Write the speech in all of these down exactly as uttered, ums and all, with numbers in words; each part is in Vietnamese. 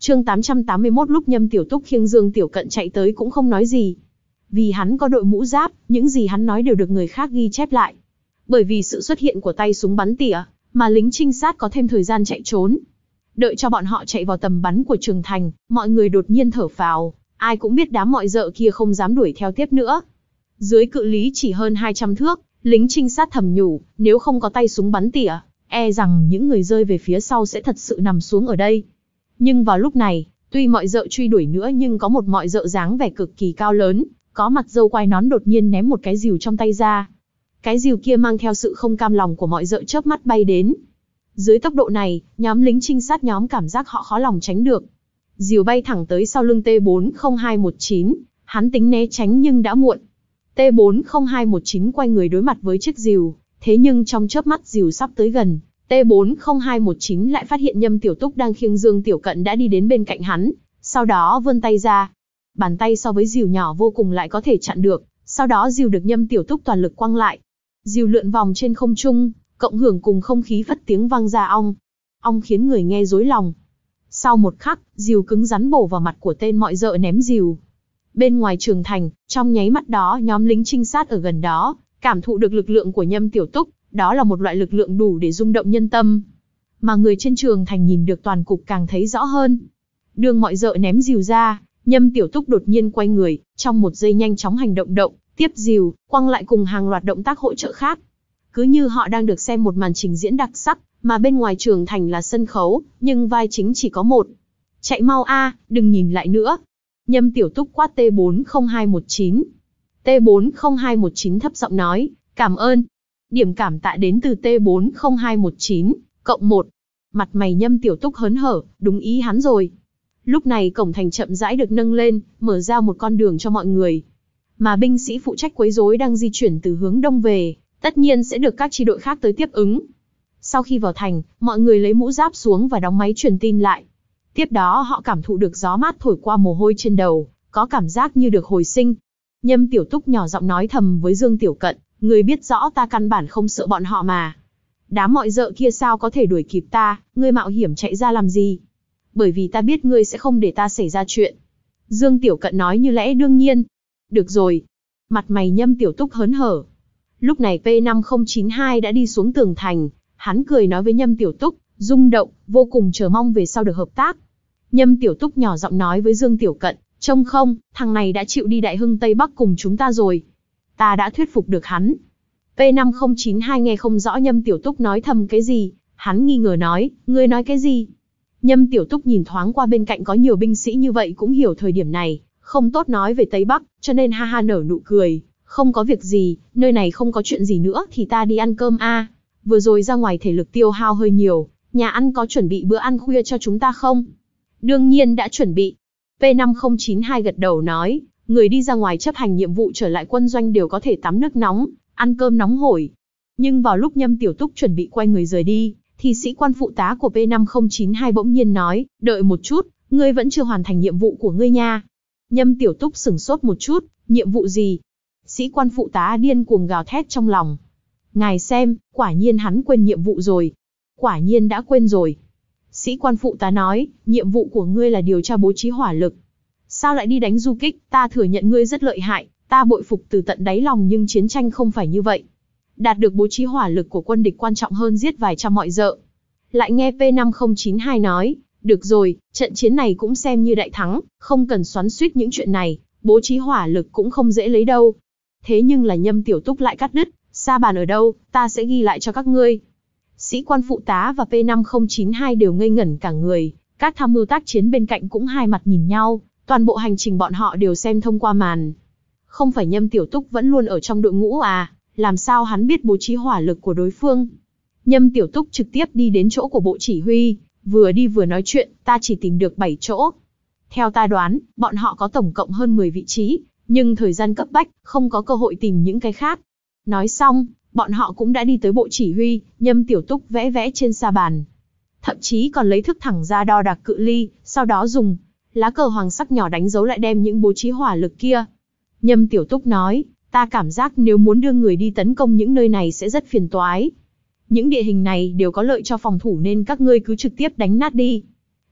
Chương tám trăm tám mươi mốt lúc Nhâm Tiểu Túc khiêng Dương Tiểu Cận chạy tới cũng không nói gì. Vì hắn có đội mũ giáp, những gì hắn nói đều được người khác ghi chép lại. Bởi vì sự xuất hiện của tay súng bắn tỉa, mà lính trinh sát có thêm thời gian chạy trốn. Đợi cho bọn họ chạy vào tầm bắn của Trường Thành, mọi người đột nhiên thở phào, ai cũng biết đám mọi dợ kia không dám đuổi theo tiếp nữa. Dưới cự ly chỉ hơn hai trăm thước, lính trinh sát thầm nhủ, nếu không có tay súng bắn tỉa, e rằng những người rơi về phía sau sẽ thật sự nằm xuống ở đây. Nhưng vào lúc này, tuy mọi dợ truy đuổi nữa nhưng có một mọi dợ dáng vẻ cực kỳ cao lớn, có mặt râu quai nón đột nhiên ném một cái rìu trong tay ra. Cái rìu kia mang theo sự không cam lòng của mọi dợ chớp mắt bay đến. Dưới tốc độ này, nhóm lính trinh sát nhóm cảm giác họ khó lòng tránh được. Rìu bay thẳng tới sau lưng T bốn không hai một chín, hắn tính né tránh nhưng đã muộn. T bốn không hai một chín quay người đối mặt với chiếc rìu, thế nhưng trong chớp mắt rìu sắp tới gần, T bốn không hai một chín lại phát hiện Nhâm Tiểu Túc đang khiêng Dương Tiểu Cận đã đi đến bên cạnh hắn, sau đó vươn tay ra. Bàn tay so với rìu nhỏ vô cùng lại có thể chặn được, sau đó rìu được Nhâm Tiểu Túc toàn lực quăng lại. Rìu lượn vòng trên không trung, cộng hưởng cùng không khí phất tiếng vang ra ong. Ong khiến người nghe rối lòng. Sau một khắc, rìu cứng rắn bổ vào mặt của tên mọi dợ ném rìu. Bên ngoài Trường Thành, trong nháy mắt đó nhóm lính trinh sát ở gần đó, cảm thụ được lực lượng của Nhâm Tiểu Túc, đó là một loại lực lượng đủ để rung động nhân tâm. Mà người trên Trường Thành nhìn được toàn cục càng thấy rõ hơn. Đường mọi dợ ném rìu ra, Nhâm Tiểu Túc đột nhiên quay người, trong một giây nhanh chóng hành động động, tiếp rìu, quăng lại cùng hàng loạt động tác hỗ trợ khác. Cứ như họ đang được xem một màn trình diễn đặc sắc, mà bên ngoài Trường Thành là sân khấu, nhưng vai chính chỉ có một. Chạy mau a, đừng nhìn lại nữa. Nhâm Tiểu Túc quát T bốn không hai một chín. T bốn không hai một chín thấp giọng nói, cảm ơn. Điểm cảm tạ đến từ T bốn không hai một chín, cộng một. Mặt mày Nhâm Tiểu Túc hớn hở, đúng ý hắn rồi. Lúc này cổng thành chậm rãi được nâng lên, mở ra một con đường cho mọi người. Mà binh sĩ phụ trách quấy rối đang di chuyển từ hướng đông về, tất nhiên sẽ được các chi đội khác tới tiếp ứng. Sau khi vào thành, mọi người lấy mũ giáp xuống và đóng máy truyền tin lại. Tiếp đó họ cảm thụ được gió mát thổi qua mồ hôi trên đầu, có cảm giác như được hồi sinh. Nhâm Tiểu Túc nhỏ giọng nói thầm với Dương Tiểu Cận, ngươi biết rõ ta căn bản không sợ bọn họ mà. Đám mọi dợ kia sao có thể đuổi kịp ta, ngươi mạo hiểm chạy ra làm gì? Bởi vì ta biết ngươi sẽ không để ta xảy ra chuyện. Dương Tiểu Cận nói như lẽ đương nhiên. Được rồi. Mặt mày Nhâm Tiểu Túc hớn hở. Lúc này P năm không chín hai đã đi xuống tường thành, hắn cười nói với Nhâm Tiểu Túc, rung động, vô cùng chờ mong về sau được hợp tác. Nhâm Tiểu Túc nhỏ giọng nói với Dương Tiểu Cận, trông không, thằng này đã chịu đi Đại Hưng Tây Bắc cùng chúng ta rồi. Ta đã thuyết phục được hắn. P năm không chín hai nghe không rõ Nhâm Tiểu Túc nói thầm cái gì, hắn nghi ngờ nói, ngươi nói cái gì? Nhâm Tiểu Túc nhìn thoáng qua bên cạnh có nhiều binh sĩ như vậy cũng hiểu thời điểm này, không tốt nói về Tây Bắc, cho nên ha ha nở nụ cười, không có việc gì, nơi này không có chuyện gì nữa thì ta đi ăn cơm a. Vừa rồi ra ngoài thể lực tiêu hao hơi nhiều, nhà ăn có chuẩn bị bữa ăn khuya cho chúng ta không? Đương nhiên đã chuẩn bị. P năm không chín hai gật đầu nói, người đi ra ngoài chấp hành nhiệm vụ trở lại quân doanh đều có thể tắm nước nóng, ăn cơm nóng hổi. Nhưng vào lúc Nhâm Tiểu Túc chuẩn bị quay người rời đi, thì sĩ quan phụ tá của P năm không chín hai bỗng nhiên nói, đợi một chút, ngươi vẫn chưa hoàn thành nhiệm vụ của ngươi nha. Nhâm Tiểu Túc sửng sốt một chút, nhiệm vụ gì? Sĩ quan phụ tá điên cuồng gào thét trong lòng. Ngài xem, quả nhiên hắn quên nhiệm vụ rồi. Quả nhiên đã quên rồi. Sĩ quan phụ tá nói, nhiệm vụ của ngươi là điều tra bố trí hỏa lực. Sao lại đi đánh du kích, ta thừa nhận ngươi rất lợi hại, ta bội phục từ tận đáy lòng nhưng chiến tranh không phải như vậy. Đạt được bố trí hỏa lực của quân địch quan trọng hơn giết vài trăm mọi dợ. Lại nghe P năm không chín hai nói, được rồi, trận chiến này cũng xem như đại thắng, không cần xoắn xuýt những chuyện này, bố trí hỏa lực cũng không dễ lấy đâu. Thế nhưng là Nhâm Tiểu Túc lại cắt đứt, sa bàn ở đâu, ta sẽ ghi lại cho các ngươi. Sĩ quan phụ tá và P năm không chín hai đều ngây ngẩn cả người, các tham mưu tác chiến bên cạnh cũng hai mặt nhìn nhau, toàn bộ hành trình bọn họ đều xem thông qua màn. Không phải Nhâm Tiểu Túc vẫn luôn ở trong đội ngũ à, làm sao hắn biết bố trí hỏa lực của đối phương? Nhâm Tiểu Túc trực tiếp đi đến chỗ của bộ chỉ huy, vừa đi vừa nói chuyện, ta chỉ tìm được bảy chỗ. Theo ta đoán, bọn họ có tổng cộng hơn mười vị trí, nhưng thời gian cấp bách, không có cơ hội tìm những cái khác. Nói xong, bọn họ cũng đã đi tới bộ chỉ huy, Nhâm Tiểu Túc vẽ vẽ trên sa bàn. Thậm chí còn lấy thước thẳng ra đo đạc cự ly, sau đó dùng lá cờ hoàng sắc nhỏ đánh dấu lại đem những bố trí hỏa lực kia. Nhâm Tiểu Túc nói, ta cảm giác nếu muốn đưa người đi tấn công những nơi này sẽ rất phiền toái. Những địa hình này đều có lợi cho phòng thủ nên các ngươi cứ trực tiếp đánh nát đi.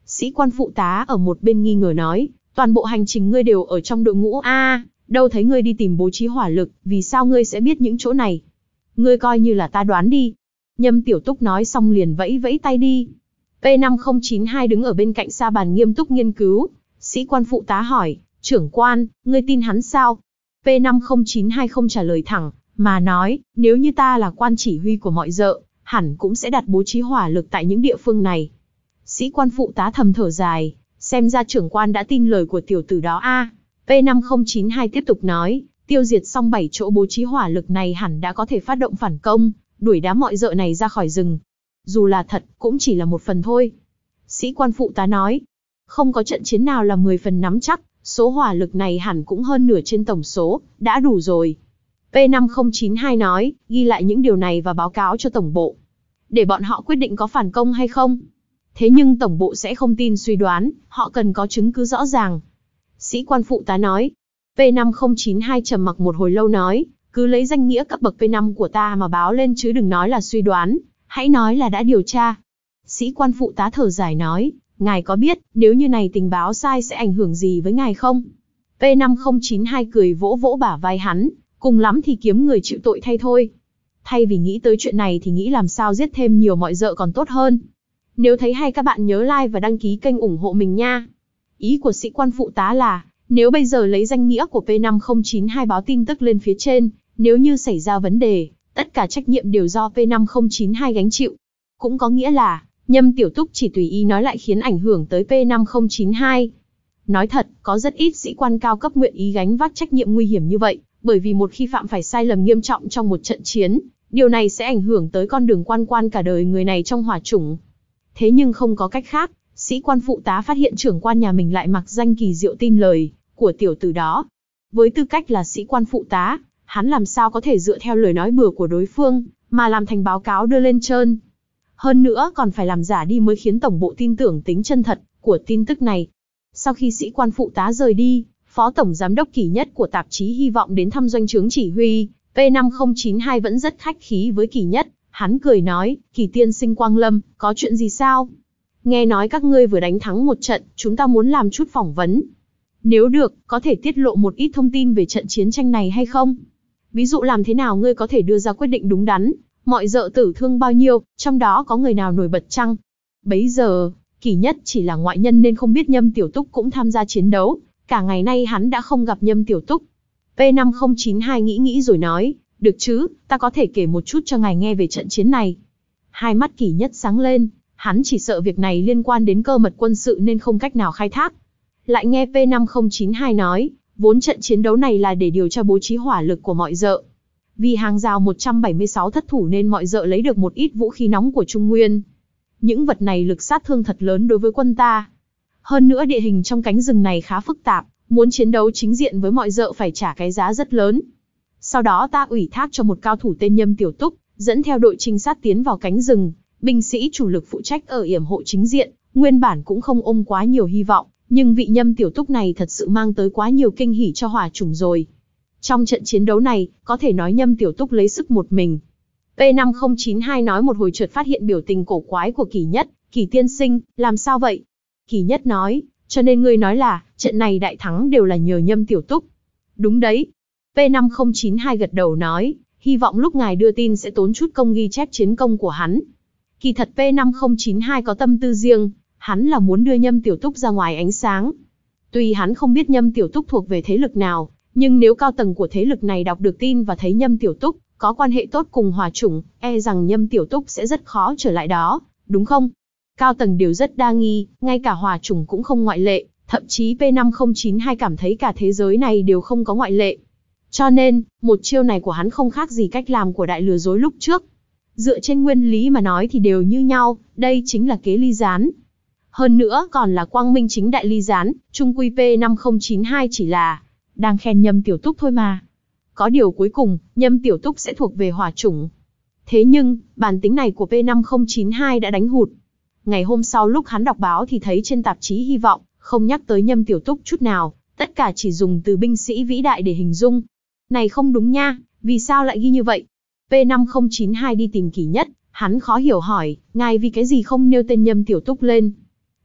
Sĩ quan phụ tá ở một bên nghi ngờ nói, toàn bộ hành trình ngươi đều ở trong đội ngũ A, đâu thấy ngươi đi tìm bố trí hỏa lực, vì sao ngươi sẽ biết những chỗ này? Ngươi coi như là ta đoán đi. Nhâm Tiểu Túc nói xong liền vẫy vẫy tay đi. P năm không chín hai đứng ở bên cạnh sa bàn nghiêm túc nghiên cứu. Sĩ quan phụ tá hỏi, trưởng quan, ngươi tin hắn sao? P năm không chín hai không trả lời thẳng, mà nói, nếu như ta là quan chỉ huy của mọi dợ, hẳn cũng sẽ đặt bố trí hỏa lực tại những địa phương này. Sĩ quan phụ tá thầm thở dài, xem ra trưởng quan đã tin lời của tiểu tử đó a. P năm không chín hai tiếp tục nói, tiêu diệt xong bảy chỗ bố trí hỏa lực này hẳn đã có thể phát động phản công, đuổi đám mọi dợ này ra khỏi rừng. Dù là thật, cũng chỉ là một phần thôi. Sĩ quan phụ tá nói, không có trận chiến nào là mười phần nắm chắc, số hỏa lực này hẳn cũng hơn nửa trên tổng số, đã đủ rồi. P năm không chín hai nói, ghi lại những điều này và báo cáo cho tổng bộ, để bọn họ quyết định có phản công hay không. Thế nhưng tổng bộ sẽ không tin suy đoán, họ cần có chứng cứ rõ ràng. Sĩ quan phụ tá nói. P năm không chín hai trầm mặc một hồi lâu nói, cứ lấy danh nghĩa cấp bậc P năm của ta mà báo lên chứ đừng nói là suy đoán, hãy nói là đã điều tra. Sĩ quan phụ tá thở dài nói, ngài có biết, nếu như này tình báo sai sẽ ảnh hưởng gì với ngài không? P năm không chín hai cười vỗ vỗ bả vai hắn, cùng lắm thì kiếm người chịu tội thay thôi. Thay vì nghĩ tới chuyện này thì nghĩ làm sao giết thêm nhiều mọi dợ còn tốt hơn. Nếu thấy hay các bạn nhớ like và đăng ký kênh ủng hộ mình nha. Ý của sĩ quan phụ tá là, nếu bây giờ lấy danh nghĩa của P năm không chín hai báo tin tức lên phía trên, nếu như xảy ra vấn đề, tất cả trách nhiệm đều do P năm không chín hai gánh chịu. Cũng có nghĩa là, Nhâm Tiểu Túc chỉ tùy ý nói lại khiến ảnh hưởng tới P năm không chín hai. Nói thật, có rất ít sĩ quan cao cấp nguyện ý gánh vác trách nhiệm nguy hiểm như vậy, bởi vì một khi phạm phải sai lầm nghiêm trọng trong một trận chiến, điều này sẽ ảnh hưởng tới con đường quan quan cả đời người này trong hỏa chủng. Thế nhưng không có cách khác, sĩ quan phụ tá phát hiện trưởng quan nhà mình lại mặc danh kỳ diệu tin lời của tiểu tử đó. Với tư cách là sĩ quan phụ tá, hắn làm sao có thể dựa theo lời nói bừa của đối phương, mà làm thành báo cáo đưa lên trơn. Hơn nữa còn phải làm giả đi mới khiến tổng bộ tin tưởng tính chân thật của tin tức này. Sau khi sĩ quan phụ tá rời đi, phó tổng giám đốc Kỳ Nhất của tạp chí hy vọng đến thăm doanh trướng chỉ huy. P năm không chín hai vẫn rất khách khí với Kỳ Nhất, hắn cười nói, Kỳ tiên sinh quang lâm, có chuyện gì sao? Nghe nói các ngươi vừa đánh thắng một trận, chúng ta muốn làm chút phỏng vấn. Nếu được, có thể tiết lộ một ít thông tin về trận chiến tranh này hay không? Ví dụ làm thế nào ngươi có thể đưa ra quyết định đúng đắn, mọi dợ tử thương bao nhiêu, trong đó có người nào nổi bật chăng? Bấy giờ, Kỳ Nhất chỉ là ngoại nhân nên không biết Nhâm Tiểu Túc cũng tham gia chiến đấu, cả ngày nay hắn đã không gặp Nhâm Tiểu Túc. P năm không chín hai nghĩ nghĩ rồi nói, được chứ, ta có thể kể một chút cho ngài nghe về trận chiến này. Hai mắt Kỳ Nhất sáng lên, hắn chỉ sợ việc này liên quan đến cơ mật quân sự nên không cách nào khai thác. Lại nghe P năm không chín hai nói, vốn trận chiến đấu này là để điều tra bố trí hỏa lực của mọi dợ. Vì hàng rào một trăm bảy mươi sáu thất thủ nên mọi dợ lấy được một ít vũ khí nóng của Trung Nguyên. Những vật này lực sát thương thật lớn đối với quân ta. Hơn nữa địa hình trong cánh rừng này khá phức tạp, muốn chiến đấu chính diện với mọi dợ phải trả cái giá rất lớn. Sau đó ta ủy thác cho một cao thủ tên Nhâm Tiểu Túc, dẫn theo đội trinh sát tiến vào cánh rừng, binh sĩ chủ lực phụ trách ở yểm hộ chính diện, nguyên bản cũng không ôm quá nhiều hy vọng, nhưng vị Nhâm Tiểu Túc này thật sự mang tới quá nhiều kinh hỉ cho hỏa chủng rồi. Trong trận chiến đấu này, có thể nói Nhâm Tiểu Túc lấy sức một mình. P năm không chín hai nói một hồi chợt phát hiện biểu tình cổ quái của Kỳ Nhất, Kỳ tiên sinh, làm sao vậy? Kỳ Nhất nói, cho nên ngươi nói là, trận này đại thắng đều là nhờ Nhâm Tiểu Túc. Đúng đấy. P năm không chín hai gật đầu nói, hy vọng lúc ngài đưa tin sẽ tốn chút công ghi chép chiến công của hắn. Kỳ thật P năm không chín hai có tâm tư riêng, hắn là muốn đưa Nhâm Tiểu Túc ra ngoài ánh sáng. Tuy hắn không biết Nhâm Tiểu Túc thuộc về thế lực nào, nhưng nếu cao tầng của thế lực này đọc được tin và thấy Nhâm Tiểu Túc có quan hệ tốt cùng hỏa chủng, e rằng Nhâm Tiểu Túc sẽ rất khó trở lại đó, đúng không? Cao tầng đều rất đa nghi, ngay cả hỏa chủng cũng không ngoại lệ, thậm chí P năm không chín hai cảm thấy cả thế giới này đều không có ngoại lệ. Cho nên, một chiêu này của hắn không khác gì cách làm của đại lừa dối lúc trước. Dựa trên nguyên lý mà nói thì đều như nhau, đây chính là kế ly gián. Hơn nữa còn là quang minh chính đại ly gián, chung quy P năm không chín hai chỉ là đang khen Nhâm Tiểu Túc thôi mà. Có điều cuối cùng, Nhâm Tiểu Túc sẽ thuộc về hỏa chủng. Thế nhưng, bản tính này của P năm không chín hai đã đánh hụt. Ngày hôm sau lúc hắn đọc báo thì thấy trên tạp chí Hy vọng, không nhắc tới Nhâm Tiểu Túc chút nào, tất cả chỉ dùng từ binh sĩ vĩ đại để hình dung. Này không đúng nha, vì sao lại ghi như vậy? P năm không chín hai đi tìm Kỳ Nhất, hắn khó hiểu hỏi, ngài vì cái gì không nêu tên Nhâm Tiểu Túc lên?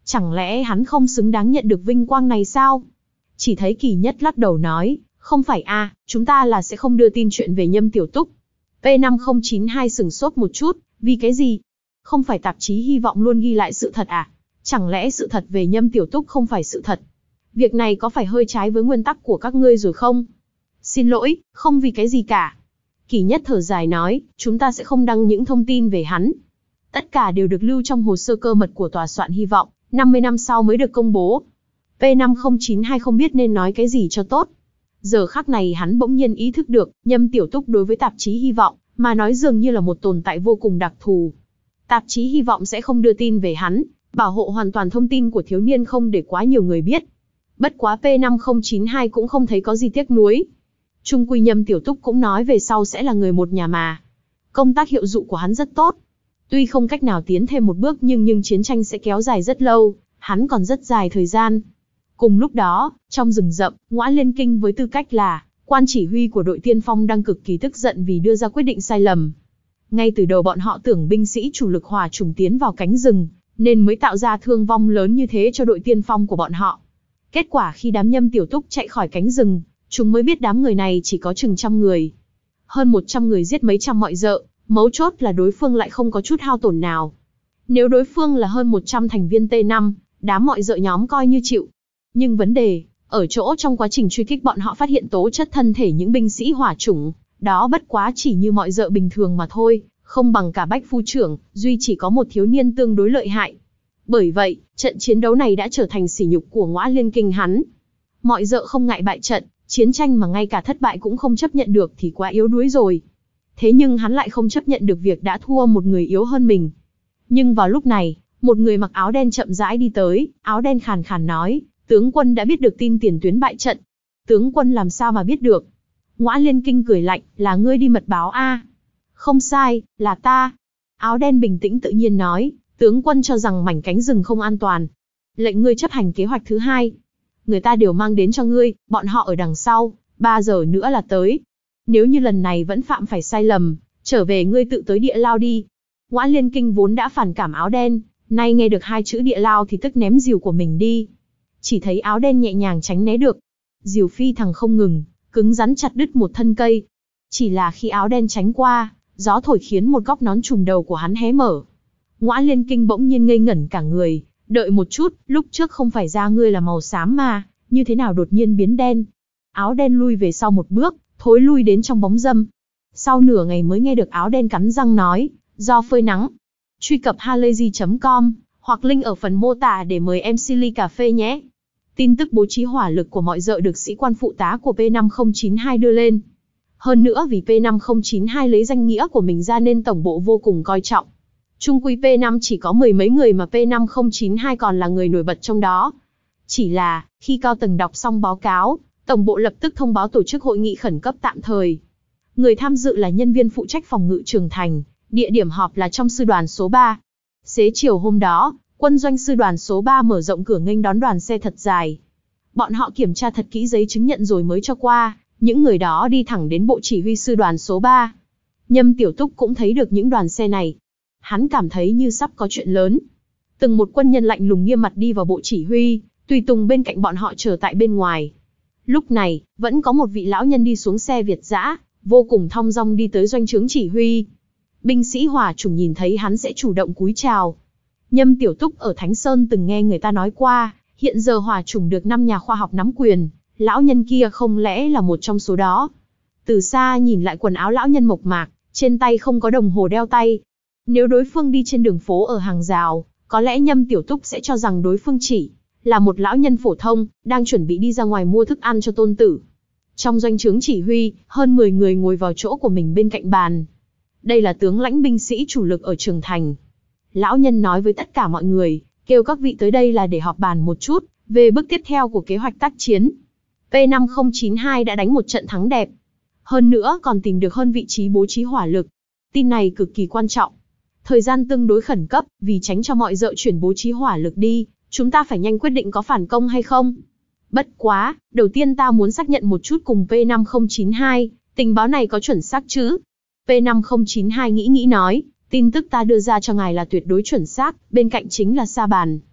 Chẳng lẽ hắn không xứng đáng nhận được vinh quang này sao? Chỉ thấy Kỳ Nhất lắc đầu nói, không phải a, chúng ta là sẽ không đưa tin chuyện về Nhâm Tiểu Túc. P năm không chín hai sửng sốt một chút, vì cái gì? Không phải tạp chí Hy vọng luôn ghi lại sự thật à? Chẳng lẽ sự thật về Nhâm Tiểu Túc không phải sự thật? Việc này có phải hơi trái với nguyên tắc của các ngươi rồi không? Xin lỗi, không vì cái gì cả. Kỳ Nhất thở dài nói, chúng ta sẽ không đăng những thông tin về hắn. Tất cả đều được lưu trong hồ sơ cơ mật của tòa soạn Hy vọng, năm mươi năm sau mới được công bố. P năm không chín hai không biết nên nói cái gì cho tốt. Giờ khắc này hắn bỗng nhiên ý thức được, Nhâm Tiểu Túc đối với tạp chí Hy vọng, mà nói dường như là một tồn tại vô cùng đặc thù. Tạp chí Hy vọng sẽ không đưa tin về hắn, bảo hộ hoàn toàn thông tin của thiếu niên không để quá nhiều người biết. Bất quá P năm không chín hai cũng không thấy có gì tiếc nuối. Chung quy Nhâm Tiểu Túc cũng nói về sau sẽ là người một nhà mà. Công tác hiệu dụng của hắn rất tốt. Tuy không cách nào tiến thêm một bước nhưng nhưng chiến tranh sẽ kéo dài rất lâu, hắn còn rất dài thời gian. Cùng lúc đó, trong rừng rậm, Ngõa Liên Kinh với tư cách là quan chỉ huy của đội tiên phong đang cực kỳ tức giận vì đưa ra quyết định sai lầm. Ngay từ đầu bọn họ tưởng binh sĩ chủ lực hỏa chủng tiến vào cánh rừng, nên mới tạo ra thương vong lớn như thế cho đội tiên phong của bọn họ. Kết quả khi đám Nhâm Tiểu Túc chạy khỏi cánh rừng, chúng mới biết đám người này chỉ có chừng trăm người. Hơn một trăm người giết mấy trăm mọi dợ, mấu chốt là đối phương lại không có chút hao tổn nào. Nếu đối phương là hơn một trăm thành viên T năm, đám mọi dợ nhóm coi như chịu. Nhưng vấn đề, ở chỗ trong quá trình truy kích bọn họ phát hiện tố chất thân thể những binh sĩ hỏa chủng, đó bất quá chỉ như mọi dợ bình thường mà thôi, không bằng cả Bách Phu trưởng, duy chỉ có một thiếu niên tương đối lợi hại. Bởi vậy, trận chiến đấu này đã trở thành sỉ nhục của Ngõa Liên Kinh hắn. Mọi dợ không ngại bại trận, chiến tranh mà ngay cả thất bại cũng không chấp nhận được thì quá yếu đuối rồi. Thế nhưng hắn lại không chấp nhận được việc đã thua một người yếu hơn mình. Nhưng vào lúc này, một người mặc áo đen chậm rãi đi tới, áo đen khàn khàn nói, tướng quân đã biết được tin tiền tuyến bại trận. Tướng quân làm sao mà biết được? Ngõa Liên Kinh cười lạnh, là ngươi đi mật báo a? Không sai, là ta. Áo đen bình tĩnh tự nhiên nói, tướng quân cho rằng mảnh cánh rừng không an toàn. Lệnh ngươi chấp hành kế hoạch thứ hai. Người ta đều mang đến cho ngươi, bọn họ ở đằng sau, ba giờ nữa là tới. Nếu như lần này vẫn phạm phải sai lầm, trở về ngươi tự tới địa lao đi. Ngõa Liên Kinh vốn đã phản cảm áo đen, nay nghe được hai chữ địa lao thì tức ném rìu của mình đi. Chỉ thấy áo đen nhẹ nhàng tránh né được. Rìu phi thẳng không ngừng, cứng rắn chặt đứt một thân cây. Chỉ là khi áo đen tránh qua, gió thổi khiến một góc nón trùm đầu của hắn hé mở. Ngõa Liên Kinh bỗng nhiên ngây ngẩn cả người, đợi một chút, lúc trước không phải da ngươi là màu xám mà, như thế nào đột nhiên biến đen? Áo đen lui về sau một bước, thối lui đến trong bóng râm. Sau nửa ngày mới nghe được áo đen cắn răng nói, do phơi nắng. Truy cập halayzi chấm com, hoặc link ở phần mô tả để mời em xê ly cà phê nhé. Tin tức bố trí hỏa lực của mọi dợ được sĩ quan phụ tá của P năm không chín hai đưa lên. Hơn nữa vì P năm không chín hai lấy danh nghĩa của mình ra nên tổng bộ vô cùng coi trọng. Chung quy P năm chỉ có mười mấy người mà P năm không chín hai còn là người nổi bật trong đó. Chỉ là, khi cao tầng đọc xong báo cáo, tổng bộ lập tức thông báo tổ chức hội nghị khẩn cấp tạm thời. Người tham dự là nhân viên phụ trách phòng ngự Trường Thành, địa điểm họp là trong sư đoàn số ba. Xế chiều hôm đó, quân doanh sư đoàn số ba mở rộng cửa nghênh đón đoàn xe thật dài. Bọn họ kiểm tra thật kỹ giấy chứng nhận rồi mới cho qua, những người đó đi thẳng đến bộ chỉ huy sư đoàn số ba. Nhâm Tiểu Túc cũng thấy được những đoàn xe này. Hắn cảm thấy như sắp có chuyện lớn. Từng một quân nhân lạnh lùng nghiêm mặt đi vào bộ chỉ huy, tùy tùng bên cạnh bọn họ chờ tại bên ngoài. Lúc này, vẫn có một vị lão nhân đi xuống xe Việt dã, vô cùng thong dong đi tới doanh trướng chỉ huy. Binh sĩ hỏa chủng nhìn thấy hắn sẽ chủ động cúi chào. Nhâm Tiểu Túc ở Thánh Sơn từng nghe người ta nói qua, hiện giờ hỏa chủng được năm nhà khoa học nắm quyền, lão nhân kia không lẽ là một trong số đó. Từ xa nhìn lại quần áo lão nhân mộc mạc, trên tay không có đồng hồ đeo tay. Nếu đối phương đi trên đường phố ở hàng rào, có lẽ Nhâm Tiểu Túc sẽ cho rằng đối phương chỉ là một lão nhân phổ thông, đang chuẩn bị đi ra ngoài mua thức ăn cho tôn tử. Trong doanh trướng chỉ huy, hơn mười người ngồi vào chỗ của mình bên cạnh bàn. Đây là tướng lãnh binh sĩ chủ lực ở Trường Thành. Lão nhân nói với tất cả mọi người, kêu các vị tới đây là để họp bàn một chút, về bước tiếp theo của kế hoạch tác chiến. P năm không chín hai đã đánh một trận thắng đẹp. Hơn nữa còn tìm được hơn vị trí bố trí hỏa lực. Tin này cực kỳ quan trọng. Thời gian tương đối khẩn cấp, vì tránh cho mọi dợ chuyển bố trí hỏa lực đi, chúng ta phải nhanh quyết định có phản công hay không. Bất quá, đầu tiên ta muốn xác nhận một chút cùng P năm không chín hai, tình báo này có chuẩn xác chứ? P năm không chín hai nghĩ nghĩ nói, tin tức ta đưa ra cho ngài là tuyệt đối chuẩn xác, bên cạnh chính là sa bàn.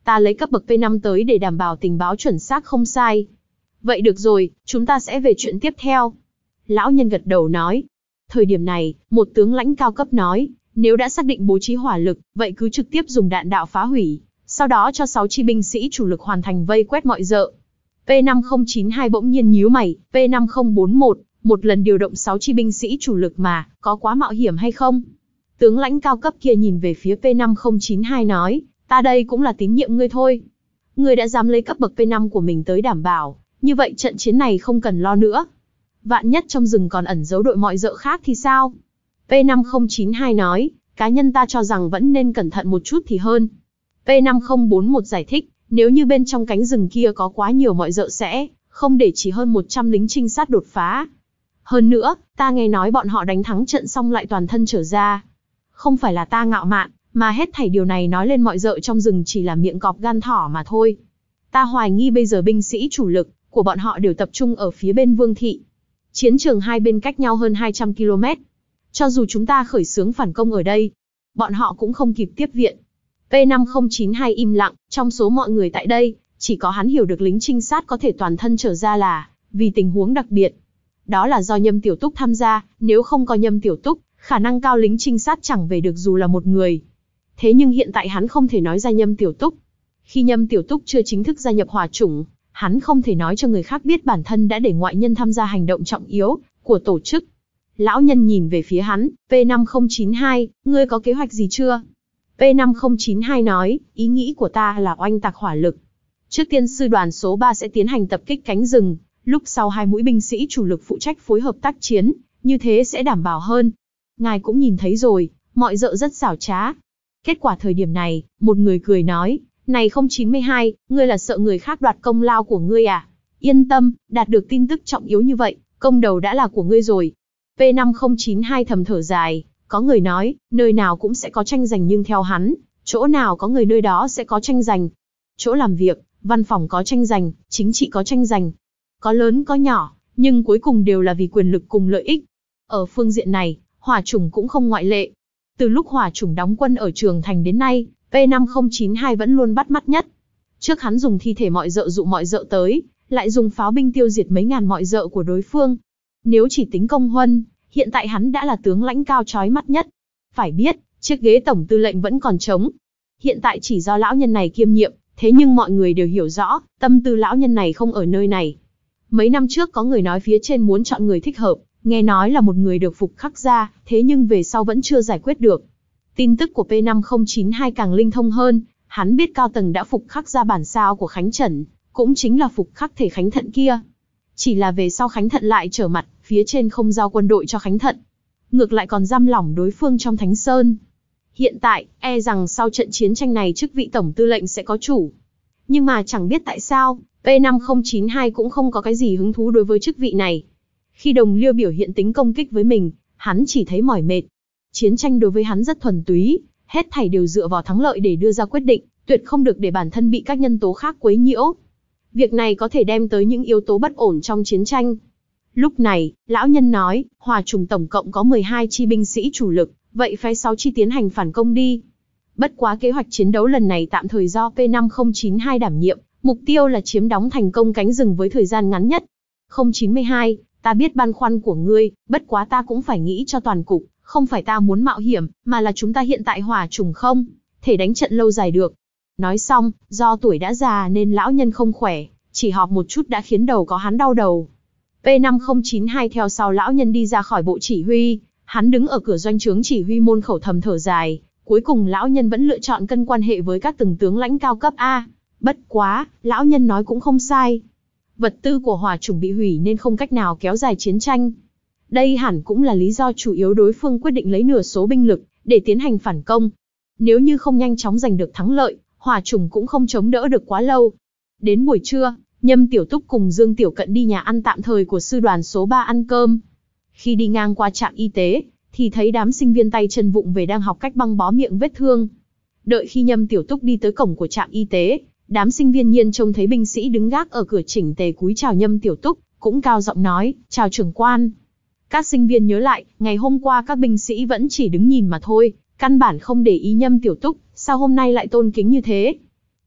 Ta lấy cấp bậc P năm tới để đảm bảo tình báo chuẩn xác không sai. Vậy được rồi, chúng ta sẽ về chuyện tiếp theo. Lão nhân gật đầu nói. Thời điểm này, một tướng lãnh cao cấp nói, nếu đã xác định bố trí hỏa lực, vậy cứ trực tiếp dùng đạn đạo phá hủy, sau đó cho sáu chi binh sĩ chủ lực hoàn thành vây quét mọi dợ. P năm không chín hai bỗng nhiên nhíu mày, P năm không bốn một, một lần điều động sáu chi binh sĩ chủ lực mà, có quá mạo hiểm hay không? Tướng lãnh cao cấp kia nhìn về phía P năm không chín hai nói, ta đây cũng là tín nhiệm ngươi thôi. Ngươi đã dám lấy cấp bậc P năm của mình tới đảm bảo, như vậy trận chiến này không cần lo nữa. Vạn nhất trong rừng còn ẩn giấu đội mọi dợ khác thì sao? P năm không chín hai nói, cá nhân ta cho rằng vẫn nên cẩn thận một chút thì hơn. P năm không bốn một giải thích, nếu như bên trong cánh rừng kia có quá nhiều mọi dợ sẽ không để chỉ hơn một trăm lính trinh sát đột phá. Hơn nữa, ta nghe nói bọn họ đánh thắng trận xong lại toàn thân trở ra. Không phải là ta ngạo mạn, mà hết thảy điều này nói lên mọi dợ trong rừng chỉ là miệng cọp gan thỏ mà thôi. Ta hoài nghi bây giờ binh sĩ chủ lực của bọn họ đều tập trung ở phía bên Vương thị. Chiến trường hai bên cách nhau hơn hai trăm ki lô mét. Cho dù chúng ta khởi xướng phản công ở đây, bọn họ cũng không kịp tiếp viện. P năm không chín hai im lặng, trong số mọi người tại đây, chỉ có hắn hiểu được lính trinh sát có thể toàn thân trở ra là vì tình huống đặc biệt. Đó là do Nhâm Tiểu Túc tham gia, nếu không có Nhâm Tiểu Túc, khả năng cao lính trinh sát chẳng về được dù là một người. Thế nhưng hiện tại hắn không thể nói ra Nhâm Tiểu Túc. Khi Nhâm Tiểu Túc chưa chính thức gia nhập hỏa chủng, hắn không thể nói cho người khác biết bản thân đã để ngoại nhân tham gia hành động trọng yếu của tổ chức. Lão nhân nhìn về phía hắn, P năm không chín hai, ngươi có kế hoạch gì chưa? P năm không chín hai nói, ý nghĩ của ta là oanh tạc hỏa lực. Trước tiên sư đoàn số ba sẽ tiến hành tập kích cánh rừng, lúc sau hai mũi binh sĩ chủ lực phụ trách phối hợp tác chiến, như thế sẽ đảm bảo hơn. Ngài cũng nhìn thấy rồi, mọi dợ rất xảo trá. Kết quả thời điểm này, một người cười nói, này không chín hai, ngươi là sợ người khác đoạt công lao của ngươi à? Yên tâm, đạt được tin tức trọng yếu như vậy, công đầu đã là của ngươi rồi. P năm không chín hai thầm thở dài, có người nói, nơi nào cũng sẽ có tranh giành nhưng theo hắn, chỗ nào có người nơi đó sẽ có tranh giành. Chỗ làm việc, văn phòng có tranh giành, chính trị có tranh giành. Có lớn có nhỏ, nhưng cuối cùng đều là vì quyền lực cùng lợi ích. Ở phương diện này, hỏa chủng cũng không ngoại lệ. Từ lúc hỏa chủng đóng quân ở Trường Thành đến nay, P năm không chín hai vẫn luôn bắt mắt nhất. Trước hắn dùng thi thể mọi dợ dụ mọi dợ tới, lại dùng pháo binh tiêu diệt mấy ngàn mọi dợ của đối phương. Nếu chỉ tính công huân, hiện tại hắn đã là tướng lãnh cao chói mắt nhất. Phải biết, chiếc ghế tổng tư lệnh vẫn còn trống. Hiện tại chỉ do lão nhân này kiêm nhiệm, thế nhưng mọi người đều hiểu rõ, tâm tư lão nhân này không ở nơi này. Mấy năm trước có người nói phía trên muốn chọn người thích hợp, nghe nói là một người được Phục Khắc gia, thế nhưng về sau vẫn chưa giải quyết được. Tin tức của P năm không chín hai càng linh thông hơn, hắn biết cao tầng đã Phục Khắc gia bản sao của Khánh Trần, cũng chính là Phục Khắc thể Khánh Thận kia. Chỉ là về sau Khánh Thận lại trở mặt, phía trên không giao quân đội cho Khánh Thận. Ngược lại còn giam lỏng đối phương trong Thánh Sơn. Hiện tại, e rằng sau trận chiến tranh này chức vị tổng tư lệnh sẽ có chủ. Nhưng mà chẳng biết tại sao, P năm không chín hai cũng không có cái gì hứng thú đối với chức vị này. Khi đồng liêu biểu hiện tính công kích với mình, hắn chỉ thấy mỏi mệt. Chiến tranh đối với hắn rất thuần túy, hết thảy đều dựa vào thắng lợi để đưa ra quyết định, tuyệt không được để bản thân bị các nhân tố khác quấy nhiễu. Việc này có thể đem tới những yếu tố bất ổn trong chiến tranh. Lúc này, lão nhân nói, Hòa Trùng tổng cộng có mười hai chi binh sĩ chủ lực, vậy phái sáu chi tiến hành phản công đi. Bất quá kế hoạch chiến đấu lần này tạm thời do P năm không chín hai đảm nhiệm, mục tiêu là chiếm đóng thành công cánh rừng với thời gian ngắn nhất. không chín hai, ta biết băn khoăn của ngươi, bất quá ta cũng phải nghĩ cho toàn cục, không phải ta muốn mạo hiểm, mà là chúng ta hiện tại Hòa Trùng không thể đánh trận lâu dài được. Nói xong, do tuổi đã già nên lão nhân không khỏe, chỉ họp một chút đã khiến đầu có hắn đau đầu. P năm không chín hai theo sau lão nhân đi ra khỏi bộ chỉ huy, hắn đứng ở cửa doanh trướng chỉ huy môn khẩu thầm thở dài, cuối cùng lão nhân vẫn lựa chọn cân quan hệ với các từng tướng lãnh cao cấp A. Bất quá, lão nhân nói cũng không sai. Vật tư của Hòa Chủng bị hủy nên không cách nào kéo dài chiến tranh. Đây hẳn cũng là lý do chủ yếu đối phương quyết định lấy nửa số binh lực để tiến hành phản công. Nếu như không nhanh chóng giành được thắng lợi, Hòa Chủng cũng không chống đỡ được quá lâu. Đến buổi trưa, Nhâm Tiểu Túc cùng Dương Tiểu Cận đi nhà ăn tạm thời của sư đoàn số ba ăn cơm. Khi đi ngang qua trạm y tế, thì thấy đám sinh viên tay chân vụng về đang học cách băng bó miệng vết thương. Đợi khi Nhâm Tiểu Túc đi tới cổng của trạm y tế, đám sinh viên nhiên trông thấy binh sĩ đứng gác ở cửa chỉnh tề cúi chào Nhâm Tiểu Túc, cũng cao giọng nói, chào trưởng quan. Các sinh viên nhớ lại, ngày hôm qua các binh sĩ vẫn chỉ đứng nhìn mà thôi, căn bản không để ý Nhâm Tiểu Túc, sao hôm nay lại tôn kính như thế.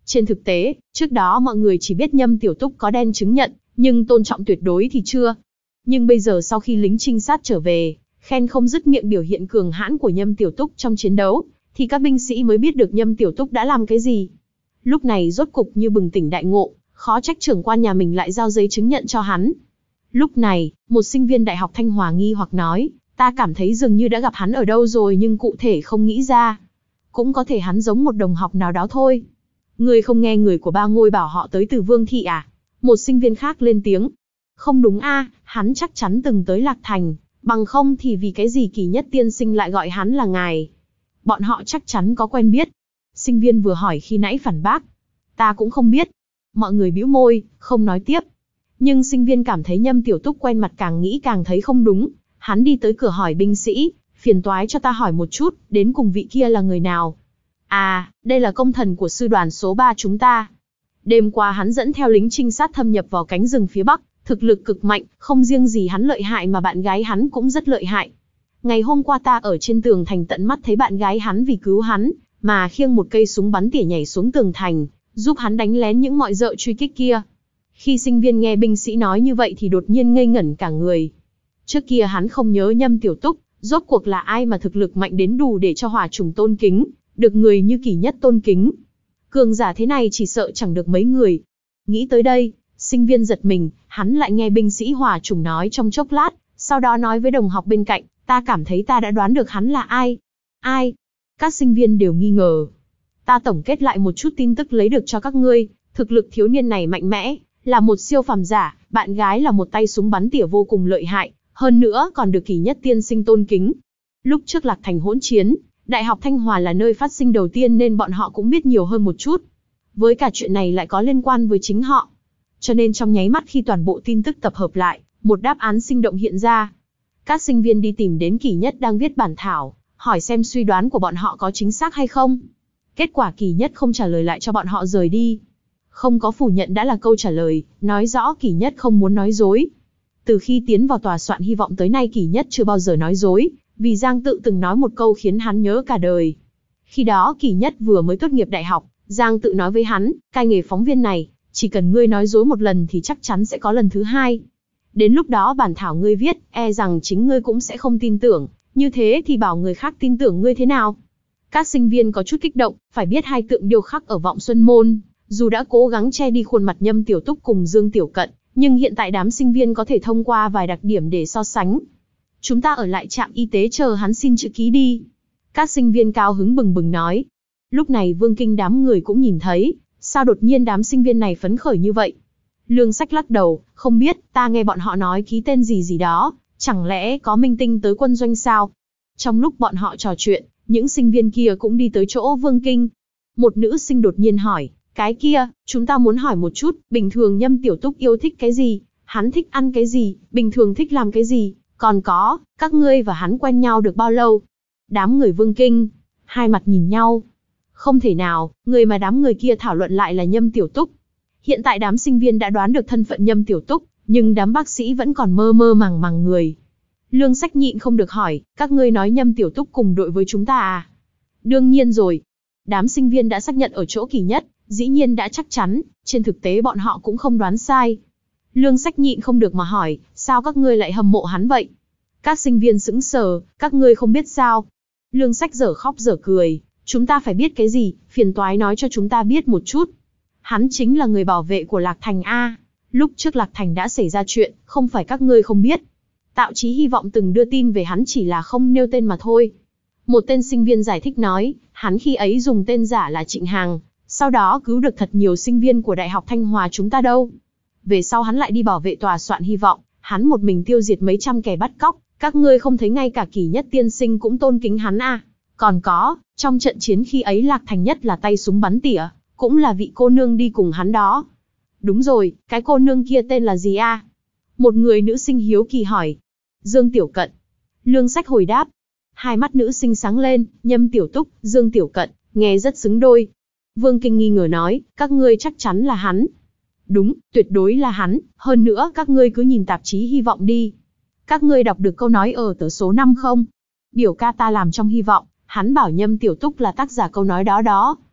Trên thực tế, trước đó mọi người chỉ biết Nhâm Tiểu Túc có đen chứng nhận, nhưng tôn trọng tuyệt đối thì chưa. Nhưng bây giờ sau khi lính trinh sát trở về, khen không dứt miệng biểu hiện cường hãn của Nhâm Tiểu Túc trong chiến đấu, thì các binh sĩ mới biết được Nhâm Tiểu Túc đã làm cái gì. Lúc này rốt cục như bừng tỉnh đại ngộ, khó trách trưởng quan nhà mình lại giao giấy chứng nhận cho hắn. Lúc này, một sinh viên Đại học Thanh Hòa nghi hoặc nói, ta cảm thấy dường như đã gặp hắn ở đâu rồi nhưng cụ thể không nghĩ ra. Cũng có thể hắn giống một đồng học nào đó thôi. Người không nghe người của ba ngôi bảo họ tới từ Vương Thị à? Một sinh viên khác lên tiếng. Không đúng a, hắn chắc chắn từng tới Lạc Thành, bằng không thì vì cái gì Kỳ Nhất tiên sinh lại gọi hắn là ngài? Bọn họ chắc chắn có quen biết. Sinh viên vừa hỏi khi nãy phản bác. Ta cũng không biết. Mọi người bĩu môi, không nói tiếp. Nhưng sinh viên cảm thấy Nhâm Tiểu Túc quen mặt càng nghĩ càng thấy không đúng. Hắn đi tới cửa hỏi binh sĩ, phiền toái cho ta hỏi một chút, đến cùng vị kia là người nào? À, đây là công thần của sư đoàn số ba chúng ta. Đêm qua hắn dẫn theo lính trinh sát thâm nhập vào cánh rừng phía Bắc, thực lực cực mạnh, không riêng gì hắn lợi hại mà bạn gái hắn cũng rất lợi hại. Ngày hôm qua ta ở trên tường thành tận mắt thấy bạn gái hắn vì cứu hắn, mà khiêng một cây súng bắn tỉa nhảy xuống tường thành, giúp hắn đánh lén những mọi rợ truy kích kia. Khi sinh viên nghe binh sĩ nói như vậy thì đột nhiên ngây ngẩn cả người. Trước kia hắn không nhớ Nhâm Tiểu Túc, rốt cuộc là ai mà thực lực mạnh đến đủ để cho hỏa trùng tôn kính, được người như Kỳ Nhất tôn kính. Cường giả thế này chỉ sợ chẳng được mấy người. Nghĩ tới đây, sinh viên giật mình, hắn lại nghe binh sĩ hỏa trùng nói trong chốc lát, sau đó nói với đồng học bên cạnh, ta cảm thấy ta đã đoán được hắn là ai. Ai? Các sinh viên đều nghi ngờ. Ta tổng kết lại một chút tin tức lấy được cho các ngươi, thực lực thiếu niên này mạnh mẽ, là một siêu phàm giả, bạn gái là một tay súng bắn tỉa vô cùng lợi hại, hơn nữa còn được Kỳ Nhất tiên sinh tôn kính. Lúc trước Lạc Thành hỗn chiến, Đại học Thanh Hòa là nơi phát sinh đầu tiên nên bọn họ cũng biết nhiều hơn một chút. Với cả chuyện này lại có liên quan với chính họ. Cho nên trong nháy mắt khi toàn bộ tin tức tập hợp lại, một đáp án sinh động hiện ra. Các sinh viên đi tìm đến Kỳ Nhất đang viết bản thảo, hỏi xem suy đoán của bọn họ có chính xác hay không. Kết quả Kỳ Nhất không trả lời lại cho bọn họ rời đi. Không có phủ nhận đã là câu trả lời, nói rõ Kỳ Nhất không muốn nói dối. Từ khi tiến vào tòa soạn hy vọng tới nay Kỳ Nhất chưa bao giờ nói dối, vì Giang Tự từng nói một câu khiến hắn nhớ cả đời. Khi đó Kỳ Nhất vừa mới tốt nghiệp đại học, Giang Tự nói với hắn, cai nghề phóng viên này, chỉ cần ngươi nói dối một lần thì chắc chắn sẽ có lần thứ hai. Đến lúc đó bản thảo ngươi viết, e rằng chính ngươi cũng sẽ không tin tưởng, như thế thì bảo người khác tin tưởng ngươi thế nào? Các sinh viên có chút kích động, phải biết hai tượng điêu khắc ở Vọng Xuân Môn, dù đã cố gắng che đi khuôn mặt Nhâm Tiểu Túc cùng Dương Tiểu Cận, nhưng hiện tại đám sinh viên có thể thông qua vài đặc điểm để so sánh. Chúng ta ở lại trạm y tế chờ hắn xin chữ ký đi. Các sinh viên cao hứng bừng bừng nói. Lúc này Vương Kinh đám người cũng nhìn thấy, sao đột nhiên đám sinh viên này phấn khởi như vậy? Lương Sách lắc đầu, không biết, ta nghe bọn họ nói ký tên gì gì đó, chẳng lẽ có minh tinh tới quân doanh sao? Trong lúc bọn họ trò chuyện, những sinh viên kia cũng đi tới chỗ Vương Kinh. Một nữ sinh đột nhiên hỏi, cái kia, chúng ta muốn hỏi một chút, bình thường Nhâm Tiểu Túc yêu thích cái gì? Hắn thích ăn cái gì? Bình thường thích làm cái gì? Còn có, các ngươi và hắn quen nhau được bao lâu? Đám người Vương Kinh, hai mặt nhìn nhau. Không thể nào, người mà đám người kia thảo luận lại là Nhâm Tiểu Túc. Hiện tại đám sinh viên đã đoán được thân phận Nhâm Tiểu Túc, nhưng đám bác sĩ vẫn còn mơ mơ màng màng người. Lương Sách nhịn không được hỏi, các ngươi nói Nhâm Tiểu Túc cùng đội với chúng ta à? Đương nhiên rồi. Đám sinh viên đã xác nhận ở chỗ Kỳ Nhất, dĩ nhiên đã chắc chắn, trên thực tế bọn họ cũng không đoán sai. Lương Sách nhịn không được mà hỏi, sao các ngươi lại hâm mộ hắn vậy? Các sinh viên sững sờ, các ngươi không biết sao? Lương Sách dở khóc dở cười, chúng ta phải biết cái gì, phiền toái nói cho chúng ta biết một chút. Hắn chính là người bảo vệ của Lạc Thành A. Lúc trước Lạc Thành đã xảy ra chuyện, không phải các ngươi không biết. Tạp chí Hy vọng từng đưa tin về hắn chỉ là không nêu tên mà thôi. Một tên sinh viên giải thích nói, hắn khi ấy dùng tên giả là Trịnh Hằng, sau đó cứu được thật nhiều sinh viên của Đại học Thanh Hòa chúng ta đâu. Về sau hắn lại đi bảo vệ tòa soạn Hy vọng, hắn một mình tiêu diệt mấy trăm kẻ bắt cóc, các ngươi không thấy ngay cả Kỳ Nhất tiên sinh cũng tôn kính hắn à. Còn có, trong trận chiến khi ấy Lạc Thành Nhất là tay súng bắn tỉa, cũng là vị cô nương đi cùng hắn đó. Đúng rồi, cái cô nương kia tên là gì a? Một người nữ sinh hiếu kỳ hỏi. Dương Tiểu Cận. Lương Sách hồi đáp. Hai mắt nữ sinh sáng lên, Nhâm Tiểu Túc, Dương Tiểu Cận, nghe rất xứng đôi. Vương Kinh nghi ngờ nói, các ngươi chắc chắn là hắn. Đúng, tuyệt đối là hắn, hơn nữa các ngươi cứ nhìn tạp chí Hy vọng đi. Các ngươi đọc được câu nói ở tờ số năm không? Biểu ca ta làm trong Hy vọng, hắn bảo Nhâm Tiểu Túc là tác giả câu nói đó đó.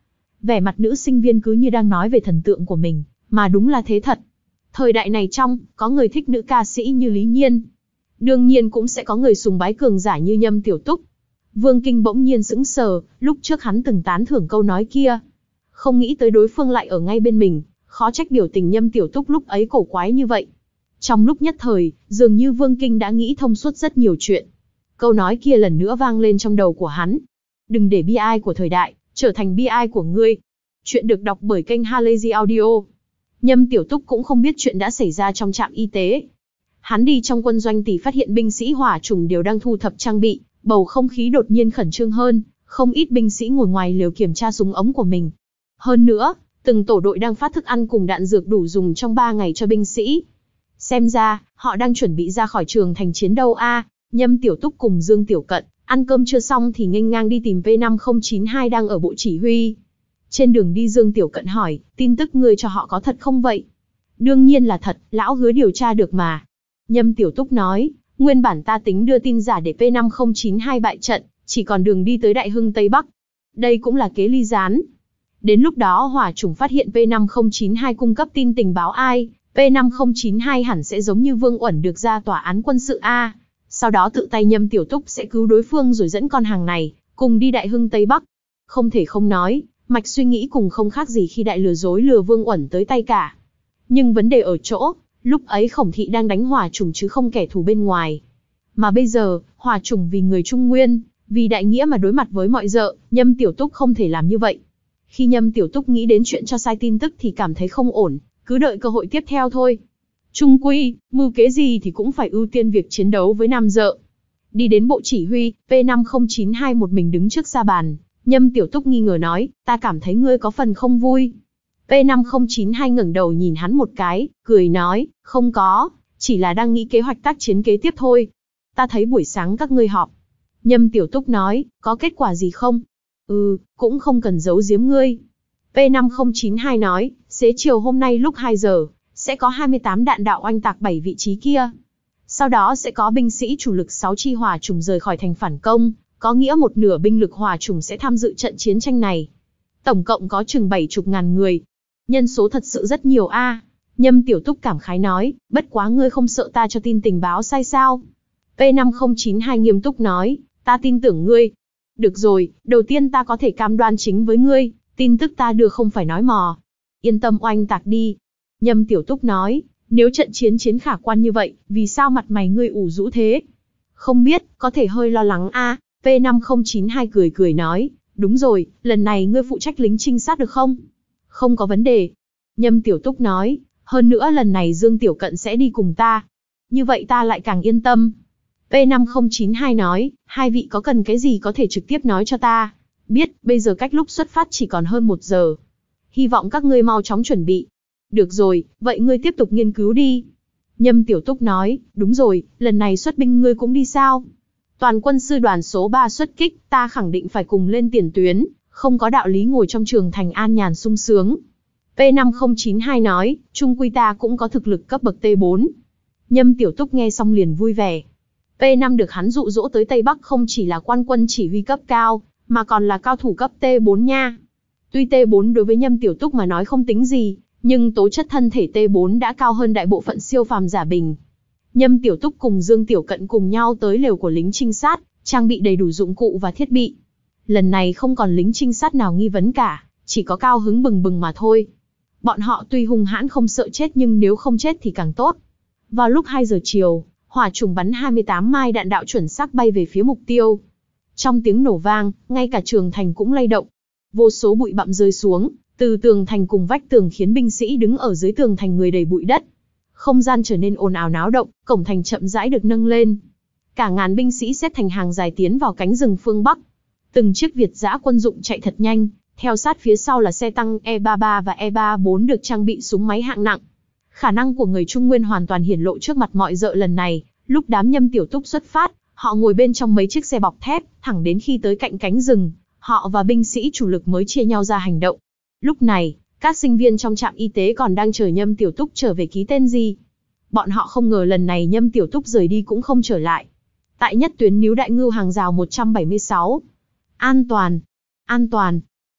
Vẻ mặt nữ sinh viên cứ như đang nói về thần tượng của mình, mà đúng là thế thật. Thời đại này trong, có người thích nữ ca sĩ như Lý Nhiên. Đương nhiên cũng sẽ có người sùng bái cường giả như Nhâm Tiểu Túc. Vương Kinh bỗng nhiên sững sờ, lúc trước hắn từng tán thưởng câu nói kia. Không nghĩ tới đối phương lại ở ngay bên mình, khó trách biểu tình Nhâm Tiểu Túc lúc ấy cổ quái như vậy. Trong lúc nhất thời, dường như Vương Kinh đã nghĩ thông suốt rất nhiều chuyện. Câu nói kia lần nữa vang lên trong đầu của hắn. Đừng để bi ai của thời đại, trở thành bi ai của ngươi. Chuyện được đọc bởi kênh Halazy Audio. Nhâm Tiểu Túc cũng không biết chuyện đã xảy ra trong trạm y tế. Hắn đi trong quân doanh thì phát hiện binh sĩ hỏa chủng đều đang thu thập trang bị, bầu không khí đột nhiên khẩn trương hơn, không ít binh sĩ ngồi ngoài lều kiểm tra súng ống của mình. Hơn nữa, từng tổ đội đang phát thức ăn cùng đạn dược đủ dùng trong ba ngày cho binh sĩ. Xem ra, họ đang chuẩn bị ra khỏi trường thành chiến đâu a. À, Nhâm Tiểu Túc cùng Dương Tiểu Cận, ăn cơm chưa xong thì nghênh ngang đi tìm P năm không chín hai đang ở bộ chỉ huy. Trên đường đi Dương Tiểu Cận hỏi, tin tức ngươi cho họ có thật không vậy? Đương nhiên là thật, lão hứa điều tra được mà. Nhâm Tiểu Túc nói, nguyên bản ta tính đưa tin giả để P năm không chín hai bại trận, chỉ còn đường đi tới Đại Hưng Tây Bắc. Đây cũng là kế ly gián. Đến lúc đó hỏa chủng phát hiện P năm không chín hai cung cấp tin tình báo ai, P năm không chín hai hẳn sẽ giống như Vương Uẩn được ra tòa án quân sự A. Sau đó tự tay Nhâm Tiểu Túc sẽ cứu đối phương rồi dẫn con hàng này, cùng đi Đại Hưng Tây Bắc. Không thể không nói, mạch suy nghĩ cùng không khác gì khi đại lừa dối lừa Vương Uẩn tới tay cả. Nhưng vấn đề ở chỗ, lúc ấy Khổng Thị đang đánh hỏa chủng chứ không kẻ thù bên ngoài. Mà bây giờ, hỏa chủng vì người Trung Nguyên, vì đại nghĩa mà đối mặt với mọi dợ, Nhâm Tiểu Túc không thể làm như vậy. Khi Nhâm Tiểu Túc nghĩ đến chuyện cho sai tin tức thì cảm thấy không ổn, cứ đợi cơ hội tiếp theo thôi. Trung quy, mưu kế gì thì cũng phải ưu tiên việc chiến đấu với nam dợ. Đi đến bộ chỉ huy, P năm không chín hai một mình đứng trước sa bàn. Nhâm Tiểu Túc nghi ngờ nói, ta cảm thấy ngươi có phần không vui. P năm không chín hai ngẩng đầu nhìn hắn một cái, cười nói, không có, chỉ là đang nghĩ kế hoạch tác chiến kế tiếp thôi. Ta thấy buổi sáng các ngươi họp. Nhâm Tiểu Túc nói, có kết quả gì không? Ừ, cũng không cần giấu giếm ngươi. P năm không chín hai nói, xế chiều hôm nay lúc hai giờ, sẽ có hai mươi tám đạn đạo oanh tạc bảy vị trí kia. Sau đó sẽ có binh sĩ chủ lực sáu chi hỏa chủng rời khỏi thành phản công, có nghĩa một nửa binh lực hỏa chủng sẽ tham dự trận chiến tranh này. Tổng cộng có chừng bảy chục ngàn người. Nhân số thật sự rất nhiều a. À. Nhâm Tiểu Túc cảm khái nói, bất quá ngươi không sợ ta cho tin tình báo sai sao? P năm không chín hai nghiêm túc nói, ta tin tưởng ngươi. Được rồi, đầu tiên ta có thể cam đoan chính với ngươi, tin tức ta đưa không phải nói mò. Yên tâm oanh tạc đi. Nhâm Tiểu Túc nói, nếu trận chiến chiến khả quan như vậy, vì sao mặt mày ngươi ủ rũ thế? Không biết, có thể hơi lo lắng a. À. P năm không chín hai cười cười nói, đúng rồi, lần này ngươi phụ trách lính trinh sát được không? Không có vấn đề. Nhâm Tiểu Túc nói, hơn nữa lần này Dương Tiểu Cận sẽ đi cùng ta. Như vậy ta lại càng yên tâm. P năm không chín hai nói, hai vị có cần cái gì có thể trực tiếp nói cho ta. Biết, bây giờ cách lúc xuất phát chỉ còn hơn một giờ. Hy vọng các ngươi mau chóng chuẩn bị. Được rồi, vậy ngươi tiếp tục nghiên cứu đi. Nhâm Tiểu Túc nói, đúng rồi, lần này xuất binh ngươi cũng đi sao? Toàn quân sư đoàn số ba xuất kích, ta khẳng định phải cùng lên tiền tuyến, không có đạo lý ngồi trong trường thành an nhàn sung sướng. P năm không chín hai nói, chung quy ta cũng có thực lực cấp bậc T bốn. Nhâm Tiểu Túc nghe xong liền vui vẻ. P năm được hắn dụ dỗ tới Tây Bắc không chỉ là quan quân chỉ huy cấp cao, mà còn là cao thủ cấp T bốn nha. Tuy T bốn đối với Nhâm Tiểu Túc mà nói không tính gì, nhưng tố chất thân thể T bốn đã cao hơn đại bộ phận siêu phàm giả bình. Nhâm Tiểu Túc cùng Dương Tiểu Cận cùng nhau tới lều của lính trinh sát, trang bị đầy đủ dụng cụ và thiết bị. Lần này không còn lính trinh sát nào nghi vấn cả, chỉ có cao hứng bừng bừng mà thôi. Bọn họ tuy hung hãn không sợ chết nhưng nếu không chết thì càng tốt. Vào lúc hai giờ chiều, hỏa chủng bắn hai mươi tám mai đạn đạo chuẩn xác bay về phía mục tiêu. Trong tiếng nổ vang, ngay cả trường thành cũng lay động. Vô số bụi bặm rơi xuống, từ tường thành cùng vách tường khiến binh sĩ đứng ở dưới tường thành người đầy bụi đất. Không gian trở nên ồn ào náo động, cổng thành chậm rãi được nâng lên. Cả ngàn binh sĩ xếp thành hàng dài tiến vào cánh rừng phương Bắc. Từng chiếc Việt dã quân dụng chạy thật nhanh, theo sát phía sau là xe tăng E ba mươi ba và E ba mươi bốn được trang bị súng máy hạng nặng. Khả năng của người Trung Nguyên hoàn toàn hiển lộ trước mặt mọi dợ lần này, lúc đám Nhâm Tiểu Túc xuất phát, họ ngồi bên trong mấy chiếc xe bọc thép, thẳng đến khi tới cạnh cánh rừng, họ và binh sĩ chủ lực mới chia nhau ra hành động. Lúc này, các sinh viên trong trạm y tế còn đang chờ Nhâm Tiểu Túc trở về ký tên gì. Bọn họ không ngờ lần này Nhâm Tiểu Túc rời đi cũng không trở lại. Tại nhất tuyến níu đại ngưu hàng rào một trăm bảy mươi sáu. An toàn, an toàn.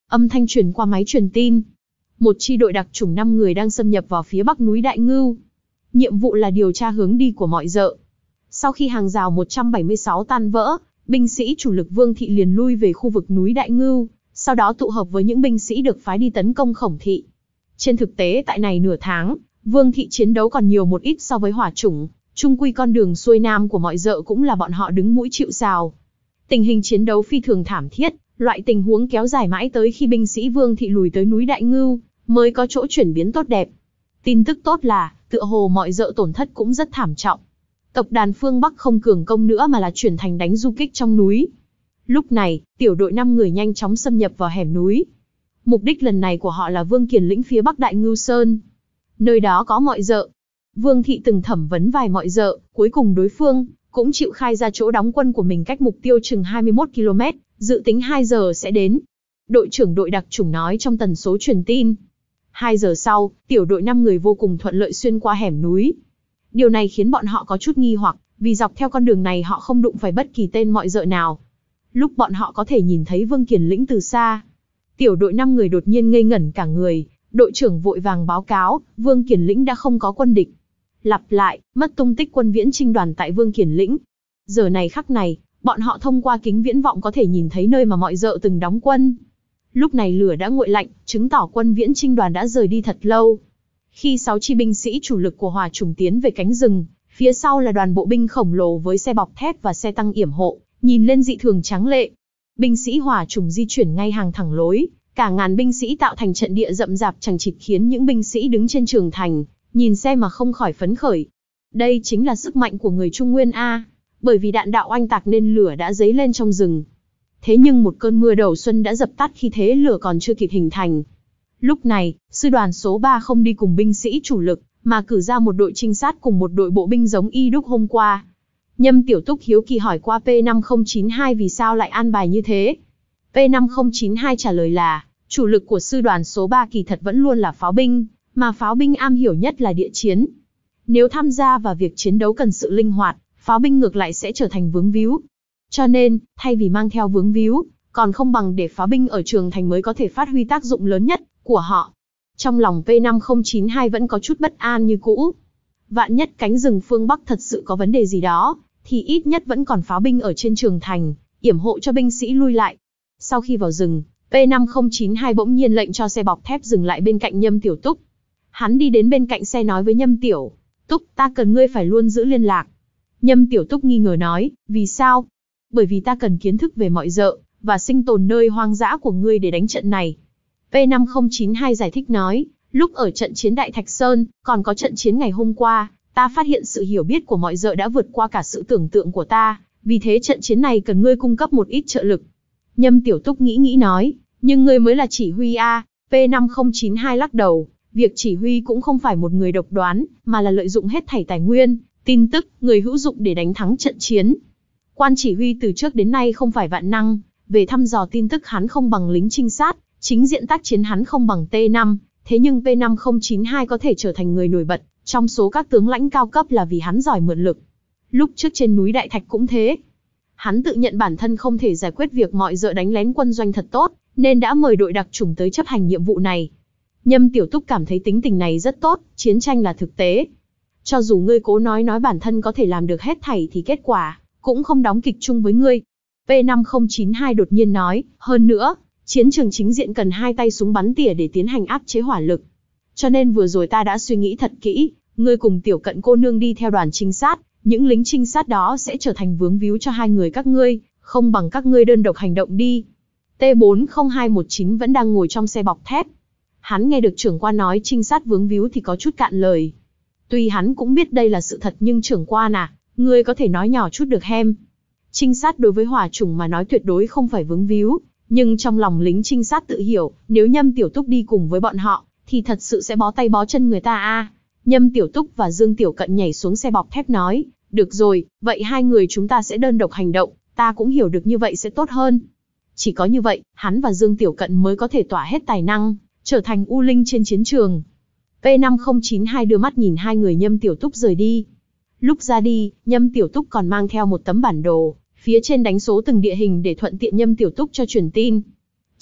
Âm thanh truyền qua máy truyền tin. Một chi đội đặc chủng năm người đang xâm nhập vào phía bắc núi Đại Ngưu. Nhiệm vụ là điều tra hướng đi của mọi dợ. Sau khi hàng rào một trăm bảy mươi sáu tan vỡ, binh sĩ chủ lực Vương Thị liền lui về khu vực núi Đại Ngưu, sau đó tụ hợp với những binh sĩ được phái đi tấn công Khổng Thị. Trên thực tế tại này nửa tháng, Vương Thị chiến đấu còn nhiều một ít so với Hỏa chủng, chung quy con đường xuôi nam của mọi dợ cũng là bọn họ đứng mũi chịu sào. Tình hình chiến đấu phi thường thảm thiết, loại tình huống kéo dài mãi tới khi binh sĩ Vương Thị lùi tới núi Đại Ngưu, mới có chỗ chuyển biến tốt đẹp. Tin tức tốt là, tựa hồ mọi dợ tổn thất cũng rất thảm trọng. Tộc đàn phương Bắc không cường công nữa mà là chuyển thành đánh du kích trong núi. Lúc này, tiểu đội năm người nhanh chóng xâm nhập vào hẻm núi. Mục đích lần này của họ là Vương Kiền lĩnh phía Bắc Đại Ngưu Sơn. Nơi đó có mọi dợ. Vương Thị từng thẩm vấn vài mọi dợ, cuối cùng đối phương cũng chịu khai ra chỗ đóng quân của mình cách mục tiêu chừng hai mươi mốt ki lô mét, dự tính hai giờ sẽ đến. Đội trưởng đội đặc chủng nói trong tần số truyền tin. hai giờ sau, tiểu đội năm người vô cùng thuận lợi xuyên qua hẻm núi. Điều này khiến bọn họ có chút nghi hoặc, vì dọc theo con đường này họ không đụng phải bất kỳ tên mọi dợ nào. Lúc bọn họ có thể nhìn thấy Vương Kiền lĩnh từ xa. Tiểu đội năm người đột nhiên ngây ngẩn cả người, đội trưởng vội vàng báo cáo, Vương Kiền lĩnh đã không có quân địch. Lặp lại, mất tung tích quân viễn chinh đoàn tại Vương Kiền lĩnh. Giờ này khắc này, bọn họ thông qua kính viễn vọng có thể nhìn thấy nơi mà mọi dợ từng đóng quân. Lúc này lửa đã nguội lạnh, chứng tỏ quân viễn chinh đoàn đã rời đi thật lâu. Khi sáu chi binh sĩ chủ lực của Hỏa chủng tiến về cánh rừng, phía sau là đoàn bộ binh khổng lồ với xe bọc thép và xe tăng yểm hộ, nhìn lên dị thường tráng lệ. Binh sĩ Hỏa chủng di chuyển ngay hàng thẳng lối, cả ngàn binh sĩ tạo thành trận địa rậm rạp chằng chịt khiến những binh sĩ đứng trên trường thành, nhìn xem mà không khỏi phấn khởi. Đây chính là sức mạnh của người Trung Nguyên A, bởi vì đạn đạo oanh tạc nên lửa đã dấy lên trong rừng. Thế nhưng một cơn mưa đầu xuân đã dập tắt khi thế lửa còn chưa kịp hình thành. Lúc này, sư đoàn số ba không đi cùng binh sĩ chủ lực, mà cử ra một đội trinh sát cùng một đội bộ binh giống y đúc hôm qua. Nhâm Tiểu Túc hiếu kỳ hỏi qua P năm không chín hai vì sao lại an bài như thế. P năm không chín hai trả lời là, chủ lực của sư đoàn số ba kỳ thật vẫn luôn là pháo binh, mà pháo binh am hiểu nhất là địa chiến. Nếu tham gia vào việc chiến đấu cần sự linh hoạt, pháo binh ngược lại sẽ trở thành vướng víu. Cho nên, thay vì mang theo vướng víu, còn không bằng để pháo binh ở trường thành mới có thể phát huy tác dụng lớn nhất của họ. Trong lòng P năm không chín hai vẫn có chút bất an như cũ. Vạn nhất cánh rừng phương Bắc thật sự có vấn đề gì đó, thì ít nhất vẫn còn pháo binh ở trên trường thành, yểm hộ cho binh sĩ lui lại. Sau khi vào rừng, P năm không chín hai bỗng nhiên lệnh cho xe bọc thép dừng lại bên cạnh Nhâm Tiểu Túc. Hắn đi đến bên cạnh xe nói với Nhâm Tiểu Túc, ta cần ngươi phải luôn giữ liên lạc. Nhâm Tiểu Túc nghi ngờ nói, vì sao? Bởi vì ta cần kiến thức về mọi dợ, và sinh tồn nơi hoang dã của ngươi để đánh trận này. P năm không chín hai giải thích nói, lúc ở trận chiến Đại Thạch Sơn, còn có trận chiến ngày hôm qua, ta phát hiện sự hiểu biết của mọi dợ đã vượt qua cả sự tưởng tượng của ta, vì thế trận chiến này cần ngươi cung cấp một ít trợ lực. Nhâm Tiểu Túc nghĩ nghĩ nói, nhưng ngươi mới là chỉ huy a. P năm không chín hai lắc đầu, việc chỉ huy cũng không phải một người độc đoán, mà là lợi dụng hết thảy tài nguyên, tin tức, người hữu dụng để đánh thắng trận chiến. Quan chỉ huy từ trước đến nay không phải vạn năng, về thăm dò tin tức hắn không bằng lính trinh sát, chính diện tác chiến hắn không bằng T năm, thế nhưng P năm không chín hai có thể trở thành người nổi bật trong số các tướng lãnh cao cấp là vì hắn giỏi mượn lực. Lúc trước trên núi Đại Thạch cũng thế. Hắn tự nhận bản thân không thể giải quyết việc mọi dợ đánh lén quân doanh thật tốt, nên đã mời đội đặc chủng tới chấp hành nhiệm vụ này. Nhâm Tiểu Túc cảm thấy tính tình này rất tốt, chiến tranh là thực tế. Cho dù ngươi cố nói nói bản thân có thể làm được hết thảy thì kết quả cũng không đóng kịch chung với ngươi. P năm không chín hai đột nhiên nói, hơn nữa, chiến trường chính diện cần hai tay súng bắn tỉa để tiến hành áp chế hỏa lực. Cho nên vừa rồi ta đã suy nghĩ thật kỹ, ngươi cùng Tiểu Cận cô nương đi theo đoàn trinh sát, những lính trinh sát đó sẽ trở thành vướng víu cho hai người các ngươi, không bằng các ngươi đơn độc hành động đi. T bốn không hai một chín vẫn đang ngồi trong xe bọc thép. Hắn nghe được trưởng quan nói trinh sát vướng víu thì có chút cạn lời. Tuy hắn cũng biết đây là sự thật nhưng trưởng quan à, ngươi có thể nói nhỏ chút được hem. Trinh sát đối với Hỏa chủng mà nói tuyệt đối không phải vướng víu, nhưng trong lòng lính trinh sát tự hiểu, nếu Nhâm Tiểu Túc đi cùng với bọn họ, thì thật sự sẽ bó tay bó chân người ta a. À. Nhâm Tiểu Túc và Dương Tiểu Cận nhảy xuống xe bọc thép nói, được rồi, vậy hai người chúng ta sẽ đơn độc hành động, ta cũng hiểu được như vậy sẽ tốt hơn. Chỉ có như vậy, hắn và Dương Tiểu Cận mới có thể tỏa hết tài năng, trở thành U Linh trên chiến trường. P năm không chín hai đưa mắt nhìn hai người Nhâm Tiểu Túc rời đi. Lúc ra đi, Nhâm Tiểu Túc còn mang theo một tấm bản đồ, phía trên đánh số từng địa hình để thuận tiện Nhâm Tiểu Túc cho truyền tin.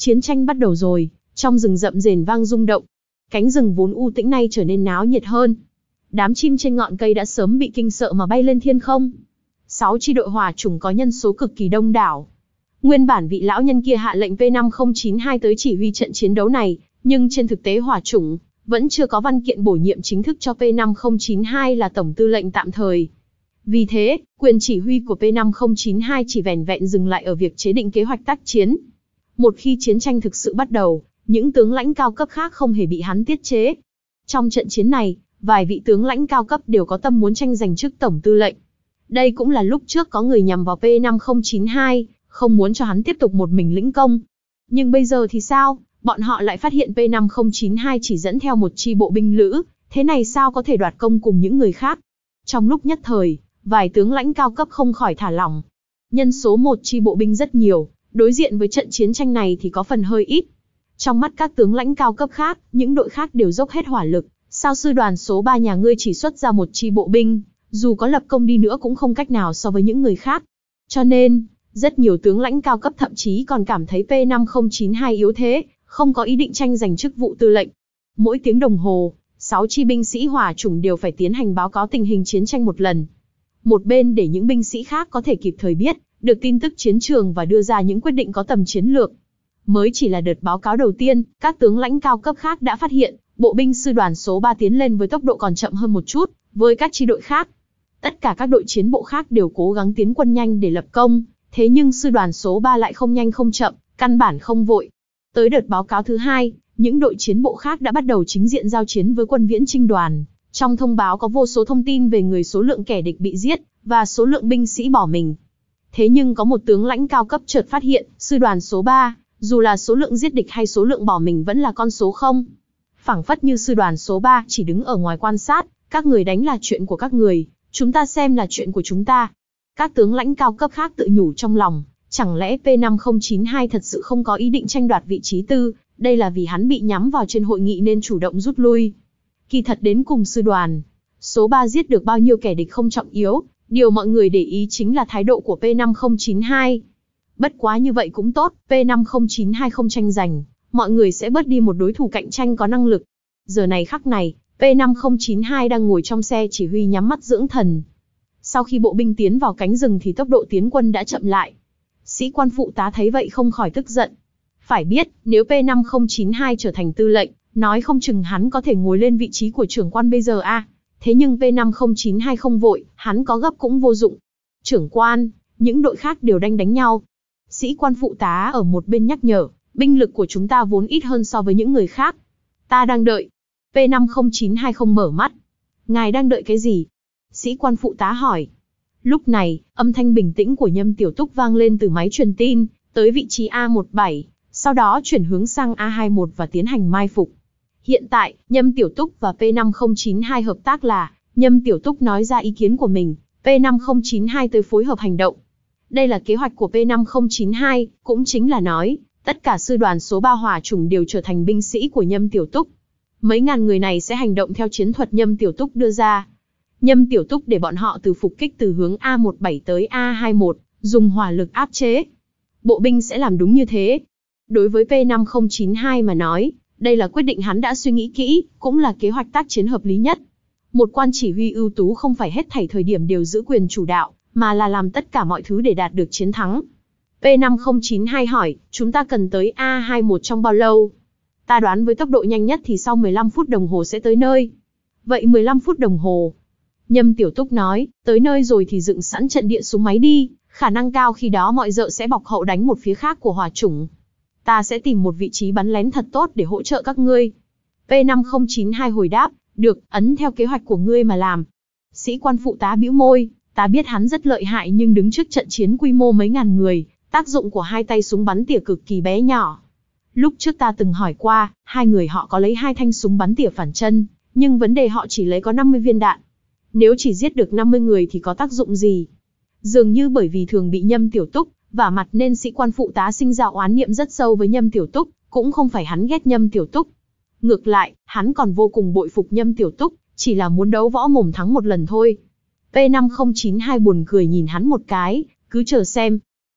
Chiến tranh bắt đầu rồi, trong rừng rậm rền vang rung động. Cánh rừng vốn u tĩnh nay trở nên náo nhiệt hơn. Đám chim trên ngọn cây đã sớm bị kinh sợ mà bay lên thiên không. Sáu chi đội hỏa chủng có nhân số cực kỳ đông đảo. Nguyên bản vị lão nhân kia hạ lệnh P năm không chín hai tới chỉ huy trận chiến đấu này, nhưng trên thực tế hỏa chủng vẫn chưa có văn kiện bổ nhiệm chính thức cho P năm không chín hai là tổng tư lệnh tạm thời. Vì thế, quyền chỉ huy của P năm không chín hai chỉ vẻn vẹn dừng lại ở việc chế định kế hoạch tác chiến. Một khi chiến tranh thực sự bắt đầu, những tướng lãnh cao cấp khác không hề bị hắn tiết chế. Trong trận chiến này, vài vị tướng lãnh cao cấp đều có tâm muốn tranh giành chức tổng tư lệnh. Đây cũng là lúc trước có người nhằm vào P năm không chín hai, không muốn cho hắn tiếp tục một mình lĩnh công. Nhưng bây giờ thì sao? Bọn họ lại phát hiện P năm không chín hai chỉ dẫn theo một chi bộ binh lữ, thế này sao có thể đoạt công cùng những người khác? Trong lúc nhất thời, vài tướng lãnh cao cấp không khỏi thả lỏng. Nhân số một chi bộ binh rất nhiều, đối diện với trận chiến tranh này thì có phần hơi ít. Trong mắt các tướng lãnh cao cấp khác, những đội khác đều dốc hết hỏa lực. Sao sư đoàn số ba nhà ngươi chỉ xuất ra một chi bộ binh, dù có lập công đi nữa cũng không cách nào so với những người khác. Cho nên, rất nhiều tướng lãnh cao cấp thậm chí còn cảm thấy P năm không chín hai yếu thế, không có ý định tranh giành chức vụ tư lệnh. Mỗi tiếng đồng hồ, sáu chi binh sĩ hỏa chủng đều phải tiến hành báo cáo tình hình chiến tranh một lần. Một bên để những binh sĩ khác có thể kịp thời biết được tin tức chiến trường và đưa ra những quyết định có tầm chiến lược. Mới chỉ là đợt báo cáo đầu tiên, các tướng lãnh cao cấp khác đã phát hiện, bộ binh sư đoàn số ba tiến lên với tốc độ còn chậm hơn một chút, với các chi đội khác. Tất cả các đội chiến bộ khác đều cố gắng tiến quân nhanh để lập công, thế nhưng sư đoàn số ba lại không nhanh không chậm, căn bản không vội. Tới đợt báo cáo thứ hai, những đội chiến bộ khác đã bắt đầu chính diện giao chiến với quân viễn chinh đoàn. Trong thông báo có vô số thông tin về người số lượng kẻ địch bị giết, và số lượng binh sĩ bỏ mình. Thế nhưng có một tướng lãnh cao cấp chợt phát hiện, sư đoàn số ba, dù là số lượng giết địch hay số lượng bỏ mình vẫn là con số không. Phảng phất như sư đoàn số ba chỉ đứng ở ngoài quan sát, các người đánh là chuyện của các người, chúng ta xem là chuyện của chúng ta. Các tướng lãnh cao cấp khác tự nhủ trong lòng, chẳng lẽ P năm không chín hai thật sự không có ý định tranh đoạt vị trí tư, đây là vì hắn bị nhắm vào trên hội nghị nên chủ động rút lui. Kỳ thật đến cùng sư đoàn số ba giết được bao nhiêu kẻ địch không trọng yếu, điều mọi người để ý chính là thái độ của P năm không chín hai. Bất quá như vậy cũng tốt, P năm không chín hai không tranh giành, mọi người sẽ bớt đi một đối thủ cạnh tranh có năng lực. Giờ này khắc này, P năm không chín hai đang ngồi trong xe chỉ huy nhắm mắt dưỡng thần. Sau khi bộ binh tiến vào cánh rừng thì tốc độ tiến quân đã chậm lại. Sĩ quan phụ tá thấy vậy không khỏi tức giận. Phải biết, nếu P năm không chín hai trở thành tư lệnh, nói không chừng hắn có thể ngồi lên vị trí của trưởng quan bây giờ a. À. Thế nhưng P năm không chín hai không vội, hắn có gấp cũng vô dụng. Trưởng quan, những đội khác đều đang đánh nhau. Sĩ quan phụ tá ở một bên nhắc nhở, binh lực của chúng ta vốn ít hơn so với những người khác. Ta đang đợi. P năm không chín hai không mở mắt. Ngài đang đợi cái gì? Sĩ quan phụ tá hỏi. Lúc này, âm thanh bình tĩnh của Nhâm Tiểu Túc vang lên từ máy truyền tin, tới vị trí A mười bảy, sau đó chuyển hướng sang A hai mươi mốt và tiến hành mai phục. Hiện tại, Nhâm Tiểu Túc và P năm không chín hai hợp tác là, Nhâm Tiểu Túc nói ra ý kiến của mình, P năm không chín hai tới phối hợp hành động. Đây là kế hoạch của P năm không chín hai, cũng chính là nói, tất cả sư đoàn số ba hỏa chủng đều trở thành binh sĩ của Nhâm Tiểu Túc. Mấy ngàn người này sẽ hành động theo chiến thuật Nhâm Tiểu Túc đưa ra. Nhâm Tiểu Túc để bọn họ từ phục kích từ hướng A mười bảy tới A hai mươi mốt, dùng hỏa lực áp chế. Bộ binh sẽ làm đúng như thế. Đối với P năm không chín hai mà nói, đây là quyết định hắn đã suy nghĩ kỹ, cũng là kế hoạch tác chiến hợp lý nhất. Một quan chỉ huy ưu tú không phải hết thảy thời điểm đều giữ quyền chủ đạo, mà là làm tất cả mọi thứ để đạt được chiến thắng. P năm không chín hai hỏi, chúng ta cần tới A hai mươi mốt trong bao lâu? Ta đoán với tốc độ nhanh nhất thì sau mười lăm phút đồng hồ sẽ tới nơi. Vậy mười lăm phút đồng hồ. Nhâm Tiểu Túc nói, tới nơi rồi thì dựng sẵn trận địa súng máy đi, khả năng cao khi đó mọi dợ sẽ bọc hậu đánh một phía khác của hỏa chủng. Ta sẽ tìm một vị trí bắn lén thật tốt để hỗ trợ các ngươi. P năm không chín hai hồi đáp, được, ấn theo kế hoạch của ngươi mà làm. Sĩ quan phụ tá bĩu môi, ta biết hắn rất lợi hại nhưng đứng trước trận chiến quy mô mấy ngàn người, tác dụng của hai tay súng bắn tỉa cực kỳ bé nhỏ. Lúc trước ta từng hỏi qua, hai người họ có lấy hai thanh súng bắn tỉa phản chân, nhưng vấn đề họ chỉ lấy có năm mươi viên đạn. Nếu chỉ giết được năm mươi người thì có tác dụng gì? Dường như bởi vì thường bị Nhâm Tiểu Túc vả mặt nên sĩ quan phụ tá sinh ra oán niệm rất sâu với Nhâm Tiểu Túc, cũng không phải hắn ghét Nhâm Tiểu Túc. Ngược lại, hắn còn vô cùng bội phục Nhâm Tiểu Túc, chỉ là muốn đấu võ mồm thắng một lần thôi. P năm không chín hai buồn cười nhìn hắn một cái, cứ chờ xem.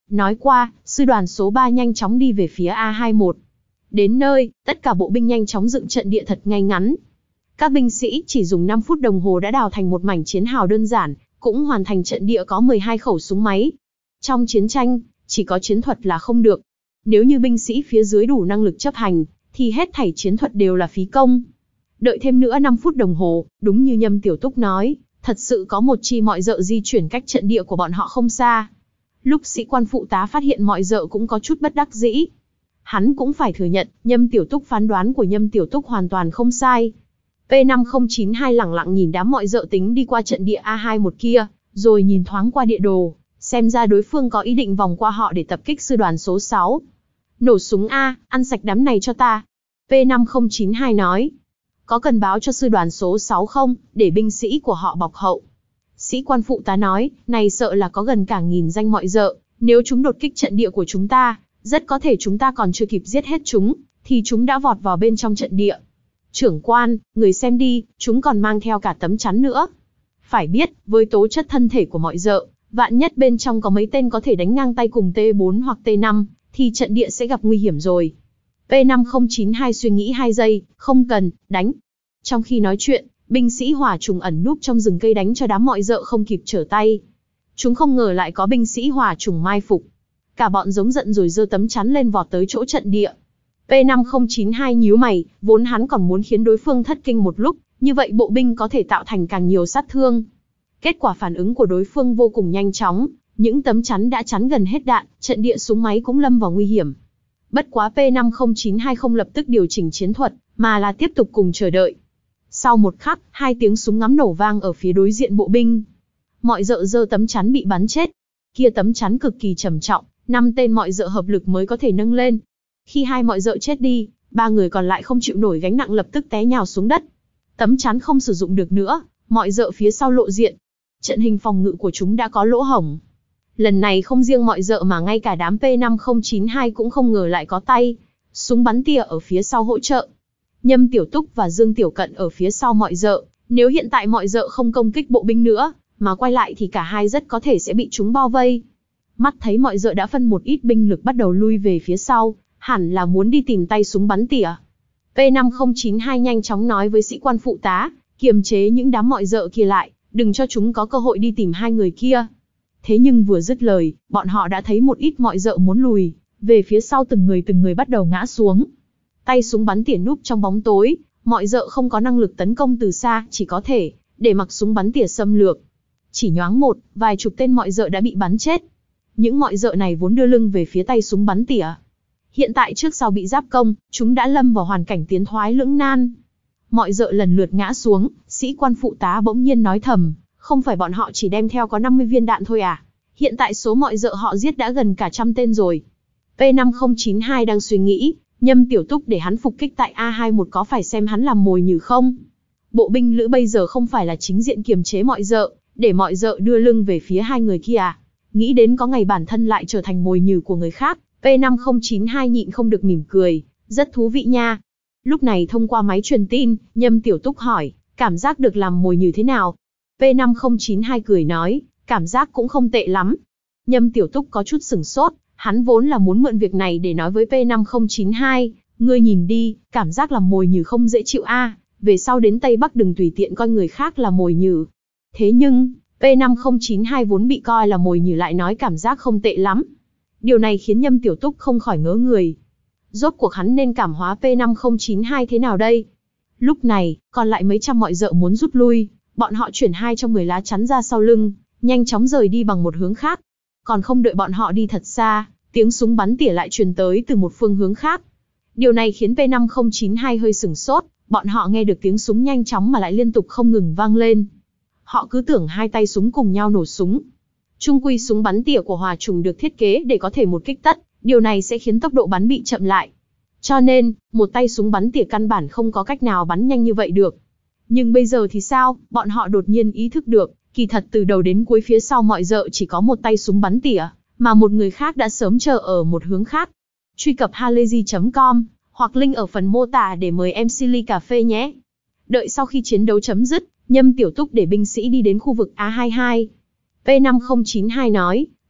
Nói qua, sư đoàn số ba nhanh chóng đi về phía A hai mươi mốt. Đến nơi, tất cả bộ binh nhanh chóng dựng trận địa thật ngay ngắn. Các binh sĩ chỉ dùng năm phút đồng hồ đã đào thành một mảnh chiến hào đơn giản, cũng hoàn thành trận địa có mười hai khẩu súng máy. Trong chiến tranh, chỉ có chiến thuật là không được. Nếu như binh sĩ phía dưới đủ năng lực chấp hành, thì hết thảy chiến thuật đều là phí công. Đợi thêm nữa năm phút đồng hồ, đúng như Nhâm Tiểu Túc nói, thật sự có một chi mọi dợ di chuyển cách trận địa của bọn họ không xa. Lúc sĩ quan phụ tá phát hiện mọi dợ cũng có chút bất đắc dĩ. Hắn cũng phải thừa nhận, Nhâm Tiểu Túc phán đoán của Nhâm Tiểu Túc hoàn toàn không sai. P năm không chín hai lẳng lặng nhìn đám mọi dợ tính đi qua trận địa A hai mươi mốt kia, rồi nhìn thoáng qua địa đồ, xem ra đối phương có ý định vòng qua họ để tập kích sư đoàn số sáu. Nổ súng A, ăn sạch đám này cho ta. P năm không chín hai nói. Có cần báo cho sư đoàn số sáu không, để binh sĩ của họ bọc hậu. Sĩ quan phụ tá nói, này sợ là có gần cả nghìn danh mọi dợ, nếu chúng đột kích trận địa của chúng ta, rất có thể chúng ta còn chưa kịp giết hết chúng, thì chúng đã vọt vào bên trong trận địa. Trưởng quan, người xem đi, chúng còn mang theo cả tấm chắn nữa. Phải biết, với tố chất thân thể của mọi dợ, vạn nhất bên trong có mấy tên có thể đánh ngang tay cùng T bốn hoặc T năm, thì trận địa sẽ gặp nguy hiểm rồi. P năm không chín hai suy nghĩ hai giây, không cần, đánh. Trong khi nói chuyện, binh sĩ hỏa trùng ẩn núp trong rừng cây đánh cho đám mọi dợ không kịp trở tay. Chúng không ngờ lại có binh sĩ hỏa trùng mai phục. Cả bọn giống giận rồi giơ tấm chắn lên vọt tới chỗ trận địa. P năm không chín hai nhíu mày, vốn hắn còn muốn khiến đối phương thất kinh một lúc, như vậy bộ binh có thể tạo thành càng nhiều sát thương. Kết quả phản ứng của đối phương vô cùng nhanh chóng, những tấm chắn đã chắn gần hết đạn, trận địa súng máy cũng lâm vào nguy hiểm. Bất quá P năm không chín hai không lập tức điều chỉnh chiến thuật, mà là tiếp tục cùng chờ đợi. Sau một khắc, hai tiếng súng ngắm nổ vang ở phía đối diện bộ binh. Mọi dợ giơ tấm chắn bị bắn chết. Kia tấm chắn cực kỳ trầm trọng, năm tên mọi dợ hợp lực mới có thể nâng lên. Khi hai mọi dợ chết đi, ba người còn lại không chịu nổi gánh nặng lập tức té nhào xuống đất. Tấm chắn không sử dụng được nữa, mọi dợ phía sau lộ diện. Trận hình phòng ngự của chúng đã có lỗ hổng. Lần này không riêng mọi dợ mà ngay cả đám P năm không chín hai cũng không ngờ lại có tay súng bắn tỉa ở phía sau hỗ trợ. Nhâm Tiểu Túc và Dương Tiểu Cận ở phía sau mọi dợ, nếu hiện tại mọi dợ không công kích bộ binh nữa, mà quay lại thì cả hai rất có thể sẽ bị chúng bao vây. Mắt thấy mọi dợ đã phân một ít binh lực bắt đầu lui về phía sau, hẳn là muốn đi tìm tay súng bắn tỉa. P năm không chín hai nhanh chóng nói với sĩ quan phụ tá, kiềm chế những đám mọi dợ kia lại, đừng cho chúng có cơ hội đi tìm hai người kia. Thế nhưng vừa dứt lời, bọn họ đã thấy một ít mọi dợ muốn lùi, về phía sau từng người từng người bắt đầu ngã xuống. Tay súng bắn tỉa núp trong bóng tối, mọi dợ không có năng lực tấn công từ xa, chỉ có thể để mặc súng bắn tỉa xâm lược. Chỉ nhoáng một, vài chục tên mọi dợ đã bị bắn chết. Những mọi dợ này vốn đưa lưng về phía tay súng bắn tỉa. Hiện tại trước sau bị giáp công, chúng đã lâm vào hoàn cảnh tiến thoái lưỡng nan. Mọi dợ lần lượt ngã xuống, sĩ quan phụ tá bỗng nhiên nói thầm, không phải bọn họ chỉ đem theo có năm mươi viên đạn thôi à? Hiện tại số mọi dợ họ giết đã gần cả trăm tên rồi. P năm không chín hai đang suy nghĩ, Nhâm Tiểu Túc để hắn phục kích tại A hai mươi mốt có phải xem hắn làm mồi nhử không? Bộ binh lữ bây giờ không phải là chính diện kiềm chế mọi dợ, để mọi dợ đưa lưng về phía hai người kia à? Nghĩ đến có ngày bản thân lại trở thành mồi nhử của người khác, P năm không chín hai nhịn không được mỉm cười, rất thú vị nha. Lúc này thông qua máy truyền tin, Nhâm Tiểu Túc hỏi, cảm giác được làm mồi nhử thế nào? P năm không chín hai cười nói, cảm giác cũng không tệ lắm. Nhâm Tiểu Túc có chút sửng sốt, hắn vốn là muốn mượn việc này để nói với P năm không chín hai, ngươi nhìn đi, cảm giác làm mồi nhử không dễ chịu a, à, về sau đến Tây Bắc đừng tùy tiện coi người khác là mồi nhử. Thế nhưng, P năm không chín hai vốn bị coi là mồi nhử lại nói cảm giác không tệ lắm. Điều này khiến Nhâm Tiểu Túc không khỏi ngớ người. Rốt cuộc hắn nên cảm hóa P năm không chín hai thế nào đây? Lúc này, còn lại mấy trăm mọi dợ muốn rút lui, bọn họ chuyển hai trong mười lá chắn ra sau lưng, nhanh chóng rời đi bằng một hướng khác. Còn không đợi bọn họ đi thật xa, tiếng súng bắn tỉa lại truyền tới từ một phương hướng khác. Điều này khiến P năm không chín hai hơi sửng sốt, bọn họ nghe được tiếng súng nhanh chóng mà lại liên tục không ngừng vang lên. Họ cứ tưởng hai tay súng cùng nhau nổ súng. Chung quy súng bắn tỉa của Hòa Trùng được thiết kế để có thể một kích tất, điều này sẽ khiến tốc độ bắn bị chậm lại. Cho nên, một tay súng bắn tỉa căn bản không có cách nào bắn nhanh như vậy được. Nhưng bây giờ thì sao, bọn họ đột nhiên ý thức được, kỳ thật từ đầu đến cuối phía sau mọi dợ chỉ có một tay súng bắn tỉa, mà một người khác đã sớm chờ ở một hướng khác. Truy cập halayzi chấm com, hoặc link ở phần mô tả để mời em xê ly cà phê nhé. Đợi sau khi chiến đấu chấm dứt, Nhâm Tiểu Túc để binh sĩ đi đến khu vực A hai mươi hai. P năm không chín hai nói,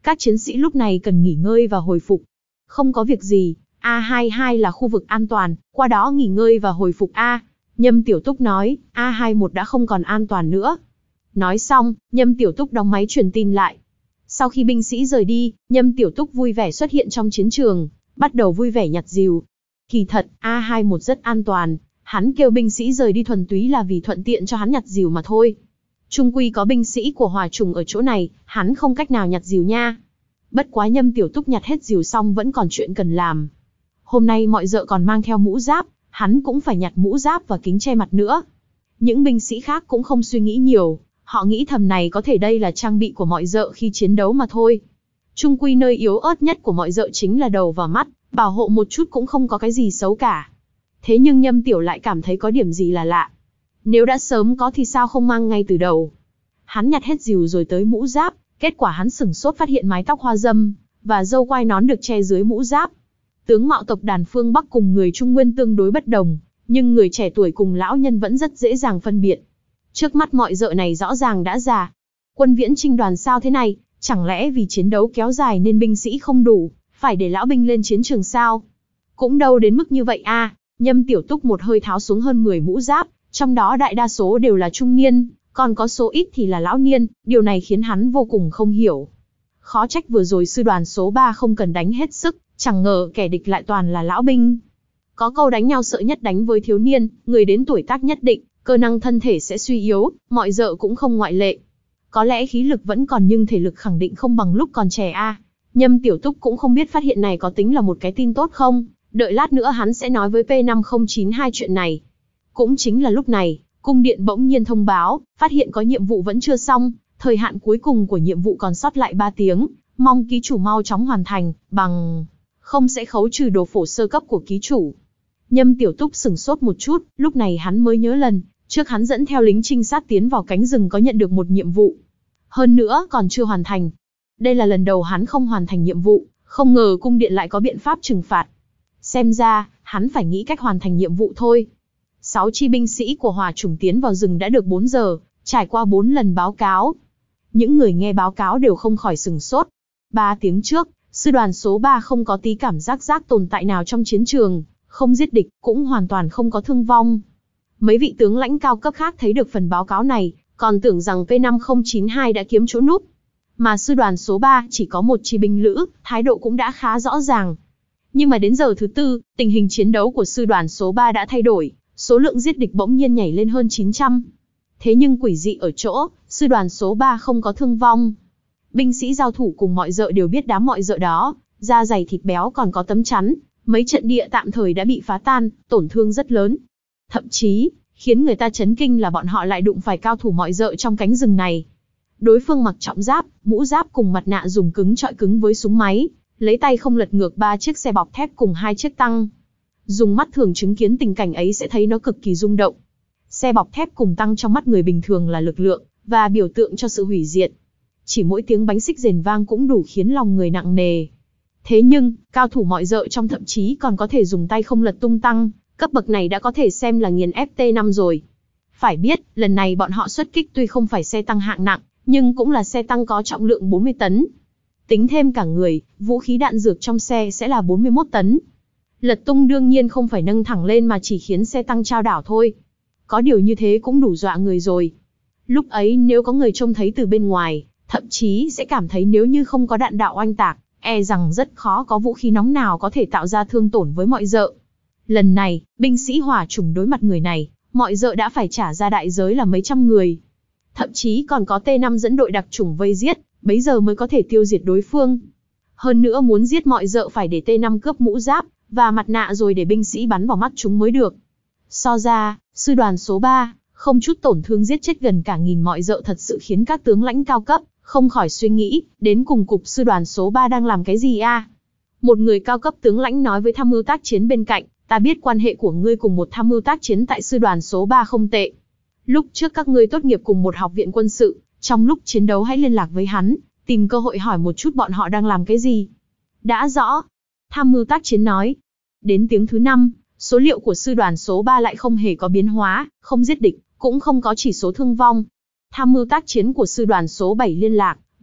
Các chiến sĩ lúc này cần nghỉ ngơi và hồi phục. Không có việc gì, A hai mươi hai là khu vực an toàn, qua đó nghỉ ngơi và hồi phục A. Nhâm Tiểu Túc nói, A hai mươi mốt đã không còn an toàn nữa. Nói xong, Nhâm Tiểu Túc đóng máy truyền tin lại. Sau khi binh sĩ rời đi, Nhâm Tiểu Túc vui vẻ xuất hiện trong chiến trường, bắt đầu vui vẻ nhặt rìu. Kỳ thật, A hai mươi mốt rất an toàn, hắn kêu binh sĩ rời đi thuần túy là vì thuận tiện cho hắn nhặt rìu mà thôi. Trung quy có binh sĩ của Hỏa Trùng ở chỗ này, hắn không cách nào nhặt rìu nha. Bất quá Nhâm Tiểu Túc nhặt hết rìu xong vẫn còn chuyện cần làm. Hôm nay mọi dợ còn mang theo mũ giáp, hắn cũng phải nhặt mũ giáp và kính che mặt nữa. Những binh sĩ khác cũng không suy nghĩ nhiều, họ nghĩ thầm này có thể đây là trang bị của mọi dợ khi chiến đấu mà thôi. Trung quy nơi yếu ớt nhất của mọi dợ chính là đầu và mắt, bảo hộ một chút cũng không có cái gì xấu cả. Thế nhưng Nhâm Tiểu lại cảm thấy có điểm gì là lạ. Nếu đã sớm có thì sao không mang ngay từ đầu. Hắn nhặt hết rìu rồi tới mũ giáp, kết quả hắn sửng sốt phát hiện mái tóc hoa dâm và râu quai nón được che dưới mũ giáp. Tướng mạo tộc đàn phương Bắc cùng người Trung Nguyên tương đối bất đồng, nhưng người trẻ tuổi cùng lão nhân vẫn rất dễ dàng phân biệt. Trước mắt mọi dợ này rõ ràng đã già. Quân viễn chinh đoàn sao thế này, chẳng lẽ vì chiến đấu kéo dài nên binh sĩ không đủ, phải để lão binh lên chiến trường sao? Cũng đâu đến mức như vậy a. À. Nhâm Tiểu Túc một hơi tháo xuống hơn mười mũ giáp, trong đó đại đa số đều là trung niên, còn có số ít thì là lão niên, điều này khiến hắn vô cùng không hiểu. Khó trách vừa rồi sư đoàn số ba không cần đánh hết sức, chẳng ngờ kẻ địch lại toàn là lão binh. Có câu đánh nhau sợ nhất đánh với thiếu niên, người đến tuổi tác nhất định, cơ năng thân thể sẽ suy yếu, mọi dợ cũng không ngoại lệ. Có lẽ khí lực vẫn còn nhưng thể lực khẳng định không bằng lúc còn trẻ a. À. Nhâm Tiểu Túc cũng không biết phát hiện này có tính là một cái tin tốt không, đợi lát nữa hắn sẽ nói với P năm không chín hai chuyện này. Cũng chính là lúc này, cung điện bỗng nhiên thông báo, phát hiện có nhiệm vụ vẫn chưa xong, thời hạn cuối cùng của nhiệm vụ còn sót lại ba tiếng, mong ký chủ mau chóng hoàn thành, bằng không sẽ khấu trừ đồ phổ sơ cấp của ký chủ. Nhâm Tiểu Túc sửng sốt một chút, lúc này hắn mới nhớ lần trước hắn dẫn theo lính trinh sát tiến vào cánh rừng có nhận được một nhiệm vụ. Hơn nữa còn chưa hoàn thành. Đây là lần đầu hắn không hoàn thành nhiệm vụ, không ngờ cung điện lại có biện pháp trừng phạt. Xem ra, hắn phải nghĩ cách hoàn thành nhiệm vụ thôi. Sáu chi binh sĩ của Hỏa Chủng tiến vào rừng đã được bốn giờ, trải qua bốn lần báo cáo. Những người nghe báo cáo đều không khỏi sửng sốt. Ba tiếng trước, sư đoàn số ba không có tí cảm giác giác tồn tại nào trong chiến trường, không giết địch, cũng hoàn toàn không có thương vong. Mấy vị tướng lãnh cao cấp khác thấy được phần báo cáo này, còn tưởng rằng P năm không chín hai đã kiếm chỗ núp. Mà sư đoàn số ba chỉ có một chi binh lữ, thái độ cũng đã khá rõ ràng. Nhưng mà đến giờ thứ tư, tình hình chiến đấu của sư đoàn số ba đã thay đổi, số lượng giết địch bỗng nhiên nhảy lên hơn chín trăm. Thế nhưng quỷ dị ở chỗ, sư đoàn số ba không có thương vong. Binh sĩ giao thủ cùng mọi dợ đều biết đám mọi dợ đó, da dày thịt béo còn có tấm chắn, mấy trận địa tạm thời đã bị phá tan, tổn thương rất lớn. Thậm chí, khiến người ta chấn kinh là bọn họ lại đụng phải cao thủ mọi dợ trong cánh rừng này. Đối phương mặc trọng giáp, mũ giáp cùng mặt nạ dùng cứng chọi cứng với súng máy, lấy tay không lật ngược ba chiếc xe bọc thép cùng hai chiếc tăng. Dùng mắt thường chứng kiến tình cảnh ấy sẽ thấy nó cực kỳ rung động. Xe bọc thép cùng tăng trong mắt người bình thường là lực lượng, và biểu tượng cho sự hủy diệt. Chỉ mỗi tiếng bánh xích rền vang cũng đủ khiến lòng người nặng nề. Thế nhưng, cao thủ mọi dợ trong thậm chí còn có thể dùng tay không lật tung tăng, cấp bậc này đã có thể xem là nghiền ép T năm rồi. Phải biết, lần này bọn họ xuất kích tuy không phải xe tăng hạng nặng, nhưng cũng là xe tăng có trọng lượng bốn mươi tấn. Tính thêm cả người, vũ khí đạn dược trong xe sẽ là bốn mươi mốt tấn. Lật tung đương nhiên không phải nâng thẳng lên mà chỉ khiến xe tăng chao đảo thôi. Có điều như thế cũng đủ dọa người rồi. Lúc ấy nếu có người trông thấy từ bên ngoài, thậm chí sẽ cảm thấy nếu như không có đạn đạo oanh tạc, e rằng rất khó có vũ khí nóng nào có thể tạo ra thương tổn với mọi dợ. Lần này, binh sĩ Hỏa Chủng đối mặt người này, mọi dợ đã phải trả ra đại giới là mấy trăm người. Thậm chí còn có T năm dẫn đội đặc chủng vây giết, bấy giờ mới có thể tiêu diệt đối phương. Hơn nữa muốn giết mọi dợ phải để T năm cướp mũ giáp và mặt nạ rồi để binh sĩ bắn vào mắt chúng mới được. So ra, sư đoàn số ba, không chút tổn thương giết chết gần cả nghìn mọi dợ thật sự khiến các tướng lãnh cao cấp không khỏi suy nghĩ, đến cùng cục sư đoàn số ba đang làm cái gì a? À? Một người cao cấp tướng lãnh nói với tham mưu tác chiến bên cạnh, ta biết quan hệ của ngươi cùng một tham mưu tác chiến tại sư đoàn số ba không tệ. Lúc trước các ngươi tốt nghiệp cùng một học viện quân sự, trong lúc chiến đấu hãy liên lạc với hắn, tìm cơ hội hỏi một chút bọn họ đang làm cái gì. Đã rõ. Tham mưu tác chiến nói. Đến tiếng thứ năm, số liệu của sư đoàn số ba lại không hề có biến hóa, không giết địch, cũng không có chỉ số thương vong. Tham mưu tác chiến của sư đoàn số bảy liên lạc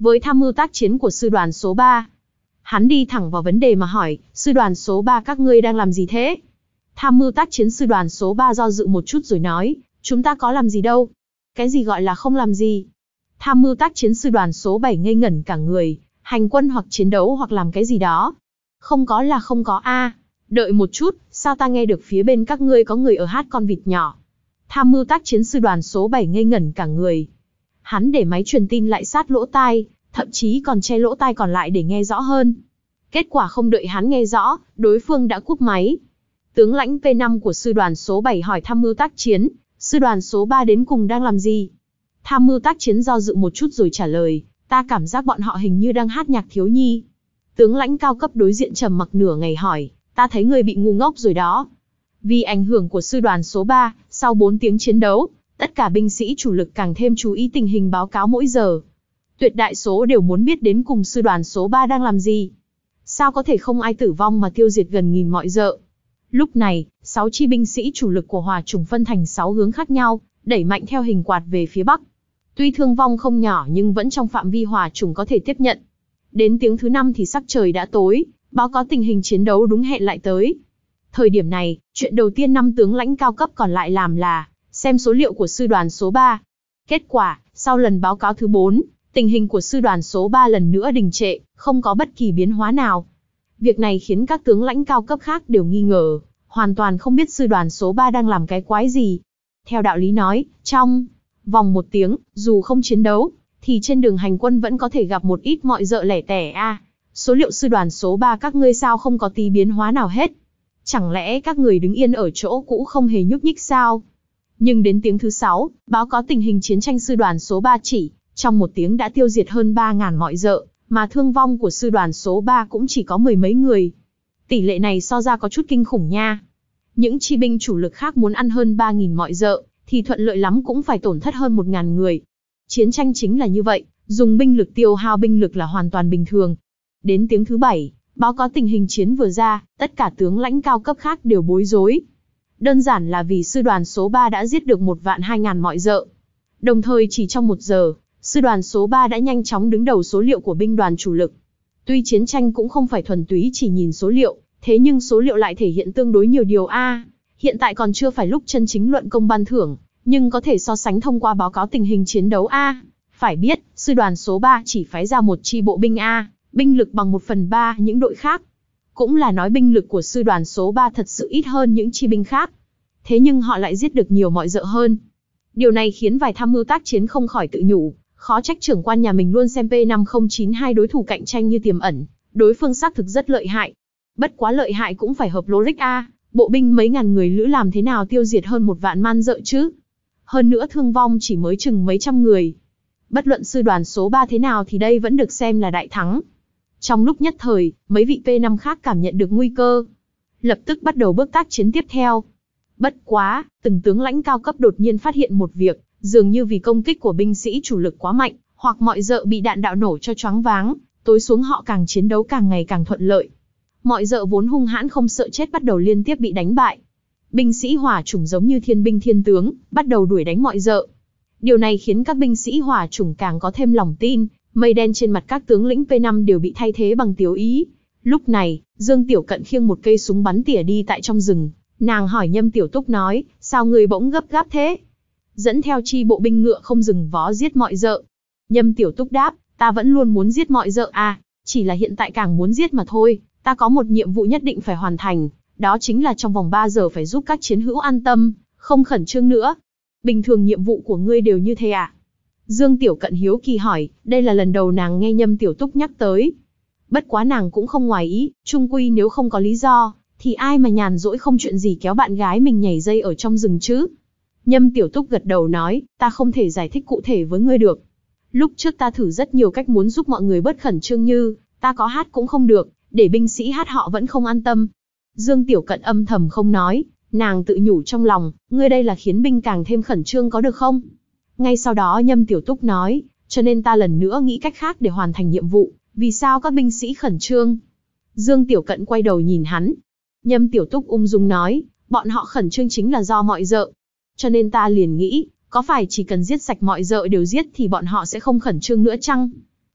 với tham mưu tác chiến của sư đoàn số ba. Hắn đi thẳng vào vấn đề mà hỏi, sư đoàn số ba các ngươi đang làm gì thế? Tham mưu tác chiến sư đoàn số ba do dự một chút rồi nói, chúng ta có làm gì đâu. Cái gì gọi là không làm gì? Tham mưu tác chiến sư đoàn số bảy ngây ngẩn cả người, hành quân hoặc chiến đấu hoặc làm cái gì đó. Không có là không có a. Đợi một chút, sao ta nghe được phía bên các ngươi có người ở hát con vịt nhỏ? Tham mưu tác chiến sư đoàn số bảy ngây ngẩn cả người. Hắn để máy truyền tin lại sát lỗ tai, thậm chí còn che lỗ tai còn lại để nghe rõ hơn. Kết quả không đợi hắn nghe rõ, đối phương đã cúp máy. Tướng lãnh P năm của sư đoàn số bảy hỏi tham mưu tác chiến, sư đoàn số ba đến cùng đang làm gì? Tham mưu tác chiến do dự một chút rồi trả lời, ta cảm giác bọn họ hình như đang hát nhạc thiếu nhi. Tướng lãnh cao cấp đối diện trầm mặc nửa ngày hỏi, ta thấy ngươi bị ngu ngốc rồi đó. Vì ảnh hưởng của sư đoàn số ba, sau bốn tiếng chiến đấu, tất cả binh sĩ chủ lực càng thêm chú ý tình hình báo cáo mỗi giờ. Tuyệt đại số đều muốn biết đến cùng sư đoàn số ba đang làm gì. Sao có thể không ai tử vong mà tiêu diệt gần nghìn mọi dợ. Lúc này, sáu chi binh sĩ chủ lực của Hỏa Chủng phân thành sáu hướng khác nhau, đẩy mạnh theo hình quạt về phía bắc. Tuy thương vong không nhỏ nhưng vẫn trong phạm vi Hỏa Chủng có thể tiếp nhận. Đến tiếng thứ năm thì sắc trời đã tối, báo cáo tình hình chiến đấu đúng hẹn lại tới. Thời điểm này, chuyện đầu tiên năm tướng lãnh cao cấp còn lại làm là xem số liệu của sư đoàn số ba. Kết quả, sau lần báo cáo thứ bốn, tình hình của sư đoàn số ba lần nữa đình trệ, không có bất kỳ biến hóa nào. Việc này khiến các tướng lãnh cao cấp khác đều nghi ngờ, hoàn toàn không biết sư đoàn số ba đang làm cái quái gì. Theo đạo lý nói, trong vòng một tiếng, dù không chiến đấu, thì trên đường hành quân vẫn có thể gặp một ít mọi dợ lẻ tẻ a. À, số liệu sư đoàn số ba các ngươi sao không có tí biến hóa nào hết? Chẳng lẽ các người đứng yên ở chỗ cũ không hề nhúc nhích sao? Nhưng đến tiếng thứ sáu, báo cáo tình hình chiến tranh sư đoàn số ba chỉ, trong một tiếng đã tiêu diệt hơn ba nghìn mọi dợ, mà thương vong của sư đoàn số ba cũng chỉ có mười mấy người. Tỷ lệ này so ra có chút kinh khủng nha. Những chi binh chủ lực khác muốn ăn hơn ba nghìn mọi dợ, thì thuận lợi lắm cũng phải tổn thất hơn một nghìn người. Chiến tranh chính là như vậy, dùng binh lực tiêu hao binh lực là hoàn toàn bình thường. Đến tiếng thứ bảy, báo cáo tình hình chiến vừa ra, tất cả tướng lãnh cao cấp khác đều bối rối. Đơn giản là vì sư đoàn số ba đã giết được một vạn hai ngàn mọi dợ. Đồng thời chỉ trong một giờ, sư đoàn số ba đã nhanh chóng đứng đầu số liệu của binh đoàn chủ lực. Tuy chiến tranh cũng không phải thuần túy chỉ nhìn số liệu, thế nhưng số liệu lại thể hiện tương đối nhiều điều a. À, hiện tại còn chưa phải lúc chân chính luận công ban thưởng, nhưng có thể so sánh thông qua báo cáo tình hình chiến đấu a. À, phải biết, sư đoàn số ba chỉ phái ra một chi bộ binh a, à, binh lực bằng một phần ba những đội khác. Cũng là nói binh lực của sư đoàn số ba thật sự ít hơn những chi binh khác. Thế nhưng họ lại giết được nhiều mọi dợ hơn. Điều này khiến vài tham mưu tác chiến không khỏi tự nhủ, khó trách trưởng quan nhà mình luôn xem P năm không chín hai đối thủ cạnh tranh như tiềm ẩn, đối phương xác thực rất lợi hại. Bất quá lợi hại cũng phải hợp logic a, bộ binh mấy ngàn người lữ làm thế nào tiêu diệt hơn một vạn man dợ chứ? Hơn nữa thương vong chỉ mới chừng mấy trăm người. Bất luận sư đoàn số ba thế nào thì đây vẫn được xem là đại thắng. Trong lúc nhất thời, mấy vị P năm khác cảm nhận được nguy cơ, lập tức bắt đầu bước tác chiến tiếp theo. Bất quá, từng tướng lãnh cao cấp đột nhiên phát hiện một việc, dường như vì công kích của binh sĩ chủ lực quá mạnh, hoặc mọi dợ bị đạn đạo nổ cho choáng váng, tối xuống họ càng chiến đấu càng ngày càng thuận lợi. Mọi dợ vốn hung hãn không sợ chết bắt đầu liên tiếp bị đánh bại. Binh sĩ Hỏa Chủng giống như thiên binh thiên tướng, bắt đầu đuổi đánh mọi dợ. Điều này khiến các binh sĩ Hỏa Chủng càng có thêm lòng tin, mây đen trên mặt các tướng lĩnh P năm đều bị thay thế bằng tiếu ý. Lúc này, Dương Tiểu Cận khiêng một cây súng bắn tỉa đi tại trong rừng, nàng hỏi Nhâm Tiểu Túc nói, sao người bỗng gấp gáp thế? Dẫn theo chi bộ binh ngựa không dừng vó giết mọi dợ. Nhâm Tiểu Túc đáp, ta vẫn luôn muốn giết mọi dợ à, chỉ là hiện tại càng muốn giết mà thôi, ta có một nhiệm vụ nhất định phải hoàn thành, đó chính là trong vòng ba giờ phải giúp các chiến hữu an tâm, không khẩn trương nữa. Bình thường nhiệm vụ của ngươi đều như thế à? Dương Tiểu Cận hiếu kỳ hỏi, đây là lần đầu nàng nghe Nhâm Tiểu Túc nhắc tới. Bất quá nàng cũng không ngoài ý, chung quy nếu không có lý do, thì ai mà nhàn rỗi không chuyện gì kéo bạn gái mình nhảy dây ở trong rừng chứ? Nhâm Tiểu Túc gật đầu nói, ta không thể giải thích cụ thể với ngươi được. Lúc trước ta thử rất nhiều cách muốn giúp mọi người bớt khẩn trương như, ta có hát cũng không được, để binh sĩ hát họ vẫn không an tâm. Dương Tiểu Cận âm thầm không nói, nàng tự nhủ trong lòng, ngươi đây là khiến binh càng thêm khẩn trương có được không? Ngay sau đó Nhâm Tiểu Túc nói, cho nên ta lần nữa nghĩ cách khác để hoàn thành nhiệm vụ, vì sao các binh sĩ khẩn trương? Dương Tiểu Cận quay đầu nhìn hắn. Nhâm Tiểu Túc ung dung nói, bọn họ khẩn trương chính là do mọi dợ. Cho nên ta liền nghĩ, có phải chỉ cần giết sạch mọi dợ đều giết thì bọn họ sẽ không khẩn trương nữa chăng?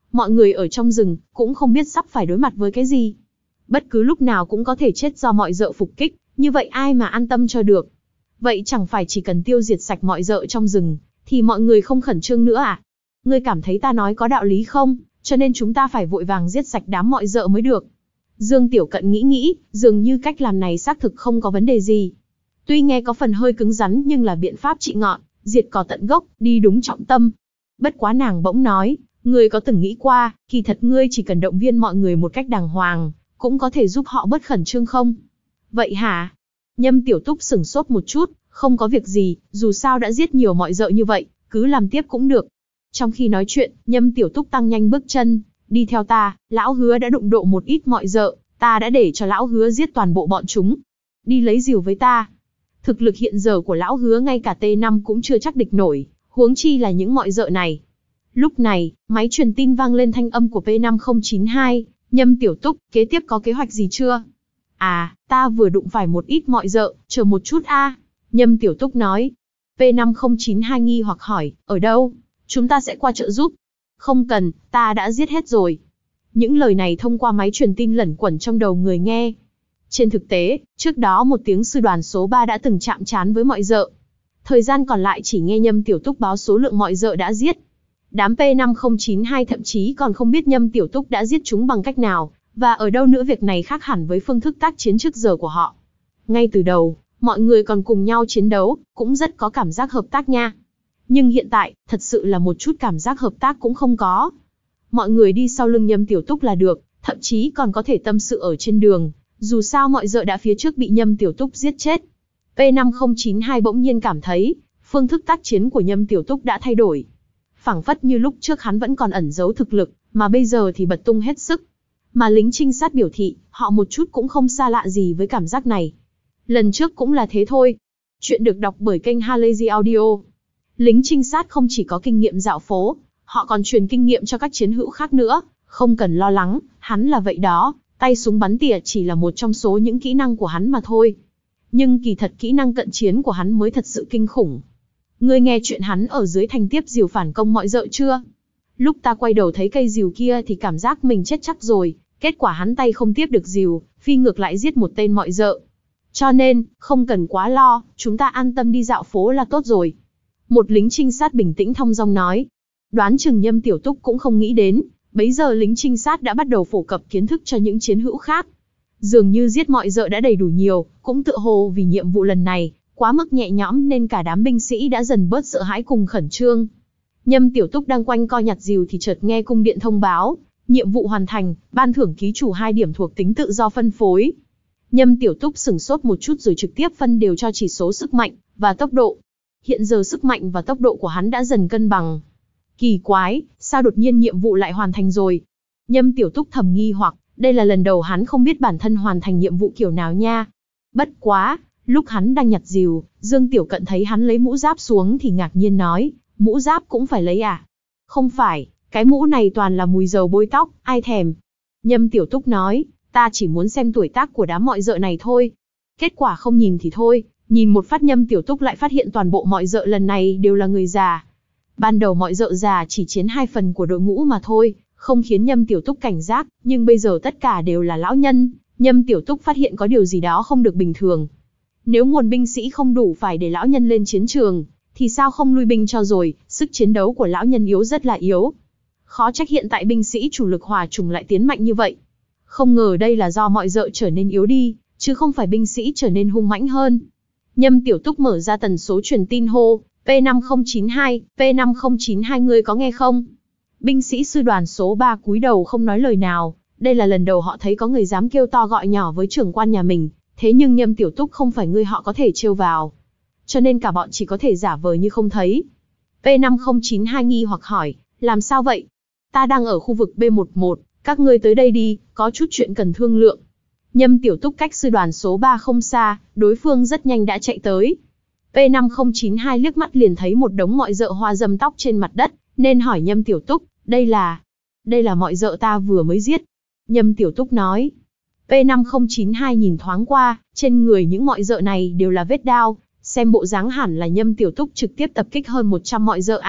Mọi người ở trong rừng, cũng không biết sắp phải đối mặt với cái gì. Bất cứ lúc nào cũng có thể chết do mọi dợ phục kích, như vậy ai mà an tâm cho được. Vậy chẳng phải chỉ cần tiêu diệt sạch mọi dợ trong rừng, thì mọi người không khẩn trương nữa à? Ngươi cảm thấy ta nói có đạo lý không? Cho nên chúng ta phải vội vàng giết sạch đám mọi dợ mới được. Dương Tiểu Cận nghĩ nghĩ, dường như cách làm này xác thực không có vấn đề gì. Tuy nghe có phần hơi cứng rắn nhưng là biện pháp trị ngọn, diệt cỏ tận gốc, đi đúng trọng tâm. Bất quá nàng bỗng nói, ngươi có từng nghĩ qua, kỳ thật ngươi chỉ cần động viên mọi người một cách đàng hoàng, cũng có thể giúp họ bớt khẩn trương không? Vậy hả? Nhâm Tiểu Túc sửng sốt một chút, không có việc gì, dù sao đã giết nhiều mọi dợ như vậy, cứ làm tiếp cũng được. Trong khi nói chuyện, Nhâm Tiểu Túc tăng nhanh bước chân, đi theo ta, lão hứa đã đụng độ một ít mọi dợ, ta đã để cho lão hứa giết toàn bộ bọn chúng. Đi lấy rìu với ta. Thực lực hiện giờ của lão hứa ngay cả T năm cũng chưa chắc địch nổi, huống chi là những mọi dợ này. Lúc này, máy truyền tin vang lên thanh âm của P năm không chín hai, Nhâm Tiểu Túc, kế tiếp có kế hoạch gì chưa? À, ta vừa đụng phải một ít mọi dợ, chờ một chút a. Nhâm Tiểu Túc nói. P năm không chín hai nghi hoặc hỏi, ở đâu? Chúng ta sẽ qua trợ giúp. Không cần, ta đã giết hết rồi. Những lời này thông qua máy truyền tin lẩn quẩn trong đầu người nghe. Trên thực tế, trước đó một tiếng sư đoàn số ba đã từng chạm trán với mọi dợ. Thời gian còn lại chỉ nghe Nhâm Tiểu Túc báo số lượng mọi dợ đã giết. Đám P năm không chín hai thậm chí còn không biết Nhâm Tiểu Túc đã giết chúng bằng cách nào, và ở đâu nữa. Việc này khác hẳn với phương thức tác chiến trước giờ của họ. Ngay từ đầu, mọi người còn cùng nhau chiến đấu, cũng rất có cảm giác hợp tác nha. Nhưng hiện tại, thật sự là một chút cảm giác hợp tác cũng không có. Mọi người đi sau lưng Nhâm Tiểu Túc là được, thậm chí còn có thể tâm sự ở trên đường, dù sao mọi dợ đã phía trước bị Nhâm Tiểu Túc giết chết. P năm không chín hai bỗng nhiên cảm thấy, phương thức tác chiến của Nhâm Tiểu Túc đã thay đổi. Phảng phất như lúc trước hắn vẫn còn ẩn giấu thực lực, mà bây giờ thì bật tung hết sức. Mà lính trinh sát biểu thị, họ một chút cũng không xa lạ gì với cảm giác này. Lần trước cũng là thế thôi. Chuyện được đọc bởi kênh Halazy Audio. Lính trinh sát không chỉ có kinh nghiệm dạo phố, họ còn truyền kinh nghiệm cho các chiến hữu khác nữa. Không cần lo lắng, hắn là vậy đó, tay súng bắn tỉa chỉ là một trong số những kỹ năng của hắn mà thôi. Nhưng kỳ thật kỹ năng cận chiến của hắn mới thật sự kinh khủng. Ngươi nghe chuyện hắn ở dưới thành tiếp rìu phản công mọi dợ chưa? Lúc ta quay đầu thấy cây rìu kia thì cảm giác mình chết chắc rồi, kết quả hắn tay không tiếp được rìu, phi ngược lại giết một tên mọi dợ. Cho nên, không cần quá lo, chúng ta an tâm đi dạo phố là tốt rồi. Một lính trinh sát bình tĩnh thong dong nói. Đoán chừng Nhâm Tiểu Túc cũng không nghĩ đến, bấy giờ lính trinh sát đã bắt đầu phổ cập kiến thức cho những chiến hữu khác. Dường như giết mọi dợ đã đầy đủ nhiều, cũng tựa hồ vì nhiệm vụ lần này quá mức nhẹ nhõm nên cả đám binh sĩ đã dần bớt sợ hãi cùng khẩn trương. Nhâm Tiểu Túc đang quanh co nhặt rìu thì chợt nghe cung điện thông báo, nhiệm vụ hoàn thành, ban thưởng ký chủ hai điểm thuộc tính tự do phân phối. Nhâm Tiểu Túc sửng sốt một chút rồi trực tiếp phân đều cho chỉ số sức mạnh và tốc độ. Hiện giờ sức mạnh và tốc độ của hắn đã dần cân bằng. Kỳ quái, sao đột nhiên nhiệm vụ lại hoàn thành rồi? Nhâm Tiểu Túc thầm nghi hoặc, đây là lần đầu hắn không biết bản thân hoàn thành nhiệm vụ kiểu nào nha. Bất quá, lúc hắn đang nhặt rìu, Dương Tiểu Cận thấy hắn lấy mũ giáp xuống thì ngạc nhiên nói, mũ giáp cũng phải lấy à? Không phải, cái mũ này toàn là mùi dầu bôi tóc, ai thèm. Nhâm Tiểu Túc nói, ta chỉ muốn xem tuổi tác của đám mọi dợ này thôi. Kết quả không nhìn thì thôi, nhìn một phát Nhâm Tiểu Túc lại phát hiện toàn bộ mọi dợ lần này đều là người già. Ban đầu mọi dợ già chỉ chiếm hai phần của đội ngũ mà thôi, không khiến Nhâm Tiểu Túc cảnh giác, nhưng bây giờ tất cả đều là lão nhân. Nhâm Tiểu Túc phát hiện có điều gì đó không được bình thường. Nếu nguồn binh sĩ không đủ phải để lão nhân lên chiến trường, thì sao không lui binh cho rồi, sức chiến đấu của lão nhân yếu rất là yếu. Khó trách hiện tại binh sĩ chủ lực hòa trùng lại tiến mạnh như vậy. Không ngờ đây là do mọi dợ trở nên yếu đi, chứ không phải binh sĩ trở nên hung mãnh hơn. Nhâm Tiểu Túc mở ra tần số truyền tin hô, P năm không chín hai, P năm không chín hai ngươi có nghe không? Binh sĩ sư đoàn số ba cúi đầu không nói lời nào, đây là lần đầu họ thấy có người dám kêu to gọi nhỏ với trưởng quan nhà mình, thế nhưng Nhâm Tiểu Túc không phải người họ có thể trêu vào. Cho nên cả bọn chỉ có thể giả vờ như không thấy. P năm không chín hai nghi hoặc hỏi, làm sao vậy? Ta đang ở khu vực B mười một, các ngươi tới đây đi, có chút chuyện cần thương lượng. Nhâm Tiểu Túc cách sư đoàn số ba không xa, đối phương rất nhanh đã chạy tới. P năm không chín hai liếc mắt liền thấy một đống mọi dợ hoa râm tóc trên mặt đất, nên hỏi Nhâm Tiểu Túc, đây là... Đây là mọi dợ ta vừa mới giết. Nhâm Tiểu Túc nói. P năm không chín hai nhìn thoáng qua, trên người những mọi dợ này đều là vết đao, xem bộ dáng hẳn là Nhâm Tiểu Túc trực tiếp tập kích hơn một trăm mọi dợ a.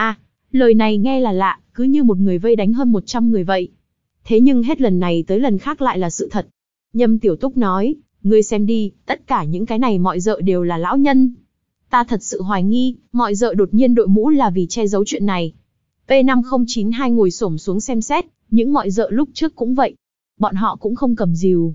Lời này nghe là lạ, cứ như một người vây đánh hơn một trăm người vậy. Thế nhưng hết lần này tới lần khác lại là sự thật. Nhâm Tiểu Túc nói, ngươi xem đi, tất cả những cái này mọi dợ đều là lão nhân. Ta thật sự hoài nghi, mọi dợ đột nhiên đội mũ là vì che giấu chuyện này. P năm không chín hai ngồi xổm xuống xem xét, những mọi dợ lúc trước cũng vậy. Bọn họ cũng không cầm rìu.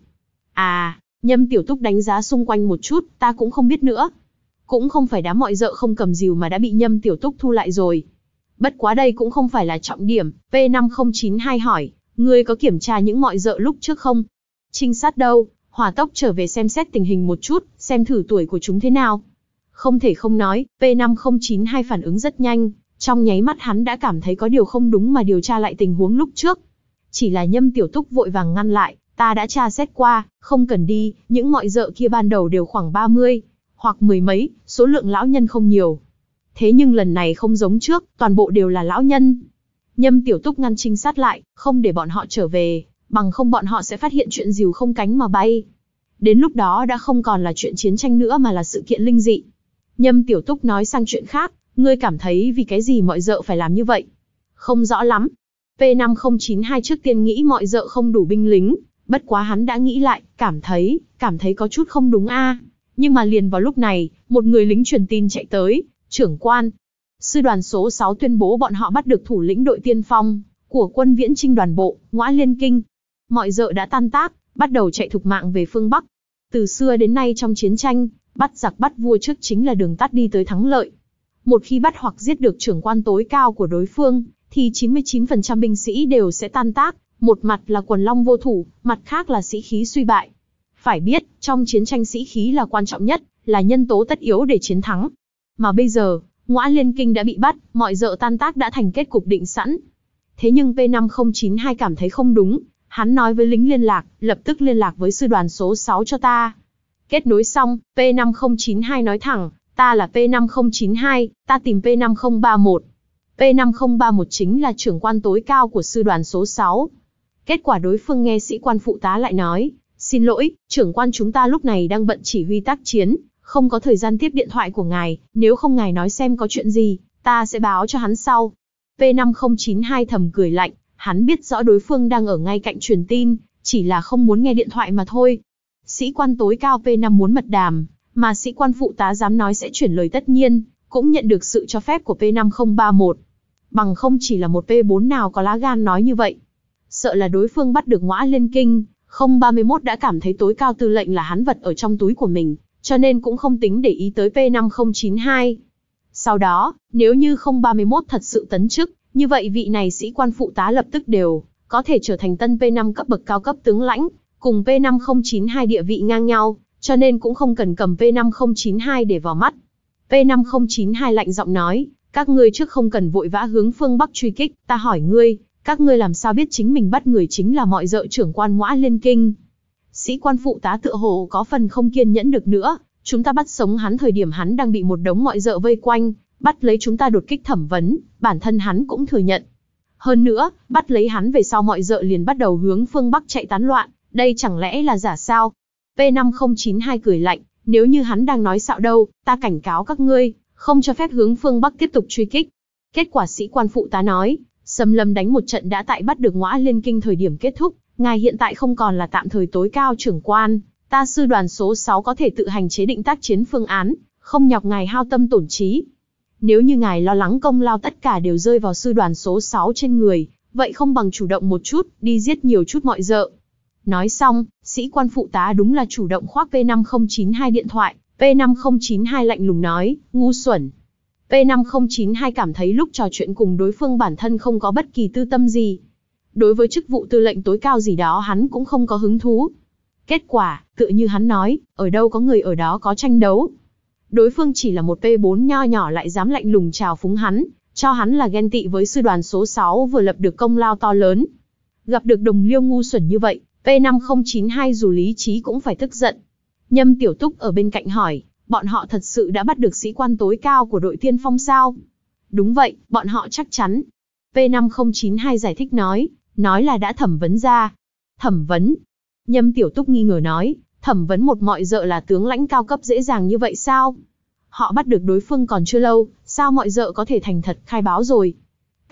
À, Nhâm Tiểu Túc đánh giá xung quanh một chút, ta cũng không biết nữa. Cũng không phải đám mọi dợ không cầm rìu mà đã bị Nhâm Tiểu Túc thu lại rồi. Bất quá đây cũng không phải là trọng điểm. P năm không chín hai hỏi, ngươi có kiểm tra những mọi dợ lúc trước không? Trinh sát đâu? Hỏa tốc trở về xem xét tình hình một chút, xem thử tuổi của chúng thế nào. Không thể không nói, P năm không chín hai phản ứng rất nhanh, trong nháy mắt hắn đã cảm thấy có điều không đúng mà điều tra lại tình huống lúc trước. Chỉ là Nhâm Tiểu Túc vội vàng ngăn lại, ta đã tra xét qua, không cần đi, những mọi dợ kia ban đầu đều khoảng ba mươi, hoặc mười mấy, số lượng lão nhân không nhiều. Thế nhưng lần này không giống trước, toàn bộ đều là lão nhân. Nhâm Tiểu Túc ngăn trinh sát lại, không để bọn họ trở về, bằng không bọn họ sẽ phát hiện chuyện rìu không cánh mà bay. Đến lúc đó đã không còn là chuyện chiến tranh nữa mà là sự kiện linh dị. Nhâm Tiểu Túc nói sang chuyện khác, ngươi cảm thấy vì cái gì mọi dợ phải làm như vậy? Không rõ lắm. P năm không chín hai trước tiên nghĩ mọi dợ không đủ binh lính, bất quá hắn đã nghĩ lại, cảm thấy, cảm thấy có chút không đúng a. Nhưng mà liền vào lúc này, một người lính truyền tin chạy tới, trưởng quan. Sư đoàn số sáu tuyên bố bọn họ bắt được thủ lĩnh đội tiên phong của quân viễn chinh đoàn bộ, Ngõa Liên Kinh. Mọi dợ đã tan tác, bắt đầu chạy thục mạng về phương Bắc. Từ xưa đến nay trong chiến tranh, bắt giặc bắt vua trước chính là đường tắt đi tới thắng lợi. Một khi bắt hoặc giết được trưởng quan tối cao của đối phương, thì chín mươi chín phần trăm binh sĩ đều sẽ tan tác, một mặt là quần long vô thủ, mặt khác là sĩ khí suy bại. Phải biết, trong chiến tranh sĩ khí là quan trọng nhất, là nhân tố tất yếu để chiến thắng. Mà bây giờ, Ngõa Liên Kinh đã bị bắt, mọi dợ tan tác đã thành kết cục định sẵn. Thế nhưng P năm không chín hai cảm thấy không đúng, hắn nói với lính liên lạc, lập tức liên lạc với sư đoàn số sáu cho ta. Kết nối xong, P năm không chín hai nói thẳng, ta là P năm không chín hai, ta tìm P năm không ba một. P năm không ba một chính là trưởng quan tối cao của sư đoàn số sáu. Kết quả đối phương nghe sĩ quan phụ tá lại nói, xin lỗi, trưởng quan chúng ta lúc này đang bận chỉ huy tác chiến, không có thời gian tiếp điện thoại của ngài, nếu không ngài nói xem có chuyện gì, ta sẽ báo cho hắn sau. P năm không chín hai thầm cười lạnh, hắn biết rõ đối phương đang ở ngay cạnh truyền tin, chỉ là không muốn nghe điện thoại mà thôi. Sĩ quan tối cao P năm muốn mật đàm, mà sĩ quan phụ tá dám nói sẽ chuyển lời tất nhiên, cũng nhận được sự cho phép của P năm không ba một. Bằng không chỉ là một P bốn nào có lá gan nói như vậy. Sợ là đối phương bắt được Ngõa Liên Kinh, không ba mốt đã cảm thấy tối cao tư lệnh là hắn vật ở trong túi của mình, cho nên cũng không tính để ý tới P năm không chín hai. Sau đó, nếu như không ba mốt thật sự tấn chức, như vậy vị này sĩ quan phụ tá lập tức đều có thể trở thành tân P năm cấp bậc cao cấp tướng lãnh, cùng P năm không chín hai địa vị ngang nhau, cho nên cũng không cần cầm P năm không chín hai để vào mắt. P năm không chín hai lạnh giọng nói, các ngươi trước không cần vội vã hướng phương Bắc truy kích, ta hỏi ngươi, các ngươi làm sao biết chính mình bắt người chính là mọi dợ trưởng quan Ngõa Liên Kinh? Sĩ quan phụ tá tựa hồ có phần không kiên nhẫn được nữa, chúng ta bắt sống hắn thời điểm hắn đang bị một đống mọi dợ vây quanh, bắt lấy chúng ta đột kích thẩm vấn, bản thân hắn cũng thừa nhận. Hơn nữa, bắt lấy hắn về sau mọi dợ liền bắt đầu hướng phương Bắc chạy tán loạn, đây chẳng lẽ là giả sao? P năm không chín hai cười lạnh, nếu như hắn đang nói xạo đâu, ta cảnh cáo các ngươi, không cho phép hướng phương Bắc tiếp tục truy kích. Kết quả sĩ quan phụ tá nói, Sầm Lâm đánh một trận đã tại bắt được Ngõa Liên Kinh thời điểm kết thúc, ngài hiện tại không còn là tạm thời tối cao trưởng quan, ta sư đoàn số sáu có thể tự hành chế định tác chiến phương án, không nhọc ngài hao tâm tổn trí. Nếu như ngài lo lắng công lao tất cả đều rơi vào sư đoàn số sáu trên người, vậy không bằng chủ động một chút, đi giết nhiều chút mọi dợ. Nói xong, sĩ quan phụ tá đúng là chủ động khoác P năm không chín hai điện thoại, P năm không chín hai lạnh lùng nói, ngu xuẩn. P năm không chín hai cảm thấy lúc trò chuyện cùng đối phương bản thân không có bất kỳ tư tâm gì. Đối với chức vụ tư lệnh tối cao gì đó hắn cũng không có hứng thú. Kết quả, tựa như hắn nói, ở đâu có người ở đó có tranh đấu. Đối phương chỉ là một P bốn nho nhỏ lại dám lạnh lùng chào phúng hắn, cho hắn là ghen tị với sư đoàn số sáu vừa lập được công lao to lớn. Gặp được đồng liêu ngu xuẩn như vậy, P năm không chín hai dù lý trí cũng phải tức giận. Nhâm Tiểu Túc ở bên cạnh hỏi, bọn họ thật sự đã bắt được sĩ quan tối cao của đội tiên phong sao? Đúng vậy, bọn họ chắc chắn. P năm không chín hai giải thích nói, nói là đã thẩm vấn ra. Thẩm vấn? Nhâm Tiểu Túc nghi ngờ nói, thẩm vấn một mọi dợ là tướng lãnh cao cấp dễ dàng như vậy sao? Họ bắt được đối phương còn chưa lâu, sao mọi dợ có thể thành thật khai báo rồi?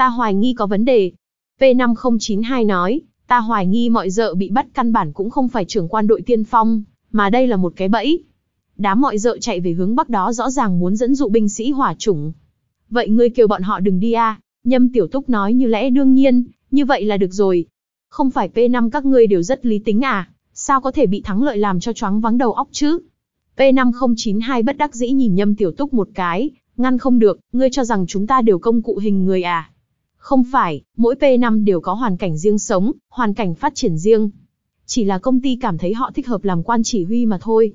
ta hoài nghi có vấn đề. P năm không chín hai nói, ta hoài nghi mọi dợ bị bắt căn bản cũng không phải trưởng quan đội tiên phong, mà đây là một cái bẫy. Đám mọi dợ chạy về hướng bắc đó rõ ràng muốn dẫn dụ binh sĩ hỏa chủng. Vậy ngươi kêu bọn họ đừng đi à? Nhâm Tiểu Túc nói như lẽ đương nhiên, như vậy là được rồi. Không phải P năm các ngươi đều rất lý tính à? Sao có thể bị thắng lợi làm cho choáng váng đầu óc chứ? P năm không chín hai bất đắc dĩ nhìn Nhâm Tiểu Túc một cái, ngăn không được, ngươi cho rằng chúng ta đều công cụ hình người à? Không phải, mỗi P năm đều có hoàn cảnh riêng sống, hoàn cảnh phát triển riêng. Chỉ là công ty cảm thấy họ thích hợp làm quan chỉ huy mà thôi.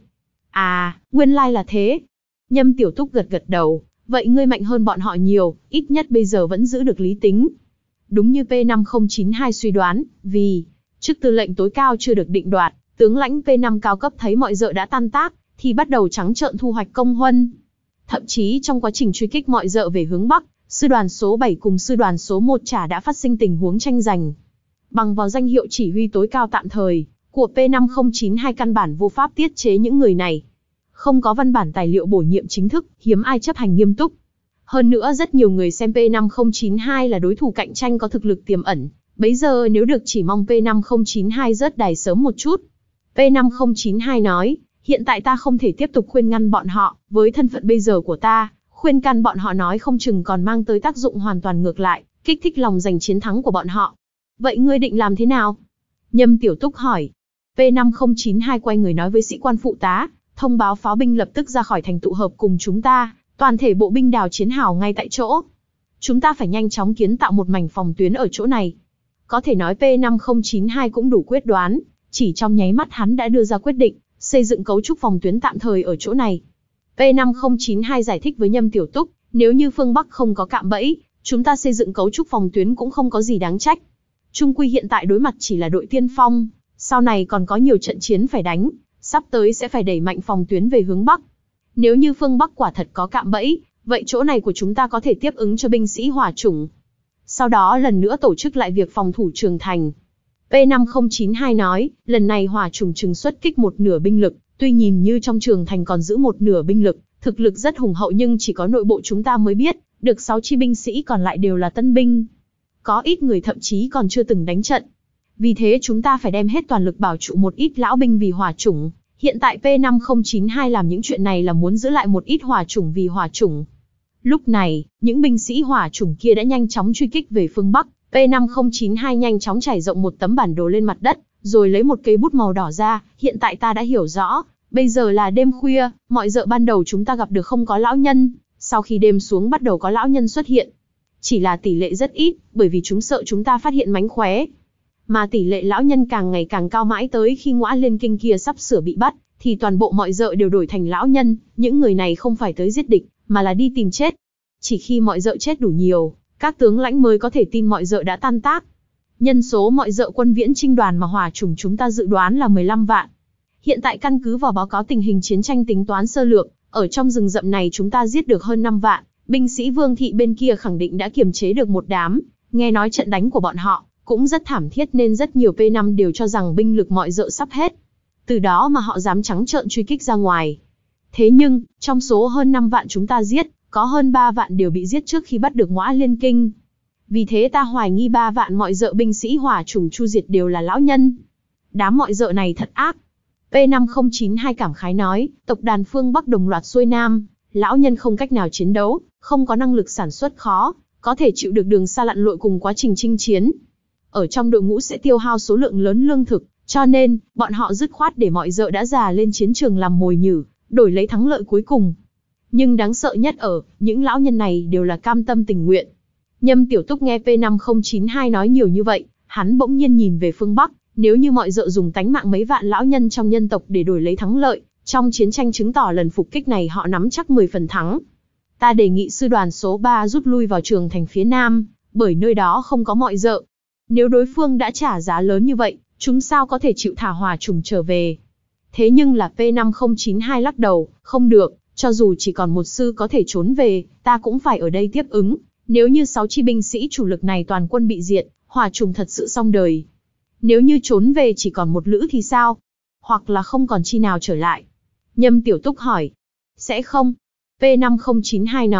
À, nguyên lai là thế. Nhâm Tiểu Túc gật gật đầu, vậy ngươi mạnh hơn bọn họ nhiều, ít nhất bây giờ vẫn giữ được lý tính. Đúng như P năm không chín hai suy đoán, vì chức tư lệnh tối cao chưa được định đoạt, tướng lãnh P năm cao cấp thấy mọi dợ đã tan tác, thì bắt đầu trắng trợn thu hoạch công huân. Thậm chí trong quá trình truy kích mọi dợ về hướng Bắc, sư đoàn số bảy cùng sư đoàn số một chả đã phát sinh tình huống tranh giành. Bằng vào danh hiệu chỉ huy tối cao tạm thời của P năm không chín hai căn bản vô pháp tiết chế những người này. Không có văn bản tài liệu bổ nhiệm chính thức, hiếm ai chấp hành nghiêm túc. Hơn nữa rất nhiều người xem P năm không chín hai là đối thủ cạnh tranh có thực lực tiềm ẩn. Bấy giờ nếu được chỉ mong P năm không chín hai rớt đài sớm một chút. P năm không chín hai nói, hiện tại ta không thể tiếp tục khuyên ngăn bọn họ, với thân phận bây giờ của ta, khuyên can bọn họ nói không chừng còn mang tới tác dụng hoàn toàn ngược lại, kích thích lòng giành chiến thắng của bọn họ. Vậy ngươi định làm thế nào? Nhâm Tiểu Túc hỏi. P năm không chín hai quay người nói với sĩ quan phụ tá, thông báo pháo binh lập tức ra khỏi thành tụ hợp cùng chúng ta, toàn thể bộ binh đào chiến hào ngay tại chỗ. Chúng ta phải nhanh chóng kiến tạo một mảnh phòng tuyến ở chỗ này. Có thể nói P năm không chín hai cũng đủ quyết đoán, chỉ trong nháy mắt hắn đã đưa ra quyết định, xây dựng cấu trúc phòng tuyến tạm thời ở chỗ này. P năm không chín hai giải thích với Nhâm Tiểu Túc, nếu như phương Bắc không có cạm bẫy, chúng ta xây dựng cấu trúc phòng tuyến cũng không có gì đáng trách. Trung quy hiện tại đối mặt chỉ là đội tiên phong, sau này còn có nhiều trận chiến phải đánh, sắp tới sẽ phải đẩy mạnh phòng tuyến về hướng Bắc. Nếu như phương Bắc quả thật có cạm bẫy, vậy chỗ này của chúng ta có thể tiếp ứng cho binh sĩ hỏa chủng. Sau đó lần nữa tổ chức lại việc phòng thủ trường thành. P năm không chín hai nói, lần này hỏa chủng chừng xuất kích một nửa binh lực, tuy nhìn như trong trường thành còn giữ một nửa binh lực, thực lực rất hùng hậu nhưng chỉ có nội bộ chúng ta mới biết, được sáu chi binh sĩ còn lại đều là tân binh. Có ít người thậm chí còn chưa từng đánh trận. Vì thế chúng ta phải đem hết toàn lực bảo trụ một ít lão binh vì hỏa chủng. Hiện tại P năm không chín hai làm những chuyện này là muốn giữ lại một ít hỏa chủng vì hỏa chủng. Lúc này, những binh sĩ hỏa chủng kia đã nhanh chóng truy kích về phương Bắc. P năm không chín hai nhanh chóng trải rộng một tấm bản đồ lên mặt đất, rồi lấy một cây bút màu đỏ ra. Hiện tại ta đã hiểu rõ, bây giờ là đêm khuya, mọi dợ ban đầu chúng ta gặp được không có lão nhân, sau khi đêm xuống bắt đầu có lão nhân xuất hiện. Chỉ là tỷ lệ rất ít, bởi vì chúng sợ chúng ta phát hiện mánh khóe. Mà tỷ lệ lão nhân càng ngày càng cao mãi tới khi Ngõa Liên Kinh kia sắp sửa bị bắt, thì toàn bộ mọi dợ đều đổi thành lão nhân, những người này không phải tới giết địch, mà là đi tìm chết. Chỉ khi mọi dợ chết đủ nhiều, các tướng lãnh mới có thể tin mọi dợ đã tan tác. Nhân số mọi dợ quân viễn chinh đoàn mà hỏa chủng chúng ta dự đoán là mười lăm vạn. Hiện tại căn cứ vào báo cáo tình hình chiến tranh tính toán sơ lược, ở trong rừng rậm này chúng ta giết được hơn năm vạn, binh sĩ Vương thị bên kia khẳng định đã kiềm chế được một đám, nghe nói trận đánh của bọn họ cũng rất thảm thiết nên rất nhiều P năm đều cho rằng binh lực mọi dợ sắp hết. Từ đó mà họ dám trắng trợn truy kích ra ngoài. Thế nhưng, trong số hơn năm vạn chúng ta giết, có hơn ba vạn đều bị giết trước khi bắt được Ngõa Liên Kinh. Vì thế ta hoài nghi ba vạn mọi dợ binh sĩ hỏa chủng chu diệt đều là lão nhân. Đám mọi dợ này thật ác. P năm không chín hai cảm khái nói, tộc đàn phương Bắc đồng loạt xuôi Nam, lão nhân không cách nào chiến đấu, không có năng lực sản xuất khó, có thể chịu được đường xa lặn lội cùng quá trình chinh chiến. Ở trong đội ngũ sẽ tiêu hao số lượng lớn lương thực, cho nên, bọn họ dứt khoát để mọi dợ đã già lên chiến trường làm mồi nhử, đổi lấy thắng lợi cuối cùng. Nhưng đáng sợ nhất ở, những lão nhân này đều là cam tâm tình nguyện. Nhâm Tiểu Túc nghe P năm không chín hai nói nhiều như vậy, hắn bỗng nhiên nhìn về phương Bắc, nếu như mọi dợ dùng tánh mạng mấy vạn lão nhân trong nhân tộc để đổi lấy thắng lợi, trong chiến tranh chứng tỏ lần phục kích này họ nắm chắc mười phần thắng. Ta đề nghị sư đoàn số ba rút lui vào trường thành phía Nam, bởi nơi đó không có mọi dợ. Nếu đối phương đã trả giá lớn như vậy, chúng sao có thể chịu thả hỏa chủng trở về. Thế nhưng là P năm không chín hai lắc đầu, không được, cho dù chỉ còn một sư có thể trốn về, ta cũng phải ở đây tiếp ứng. Nếu như sáu chi binh sĩ chủ lực này toàn quân bị diệt, hỏa chủng thật sự xong đời. Nếu như trốn về chỉ còn một lữ thì sao? Hoặc là không còn chi nào trở lại? Nhâm Tiểu Túc hỏi. Sẽ không. P năm không chín hai nói,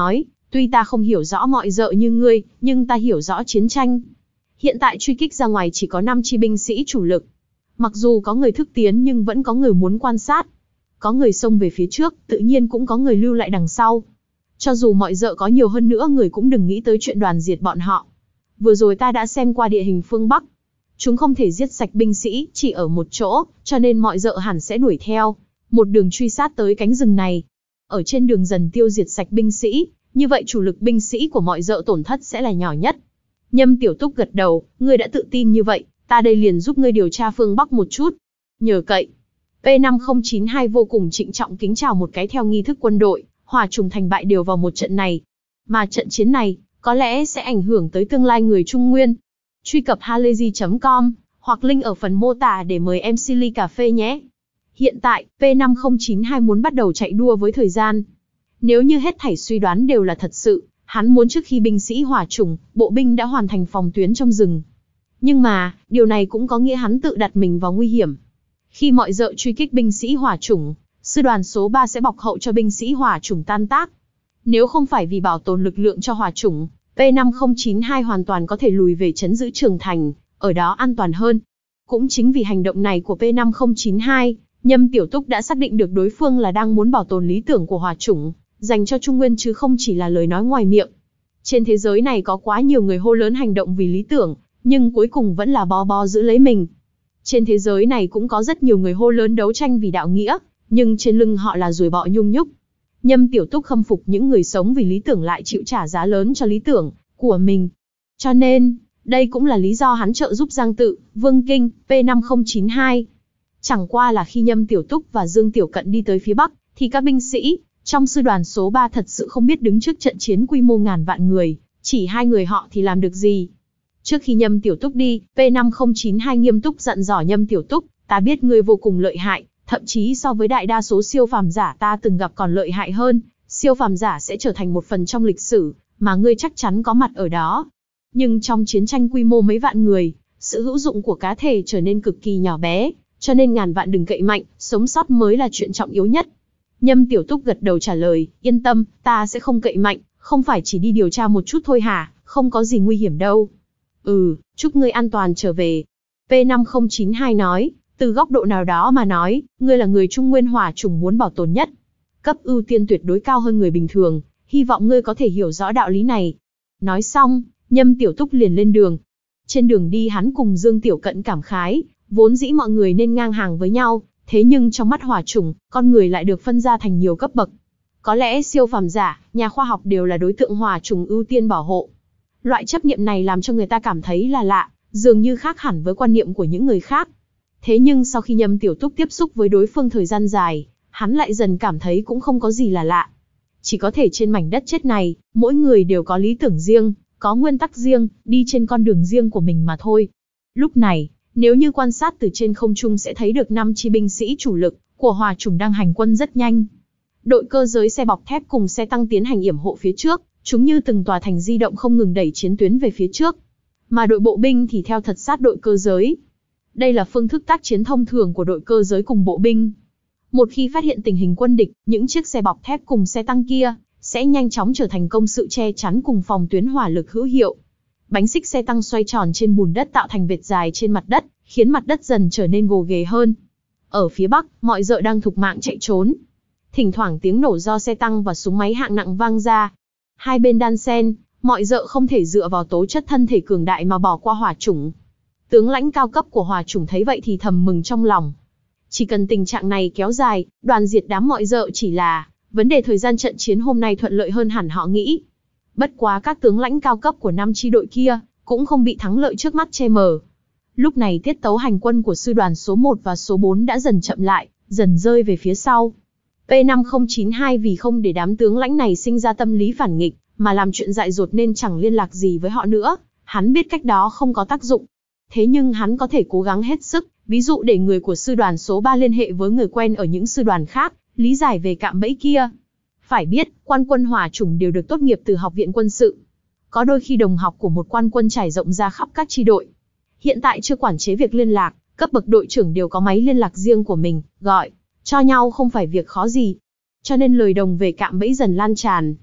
Tuy ta không hiểu rõ mọi dợ như ngươi, nhưng ta hiểu rõ chiến tranh. Hiện tại truy kích ra ngoài chỉ có năm chi binh sĩ chủ lực. Mặc dù có người thức tiến nhưng vẫn có người muốn quan sát. Có người xông về phía trước, tự nhiên cũng có người lưu lại đằng sau. Cho dù mọi dợ có nhiều hơn nữa người cũng đừng nghĩ tới chuyện đoàn diệt bọn họ. Vừa rồi ta đã xem qua địa hình phương Bắc. Chúng không thể giết sạch binh sĩ chỉ ở một chỗ, cho nên mọi dợ hẳn sẽ đuổi theo. Một đường truy sát tới cánh rừng này. Ở trên đường dần tiêu diệt sạch binh sĩ, như vậy chủ lực binh sĩ của mọi dợ tổn thất sẽ là nhỏ nhất. Nhâm Tiểu Túc gật đầu, ngươi đã tự tin như vậy, ta đây liền giúp ngươi điều tra phương Bắc một chút. Nhờ cậy. P năm không chín hai vô cùng trịnh trọng kính chào một cái theo nghi thức quân đội, hòa trùng thành bại đều vào một trận này. Mà trận chiến này, có lẽ sẽ ảnh hưởng tới tương lai người Trung Nguyên. Truy cập halayzi chấm com, hoặc link ở phần mô tả để mời em xê ly cà phê nhé. Hiện tại, P năm không chín hai muốn bắt đầu chạy đua với thời gian. Nếu như hết thảy suy đoán đều là thật sự, hắn muốn trước khi binh sĩ hỏa chủng, bộ binh đã hoàn thành phòng tuyến trong rừng. Nhưng mà, điều này cũng có nghĩa hắn tự đặt mình vào nguy hiểm. Khi mọi dợ truy kích binh sĩ hỏa chủng, sư đoàn số ba sẽ bọc hậu cho binh sĩ hỏa chủng tan tác. Nếu không phải vì bảo tồn lực lượng cho hỏa chủng, P năm không chín hai hoàn toàn có thể lùi về trấn giữ Trường Thành, ở đó an toàn hơn. Cũng chính vì hành động này của P năm không chín hai, Nhâm Tiểu Túc đã xác định được đối phương là đang muốn bảo tồn lý tưởng của hỏa chủng, dành cho Trung Nguyên chứ không chỉ là lời nói ngoài miệng. Trên thế giới này có quá nhiều người hô lớn hành động vì lý tưởng, nhưng cuối cùng vẫn là bo bo giữ lấy mình. Trên thế giới này cũng có rất nhiều người hô lớn đấu tranh vì đạo nghĩa, nhưng trên lưng họ là ruồi bọ nhung nhúc. Nhâm Tiểu Túc khâm phục những người sống vì lý tưởng lại chịu trả giá lớn cho lý tưởng của mình. Cho nên, đây cũng là lý do hắn trợ giúp Giang Tự, Vương Kinh, P năm không chín hai. Chẳng qua là khi Nhâm Tiểu Túc và Dương Tiểu Cận đi tới phía Bắc, thì các binh sĩ trong sư đoàn số ba thật sự không biết đứng trước trận chiến quy mô ngàn vạn người, chỉ hai người họ thì làm được gì. Trước khi Nhâm Tiểu Túc đi, P năm không chín hai nghiêm túc dặn dò Nhâm Tiểu Túc, ta biết ngươi vô cùng lợi hại, thậm chí so với đại đa số siêu phàm giả ta từng gặp còn lợi hại hơn, siêu phàm giả sẽ trở thành một phần trong lịch sử, mà ngươi chắc chắn có mặt ở đó. Nhưng trong chiến tranh quy mô mấy vạn người, sự hữu dụng của cá thể trở nên cực kỳ nhỏ bé, cho nên ngàn vạn đừng cậy mạnh, sống sót mới là chuyện trọng yếu nhất. Nhâm Tiểu Túc gật đầu trả lời, yên tâm, ta sẽ không cậy mạnh, không phải chỉ đi điều tra một chút thôi hả, không có gì nguy hiểm đâu. Ừ, chúc ngươi an toàn trở về. P năm không chín hai nói, từ góc độ nào đó mà nói, ngươi là người Trung Nguyên hỏa chủng muốn bảo tồn nhất. Cấp ưu tiên tuyệt đối cao hơn người bình thường, hy vọng ngươi có thể hiểu rõ đạo lý này. Nói xong, Nhâm Tiểu Túc liền lên đường. Trên đường đi hắn cùng Dương Tiểu Cận cảm khái, vốn dĩ mọi người nên ngang hàng với nhau, thế nhưng trong mắt hỏa chủng, con người lại được phân ra thành nhiều cấp bậc. Có lẽ siêu phàm giả, nhà khoa học đều là đối tượng hỏa chủng ưu tiên bảo hộ. Loại chấp niệm này làm cho người ta cảm thấy là lạ, dường như khác hẳn với quan niệm của những người khác. Thế nhưng sau khi Nhâm Tiểu Túc tiếp xúc với đối phương thời gian dài, hắn lại dần cảm thấy cũng không có gì là lạ. Chỉ có thể trên mảnh đất chết này, mỗi người đều có lý tưởng riêng, có nguyên tắc riêng, đi trên con đường riêng của mình mà thôi. Lúc này, nếu như quan sát từ trên không trung sẽ thấy được năm chi binh sĩ chủ lực của hỏa chủng đang hành quân rất nhanh. Đội cơ giới xe bọc thép cùng xe tăng tiến hành yểm hộ phía trước, chúng như từng tòa thành di động không ngừng đẩy chiến tuyến về phía trước. Mà đội bộ binh thì theo thật sát đội cơ giới. Đây là phương thức tác chiến thông thường của đội cơ giới cùng bộ binh. Một khi phát hiện tình hình quân địch, những chiếc xe bọc thép cùng xe tăng kia sẽ nhanh chóng trở thành công sự che chắn cùng phòng tuyến hỏa lực hữu hiệu. Bánh xích xe tăng xoay tròn trên bùn đất tạo thành vệt dài trên mặt đất, khiến mặt đất dần trở nên gồ ghề hơn. Ở phía Bắc, mọi dợ đang thục mạng chạy trốn. Thỉnh thoảng tiếng nổ do xe tăng và súng máy hạng nặng vang ra. Hai bên đan xen, mọi dợ không thể dựa vào tố chất thân thể cường đại mà bỏ qua hỏa chủng. Tướng lãnh cao cấp của hỏa chủng thấy vậy thì thầm mừng trong lòng. Chỉ cần tình trạng này kéo dài, đoàn diệt đám mọi dợ chỉ là vấn đề thời gian, trận chiến hôm nay thuận lợi hơn hẳn họ nghĩ. Bất quá các tướng lãnh cao cấp của năm chi đội kia cũng không bị thắng lợi trước mắt che mờ. Lúc này tiết tấu hành quân của sư đoàn số một và số bốn đã dần chậm lại, dần rơi về phía sau. P năm không chín hai vì không để đám tướng lãnh này sinh ra tâm lý phản nghịch, mà làm chuyện dại dột nên chẳng liên lạc gì với họ nữa. Hắn biết cách đó không có tác dụng. Thế nhưng hắn có thể cố gắng hết sức, ví dụ để người của sư đoàn số ba liên hệ với người quen ở những sư đoàn khác, lý giải về cạm bẫy kia. Phải biết, quan quân hỏa chủng đều được tốt nghiệp từ học viện quân sự. Có đôi khi đồng học của một quan quân trải rộng ra khắp các chi đội. Hiện tại chưa quản chế việc liên lạc, cấp bậc đội trưởng đều có máy liên lạc riêng của mình, gọi cho nhau không phải việc khó gì. Cho nên lời đồng về cạm bẫy dần lan tràn.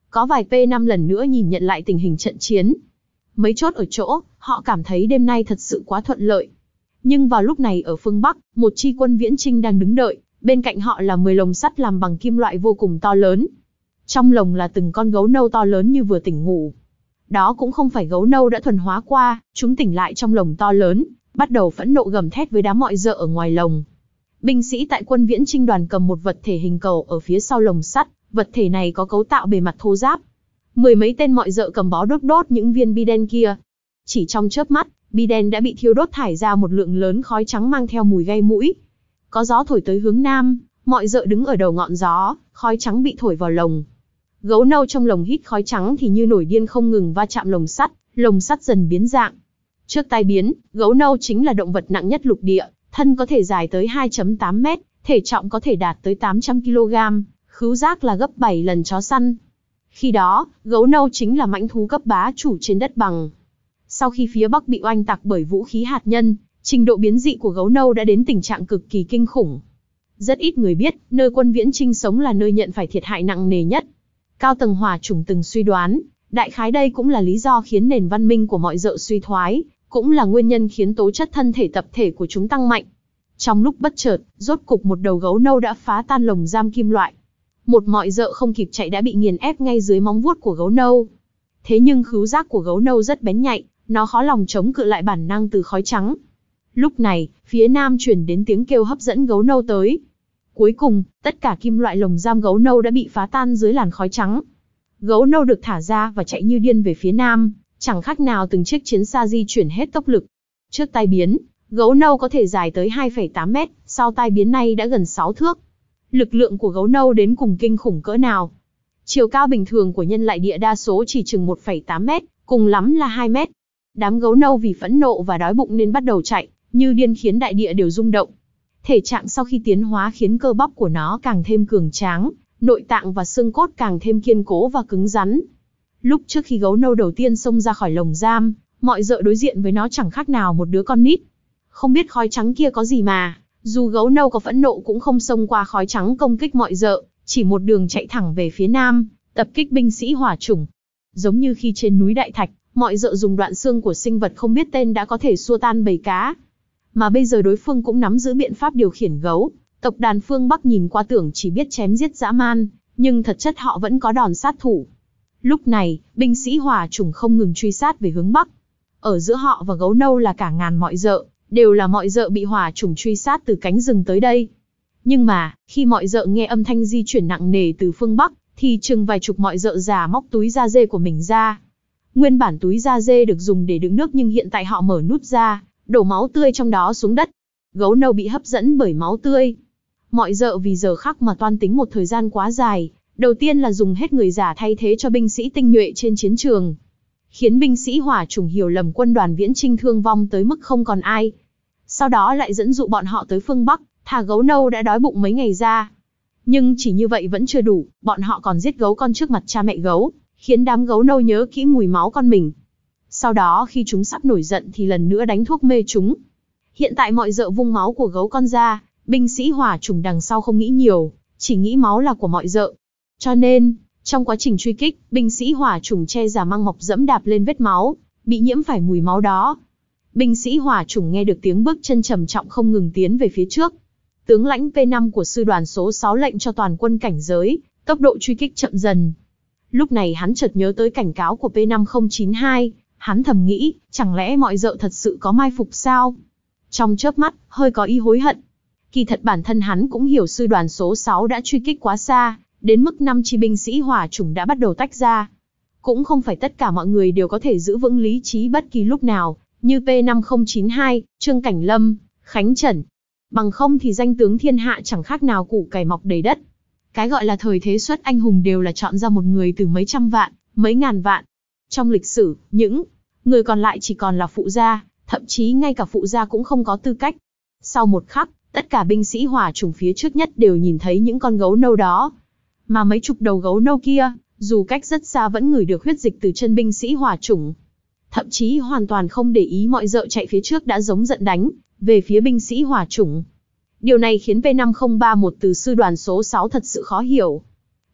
Có vài P năm lần nữa nhìn nhận lại tình hình trận chiến. Mấy chốt ở chỗ, họ cảm thấy đêm nay thật sự quá thuận lợi. Nhưng vào lúc này ở phương Bắc, một chi quân viễn chinh đang đứng đợi, bên cạnh họ là mười lồng sắt làm bằng kim loại vô cùng to lớn. Trong lồng là từng con gấu nâu to lớn như vừa tỉnh ngủ. Đó cũng không phải gấu nâu đã thuần hóa qua, chúng tỉnh lại trong lồng to lớn, bắt đầu phẫn nộ gầm thét với đám mọi dợ ở ngoài lồng. Binh sĩ tại quân viễn chinh đoàn cầm một vật thể hình cầu ở phía sau lồng sắt, vật thể này có cấu tạo bề mặt thô ráp. Mười mấy tên mọi dợ cầm bó đốt đốt những viên bi đen kia. Chỉ trong chớp mắt, bi đen đã bị thiêu đốt thải ra một lượng lớn khói trắng mang theo mùi gây mũi. Có gió thổi tới hướng nam, mọi dợ đứng ở đầu ngọn gió, khói trắng bị thổi vào lồng. Gấu nâu trong lồng hít khói trắng thì như nổi điên không ngừng va chạm lồng sắt, lồng sắt dần biến dạng. Trước tai biến, gấu nâu chính là động vật nặng nhất lục địa, thân có thể dài tới hai phẩy tám mét, thể trọng có thể đạt tới tám trăm ki lô gam, khứu giác là gấp bảy lần chó săn. Khi đó, gấu nâu chính là mãnh thú cấp bá chủ trên đất bằng. Sau khi phía Bắc bị oanh tạc bởi vũ khí hạt nhân, trình độ biến dị của gấu nâu đã đến tình trạng cực kỳ kinh khủng. Rất ít người biết, nơi quân viễn chinh sống là nơi nhận phải thiệt hại nặng nề nhất. Cao tầng hỏa chủng từng suy đoán, đại khái đây cũng là lý do khiến nền văn minh của mọi dợ suy thoái, cũng là nguyên nhân khiến tố chất thân thể tập thể của chúng tăng mạnh. Trong lúc bất chợt, rốt cục một đầu gấu nâu đã phá tan lồng giam kim loại. Một mọi dợ không kịp chạy đã bị nghiền ép ngay dưới móng vuốt của gấu nâu. Thế nhưng khứu giác của gấu nâu rất bén nhạy, nó khó lòng chống cự lại bản năng từ khói trắng. Lúc này, phía nam truyền đến tiếng kêu hấp dẫn gấu nâu tới. Cuối cùng, tất cả kim loại lồng giam gấu nâu đã bị phá tan dưới làn khói trắng. Gấu nâu được thả ra và chạy như điên về phía nam, chẳng khác nào từng chiếc chiến xa di chuyển hết tốc lực. Trước tai biến, gấu nâu có thể dài tới hai phẩy tám mét, sau tai biến này đã gần sáu thước. Lực lượng của gấu nâu đến cùng kinh khủng cỡ nào? Chiều cao bình thường của nhân loại địa đa số chỉ chừng một phẩy tám mét, cùng lắm là hai mét. Đám gấu nâu vì phẫn nộ và đói bụng nên bắt đầu chạy, như điên khiến đại địa đều rung động. Thể trạng sau khi tiến hóa khiến cơ bắp của nó càng thêm cường tráng, nội tạng và xương cốt càng thêm kiên cố và cứng rắn. Lúc trước khi gấu nâu đầu tiên xông ra khỏi lồng giam, mọi dợ đối diện với nó chẳng khác nào một đứa con nít. Không biết khói trắng kia có gì mà, dù gấu nâu có phẫn nộ cũng không xông qua khói trắng công kích mọi dợ, chỉ một đường chạy thẳng về phía nam, tập kích binh sĩ hỏa chủng. Giống như khi trên núi Đại Thạch, mọi dợ dùng đoạn xương của sinh vật không biết tên đã có thể xua tan bầy cá. Mà bây giờ đối phương cũng nắm giữ biện pháp điều khiển gấu. Tộc đàn phương Bắc nhìn qua tưởng chỉ biết chém giết dã man, nhưng thật chất họ vẫn có đòn sát thủ. Lúc này, binh sĩ hỏa chủng không ngừng truy sát về hướng Bắc. Ở giữa họ và gấu nâu là cả ngàn mọi dợ, đều là mọi dợ bị hỏa chủng truy sát từ cánh rừng tới đây. Nhưng mà, khi mọi dợ nghe âm thanh di chuyển nặng nề từ phương Bắc, thì chừng vài chục mọi dợ già móc túi da dê của mình ra. Nguyên bản túi da dê được dùng để đựng nước nhưng hiện tại họ mở nút ra, đổ máu tươi trong đó xuống đất. Gấu nâu bị hấp dẫn bởi máu tươi. Mọi dợ vì giờ khắc mà toan tính một thời gian quá dài, đầu tiên là dùng hết người giả thay thế cho binh sĩ tinh nhuệ trên chiến trường, khiến binh sĩ hỏa chủng hiểu lầm quân đoàn viễn chinh thương vong tới mức không còn ai. Sau đó lại dẫn dụ bọn họ tới phương Bắc, thả gấu nâu đã đói bụng mấy ngày ra. Nhưng chỉ như vậy vẫn chưa đủ, bọn họ còn giết gấu con trước mặt cha mẹ gấu, khiến đám gấu nâu nhớ kỹ mùi máu con mình. Sau đó khi chúng sắp nổi giận thì lần nữa đánh thuốc mê chúng. Hiện tại mọi dợ vung máu của gấu con ra, binh sĩ hỏa chủng đằng sau không nghĩ nhiều, chỉ nghĩ máu là của mọi dợ. Cho nên, trong quá trình truy kích, binh sĩ hỏa chủng che giả mang mọc dẫm đạp lên vết máu, bị nhiễm phải mùi máu đó. Binh sĩ hỏa chủng nghe được tiếng bước chân trầm trọng không ngừng tiến về phía trước. Tướng lãnh P năm của sư đoàn số sáu lệnh cho toàn quân cảnh giới, tốc độ truy kích chậm dần. Lúc này hắn chợt nhớ tới cảnh cáo của P năm không chín hai, hắn thầm nghĩ, chẳng lẽ mọi dợ thật sự có mai phục sao? Trong chớp mắt, hơi có ý hối hận. Kỳ thật bản thân hắn cũng hiểu sư đoàn số sáu đã truy kích quá xa, đến mức năm chi binh sĩ hỏa chủng đã bắt đầu tách ra. Cũng không phải tất cả mọi người đều có thể giữ vững lý trí bất kỳ lúc nào, như P năm không chín hai, Trương Cảnh Lâm, Khánh Trần. Bằng không thì danh tướng thiên hạ chẳng khác nào củ cải mọc đầy đất. Cái gọi là thời thế xuất anh hùng đều là chọn ra một người từ mấy trăm vạn, mấy ngàn vạn. Trong lịch sử, những người còn lại chỉ còn là phụ gia, thậm chí ngay cả phụ gia cũng không có tư cách. Sau một khắc, tất cả binh sĩ hỏa chủng phía trước nhất đều nhìn thấy những con gấu nâu đó. Mà mấy chục đầu gấu nâu kia, dù cách rất xa vẫn ngửi được huyết dịch từ chân binh sĩ hỏa chủng. Thậm chí hoàn toàn không để ý mọi dợ chạy phía trước đã giống giận đánh về phía binh sĩ hỏa chủng. Điều này khiến P năm không ba một từ sư đoàn số sáu thật sự khó hiểu.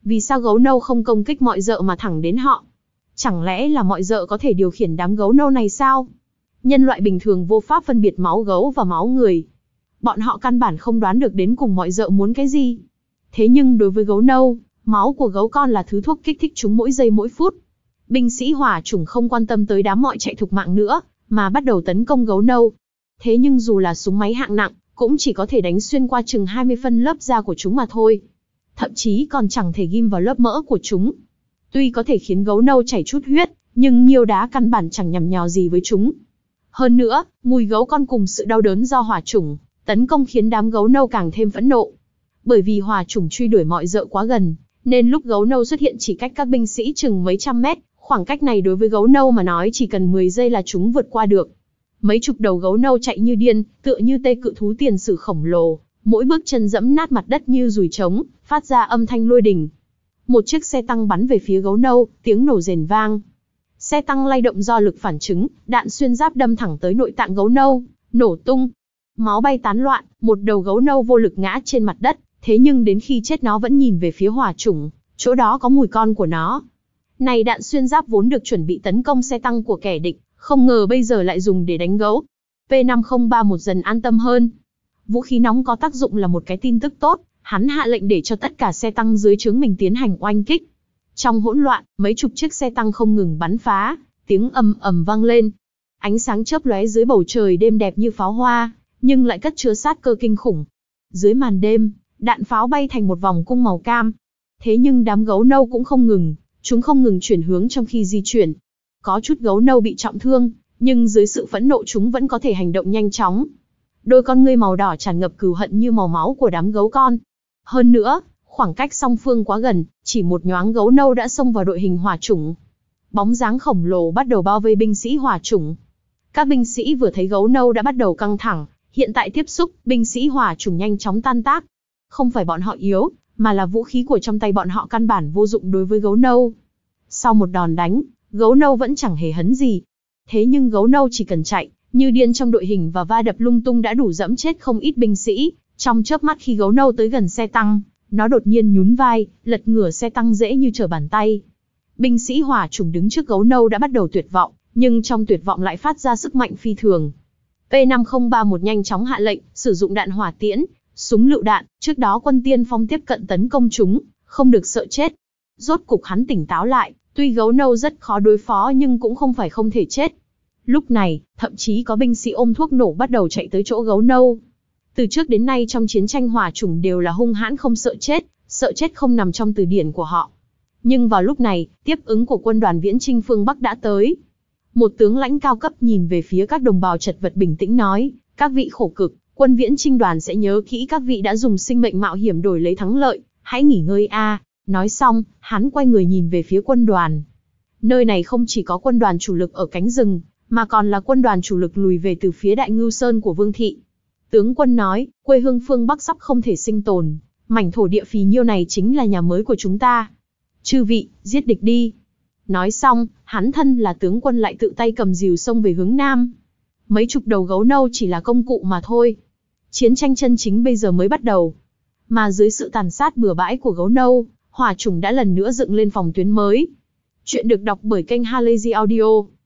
Vì sao gấu nâu không công kích mọi dợ mà thẳng đến họ? Chẳng lẽ là mọi dợ có thể điều khiển đám gấu nâu này sao? Nhân loại bình thường vô pháp phân biệt máu gấu và máu người. Bọn họ căn bản không đoán được đến cùng mọi dợ muốn cái gì. Thế nhưng đối với gấu nâu, máu của gấu con là thứ thuốc kích thích chúng mỗi giây mỗi phút. Binh sĩ hỏa chủng không quan tâm tới đám mọi chạy thục mạng nữa, mà bắt đầu tấn công gấu nâu. Thế nhưng dù là súng máy hạng nặng, cũng chỉ có thể đánh xuyên qua chừng hai mươi phân lớp da của chúng mà thôi. Thậm chí còn chẳng thể ghim vào lớp mỡ của chúng. Tuy có thể khiến gấu nâu chảy chút huyết, nhưng nhiêu đá căn bản chẳng nhằm nhò gì với chúng. Hơn nữa, mùi gấu con cùng sự đau đớn do hỏa chủng tấn công khiến đám gấu nâu càng thêm phẫn nộ. Bởi vì hỏa chủng truy đuổi mọi dợ quá gần, nên lúc gấu nâu xuất hiện chỉ cách các binh sĩ chừng mấy trăm mét, khoảng cách này đối với gấu nâu mà nói chỉ cần mười giây là chúng vượt qua được. Mấy chục đầu gấu nâu chạy như điên, tựa như tê cự thú tiền sử khổng lồ, mỗi bước chân dẫm nát mặt đất như dùi trống, phát ra âm thanh lôi đình. Một chiếc xe tăng bắn về phía gấu nâu, tiếng nổ rền vang. Xe tăng lay động do lực phản chứng, đạn xuyên giáp đâm thẳng tới nội tạng gấu nâu, nổ tung. Máu bay tán loạn, một đầu gấu nâu vô lực ngã trên mặt đất, thế nhưng đến khi chết nó vẫn nhìn về phía hỏa chủng, chỗ đó có mùi con của nó. Này đạn xuyên giáp vốn được chuẩn bị tấn công xe tăng của kẻ địch, không ngờ bây giờ lại dùng để đánh gấu. P năm không ba một dần an tâm hơn. Vũ khí nóng có tác dụng là một cái tin tức tốt, hắn hạ lệnh để cho tất cả xe tăng dưới trướng mình tiến hành oanh kích. Trong hỗn loạn, mấy chục chiếc xe tăng không ngừng bắn phá, tiếng ầm ầm vang lên. Ánh sáng chớp lóe dưới bầu trời đêm đẹp như pháo hoa, nhưng lại cất chứa sát cơ kinh khủng. Dưới màn đêm, đạn pháo bay thành một vòng cung màu cam. Thế nhưng đám gấu nâu cũng không ngừng, chúng không ngừng chuyển hướng trong khi di chuyển. Có chút gấu nâu bị trọng thương, nhưng dưới sự phẫn nộ chúng vẫn có thể hành động nhanh chóng. Đôi con ngươi màu đỏ tràn ngập cừu hận như màu máu của đám gấu con. Hơn nữa, khoảng cách song phương quá gần, chỉ một nhoáng gấu nâu đã xông vào đội hình hỏa chủng. Bóng dáng khổng lồ bắt đầu bao vây binh sĩ hỏa chủng. Các binh sĩ vừa thấy gấu nâu đã bắt đầu căng thẳng, hiện tại tiếp xúc, binh sĩ hỏa chủng nhanh chóng tan tác. Không phải bọn họ yếu, mà là vũ khí của trong tay bọn họ căn bản vô dụng đối với gấu nâu. Sau một đòn đánh, gấu nâu vẫn chẳng hề hấn gì. Thế nhưng gấu nâu chỉ cần chạy, như điên trong đội hình và va đập lung tung đã đủ dẫm chết không ít binh sĩ. Trong chớp mắt khi gấu nâu tới gần xe tăng, nó đột nhiên nhún vai, lật ngửa xe tăng dễ như trở bàn tay. Binh sĩ hỏa chủng đứng trước gấu nâu đã bắt đầu tuyệt vọng, nhưng trong tuyệt vọng lại phát ra sức mạnh phi thường. P năm không ba một nhanh chóng hạ lệnh, sử dụng đạn hỏa tiễn, súng lựu đạn, trước đó quân tiên phong tiếp cận tấn công chúng, không được sợ chết. Rốt cục hắn tỉnh táo lại, tuy gấu nâu rất khó đối phó nhưng cũng không phải không thể chết. Lúc này, thậm chí có binh sĩ ôm thuốc nổ bắt đầu chạy tới chỗ gấu nâu. Từ trước đến nay trong chiến tranh hỏa chủng đều là hung hãn không sợ chết, sợ chết không nằm trong từ điển của họ. Nhưng vào lúc này, tiếp ứng của quân đoàn viễn chinh phương Bắc đã tới. Một tướng lãnh cao cấp nhìn về phía các đồng bào chật vật bình tĩnh nói, các vị khổ cực, quân viễn chinh đoàn sẽ nhớ kỹ các vị đã dùng sinh mệnh mạo hiểm đổi lấy thắng lợi, hãy nghỉ ngơi a. Nói xong, hắn quay người nhìn về phía quân đoàn. Nơi này không chỉ có quân đoàn chủ lực ở cánh rừng, mà còn là quân đoàn chủ lực lùi về từ phía Đại Ngưu Sơn của Vương Thị. Tướng quân nói, quê hương phương Bắc sắp không thể sinh tồn, mảnh thổ địa phì nhiêu này chính là nhà mới của chúng ta. Chư vị, giết địch đi. Nói xong, hắn thân là tướng quân lại tự tay cầm rìu xông về hướng Nam. Mấy chục đầu gấu nâu chỉ là công cụ mà thôi. Chiến tranh chân chính bây giờ mới bắt đầu. Mà dưới sự tàn sát bừa bãi của gấu nâu, hỏa chủng đã lần nữa dựng lên phòng tuyến mới. Chuyện được đọc bởi kênh Halazy Audio.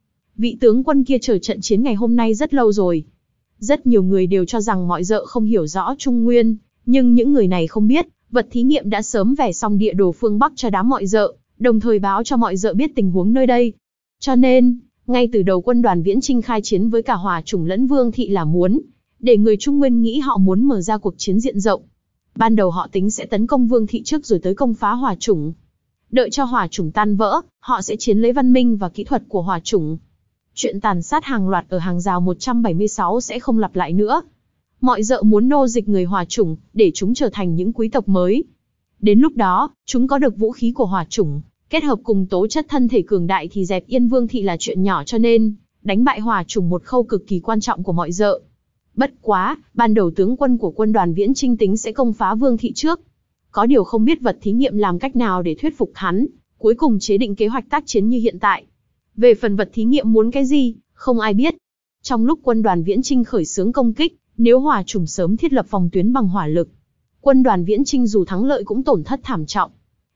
Vị tướng quân kia chờ trận chiến ngày hôm nay rất lâu rồi. Rất nhiều người đều cho rằng mọi dợ không hiểu rõ Trung Nguyên, nhưng những người này không biết, vật thí nghiệm đã sớm vẽ xong địa đồ phương Bắc cho đám mọi dợ, đồng thời báo cho mọi dợ biết tình huống nơi đây. Cho nên, ngay từ đầu quân đoàn viễn chinh khai chiến với cả hỏa chủng lẫn Vương Thị là muốn, để người Trung Nguyên nghĩ họ muốn mở ra cuộc chiến diện rộng. Ban đầu họ tính sẽ tấn công Vương Thị trước rồi tới công phá hỏa chủng. Đợi cho hỏa chủng tan vỡ, họ sẽ chiến lấy văn minh và kỹ thuật của hỏa chủng. Chuyện tàn sát hàng loạt ở hàng rào một trăm bảy mươi sáu sẽ không lặp lại nữa. Mọi dợ muốn nô dịch người hỏa chủng, để chúng trở thành những quý tộc mới. Đến lúc đó, chúng có được vũ khí của hỏa chủng, kết hợp cùng tố chất thân thể cường đại thì dẹp yên Vương Thị là chuyện nhỏ, cho nên đánh bại hỏa chủng một khâu cực kỳ quan trọng của mọi dợ. Bất quá, ban đầu tướng quân của quân đoàn viễn chinh tính sẽ công phá Vương Thị trước. Có điều không biết vật thí nghiệm làm cách nào để thuyết phục hắn, cuối cùng chế định kế hoạch tác chiến như hiện tại. Về phần vật thí nghiệm muốn cái gì, không ai biết. Trong lúc quân đoàn viễn chinh khởi xướng công kích, nếu hỏa chủng sớm thiết lập phòng tuyến bằng hỏa lực, quân đoàn viễn chinh dù thắng lợi cũng tổn thất thảm trọng.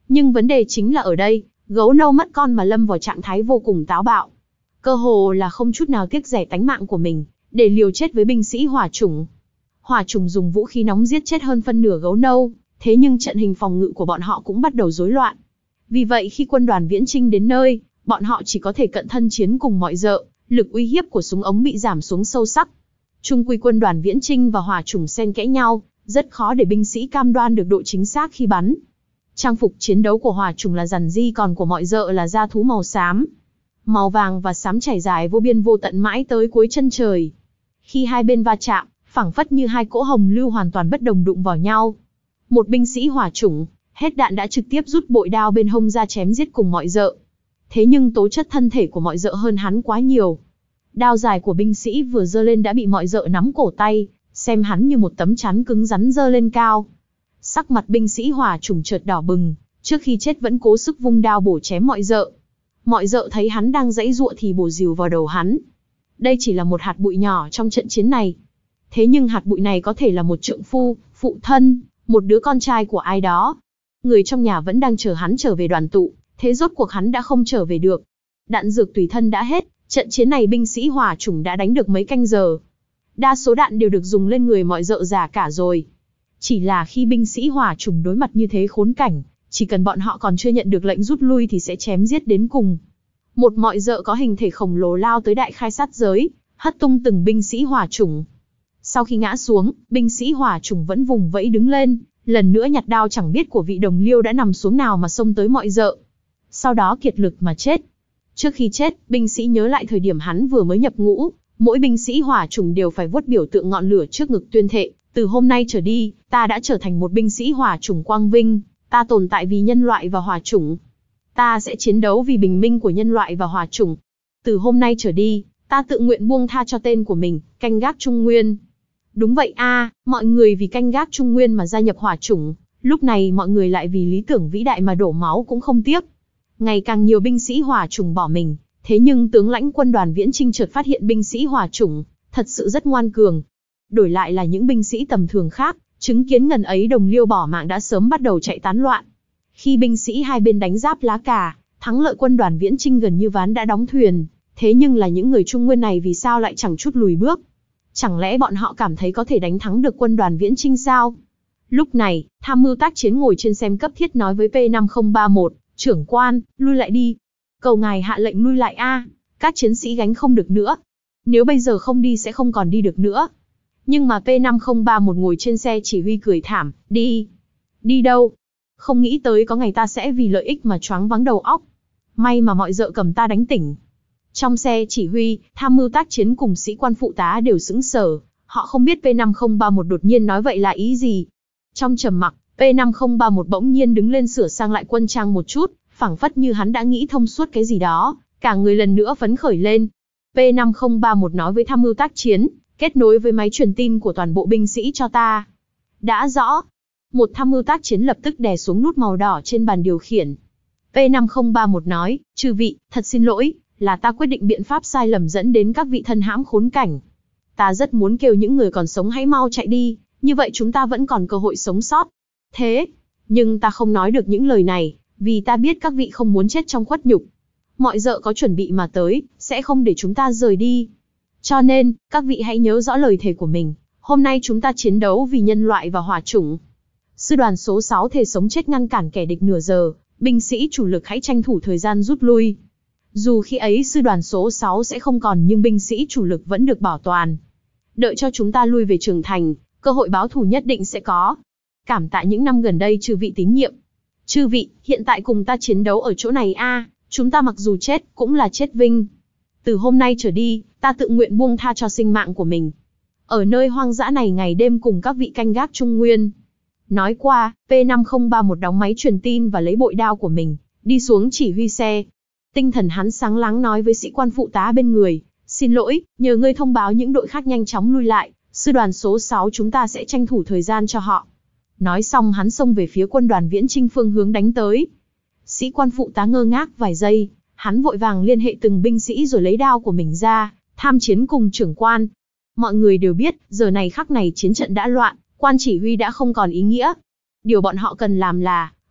Nhưng vấn đề chính là ở đây, gấu nâu mất con mà lâm vào trạng thái vô cùng táo bạo. Cơ hồ là không chút nào tiếc rẻ tánh mạng của mình, để liều chết với binh sĩ hỏa chủng. Hỏa chủng dùng vũ khí nóng giết chết hơn phân nửa gấu nâu, thế nhưng trận hình phòng ngự của bọn họ cũng bắt đầu rối loạn. Vì vậy khi quân đoàn viễn chinh đến nơi, bọn họ chỉ có thể cận thân chiến cùng mọi dợ, lực uy hiếp của súng ống bị giảm xuống sâu sắc. Chung quy quân đoàn viễn chinh và hỏa chủng xen kẽ nhau, rất khó để binh sĩ cam đoan được độ chính xác khi bắn. Trang phục chiến đấu của hỏa chủng là rằn ri, còn của mọi dợ là da thú màu xám. Màu vàng và xám trải dài vô biên vô tận mãi tới cuối chân trời. Khi hai bên va chạm, phảng phất như hai cỗ hồng lưu hoàn toàn bất đồng đụng vào nhau. Một binh sĩ hỏa chủng, hết đạn đã trực tiếp rút bội đao bên hông ra chém giết cùng mọi dợ. Thế nhưng tố chất thân thể của mọi dợ hơn hắn quá nhiều. Đao dài của binh sĩ vừa giơ lên đã bị mọi dợ nắm cổ tay, xem hắn như một tấm chắn cứng rắn giơ lên cao. Sắc mặt binh sĩ hỏa chủng chợt đỏ bừng, trước khi chết vẫn cố sức vung đao bổ chém mọi dợ. Mọi dợ thấy hắn đang giãy giụa thì bổ rìu vào đầu hắn. Đây chỉ là một hạt bụi nhỏ trong trận chiến này. Thế nhưng hạt bụi này có thể là một trượng phu, phụ thân, một đứa con trai của ai đó. Người trong nhà vẫn đang chờ hắn trở về đoàn tụ, thế rốt cuộc hắn đã không trở về được. Đạn dược tùy thân đã hết, trận chiến này binh sĩ hỏa chủng đã đánh được mấy canh giờ. Đa số đạn đều được dùng lên người mọi dợ già cả rồi. Chỉ là khi binh sĩ hỏa chủng đối mặt như thế khốn cảnh, chỉ cần bọn họ còn chưa nhận được lệnh rút lui thì sẽ chém giết đến cùng. Một mọi dợ có hình thể khổng lồ lao tới đại khai sát giới, hất tung từng binh sĩ hỏa chủng. Sau khi ngã xuống, binh sĩ hỏa chủng vẫn vùng vẫy đứng lên, lần nữa nhặt đao chẳng biết của vị đồng liêu đã nằm xuống nào mà xông tới mọi dợ. Sau đó kiệt lực mà chết. Trước khi chết, binh sĩ nhớ lại thời điểm hắn vừa mới nhập ngũ, mỗi binh sĩ hỏa chủng đều phải vuốt biểu tượng ngọn lửa trước ngực tuyên thệ, từ hôm nay trở đi, ta đã trở thành một binh sĩ hỏa chủng quang vinh, ta tồn tại vì nhân loại và hỏa chủng. Ta sẽ chiến đấu vì bình minh của nhân loại và hỏa chủng. Từ hôm nay trở đi, ta tự nguyện buông tha cho tên của mình, canh gác Trung Nguyên. Đúng vậy a, à, mọi người vì canh gác Trung Nguyên mà gia nhập hỏa chủng, lúc này mọi người lại vì lý tưởng vĩ đại mà đổ máu cũng không tiếc. Ngày càng nhiều binh sĩ hỏa chủng bỏ mình, thế nhưng tướng lãnh quân đoàn viễn chinh chợt phát hiện binh sĩ hỏa chủng thật sự rất ngoan cường. Đổi lại là những binh sĩ tầm thường khác, chứng kiến ngần ấy đồng liêu bỏ mạng đã sớm bắt đầu chạy tán loạn. Khi binh sĩ hai bên đánh giáp lá cà, thắng lợi quân đoàn viễn chinh gần như ván đã đóng thuyền, thế nhưng là những người Trung Nguyên này vì sao lại chẳng chút lùi bước? Chẳng lẽ bọn họ cảm thấy có thể đánh thắng được quân đoàn viễn chinh sao? Lúc này, tham mưu tác chiến ngồi trên xem cấp thiết nói với P năm không ba một, trưởng quan, lui lại đi. Cầu ngài hạ lệnh lui lại a, các chiến sĩ gánh không được nữa. Nếu bây giờ không đi sẽ không còn đi được nữa. Nhưng mà P năm không ba một ngồi trên xe chỉ huy cười thảm, đi. Đi đâu? Không nghĩ tới có ngày ta sẽ vì lợi ích mà choáng váng đầu óc. May mà mọi dợ cầm ta đánh tỉnh. Trong xe chỉ huy, tham mưu tác chiến cùng sĩ quan phụ tá đều sững sờ, họ không biết P năm không ba một đột nhiên nói vậy là ý gì. Trong trầm mặc, P năm không ba một bỗng nhiên đứng lên sửa sang lại quân trang một chút, phảng phất như hắn đã nghĩ thông suốt cái gì đó, cả người lần nữa phấn khởi lên. P năm không ba một nói với tham mưu tác chiến, kết nối với máy truyền tin của toàn bộ binh sĩ cho ta. Đã rõ. Một tham mưu tác chiến lập tức đè xuống nút màu đỏ trên bàn điều khiển. P năm không ba một nói, chư vị, thật xin lỗi, là ta quyết định biện pháp sai lầm dẫn đến các vị thân hãm khốn cảnh. Ta rất muốn kêu những người còn sống hãy mau chạy đi, như vậy chúng ta vẫn còn cơ hội sống sót. Thế, nhưng ta không nói được những lời này, vì ta biết các vị không muốn chết trong khuất nhục. Mọi dợ có chuẩn bị mà tới, sẽ không để chúng ta rời đi. Cho nên, các vị hãy nhớ rõ lời thề của mình, hôm nay chúng ta chiến đấu vì nhân loại và hỏa chủng. Sư đoàn số sáu thề sống chết ngăn cản kẻ địch nửa giờ, binh sĩ chủ lực hãy tranh thủ thời gian rút lui. Dù khi ấy sư đoàn số sáu sẽ không còn nhưng binh sĩ chủ lực vẫn được bảo toàn. Đợi cho chúng ta lui về Trường Thành, cơ hội báo thù nhất định sẽ có. Cảm tạ những năm gần đây chư vị tín nhiệm. Chư vị, hiện tại cùng ta chiến đấu ở chỗ này a, chúng ta mặc dù chết, cũng là chết vinh. Từ hôm nay trở đi, ta tự nguyện buông tha cho sinh mạng của mình. Ở nơi hoang dã này ngày đêm cùng các vị canh gác Trung Nguyên. Nói qua, P năm không ba một đóng máy truyền tin và lấy bội đao của mình, đi xuống chỉ huy xe. Tinh thần hắn sáng láng nói với sĩ quan phụ tá bên người, xin lỗi, nhờ ngươi thông báo những đội khác nhanh chóng lui lại, sư đoàn số sáu chúng ta sẽ tranh thủ thời gian cho họ. Nói xong hắn xông về phía quân đoàn viễn chinh phương hướng đánh tới. Sĩ quan phụ tá ngơ ngác vài giây, hắn vội vàng liên hệ từng binh sĩ rồi lấy đao của mình ra, tham chiến cùng trưởng quan. Mọi người đều biết, giờ này khắc này chiến trận đã loạn, quan chỉ huy đã không còn ý nghĩa. Điều bọn họ cần làm là,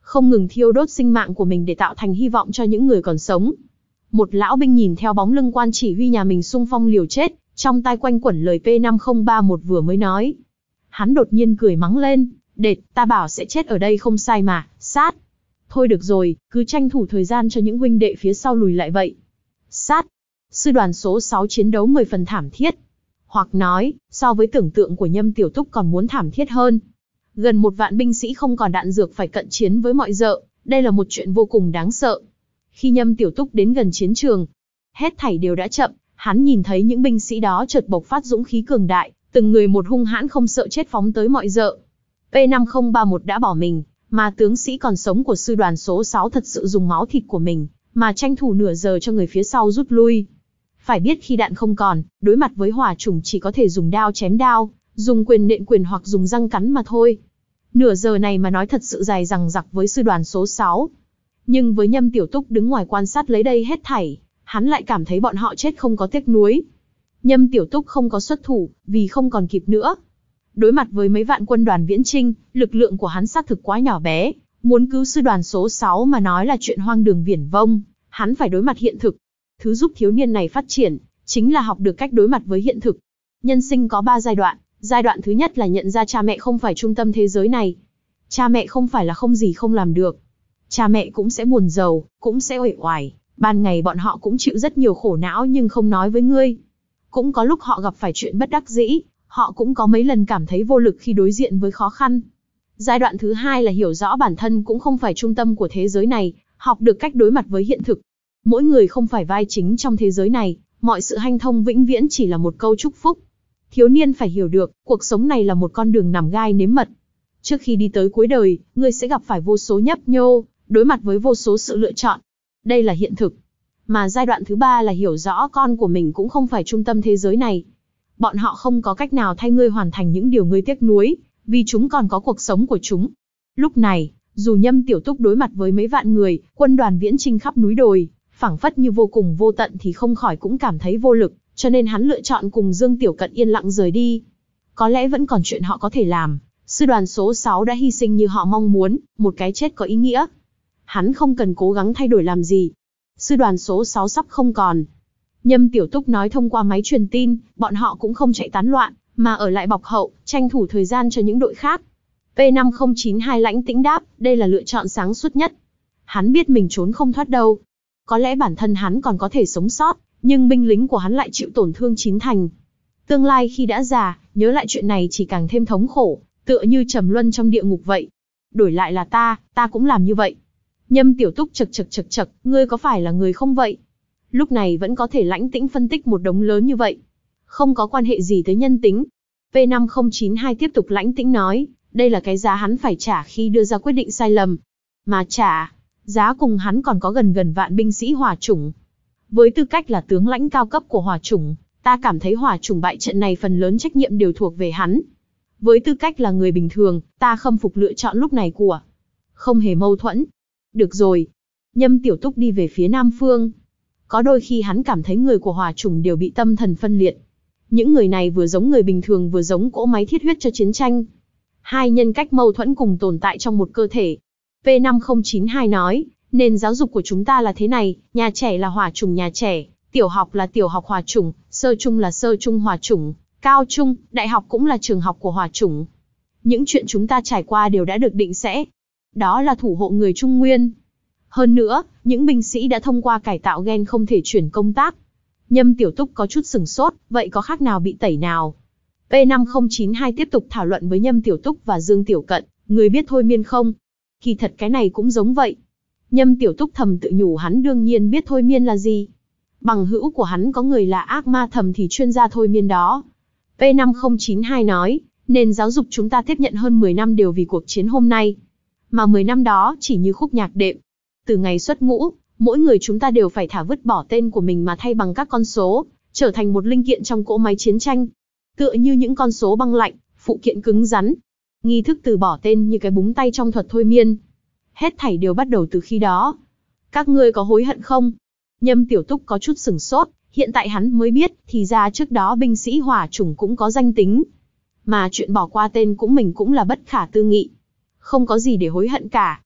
không ngừng thiêu đốt sinh mạng của mình để tạo thành hy vọng cho những người còn sống. Một lão binh nhìn theo bóng lưng quan chỉ huy nhà mình xung phong liều chết, trong tai quanh quẩn lời P năm không ba một vừa mới nói. Hắn đột nhiên cười mắng lên, đệt, ta bảo sẽ chết ở đây không sai mà, sát. Thôi được rồi, cứ tranh thủ thời gian cho những huynh đệ phía sau lùi lại vậy. Sát. Sư đoàn số sáu chiến đấu mười phần thảm thiết. Hoặc nói, so với tưởng tượng của Nhâm Tiểu Túc còn muốn thảm thiết hơn. Gần một vạn binh sĩ không còn đạn dược phải cận chiến với mọi dợ, đây là một chuyện vô cùng đáng sợ. Khi Nhâm Tiểu Túc đến gần chiến trường, hết thảy đều đã chậm, hắn nhìn thấy những binh sĩ đó chợt bộc phát dũng khí cường đại, từng người một hung hãn không sợ chết phóng tới mọi dợ. P năm không ba một đã bỏ mình, mà tướng sĩ còn sống của sư đoàn số sáu thật sự dùng máu thịt của mình, mà tranh thủ nửa giờ cho người phía sau rút lui. Phải biết khi đạn không còn, đối mặt với hỏa chủng chỉ có thể dùng đao chém đao, dùng quyền nện quyền hoặc dùng răng cắn mà thôi. Nửa giờ này mà nói thật sự dài dằng dặc với sư đoàn số sáu. Nhưng với Nhâm Tiểu Túc đứng ngoài quan sát lấy đây hết thảy, hắn lại cảm thấy bọn họ chết không có tiếc nuối. Nhâm Tiểu Túc không có xuất thủ, vì không còn kịp nữa. Đối mặt với mấy vạn quân đoàn viễn chinh, lực lượng của hắn xác thực quá nhỏ bé, muốn cứu sư đoàn số sáu mà nói là chuyện hoang đường viển vông, hắn phải đối mặt hiện thực. Thứ giúp thiếu niên này phát triển, chính là học được cách đối mặt với hiện thực. Nhân sinh có ba giai đoạn, giai đoạn thứ nhất là nhận ra cha mẹ không phải trung tâm thế giới này. Cha mẹ không phải là không gì không làm được. Cha mẹ cũng sẽ buồn rầu, cũng sẽ uể oải, ban ngày bọn họ cũng chịu rất nhiều khổ não nhưng không nói với ngươi. Cũng có lúc họ gặp phải chuyện bất đắc dĩ, họ cũng có mấy lần cảm thấy vô lực khi đối diện với khó khăn. Giai đoạn thứ hai là hiểu rõ bản thân cũng không phải trung tâm của thế giới này, học được cách đối mặt với hiện thực. Mỗi người không phải vai chính trong thế giới này, mọi sự hanh thông vĩnh viễn chỉ là một câu chúc phúc. Thiếu niên phải hiểu được, cuộc sống này là một con đường nằm gai nếm mật. Trước khi đi tới cuối đời, ngươi sẽ gặp phải vô số nhấp nhô, đối mặt với vô số sự lựa chọn. Đây là hiện thực. Mà giai đoạn thứ ba là hiểu rõ con của mình cũng không phải trung tâm thế giới này. Bọn họ không có cách nào thay ngươi hoàn thành những điều ngươi tiếc nuối, vì chúng còn có cuộc sống của chúng. Lúc này, dù Nhâm Tiểu Túc đối mặt với mấy vạn người, quân đoàn viễn chinh khắp núi đồi, phảng phất như vô cùng vô tận thì không khỏi cũng cảm thấy vô lực, cho nên hắn lựa chọn cùng Dương Tiểu Cận yên lặng rời đi. Có lẽ vẫn còn chuyện họ có thể làm, sư đoàn số sáu đã hy sinh như họ mong muốn, một cái chết có ý nghĩa. Hắn không cần cố gắng thay đổi làm gì. Sư đoàn số sáu sắp không còn. Nhâm Tiểu Túc nói thông qua máy truyền tin, bọn họ cũng không chạy tán loạn, mà ở lại bọc hậu, tranh thủ thời gian cho những đội khác. P năm không chín hai lãnh tĩnh đáp, đây là lựa chọn sáng suốt nhất. Hắn biết mình trốn không thoát đâu. Có lẽ bản thân hắn còn có thể sống sót, nhưng binh lính của hắn lại chịu tổn thương chín thành. Tương lai khi đã già, nhớ lại chuyện này chỉ càng thêm thống khổ, tựa như trầm luân trong địa ngục vậy. Đổi lại là ta, ta cũng làm như vậy. Nhâm Tiểu Túc chật chật chật chật, ngươi có phải là người không vậy? Lúc này vẫn có thể lãnh tĩnh phân tích một đống lớn như vậy. Không có quan hệ gì tới nhân tính. P năm không chín hai tiếp tục lãnh tĩnh nói, đây là cái giá hắn phải trả khi đưa ra quyết định sai lầm. Mà trả, giá cùng hắn còn có gần gần vạn binh sĩ hỏa chủng. Với tư cách là tướng lãnh cao cấp của hỏa chủng, ta cảm thấy hỏa chủng bại trận này phần lớn trách nhiệm đều thuộc về hắn. Với tư cách là người bình thường, ta khâm phục lựa chọn lúc này của. Không hề mâu thuẫn. Được rồi. Nhâm Tiểu Túc đi về phía Nam Phương. Có đôi khi hắn cảm thấy người của hỏa chủng đều bị tâm thần phân liệt. Những người này vừa giống người bình thường vừa giống cỗ máy thiết huyết cho chiến tranh. Hai nhân cách mâu thuẫn cùng tồn tại trong một cơ thể. P năm không chín hai nói, nền giáo dục của chúng ta là thế này, nhà trẻ là hỏa chủng nhà trẻ, tiểu học là tiểu học hỏa chủng, sơ trung là sơ trung hỏa chủng, cao trung, đại học cũng là trường học của hỏa chủng. Những chuyện chúng ta trải qua đều đã được định sẽ. Đó là thủ hộ người Trung Nguyên. Hơn nữa, những binh sĩ đã thông qua cải tạo gen không thể chuyển công tác. Nhâm Tiểu Túc có chút sừng sốt, vậy có khác nào bị tẩy nào? P năm không chín hai tiếp tục thảo luận với Nhâm Tiểu Túc và Dương Tiểu Cận, người biết thôi miên không? Kỳ thật cái này cũng giống vậy. Nhâm Tiểu Túc thầm tự nhủ hắn đương nhiên biết thôi miên là gì. Bằng hữu của hắn có người là ác ma thầm thì chuyên gia thôi miên đó. P năm không chín hai nói, nền giáo dục chúng ta tiếp nhận hơn mười năm đều vì cuộc chiến hôm nay. Mà mười năm đó chỉ như khúc nhạc đệm. Từ ngày xuất ngũ, mỗi người chúng ta đều phải thả vứt bỏ tên của mình mà thay bằng các con số, trở thành một linh kiện trong cỗ máy chiến tranh. Tựa như những con số băng lạnh, phụ kiện cứng rắn. Nghi thức từ bỏ tên như cái búng tay trong thuật thôi miên. Hết thảy đều bắt đầu từ khi đó. Các ngươi có hối hận không? Nhâm Tiểu Túc có chút sửng sốt, hiện tại hắn mới biết, thì ra trước đó binh sĩ hỏa chủng cũng có danh tính. Mà chuyện bỏ qua tên cũng mình cũng là bất khả tư nghị. Không có gì để hối hận cả. P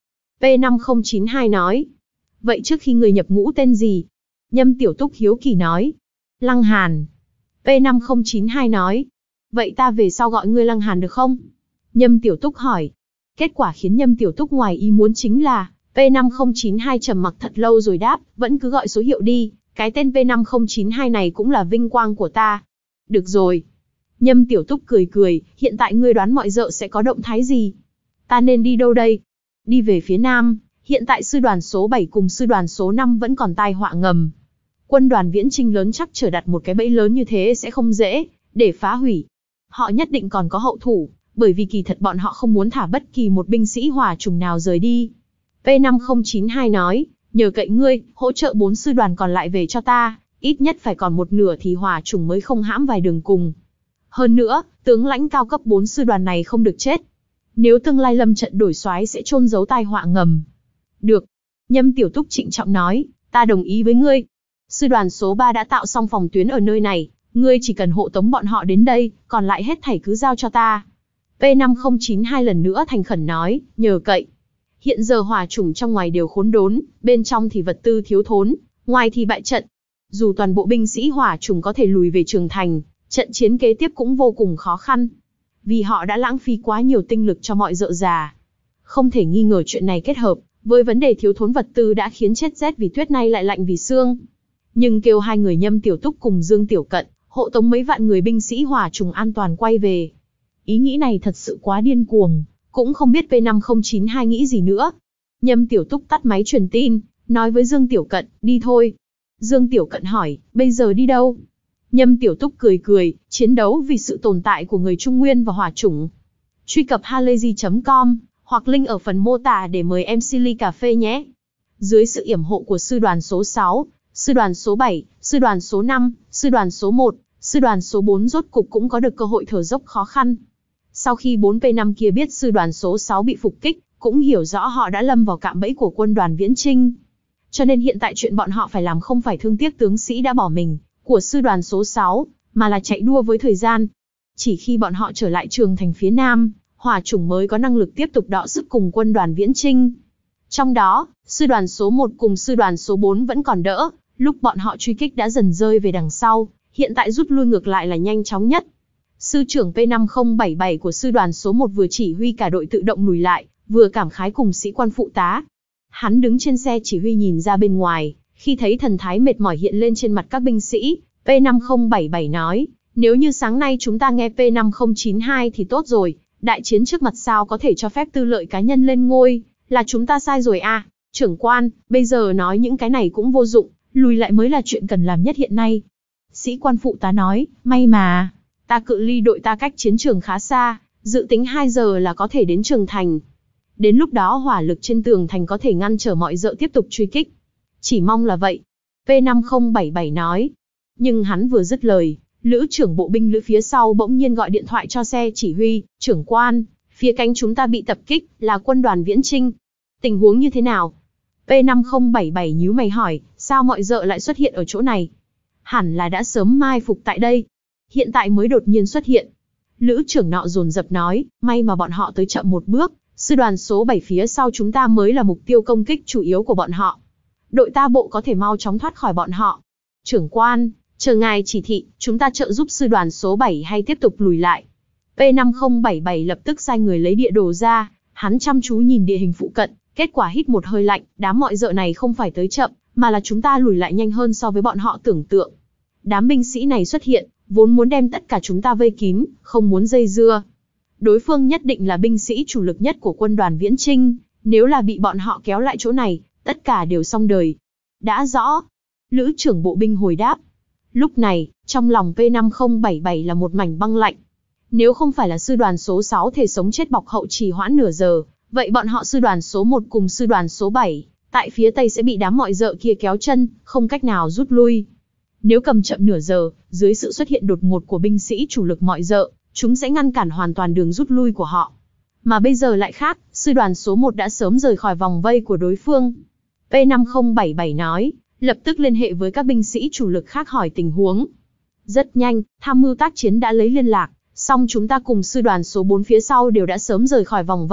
P năm không chín hai nói. Vậy trước khi người nhập ngũ tên gì? Nhâm Tiểu Túc hiếu kỳ nói. Lăng Hàn. P năm không chín hai nói. Vậy ta về sau gọi ngươi Lăng Hàn được không? Nhâm Tiểu Túc hỏi. Kết quả khiến Nhâm Tiểu Túc ngoài ý muốn chính là, P năm không chín hai trầm mặc thật lâu rồi đáp, vẫn cứ gọi số hiệu đi, cái tên P năm không chín hai này cũng là vinh quang của ta. Được rồi. Nhâm Tiểu Túc cười cười, hiện tại ngươi đoán mọi dợ sẽ có động thái gì? Ta nên đi đâu đây? Đi về phía Nam, hiện tại sư đoàn số bảy cùng sư đoàn số năm vẫn còn tai họa ngầm. Quân đoàn Viễn Chinh lớn chắc trở đặt một cái bẫy lớn như thế sẽ không dễ để phá hủy. Họ nhất định còn có hậu thủ, bởi vì kỳ thật bọn họ không muốn thả bất kỳ một binh sĩ hỏa trùng nào rời đi. P năm không chín hai nói, nhờ cậy ngươi, hỗ trợ bốn sư đoàn còn lại về cho ta, ít nhất phải còn một nửa thì hỏa trùng mới không hãm vài đường cùng. Hơn nữa, tướng lãnh cao cấp bốn sư đoàn này không được chết. Nếu tương lai lâm trận đổi soái sẽ chôn giấu tai họa ngầm. Được. Nhâm Tiểu Túc trịnh trọng nói, ta đồng ý với ngươi. Sư đoàn số ba đã tạo xong phòng tuyến ở nơi này, ngươi chỉ cần hộ tống bọn họ đến đây, còn lại hết thảy cứ giao cho ta. P năm không chín hai lần nữa thành khẩn nói, nhờ cậy. Hiện giờ hỏa chủng trong ngoài đều khốn đốn, bên trong thì vật tư thiếu thốn, ngoài thì bại trận. Dù toàn bộ binh sĩ hỏa chủng có thể lùi về Trường Thành, trận chiến kế tiếp cũng vô cùng khó khăn. Vì họ đã lãng phí quá nhiều tinh lực cho mọi dợ già. Không thể nghi ngờ chuyện này kết hợp với vấn đề thiếu thốn vật tư đã khiến chết rét vì tuyết nay lại lạnh vì sương. Nhưng kêu hai người Nhâm Tiểu Túc cùng Dương Tiểu Cận, hộ tống mấy vạn người binh sĩ hỏa trùng an toàn quay về. Ý nghĩ này thật sự quá điên cuồng, cũng không biết P năm không chín hai nghĩ gì nữa. Nhâm Tiểu Túc tắt máy truyền tin, nói với Dương Tiểu Cận, đi thôi. Dương Tiểu Cận hỏi, bây giờ đi đâu? Nhâm Tiểu Túc cười cười, chiến đấu vì sự tồn tại của người Trung Nguyên và hỏa chủng. Truy cập halayzi chấm com, hoặc link ở phần mô tả để mời em xê ly cà phê nhé. Dưới sự yểm hộ của sư đoàn số sáu, sư đoàn số bảy, sư đoàn số năm, sư đoàn số một, sư đoàn số bốn rốt cục cũng có được cơ hội thở dốc khó khăn. Sau khi bốn P năm kia biết sư đoàn số sáu bị phục kích, cũng hiểu rõ họ đã lâm vào cạm bẫy của quân đoàn Viễn Chinh. Cho nên hiện tại chuyện bọn họ phải làm không phải thương tiếc tướng sĩ đã bỏ mình của sư đoàn số sáu, mà là chạy đua với thời gian. Chỉ khi bọn họ trở lại Trường Thành phía Nam, hỏa chủng mới có năng lực tiếp tục đọ sức cùng quân đoàn Viễn Chinh. Trong đó, sư đoàn số một cùng sư đoàn số bốn vẫn còn đỡ, lúc bọn họ truy kích đã dần rơi về đằng sau, hiện tại rút lui ngược lại là nhanh chóng nhất. Sư trưởng P năm không bảy bảy của sư đoàn số một vừa chỉ huy cả đội tự động lùi lại, vừa cảm khái cùng sĩ quan phụ tá. Hắn đứng trên xe chỉ huy nhìn ra bên ngoài, khi thấy thần thái mệt mỏi hiện lên trên mặt các binh sĩ, P năm không bảy bảy nói, nếu như sáng nay chúng ta nghe P năm không chín hai thì tốt rồi, đại chiến trước mặt sao có thể cho phép tư lợi cá nhân lên ngôi, là chúng ta sai rồi à, trưởng quan, bây giờ nói những cái này cũng vô dụng, lùi lại mới là chuyện cần làm nhất hiện nay. Sĩ quan phụ tá nói, may mà, ta cự ly đội ta cách chiến trường khá xa, dự tính hai giờ là có thể đến Trường Thành. Đến lúc đó hỏa lực trên tường thành có thể ngăn trở mọi dợ tiếp tục truy kích. Chỉ mong là vậy. P năm không bảy bảy nói. Nhưng hắn vừa dứt lời, lữ trưởng bộ binh lữ phía sau bỗng nhiên gọi điện thoại cho xe chỉ huy, trưởng quan, phía cánh chúng ta bị tập kích, là quân đoàn Viễn Chinh. Tình huống như thế nào? P năm không bảy bảy nhíu mày hỏi, sao mọi dợ lại xuất hiện ở chỗ này? Hẳn là đã sớm mai phục tại đây. Hiện tại mới đột nhiên xuất hiện. Lữ trưởng nọ dồn dập nói, may mà bọn họ tới chậm một bước, sư đoàn số bảy phía sau chúng ta mới là mục tiêu công kích chủ yếu của bọn họ. Đội ta bộ có thể mau chóng thoát khỏi bọn họ. Trưởng quan, chờ ngài chỉ thị, chúng ta trợ giúp sư đoàn số bảy hay tiếp tục lùi lại? P năm không bảy bảy lập tức sai người lấy địa đồ ra, hắn chăm chú nhìn địa hình phụ cận, kết quả hít một hơi lạnh, đám mọi dợ này không phải tới chậm, mà là chúng ta lùi lại nhanh hơn so với bọn họ tưởng tượng. Đám binh sĩ này xuất hiện, vốn muốn đem tất cả chúng ta vây kín, không muốn dây dưa. Đối phương nhất định là binh sĩ chủ lực nhất của quân đoàn Viễn Chinh, nếu là bị bọn họ kéo lại chỗ này, tất cả đều xong đời. Đã rõ. Lữ trưởng bộ binh hồi đáp. Lúc này, trong lòng P năm không bảy bảy là một mảnh băng lạnh. Nếu không phải là sư đoàn số sáu thể sống chết bọc hậu trì hoãn nửa giờ, vậy bọn họ sư đoàn số một cùng sư đoàn số bảy, tại phía tây sẽ bị đám mọi dợ kia kéo chân, không cách nào rút lui. Nếu cầm chậm nửa giờ, dưới sự xuất hiện đột ngột của binh sĩ chủ lực mọi dợ, chúng sẽ ngăn cản hoàn toàn đường rút lui của họ. Mà bây giờ lại khác, sư đoàn số một đã sớm rời khỏi vòng vây của đối phương. P năm không bảy bảy nói, lập tức liên hệ với các binh sĩ chủ lực khác hỏi tình huống. Rất nhanh, tham mưu tác chiến đã lấy liên lạc, song chúng ta cùng sư đoàn số bốn phía sau đều đã sớm rời khỏi vòng vây,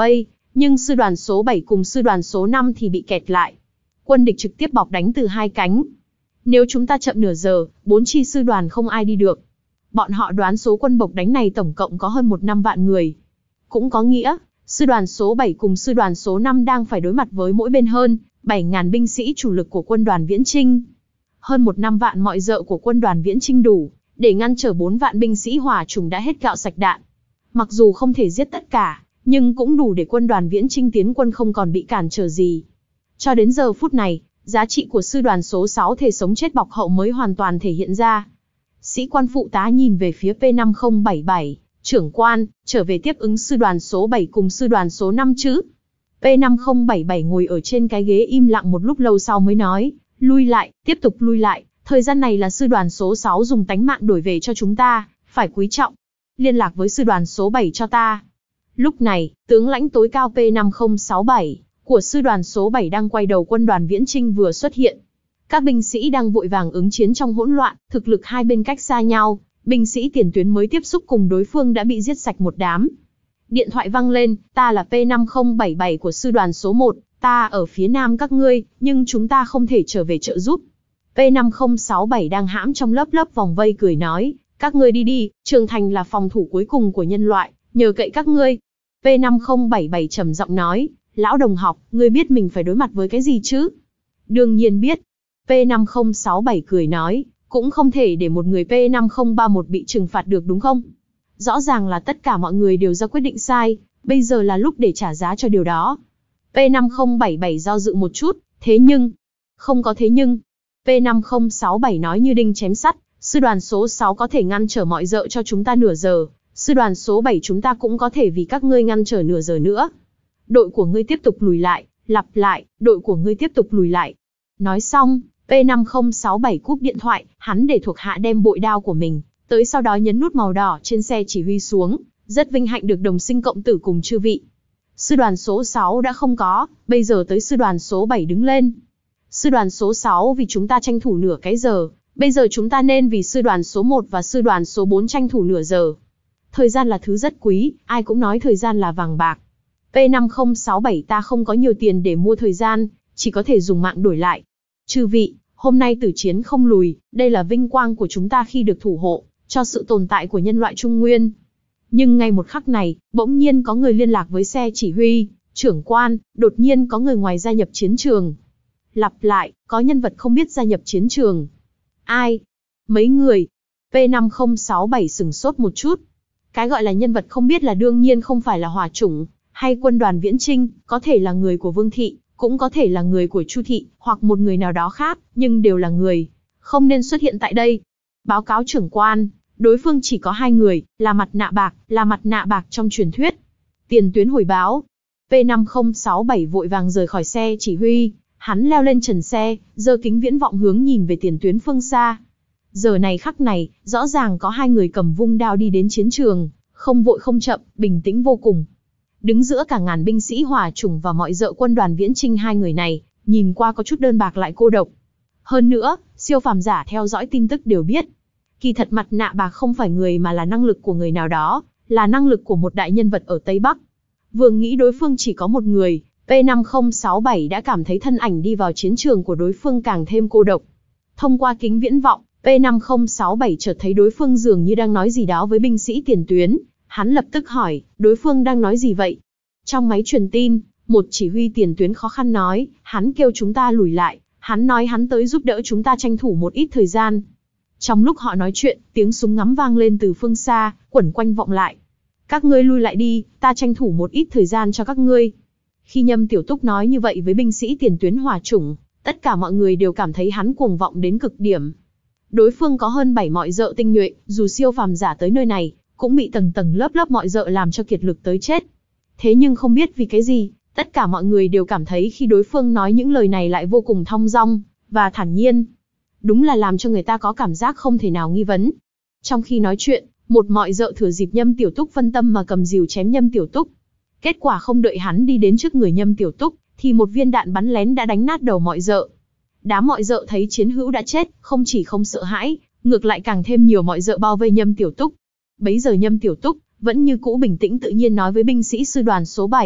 nhưng sư đoàn số bảy cùng sư đoàn số năm thì bị kẹt lại. Quân địch trực tiếp bọc đánh từ hai cánh. Nếu chúng ta chậm nửa giờ, bốn chi sư đoàn không ai đi được. Bọn họ đoán số quân bộc đánh này tổng cộng có hơn một năm vạn người. Cũng có nghĩa, sư đoàn số bảy cùng sư đoàn số năm đang phải đối mặt với mỗi bên hơn bảy nghìn binh sĩ chủ lực của quân đoàn Viễn Chinh. Hơn một năm vạn mọi dợ của quân đoàn Viễn Chinh đủ để ngăn trở bốn vạn binh sĩ hỏa chủng đã hết gạo sạch đạn. Mặc dù không thể giết tất cả, nhưng cũng đủ để quân đoàn Viễn Chinh tiến quân không còn bị cản trở gì. Cho đến giờ phút này, giá trị của sư đoàn số sáu thể sống chết bọc hậu mới hoàn toàn thể hiện ra. Sĩ quan phụ tá nhìn về phía P năm không bảy bảy, trưởng quan, trở về tiếp ứng sư đoàn số bảy cùng sư đoàn số năm chứ. P năm không bảy bảy ngồi ở trên cái ghế im lặng một lúc lâu sau mới nói, lui lại, tiếp tục lui lại, thời gian này là sư đoàn số sáu dùng tánh mạng đổi về cho chúng ta, phải quý trọng. Liên lạc với sư đoàn số bảy cho ta. Lúc này, tướng lãnh tối cao P năm không sáu bảy của sư đoàn số bảy đang quay đầu quân đoàn Viễn Chinh vừa xuất hiện. Các binh sĩ đang vội vàng ứng chiến trong hỗn loạn, thực lực hai bên cách xa nhau, binh sĩ tiền tuyến mới tiếp xúc cùng đối phương đã bị giết sạch một đám. Điện thoại vang lên, ta là P năm không bảy bảy của sư đoàn số một, ta ở phía nam các ngươi, nhưng chúng ta không thể trở về trợ giúp. P năm không sáu bảy đang hãm trong lớp lớp vòng vây cười nói, các ngươi đi đi, Trường Thành là phòng thủ cuối cùng của nhân loại, nhờ cậy các ngươi. P năm không bảy bảy trầm giọng nói, lão đồng học, ngươi biết mình phải đối mặt với cái gì chứ? Đương nhiên biết. P năm không sáu bảy cười nói, cũng không thể để một người P năm không ba một bị trừng phạt được đúng không? Rõ ràng là tất cả mọi người đều ra quyết định sai, bây giờ là lúc để trả giá cho điều đó. P năm không bảy bảy do dự một chút, thế nhưng... Không có thế nhưng. P năm không sáu bảy nói như đinh chém sắt, sư đoàn số sáu có thể ngăn trở mọi dợ cho chúng ta nửa giờ, sư đoàn số bảy chúng ta cũng có thể vì các ngươi ngăn trở nửa giờ nữa. Đội của ngươi tiếp tục lùi lại, lặp lại, đội của ngươi tiếp tục lùi lại. Nói xong, P năm không sáu bảy cúp điện thoại, hắn để thuộc hạ đem bội đao của mình tới, sau đó nhấn nút màu đỏ trên xe chỉ huy xuống, rất vinh hạnh được đồng sinh cộng tử cùng chư vị. Sư đoàn số sáu đã không có, bây giờ tới sư đoàn số bảy đứng lên. Sư đoàn số sáu vì chúng ta tranh thủ nửa cái giờ, bây giờ chúng ta nên vì sư đoàn số một và sư đoàn số bốn tranh thủ nửa giờ. Thời gian là thứ rất quý, ai cũng nói thời gian là vàng bạc. P năm không sáu bảy ta không có nhiều tiền để mua thời gian, chỉ có thể dùng mạng đổi lại. Chư vị, hôm nay tử chiến không lùi, đây là vinh quang của chúng ta khi được thủ hộ cho sự tồn tại của nhân loại Trung Nguyên. Nhưng ngay một khắc này, bỗng nhiên có người liên lạc với xe chỉ huy, trưởng quan, đột nhiên có người ngoài gia nhập chiến trường. Lặp lại, có nhân vật không biết gia nhập chiến trường. Ai? Mấy người? P năm không sáu bảy sửng sốt một chút. Cái gọi là nhân vật không biết là đương nhiên không phải là hỏa chủng, hay quân đoàn Viễn Chinh, có thể là người của Vương Thị, cũng có thể là người của Chu Thị, hoặc một người nào đó khác, nhưng đều là người không nên xuất hiện tại đây. Báo cáo trưởng quan, đối phương chỉ có hai người, là mặt nạ bạc, là mặt nạ bạc trong truyền thuyết. Tiền tuyến hồi báo. P năm không sáu bảy vội vàng rời khỏi xe chỉ huy, hắn leo lên trần xe, giơ kính viễn vọng hướng nhìn về tiền tuyến phương xa. Giờ này khắc này, rõ ràng có hai người cầm vung đao đi đến chiến trường, không vội không chậm, bình tĩnh vô cùng. Đứng giữa cả ngàn binh sĩ hỏa chủng và mọi dợ quân đoàn Viễn Chinh, hai người này, nhìn qua có chút đơn bạc lại cô độc. Hơn nữa, siêu phàm giả theo dõi tin tức đều biết. Kỳ thật mặt nạ bạc không phải người mà là năng lực của người nào đó, là năng lực của một đại nhân vật ở Tây Bắc. Vừa nghĩ đối phương chỉ có một người, P năm không sáu bảy đã cảm thấy thân ảnh đi vào chiến trường của đối phương càng thêm cô độc. Thông qua kính viễn vọng, P năm không sáu bảy chợt thấy đối phương dường như đang nói gì đó với binh sĩ tiền tuyến. Hắn lập tức hỏi, đối phương đang nói gì vậy? Trong máy truyền tin, một chỉ huy tiền tuyến khó khăn nói, hắn kêu chúng ta lùi lại, hắn nói hắn tới giúp đỡ chúng ta tranh thủ một ít thời gian. Trong lúc họ nói chuyện, tiếng súng ngắm vang lên từ phương xa, quẩn quanh vọng lại. Các ngươi lui lại đi, ta tranh thủ một ít thời gian cho các ngươi. Khi Nhâm Tiểu Túc nói như vậy với binh sĩ tiền tuyến hỏa chủng, tất cả mọi người đều cảm thấy hắn cuồng vọng đến cực điểm. Đối phương có hơn bảy mọi dợ tinh nhuệ, dù siêu phàm giả tới nơi này, cũng bị tầng tầng lớp lớp mọi dợ làm cho kiệt lực tới chết. Thế nhưng không biết vì cái gì, tất cả mọi người đều cảm thấy khi đối phương nói những lời này lại vô cùng thong dong và thản nhiên. Đúng là làm cho người ta có cảm giác không thể nào nghi vấn. Trong khi nói chuyện, một mọi dợ thừa dịp Nhâm Tiểu Túc phân tâm mà cầm rìu chém Nhâm Tiểu Túc. Kết quả không đợi hắn đi đến trước người Nhâm Tiểu Túc, thì một viên đạn bắn lén đã đánh nát đầu mọi dợ. Đám mọi dợ thấy chiến hữu đã chết, không chỉ không sợ hãi, ngược lại càng thêm nhiều mọi dợ bao vây Nhâm Tiểu Túc. Bấy giờ Nhâm Tiểu Túc vẫn như cũ bình tĩnh tự nhiên nói với binh sĩ sư đoàn số bảy,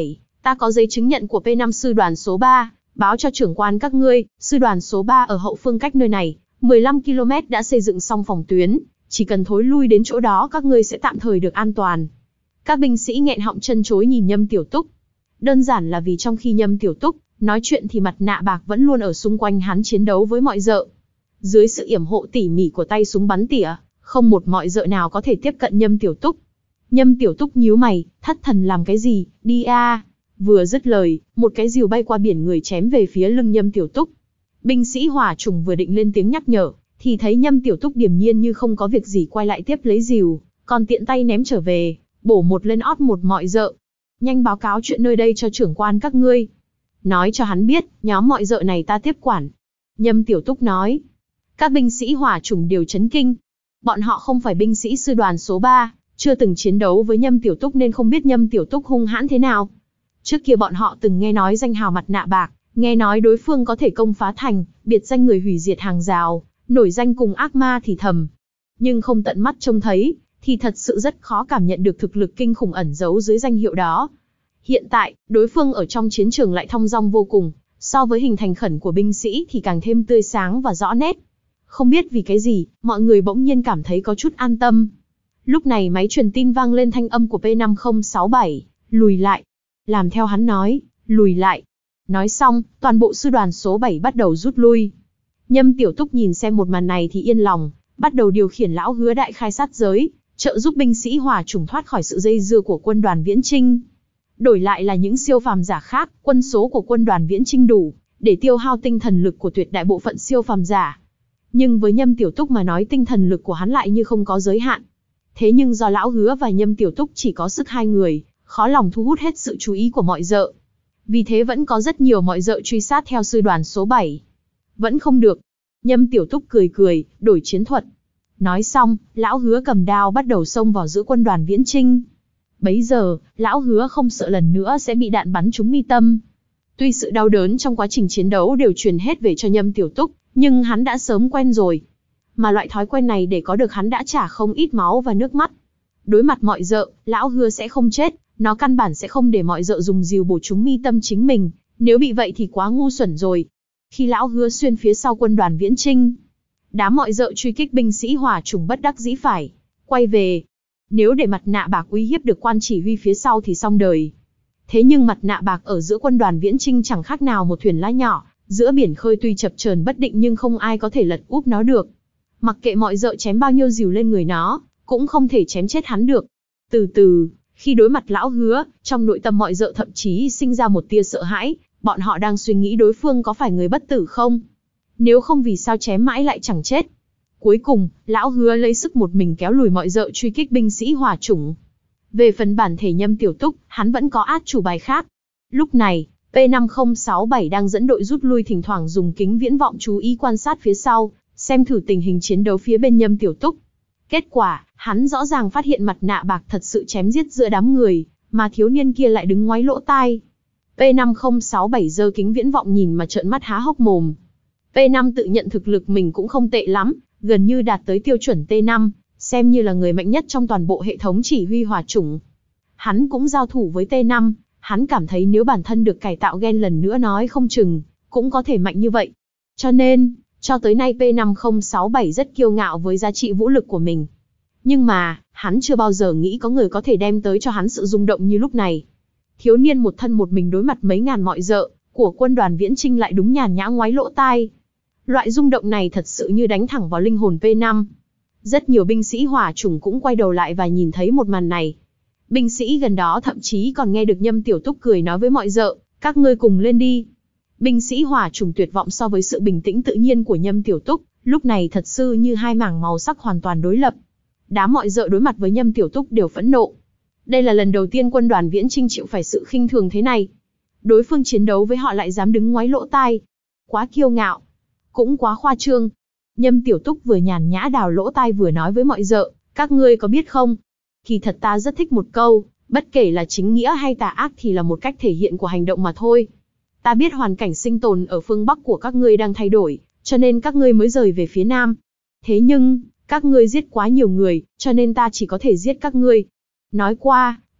Ta có giấy chứng nhận của P năm sư đoàn số ba, báo cho trưởng quan các ngươi, sư đoàn số ba ở hậu phương cách nơi này, mười lăm ki lô mét đã xây dựng xong phòng tuyến, chỉ cần thối lui đến chỗ đó các ngươi sẽ tạm thời được an toàn. Các binh sĩ nghẹn họng chân chối nhìn Nhâm Tiểu Túc. Đơn giản là vì trong khi Nhâm Tiểu Túc nói chuyện thì mặt nạ bạc vẫn luôn ở xung quanh hắn chiến đấu với mọi dợ. Dưới sự yểm hộ tỉ mỉ của tay súng bắn tỉa, không một mọi dợ nào có thể tiếp cận Nhâm Tiểu Túc. Nhâm Tiểu Túc nhíu mày, thất thần làm cái gì, đi a. Vừa dứt lời, một cái rìu bay qua biển người chém về phía lưng Nhâm Tiểu Túc. Binh sĩ hỏa trùng vừa định lên tiếng nhắc nhở, thì thấy Nhâm Tiểu Túc điềm nhiên như không có việc gì quay lại tiếp lấy rìu, còn tiện tay ném trở về, bổ một lên ót một mọi dợ. Nhanh báo cáo chuyện nơi đây cho trưởng quan các ngươi. Nói cho hắn biết, nhóm mọi dợ này ta tiếp quản. Nhâm Tiểu Túc nói. Các binh sĩ hỏa trùng đều chấn kinh. Bọn họ không phải binh sĩ sư đoàn số ba, chưa từng chiến đấu với Nhâm Tiểu Túc nên không biết Nhâm Tiểu Túc hung hãn thế nào. Trước kia bọn họ từng nghe nói danh hào mặt nạ bạc, nghe nói đối phương có thể công phá thành, biệt danh người hủy diệt hàng rào, nổi danh cùng ác ma thì thầm. Nhưng không tận mắt trông thấy, thì thật sự rất khó cảm nhận được thực lực kinh khủng ẩn giấu dưới danh hiệu đó. Hiện tại, đối phương ở trong chiến trường lại thong dong vô cùng, so với hình thành khẩn của binh sĩ thì càng thêm tươi sáng và rõ nét. Không biết vì cái gì, mọi người bỗng nhiên cảm thấy có chút an tâm. Lúc này máy truyền tin vang lên thanh âm của P năm không sáu bảy, lùi lại. Làm theo hắn nói, lùi lại. Nói xong, toàn bộ sư đoàn số bảy bắt đầu rút lui. Nhâm Tiểu Túc nhìn xem một màn này thì yên lòng, bắt đầu điều khiển lão hứa đại khai sát giới, trợ giúp binh sĩ hỏa trùng thoát khỏi sự dây dưa của quân đoàn Viễn Chinh. Đổi lại là những siêu phàm giả khác, quân số của quân đoàn Viễn Chinh đủ để tiêu hao tinh thần lực của tuyệt đại bộ phận siêu phàm giả. Nhưng với Nhâm Tiểu Túc mà nói tinh thần lực của hắn lại như không có giới hạn. Thế nhưng do lão hứa và Nhâm Tiểu Túc chỉ có sức hai người, khó lòng thu hút hết sự chú ý của mọi dợ. Vì thế vẫn có rất nhiều mọi dợ truy sát theo sư đoàn số bảy. Vẫn không được. Nhâm Tiểu Túc cười cười, đổi chiến thuật. Nói xong, lão hứa cầm đao bắt đầu xông vào giữa quân đoàn Viễn Chinh. Bấy giờ, lão hứa không sợ lần nữa sẽ bị đạn bắn trúng mi tâm. Tuy sự đau đớn trong quá trình chiến đấu đều truyền hết về cho Nhâm Tiểu Túc, nhưng hắn đã sớm quen rồi. Mà loại thói quen này để có được hắn đã trả không ít máu và nước mắt. Đối mặt mọi dợ, lão hứa sẽ không chết, nó căn bản sẽ không để mọi dợ dùng rìu bổ trúng mi tâm chính mình, nếu bị vậy thì quá ngu xuẩn rồi. Khi lão hứa xuyên phía sau quân đoàn Viễn Chinh, đám mọi dợ truy kích binh sĩ hỏa trùng bất đắc dĩ phải quay về. Nếu để mặt nạ bạc uy hiếp được quan chỉ huy phía sau thì xong đời. Thế nhưng mặt nạ bạc ở giữa quân đoàn Viễn Chinh chẳng khác nào một thuyền lá nhỏ, giữa biển khơi tuy chập chờn bất định nhưng không ai có thể lật úp nó được. Mặc kệ mọi dợ chém bao nhiêu rìu lên người nó, cũng không thể chém chết hắn được. Từ từ, khi đối mặt lão hứa, trong nội tâm mọi dợ thậm chí sinh ra một tia sợ hãi, bọn họ đang suy nghĩ đối phương có phải người bất tử không? Nếu không vì sao chém mãi lại chẳng chết? Cuối cùng, lão hứa lấy sức một mình kéo lùi mọi dợ truy kích binh sĩ hỏa chủng. Về phần bản thể Nhâm Tiểu Túc, hắn vẫn có át chủ bài khác. Lúc này, P năm không sáu bảy đang dẫn đội rút lui, thỉnh thoảng dùng kính viễn vọng chú ý quan sát phía sau, xem thử tình hình chiến đấu phía bên Nhâm Tiểu Túc. Kết quả, hắn rõ ràng phát hiện mặt nạ bạc thật sự chém giết giữa đám người, mà thiếu niên kia lại đứng ngoáy lỗ tai. P năm không sáu bảy giơ kính viễn vọng nhìn mà trợn mắt há hốc mồm. P năm tự nhận thực lực mình cũng không tệ lắm, gần như đạt tới tiêu chuẩn T năm, xem như là người mạnh nhất trong toàn bộ hệ thống chỉ huy hỏa chủng. Hắn cũng giao thủ với T năm, hắn cảm thấy nếu bản thân được cải tạo gen lần nữa nói không chừng, cũng có thể mạnh như vậy. Cho nên, cho tới nay P năm không sáu bảy rất kiêu ngạo với giá trị vũ lực của mình. Nhưng mà, hắn chưa bao giờ nghĩ có người có thể đem tới cho hắn sự rung động như lúc này. Thiếu niên một thân một mình đối mặt mấy ngàn mọi dợ của quân đoàn Viễn Chinh lại đúng nhàn nhã ngoáy lỗ tai. Loại rung động này thật sự như đánh thẳng vào linh hồn P năm. Rất nhiều binh sĩ hỏa chủng cũng quay đầu lại và nhìn thấy một màn này. Binh sĩ gần đó thậm chí còn nghe được Nhâm Tiểu Túc cười nói với mọi dợ, các ngươi cùng lên đi. Binh sĩ hỏa chủng tuyệt vọng so với sự bình tĩnh tự nhiên của Nhâm Tiểu Túc, lúc này thật sự như hai mảng màu sắc hoàn toàn đối lập. Đám mọi dợ đối mặt với Nhâm Tiểu Túc đều phẫn nộ. Đây là lần đầu tiên quân đoàn Viễn Chinh chịu phải sự khinh thường thế này. Đối phương chiến đấu với họ lại dám đứng ngoáy lỗ tai. Quá kiêu ngạo. Cũng quá khoa trương. Nhâm Tiểu Túc vừa nhàn nhã đào lỗ tai vừa nói với mọi dợ, các ngươi có biết không? Kỳ thật ta rất thích một câu, bất kể là chính nghĩa hay tà ác thì là một cách thể hiện của hành động mà thôi. Ta biết hoàn cảnh sinh tồn ở phương Bắc của các ngươi đang thay đổi, cho nên các ngươi mới rời về phía Nam. Thế nhưng, các ngươi giết quá nhiều người, cho nên ta chỉ có thể giết các ngươi. Nói qua,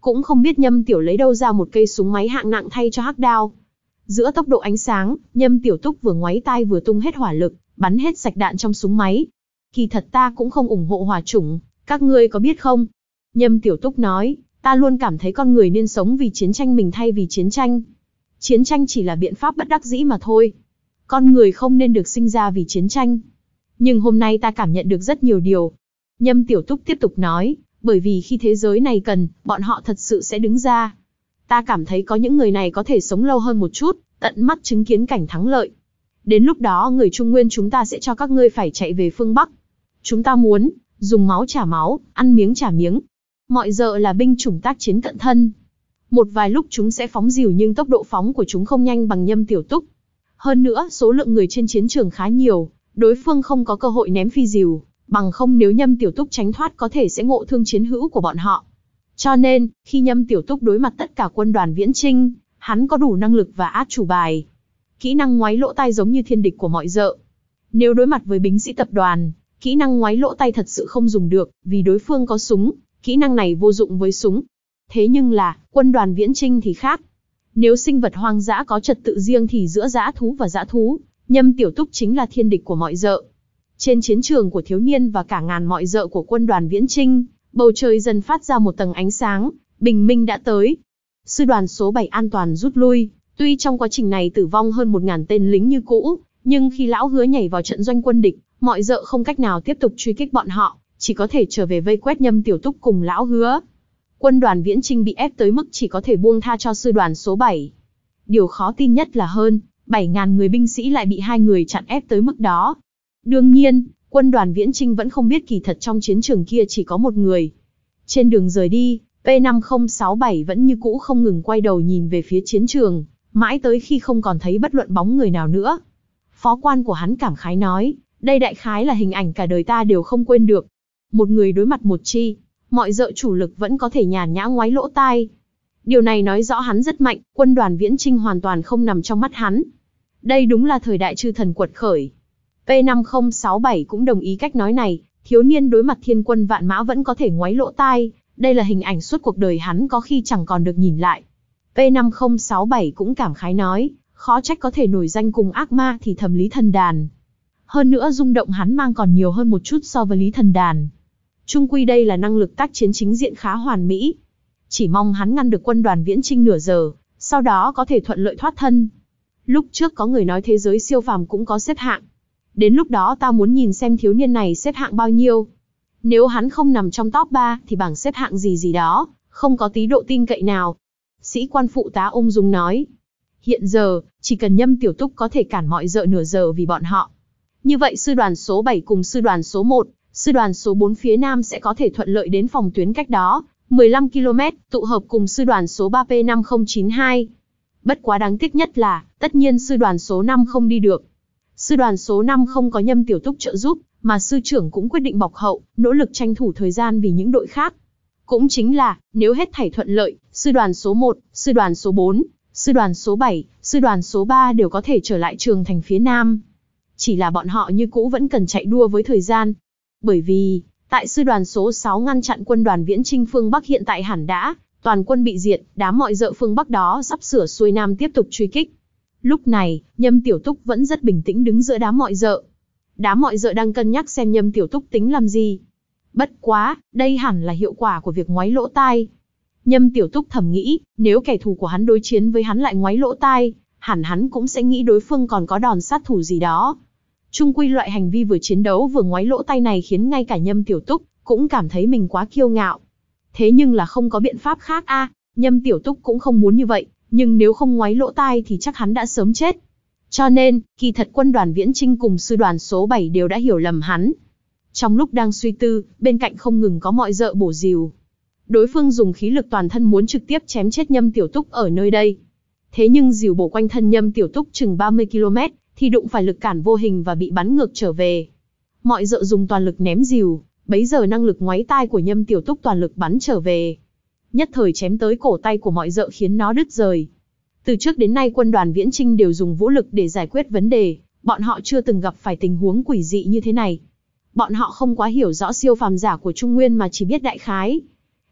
Cũng không biết Nhâm Tiểu lấy đâu ra một cây súng máy hạng nặng thay cho hắc đao. Giữa tốc độ ánh sáng, Nhâm Tiểu Túc vừa ngoáy tai vừa tung hết hỏa lực, bắn hết sạch đạn trong súng máy. Kỳ thật ta cũng không ủng hộ hỏa chủng, các ngươi có biết không? Nhâm Tiểu Túc nói, ta luôn cảm thấy con người nên sống vì chiến tranh mình thay vì chiến tranh. Chiến tranh chỉ là biện pháp bất đắc dĩ mà thôi. Con người không nên được sinh ra vì chiến tranh. Nhưng hôm nay ta cảm nhận được rất nhiều điều. Nhâm Tiểu Túc tiếp tục nói, bởi vì khi thế giới này cần, bọn họ thật sự sẽ đứng ra. Ta cảm thấy có những người này có thể sống lâu hơn một chút, tận mắt chứng kiến cảnh thắng lợi. Đến lúc đó người Trung Nguyên chúng ta sẽ cho các ngươi phải chạy về phương Bắc. Chúng ta muốn, dùng máu trả máu, ăn miếng trả miếng. Mọi giờ là binh chủng tác chiến cận thân. Một vài lúc chúng sẽ phóng dìu nhưng tốc độ phóng của chúng không nhanh bằng Nhâm Tiểu Túc. Hơn nữa, số lượng người trên chiến trường khá nhiều, đối phương không có cơ hội ném phi dìu, bằng không nếu Nhâm Tiểu Túc tránh thoát có thể sẽ ngộ thương chiến hữu của bọn họ. Cho nên, khi Nhâm Tiểu Túc đối mặt tất cả quân đoàn viễn chinh, hắn có đủ năng lực và át chủ bài. Kỹ năng ngoáy lỗ tai giống như thiên địch của mọi dợ. Nếu đối mặt với binh sĩ tập đoàn, kỹ năng ngoáy lỗ tai thật sự không dùng được, vì đối phương có súng, kỹ năng này vô dụng với súng. Thế nhưng là, quân đoàn viễn chinh thì khác. Nếu sinh vật hoang dã có trật tự riêng thì giữa dã thú và dã thú, Nhâm Tiểu Túc chính là thiên địch của mọi dợ. Trên chiến trường của thiếu niên và cả ngàn mọi dợ của quân đoàn viễn chinh, bầu trời dần phát ra một tầng ánh sáng, bình minh đã tới. Sư đoàn số bảy an toàn rút lui, tuy trong quá trình này tử vong hơn một ngàn tên lính như cũ, nhưng khi lão Hứa nhảy vào trận doanh quân địch, mọi dợ không cách nào tiếp tục truy kích bọn họ, chỉ có thể trở về vây quét Nhâm Tiểu Túc cùng lão Hứa. Quân đoàn viễn chinh bị ép tới mức chỉ có thể buông tha cho sư đoàn số bảy. Điều khó tin nhất là hơn bảy nghìn người binh sĩ lại bị hai người chặn ép tới mức đó. Đương nhiên, quân đoàn viễn chinh vẫn không biết kỳ thật trong chiến trường kia chỉ có một người. Trên đường rời đi, P năm không sáu bảy vẫn như cũ không ngừng quay đầu nhìn về phía chiến trường, mãi tới khi không còn thấy bất luận bóng người nào nữa. Phó quan của hắn cảm khái nói, đây đại khái là hình ảnh cả đời ta đều không quên được. Một người đối mặt một chi, mọi dợ chủ lực vẫn có thể nhàn nhã ngoáy lỗ tai. Điều này nói rõ hắn rất mạnh, quân đoàn viễn chinh hoàn toàn không nằm trong mắt hắn. Đây đúng là thời đại chư thần quật khởi. P năm không sáu bảy cũng đồng ý cách nói này, thiếu niên đối mặt thiên quân vạn mã vẫn có thể ngoáy lỗ tai, đây là hình ảnh suốt cuộc đời hắn có khi chẳng còn được nhìn lại. P năm không sáu bảy cũng cảm khái nói, khó trách có thể nổi danh cùng ác ma thì thầm Lý Thần Đàn. Hơn nữa rung động hắn mang còn nhiều hơn một chút so với Lý Thần Đàn. Chung quy đây là năng lực tác chiến chính diện khá hoàn mỹ. Chỉ mong hắn ngăn được quân đoàn viễn chinh nửa giờ, sau đó có thể thuận lợi thoát thân. Lúc trước có người nói thế giới siêu phàm cũng có xếp hạng. Đến lúc đó ta muốn nhìn xem thiếu niên này xếp hạng bao nhiêu. Nếu hắn không nằm trong top ba thì bảng xếp hạng gì gì đó, không có tí độ tin cậy nào. Sĩ quan phụ tá ung dung nói. Hiện giờ, chỉ cần Nhâm Tiểu Túc có thể cản mọi dợ nửa giờ vì bọn họ. Như vậy sư đoàn số bảy cùng sư đoàn số một, sư đoàn số bốn phía nam sẽ có thể thuận lợi đến phòng tuyến cách đó mười lăm ki lô mét, tụ hợp cùng sư đoàn số ba P năm không chín hai. Bất quá đáng tiếc nhất là, tất nhiên sư đoàn số năm không đi được. Sư đoàn số năm không có Nhâm Tiểu Túc trợ giúp, mà sư trưởng cũng quyết định bọc hậu, nỗ lực tranh thủ thời gian vì những đội khác. Cũng chính là, nếu hết thảy thuận lợi, sư đoàn số một, sư đoàn số bốn, sư đoàn số bảy, sư đoàn số ba đều có thể trở lại trường thành phía nam. Chỉ là bọn họ như cũ vẫn cần chạy đua với thời gian. Bởi vì, tại sư đoàn số sáu ngăn chặn quân đoàn viễn chinh phương Bắc hiện tại hẳn đã, toàn quân bị diệt, đám mọi dợ phương Bắc đó sắp sửa xuôi nam tiếp tục truy kích. Lúc này, Nhâm Tiểu Túc vẫn rất bình tĩnh đứng giữa đám mọi dợ. Đám mọi dợ đang cân nhắc xem Nhâm Tiểu Túc tính làm gì. Bất quá, đây hẳn là hiệu quả của việc ngoáy lỗ tai. Nhâm Tiểu Túc thầm nghĩ, nếu kẻ thù của hắn đối chiến với hắn lại ngoáy lỗ tai, hẳn hắn cũng sẽ nghĩ đối phương còn có đòn sát thủ gì đó. Chung quy loại hành vi vừa chiến đấu vừa ngoáy lỗ tai này khiến ngay cả Nhâm Tiểu Túc cũng cảm thấy mình quá kiêu ngạo. Thế nhưng là không có biện pháp khác a, à, Nhâm Tiểu Túc cũng không muốn như vậy, nhưng nếu không ngoáy lỗ tai thì chắc hắn đã sớm chết. Cho nên, kỳ thật quân đoàn viễn chinh cùng sư đoàn số bảy đều đã hiểu lầm hắn. Trong lúc đang suy tư, bên cạnh không ngừng có mọi dợ bổ rìu. Đối phương dùng khí lực toàn thân muốn trực tiếp chém chết Nhâm Tiểu Túc ở nơi đây. Thế nhưng rìu bổ quanh thân Nhâm Tiểu Túc chừng ba mươi ki lô mét, thì đụng phải lực cản vô hình và bị bắn ngược trở về. Mọi dợ dùng toàn lực ném rìu, bấy giờ năng lực ngoáy tai của Nhâm Tiểu Túc toàn lực bắn trở về. Nhất thời chém tới cổ tay của mọi dợ khiến nó đứt rời. Từ trước đến nay quân đoàn viễn chinh đều dùng vũ lực để giải quyết vấn đề, bọn họ chưa từng gặp phải tình huống quỷ dị như thế này. Bọn họ không quá hiểu rõ siêu phàm giả của Trung Nguyên mà chỉ biết đại khái.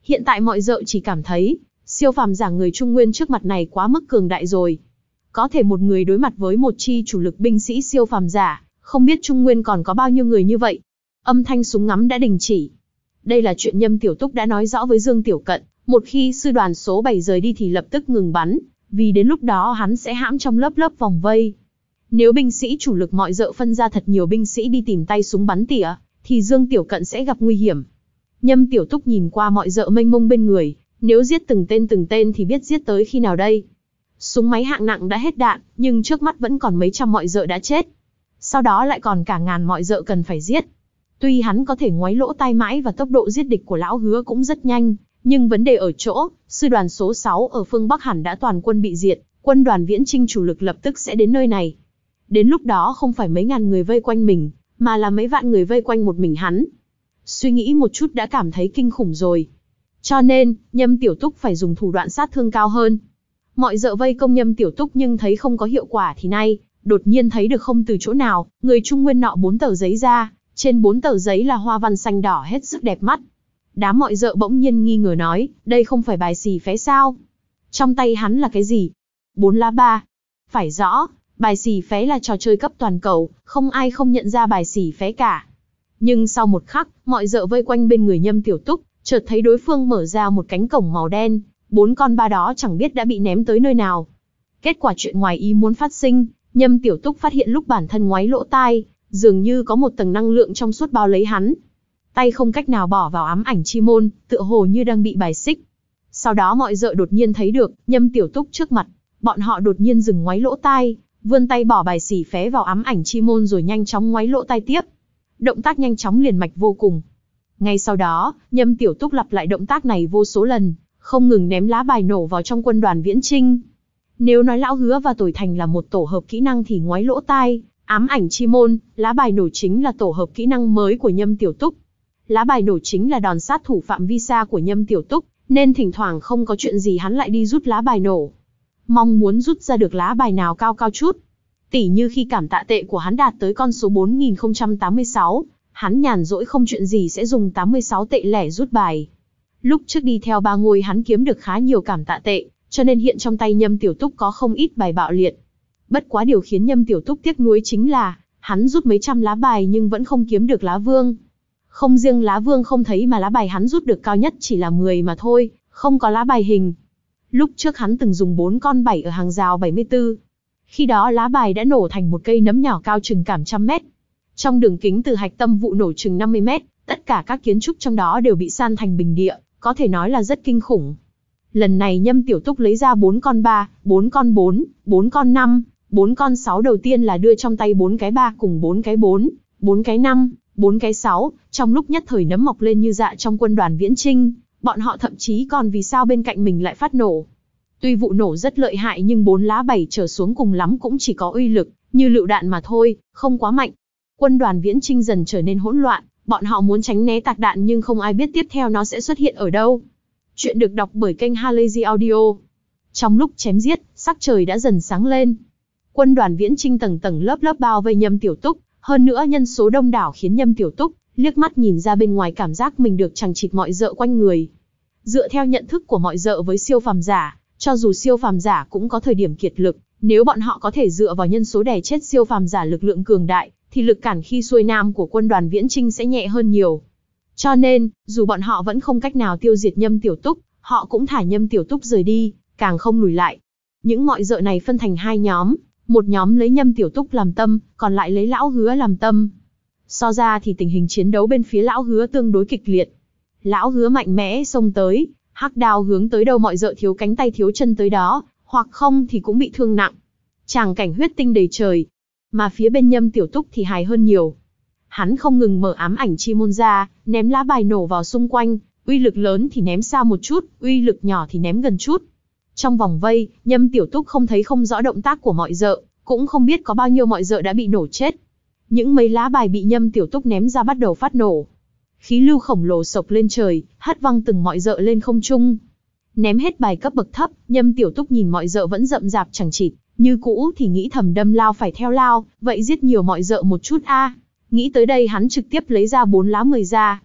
Hiện tại mọi dợ chỉ cảm thấy, siêu phàm giả người Trung Nguyên trước mặt này quá mức cường đại rồi. Có thể một người đối mặt với một chi chủ lực binh sĩ siêu phàm giả, không biết Trung Nguyên còn có bao nhiêu người như vậy. Âm thanh súng ngắm đã đình chỉ. Đây là chuyện Nhâm Tiểu Túc đã nói rõ với Dương Tiểu Cận, một khi sư đoàn số bảy rời đi thì lập tức ngừng bắn, vì đến lúc đó hắn sẽ hãm trong lớp lớp vòng vây. Nếu binh sĩ chủ lực mọi dợ phân ra thật nhiều binh sĩ đi tìm tay súng bắn tỉa, thì Dương Tiểu Cận sẽ gặp nguy hiểm. Nhâm Tiểu Túc nhìn qua mọi dợ mênh mông bên người, nếu giết từng tên từng tên thì biết giết tới khi nào đây. Súng máy hạng nặng đã hết đạn, nhưng trước mắt vẫn còn mấy trăm mọi dợ đã chết. Sau đó lại còn cả ngàn mọi dợ cần phải giết. Tuy hắn có thể ngoáy lỗ tai mãi và tốc độ giết địch của lão Hứa cũng rất nhanh, nhưng vấn đề ở chỗ, sư đoàn số sáu ở phương Bắc hẳn đã toàn quân bị diệt, quân đoàn Viễn Chinh chủ lực lập tức sẽ đến nơi này. Đến lúc đó không phải mấy ngàn người vây quanh mình, mà là mấy vạn người vây quanh một mình hắn. Suy nghĩ một chút đã cảm thấy kinh khủng rồi. Cho nên, Nhâm Tiểu Túc phải dùng thủ đoạn sát thương cao hơn. Mọi dợ vây công Nhâm Tiểu Túc nhưng thấy không có hiệu quả thì nay, đột nhiên thấy được không từ chỗ nào, người Trung Nguyên nọ bốn tờ giấy ra, trên bốn tờ giấy là hoa văn xanh đỏ hết sức đẹp mắt. Đám mọi dợ bỗng nhiên nghi ngờ nói, đây không phải bài xì phé sao? Trong tay hắn là cái gì? Bốn lá ba. Phải rõ, bài xì phé là trò chơi cấp toàn cầu, không ai không nhận ra bài xì phé cả. Nhưng sau một khắc, mọi dợ vây quanh bên người Nhâm Tiểu Túc, chợt thấy đối phương mở ra một cánh cổng màu đen, bốn con ba đó chẳng biết đã bị ném tới nơi nào. Kết quả chuyện ngoài ý muốn phát sinh, Nhâm Tiểu Túc phát hiện lúc bản thân ngoáy lỗ tai, dường như có một tầng năng lượng trong suốt bao lấy hắn. Tay không cách nào bỏ vào ám ảnh chi môn, tựa hồ như đang bị bài xích. Sau đó mọi dợ đột nhiên thấy được, Nhâm Tiểu Túc trước mặt, bọn họ đột nhiên dừng ngoáy lỗ tai, vươn tay bỏ bài xì phé vào ám ảnh chi môn rồi nhanh chóng ngoáy lỗ tai tiếp. Động tác nhanh chóng liền mạch vô cùng. Ngay sau đó, Nhâm Tiểu Túc lặp lại động tác này vô số lần, không ngừng ném lá bài nổ vào trong quân đoàn Viễn Chinh. Nếu nói Lão Hứa và Tồi Thành là một tổ hợp kỹ năng thì ngoáy lỗ tai, ám ảnh chi môn, lá bài nổ chính là tổ hợp kỹ năng mới của Nhâm Tiểu Túc. Lá bài nổ chính là đòn sát thủ phạm vi xa của Nhâm Tiểu Túc, nên thỉnh thoảng không có chuyện gì hắn lại đi rút lá bài nổ. Mong muốn rút ra được lá bài nào cao cao chút. Tỉ như khi cảm tạ tệ của hắn đạt tới con số bốn nghìn không trăm tám mươi sáu, hắn nhàn rỗi không chuyện gì sẽ dùng tám mươi sáu tệ lẻ rút bài. Lúc trước đi theo ba ngôi hắn kiếm được khá nhiều cảm tạ tệ, cho nên hiện trong tay Nhâm Tiểu Túc có không ít bài bạo liệt. Bất quá điều khiến Nhâm Tiểu Túc tiếc nuối chính là, hắn rút mấy trăm lá bài nhưng vẫn không kiếm được lá vương. Không riêng lá vương không thấy mà lá bài hắn rút được cao nhất chỉ là mười mà thôi, không có lá bài hình. Lúc trước hắn từng dùng bốn con bảy ở hàng rào bảy mươi tư. Khi đó lá bài đã nổ thành một cây nấm nhỏ cao chừng cả trăm mét. Trong đường kính từ hạch tâm vụ nổ chừng năm mươi mét, tất cả các kiến trúc trong đó đều bị san thành bình địa, có thể nói là rất kinh khủng. Lần này Nhâm Tiểu Túc lấy ra bốn con ba, bốn con bốn, bốn con năm, bốn con sáu, đầu tiên là đưa trong tay bốn cái ba cùng bốn cái bốn, bốn cái năm, bốn cái sáu, trong lúc nhất thời nấm mọc lên như dạ trong quân đoàn Viễn Chinh, bọn họ thậm chí còn vì sao bên cạnh mình lại phát nổ. Tuy vụ nổ rất lợi hại nhưng bốn lá bảy trở xuống cùng lắm cũng chỉ có uy lực như lựu đạn mà thôi, không quá mạnh. Quân đoàn Viễn Chinh dần trở nên hỗn loạn, bọn họ muốn tránh né tạc đạn nhưng không ai biết tiếp theo nó sẽ xuất hiện ở đâu. Chuyện được đọc bởi kênh Halazy Audio. Trong lúc chém giết, sắc trời đã dần sáng lên. Quân đoàn Viễn Chinh tầng tầng lớp lớp bao vây Nhâm Tiểu Túc, hơn nữa nhân số đông đảo khiến Nhâm Tiểu Túc liếc mắt nhìn ra bên ngoài cảm giác mình được chằng chịt mọi dợ quanh người. Dựa theo nhận thức của mọi dợ với siêu phàm giả, cho dù siêu phàm giả cũng có thời điểm kiệt lực, nếu bọn họ có thể dựa vào nhân số đè chết siêu phàm giả lực lượng cường đại, thì lực cản khi xuôi nam của quân đoàn Viễn Chinh sẽ nhẹ hơn nhiều. Cho nên, dù bọn họ vẫn không cách nào tiêu diệt Nhâm Tiểu Túc, họ cũng thả Nhâm Tiểu Túc rời đi, càng không lùi lại. Những mọi dợ này phân thành hai nhóm, một nhóm lấy Nhâm Tiểu Túc làm tâm, còn lại lấy Lão Hứa làm tâm. So ra thì tình hình chiến đấu bên phía Lão Hứa tương đối kịch liệt. Lão Hứa mạnh mẽ xông tới, hắc đao hướng tới đâu mọi dợ thiếu cánh tay thiếu chân tới đó, hoặc không thì cũng bị thương nặng. Tràng cảnh huyết tinh đầy trời. Mà phía bên Nhâm Tiểu Túc thì hài hơn nhiều. Hắn không ngừng mở ám ảnh chi môn ra, ném lá bài nổ vào xung quanh, uy lực lớn thì ném xa một chút, uy lực nhỏ thì ném gần chút. Trong vòng vây, Nhâm Tiểu Túc không thấy không rõ động tác của mọi dợ, cũng không biết có bao nhiêu mọi dợ đã bị nổ chết. Những mấy lá bài bị Nhâm Tiểu Túc ném ra bắt đầu phát nổ. Khí lưu khổng lồ sộc lên trời, hất văng từng mọi dợ lên không trung. Ném hết bài cấp bậc thấp, Nhâm Tiểu Túc nhìn mọi dợ vẫn rậm rạp chẳng chịt, như cũ thì nghĩ thầm đâm lao phải theo lao, vậy giết nhiều mọi dợ một chút a. Nghĩ tới đây hắn trực tiếp lấy ra bốn lá mười ra.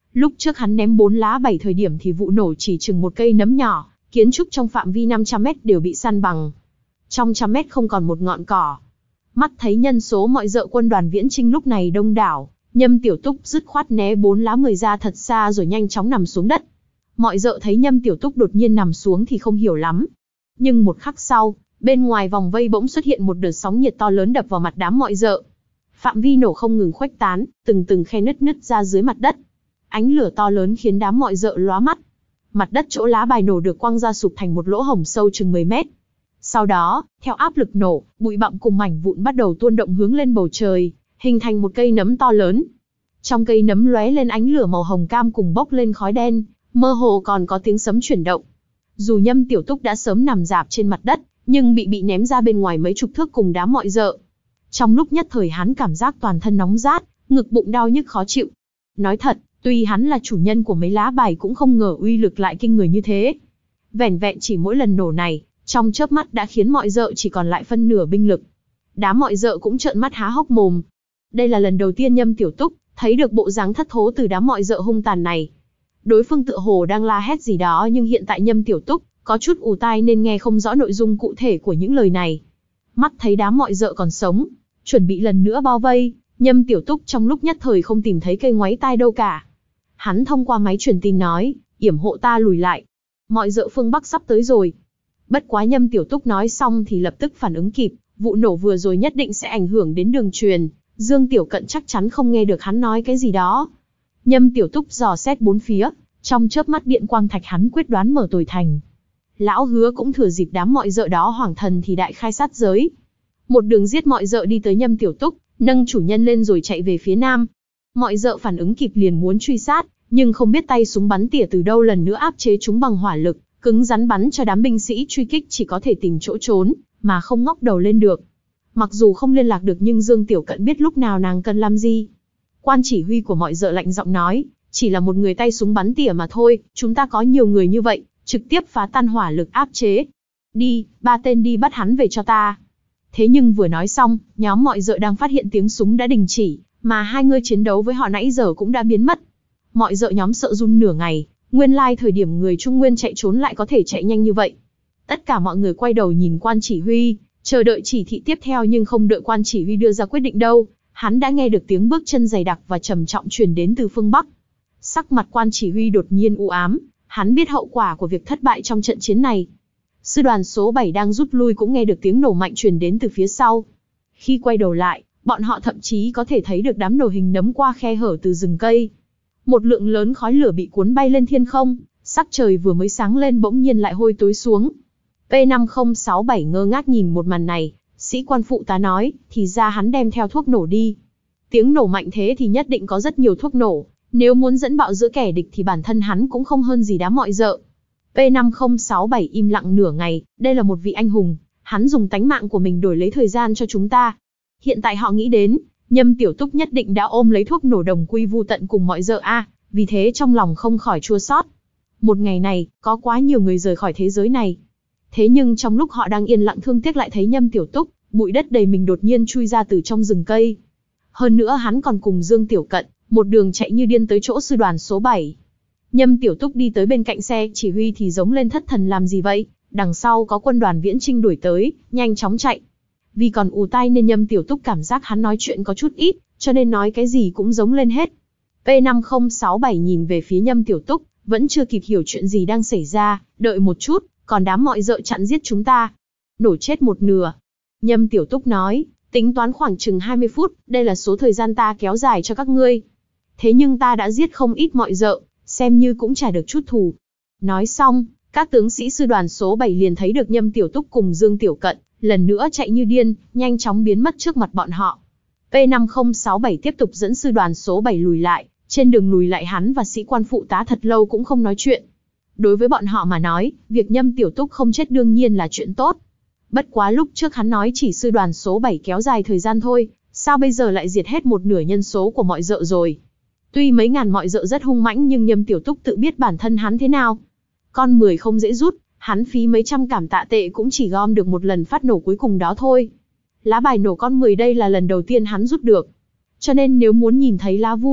Lúc trước hắn ném bốn lá bảy thời điểm thì vụ nổ chỉ chừng một cây nấm nhỏ, kiến trúc trong phạm vi năm trăm mét đều bị san bằng. Trong trăm mét không còn một ngọn cỏ. Mắt thấy nhân số mọi dợ quân đoàn Viễn Chinh lúc này đông đảo, Nhâm Tiểu Túc dứt khoát né bốn lá mười ra thật xa rồi nhanh chóng nằm xuống đất. Mọi dợ thấy Nhâm Tiểu Túc đột nhiên nằm xuống thì không hiểu lắm. Nhưng một khắc sau, bên ngoài vòng vây bỗng xuất hiện một đợt sóng nhiệt to lớn đập vào mặt đám mọi dợ. Phạm vi nổ không ngừng khuếch tán, từng từng khe nứt nứt ra dưới mặt đất. Ánh lửa to lớn khiến đám mọi dợ lóa mắt. Mặt đất chỗ lá bài nổ được quăng ra sụp thành một lỗ hổng sâu chừng mười mét. Sau đó, theo áp lực nổ, bụi bặm cùng mảnh vụn bắt đầu tuôn động hướng lên bầu trời, hình thành một cây nấm to lớn. Trong cây nấm lóe lên ánh lửa màu hồng cam cùng bốc lên khói đen, mơ hồ còn có tiếng sấm chuyển động. Dù Nhâm Tiểu Túc đã sớm nằm rạp trên mặt đất, nhưng bị bị ném ra bên ngoài mấy chục thước cùng đám mọi dợ. Trong lúc nhất thời hắn cảm giác toàn thân nóng rát, ngực bụng đau nhức khó chịu. Nói thật, tuy hắn là chủ nhân của mấy lá bài cũng không ngờ uy lực lại kinh người như thế. Vẻn vẹn chỉ mỗi lần nổ này, trong chớp mắt đã khiến mọi dợ chỉ còn lại phân nửa binh lực. Đám mọi dợ cũng trợn mắt há hốc mồm. Đây là lần đầu tiên Nhâm Tiểu Túc thấy được bộ dáng thất thố từ đám mọi dợ hung tàn này. Đối phương tựa hồ đang la hét gì đó nhưng hiện tại Nhâm Tiểu Túc có chút ù tai nên nghe không rõ nội dung cụ thể của những lời này. Mắt thấy đám mọi dợ còn sống, chuẩn bị lần nữa bao vây, Nhâm Tiểu Túc trong lúc nhất thời không tìm thấy cây ngoáy tai đâu cả. Hắn thông qua máy truyền tin nói, yểm hộ ta lùi lại. Mọi dợ phương Bắc sắp tới rồi. Bất quá Nhâm Tiểu Túc nói xong thì lập tức phản ứng kịp, vụ nổ vừa rồi nhất định sẽ ảnh hưởng đến đường truyền. Dương Tiểu Cận chắc chắn không nghe được hắn nói cái gì đó. Nhâm Tiểu Túc dò xét bốn phía, trong chớp mắt điện quang thạch hắn quyết đoán mở tồi thành. Lão Hứa cũng thừa dịp đám mọi dợ đó hoảng thần thì đại khai sát giới. Một đường giết mọi dợ đi tới Nhâm Tiểu Túc, nâng chủ nhân lên rồi chạy về phía nam. Mọi dợ phản ứng kịp liền muốn truy sát, nhưng không biết tay súng bắn tỉa từ đâu lần nữa áp chế chúng bằng hỏa lực, cứng rắn bắn cho đám binh sĩ truy kích chỉ có thể tìm chỗ trốn, mà không ngóc đầu lên được. Mặc dù không liên lạc được nhưng Dương Tiểu Cận biết lúc nào nàng cần làm gì. Quan chỉ huy của mọi dợ lạnh giọng nói, chỉ là một người tay súng bắn tỉa mà thôi, chúng ta có nhiều người như vậy, trực tiếp phá tan hỏa lực áp chế. Đi, ba tên đi bắt hắn về cho ta. Thế nhưng vừa nói xong, nhóm mọi dợ đang phát hiện tiếng súng đã đình chỉ, mà hai người chiến đấu với họ nãy giờ cũng đã biến mất. Mọi dợ nhóm sợ run nửa ngày, nguyên lai thời điểm người Trung Nguyên chạy trốn lại có thể chạy nhanh như vậy. Tất cả mọi người quay đầu nhìn quan chỉ huy, chờ đợi chỉ thị tiếp theo nhưng không đợi quan chỉ huy đưa ra quyết định đâu, hắn đã nghe được tiếng bước chân dày đặc và trầm trọng truyền đến từ phương Bắc. Sắc mặt quan chỉ huy đột nhiên u ám, hắn biết hậu quả của việc thất bại trong trận chiến này. Sư đoàn số bảy đang rút lui cũng nghe được tiếng nổ mạnh truyền đến từ phía sau. Khi quay đầu lại, bọn họ thậm chí có thể thấy được đám nổ hình nấm qua khe hở từ rừng cây. Một lượng lớn khói lửa bị cuốn bay lên thiên không, sắc trời vừa mới sáng lên bỗng nhiên lại hôi tối xuống. P năm không sáu bảy ngơ ngác nhìn một màn này, sĩ quan phụ tá nói, thì ra hắn đem theo thuốc nổ đi. Tiếng nổ mạnh thế thì nhất định có rất nhiều thuốc nổ, nếu muốn dẫn bạo giữa kẻ địch thì bản thân hắn cũng không hơn gì đám mọi dợ. P năm không sáu bảy im lặng nửa ngày, đây là một vị anh hùng, hắn dùng tánh mạng của mình đổi lấy thời gian cho chúng ta. Hiện tại họ nghĩ đến, Nhâm Tiểu Túc nhất định đã ôm lấy thuốc nổ đồng quy vu tận cùng mọi dợ a, vì thế trong lòng không khỏi chua xót. Một ngày này, có quá nhiều người rời khỏi thế giới này. Thế nhưng trong lúc họ đang yên lặng thương tiếc lại thấy Nhâm Tiểu Túc, bụi đất đầy mình đột nhiên chui ra từ trong rừng cây. Hơn nữa hắn còn cùng Dương Tiểu Cận, một đường chạy như điên tới chỗ sư đoàn số bảy. Nhâm Tiểu Túc đi tới bên cạnh xe chỉ huy thì giống lên thất thần làm gì vậy, đằng sau có quân đoàn Viễn Chinh đuổi tới, nhanh chóng chạy. Vì còn ù tai nên Nhâm Tiểu Túc cảm giác hắn nói chuyện có chút ít, cho nên nói cái gì cũng giống lên hết. P năm không sáu bảy nhìn về phía Nhâm Tiểu Túc, vẫn chưa kịp hiểu chuyện gì đang xảy ra, đợi một chút, còn đám mọi dợ chặn giết chúng ta. Nổ chết một nửa. Nhâm Tiểu Túc nói, tính toán khoảng chừng hai mươi phút, đây là số thời gian ta kéo dài cho các ngươi. Thế nhưng ta đã giết không ít mọi dợ, xem như cũng trả được chút thù. Nói xong, các tướng sĩ sư đoàn số bảy liền thấy được Nhâm Tiểu Túc cùng Dương Tiểu Cận, lần nữa chạy như điên, nhanh chóng biến mất trước mặt bọn họ. P năm không sáu bảy tiếp tục dẫn sư đoàn số bảy lùi lại, trên đường lùi lại hắn và sĩ quan phụ tá thật lâu cũng không nói chuyện. Đối với bọn họ mà nói, việc Nhâm Tiểu Túc không chết đương nhiên là chuyện tốt. Bất quá lúc trước hắn nói chỉ sư đoàn số bảy kéo dài thời gian thôi, sao bây giờ lại diệt hết một nửa nhân số của mọi dợ rồi. Tuy mấy ngàn mọi dợ rất hung mãnh nhưng Nhâm Tiểu Túc tự biết bản thân hắn thế nào. Con mười không dễ rút, hắn phí mấy trăm cảm tạ tệ cũng chỉ gom được một lần phát nổ cuối cùng đó thôi. Lá bài nổ con mười đây là lần đầu tiên hắn rút được. Cho nên nếu muốn nhìn thấy lá vua,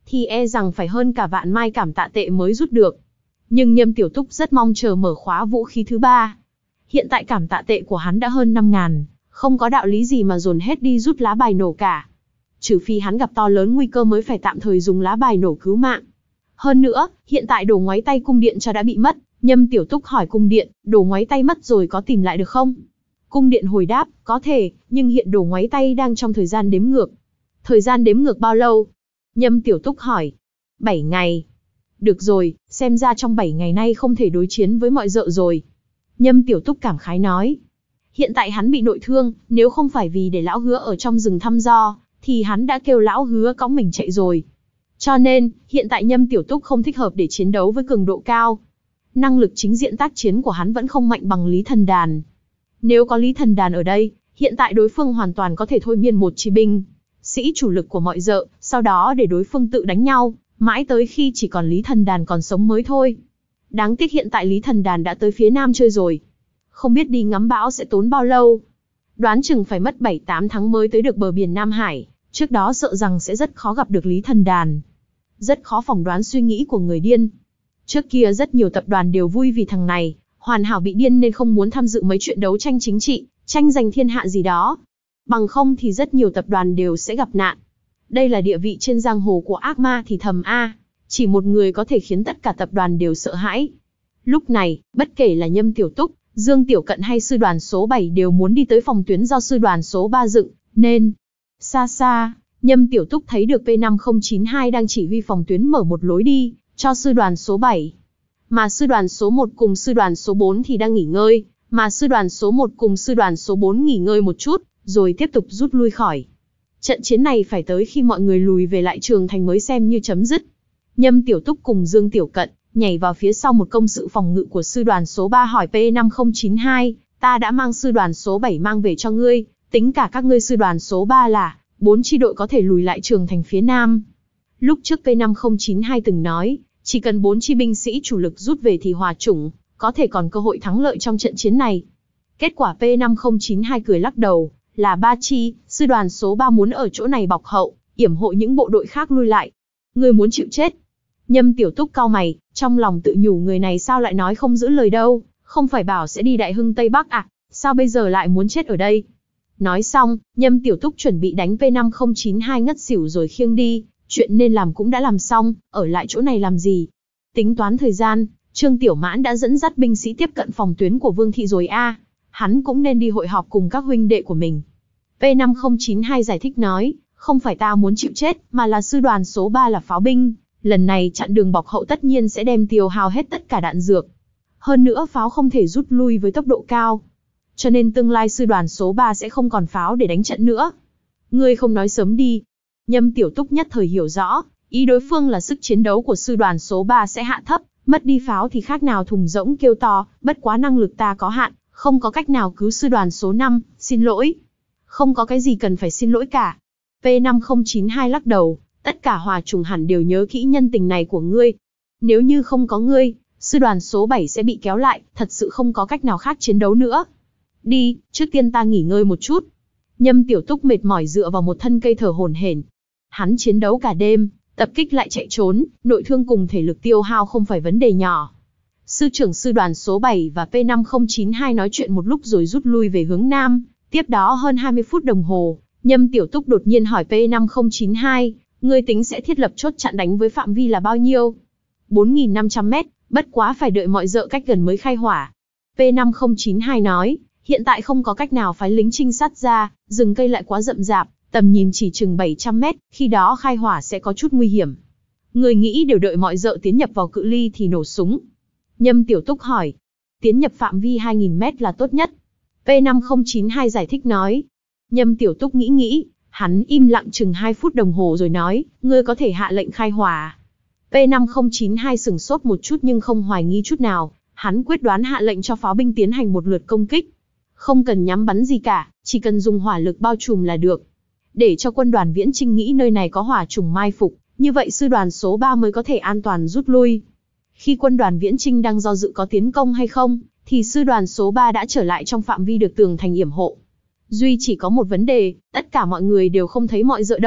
thì e rằng phải hơn cả vạn mai cảm tạ tệ mới rút được. Nhưng Nhâm Tiểu Túc rất mong chờ mở khóa vũ khí thứ ba. Hiện tại cảm tạ tệ của hắn đã hơn năm ngàn, không có đạo lý gì mà dồn hết đi rút lá bài nổ cả. Trừ phi hắn gặp to lớn nguy cơ mới phải tạm thời dùng lá bài nổ cứu mạng. Hơn nữa, hiện tại đồ ngoáy tay cung điện cho đã bị mất. Nhâm Tiểu Túc hỏi cung điện, đồ ngoáy tay mất rồi có tìm lại được không? Cung điện hồi đáp, có thể, nhưng hiện đồ ngoáy tay đang trong thời gian đếm ngược. Thời gian đếm ngược bao lâu? Nhâm Tiểu Túc hỏi. bảy ngày. Được rồi, xem ra trong bảy ngày nay không thể đối chiến với mọi dợ rồi. Nhâm Tiểu Túc cảm khái nói. Hiện tại hắn bị nội thương, nếu không phải vì để lão hứa ở trong rừng thăm dò, thì hắn đã kêu lão hứa cõng mình chạy rồi. Cho nên, hiện tại Nhâm Tiểu Túc không thích hợp để chiến đấu với cường độ cao. Năng lực chính diện tác chiến của hắn vẫn không mạnh bằng Lý Thần Đàn. Nếu có Lý Thần Đàn ở đây, hiện tại đối phương hoàn toàn có thể thôi miên một chi binh sĩ chủ lực của mọi dợ, sau đó để đối phương tự đánh nhau, mãi tới khi chỉ còn Lý Thần Đàn còn sống mới thôi. Đáng tiếc hiện tại Lý Thần Đàn đã tới phía nam chơi rồi. Không biết đi ngắm bão sẽ tốn bao lâu. Đoán chừng phải mất bảy tám tháng mới tới được bờ biển Nam Hải, trước đó sợ rằng sẽ rất khó gặp được Lý Thần Đàn. Rất khó phỏng đoán suy nghĩ của người điên. Trước kia rất nhiều tập đoàn đều vui vì thằng này, hoàn hảo bị điên nên không muốn tham dự mấy chuyện đấu tranh chính trị, tranh giành thiên hạ gì đó. Bằng không thì rất nhiều tập đoàn đều sẽ gặp nạn. Đây là địa vị trên giang hồ của ác ma thì thầm a, chỉ một người có thể khiến tất cả tập đoàn đều sợ hãi. Lúc này, bất kể là Nhâm Tiểu Túc, Dương Tiểu Cận hay sư đoàn số bảy đều muốn đi tới phòng tuyến do sư đoàn số ba dựng, nên xa xa, Nhâm Tiểu Túc thấy được P năm không chín hai đang chỉ huy phòng tuyến mở một lối đi cho sư đoàn số bảy. Mà sư đoàn số một cùng sư đoàn số bốn thì đang nghỉ ngơi, mà sư đoàn số một cùng sư đoàn số bốn nghỉ ngơi một chút, rồi tiếp tục rút lui khỏi. Trận chiến này phải tới khi mọi người lùi về lại trường thành mới xem như chấm dứt. Nhâm Tiểu Túc cùng Dương Tiểu Cận nhảy vào phía sau một công sự phòng ngự của sư đoàn số ba hỏi P năm không chín hai, ta đã mang sư đoàn số bảy mang về cho ngươi, tính cả các ngươi sư đoàn số ba là bốn chi đội có thể lùi lại trường thành phía nam. Lúc trước P năm không chín hai từng nói, chỉ cần bốn chi binh sĩ chủ lực rút về thì hòa chủng, có thể còn cơ hội thắng lợi trong trận chiến này. Kết quả P năm không chín hai cười lắc đầu, là ba chi, sư đoàn số ba muốn ở chỗ này bọc hậu, yểm hộ những bộ đội khác lui lại. Ngươi muốn chịu chết. Nhâm Tiểu Túc cau mày, trong lòng tự nhủ người này sao lại nói không giữ lời đâu, không phải bảo sẽ đi Đại Hưng Tây Bắc à, sao bây giờ lại muốn chết ở đây. Nói xong, Nhâm Tiểu Túc chuẩn bị đánh P năm không chín hai ngất xỉu rồi khiêng đi, chuyện nên làm cũng đã làm xong, ở lại chỗ này làm gì. Tính toán thời gian, Trương Tiểu Mãn đã dẫn dắt binh sĩ tiếp cận phòng tuyến của Vương Thị rồi a, hắn cũng nên đi hội họp cùng các huynh đệ của mình. P năm không chín hai giải thích nói, không phải ta muốn chịu chết, mà là sư đoàn số ba là pháo binh, lần này chặn đường bọc hậu tất nhiên sẽ đem tiêu hao hết tất cả đạn dược. Hơn nữa pháo không thể rút lui với tốc độ cao, cho nên tương lai sư đoàn số ba sẽ không còn pháo để đánh trận nữa. Ngươi không nói sớm đi. Nhâm Tiểu Túc nhất thời hiểu rõ, ý đối phương là sức chiến đấu của sư đoàn số ba sẽ hạ thấp, mất đi pháo thì khác nào thùng rỗng kêu to, bất quá năng lực ta có hạn, không có cách nào cứu sư đoàn số năm, xin lỗi. Không có cái gì cần phải xin lỗi cả. P năm không chín hai lắc đầu, tất cả hòa trùng hẳn đều nhớ kỹ nhân tình này của ngươi. Nếu như không có ngươi, sư đoàn số bảy sẽ bị kéo lại, thật sự không có cách nào khác chiến đấu nữa. Đi, trước tiên ta nghỉ ngơi một chút. Nhâm Tiểu Túc mệt mỏi dựa vào một thân cây thở hổn hển. Hắn chiến đấu cả đêm, tập kích lại chạy trốn, nội thương cùng thể lực tiêu hao không phải vấn đề nhỏ. Sư trưởng sư đoàn số bảy và P năm không chín hai nói chuyện một lúc rồi rút lui về hướng nam. Tiếp đó hơn hai mươi phút đồng hồ, Nhâm Tiểu Túc đột nhiên hỏi P năm không chín hai, ngươi tính sẽ thiết lập chốt chặn đánh với phạm vi là bao nhiêu? bốn nghìn năm trăm mét, bất quá phải đợi mọi dợ cách gần mới khai hỏa. P năm không chín hai nói, hiện tại không có cách nào phái lính trinh sát ra, rừng cây lại quá rậm rạp, tầm nhìn chỉ chừng bảy trăm mét, khi đó khai hỏa sẽ có chút nguy hiểm. Người nghĩ đều đợi mọi dợ tiến nhập vào cự ly thì nổ súng. Nhâm Tiểu Túc hỏi, tiến nhập phạm vi hai nghìn mét là tốt nhất. P năm không chín hai giải thích nói. Nhâm Tiểu Túc nghĩ nghĩ, hắn im lặng chừng hai phút đồng hồ rồi nói, ngươi có thể hạ lệnh khai hỏa. P năm không chín hai sửng sốt một chút nhưng không hoài nghi chút nào, hắn quyết đoán hạ lệnh cho pháo binh tiến hành một lượt công kích. Không cần nhắm bắn gì cả, chỉ cần dùng hỏa lực bao trùm là được. Để cho quân đoàn Viễn Chinh nghĩ nơi này có hỏa trùng mai phục, như vậy sư đoàn số ba mới có thể an toàn rút lui. Khi quân đoàn Viễn Chinh đang do dự có tiến công hay không, thì sư đoàn số ba đã trở lại trong phạm vi được tường thành yểm hộ. Duy chỉ có một vấn đề, tất cả mọi người đều không thấy mọi dợ đâu,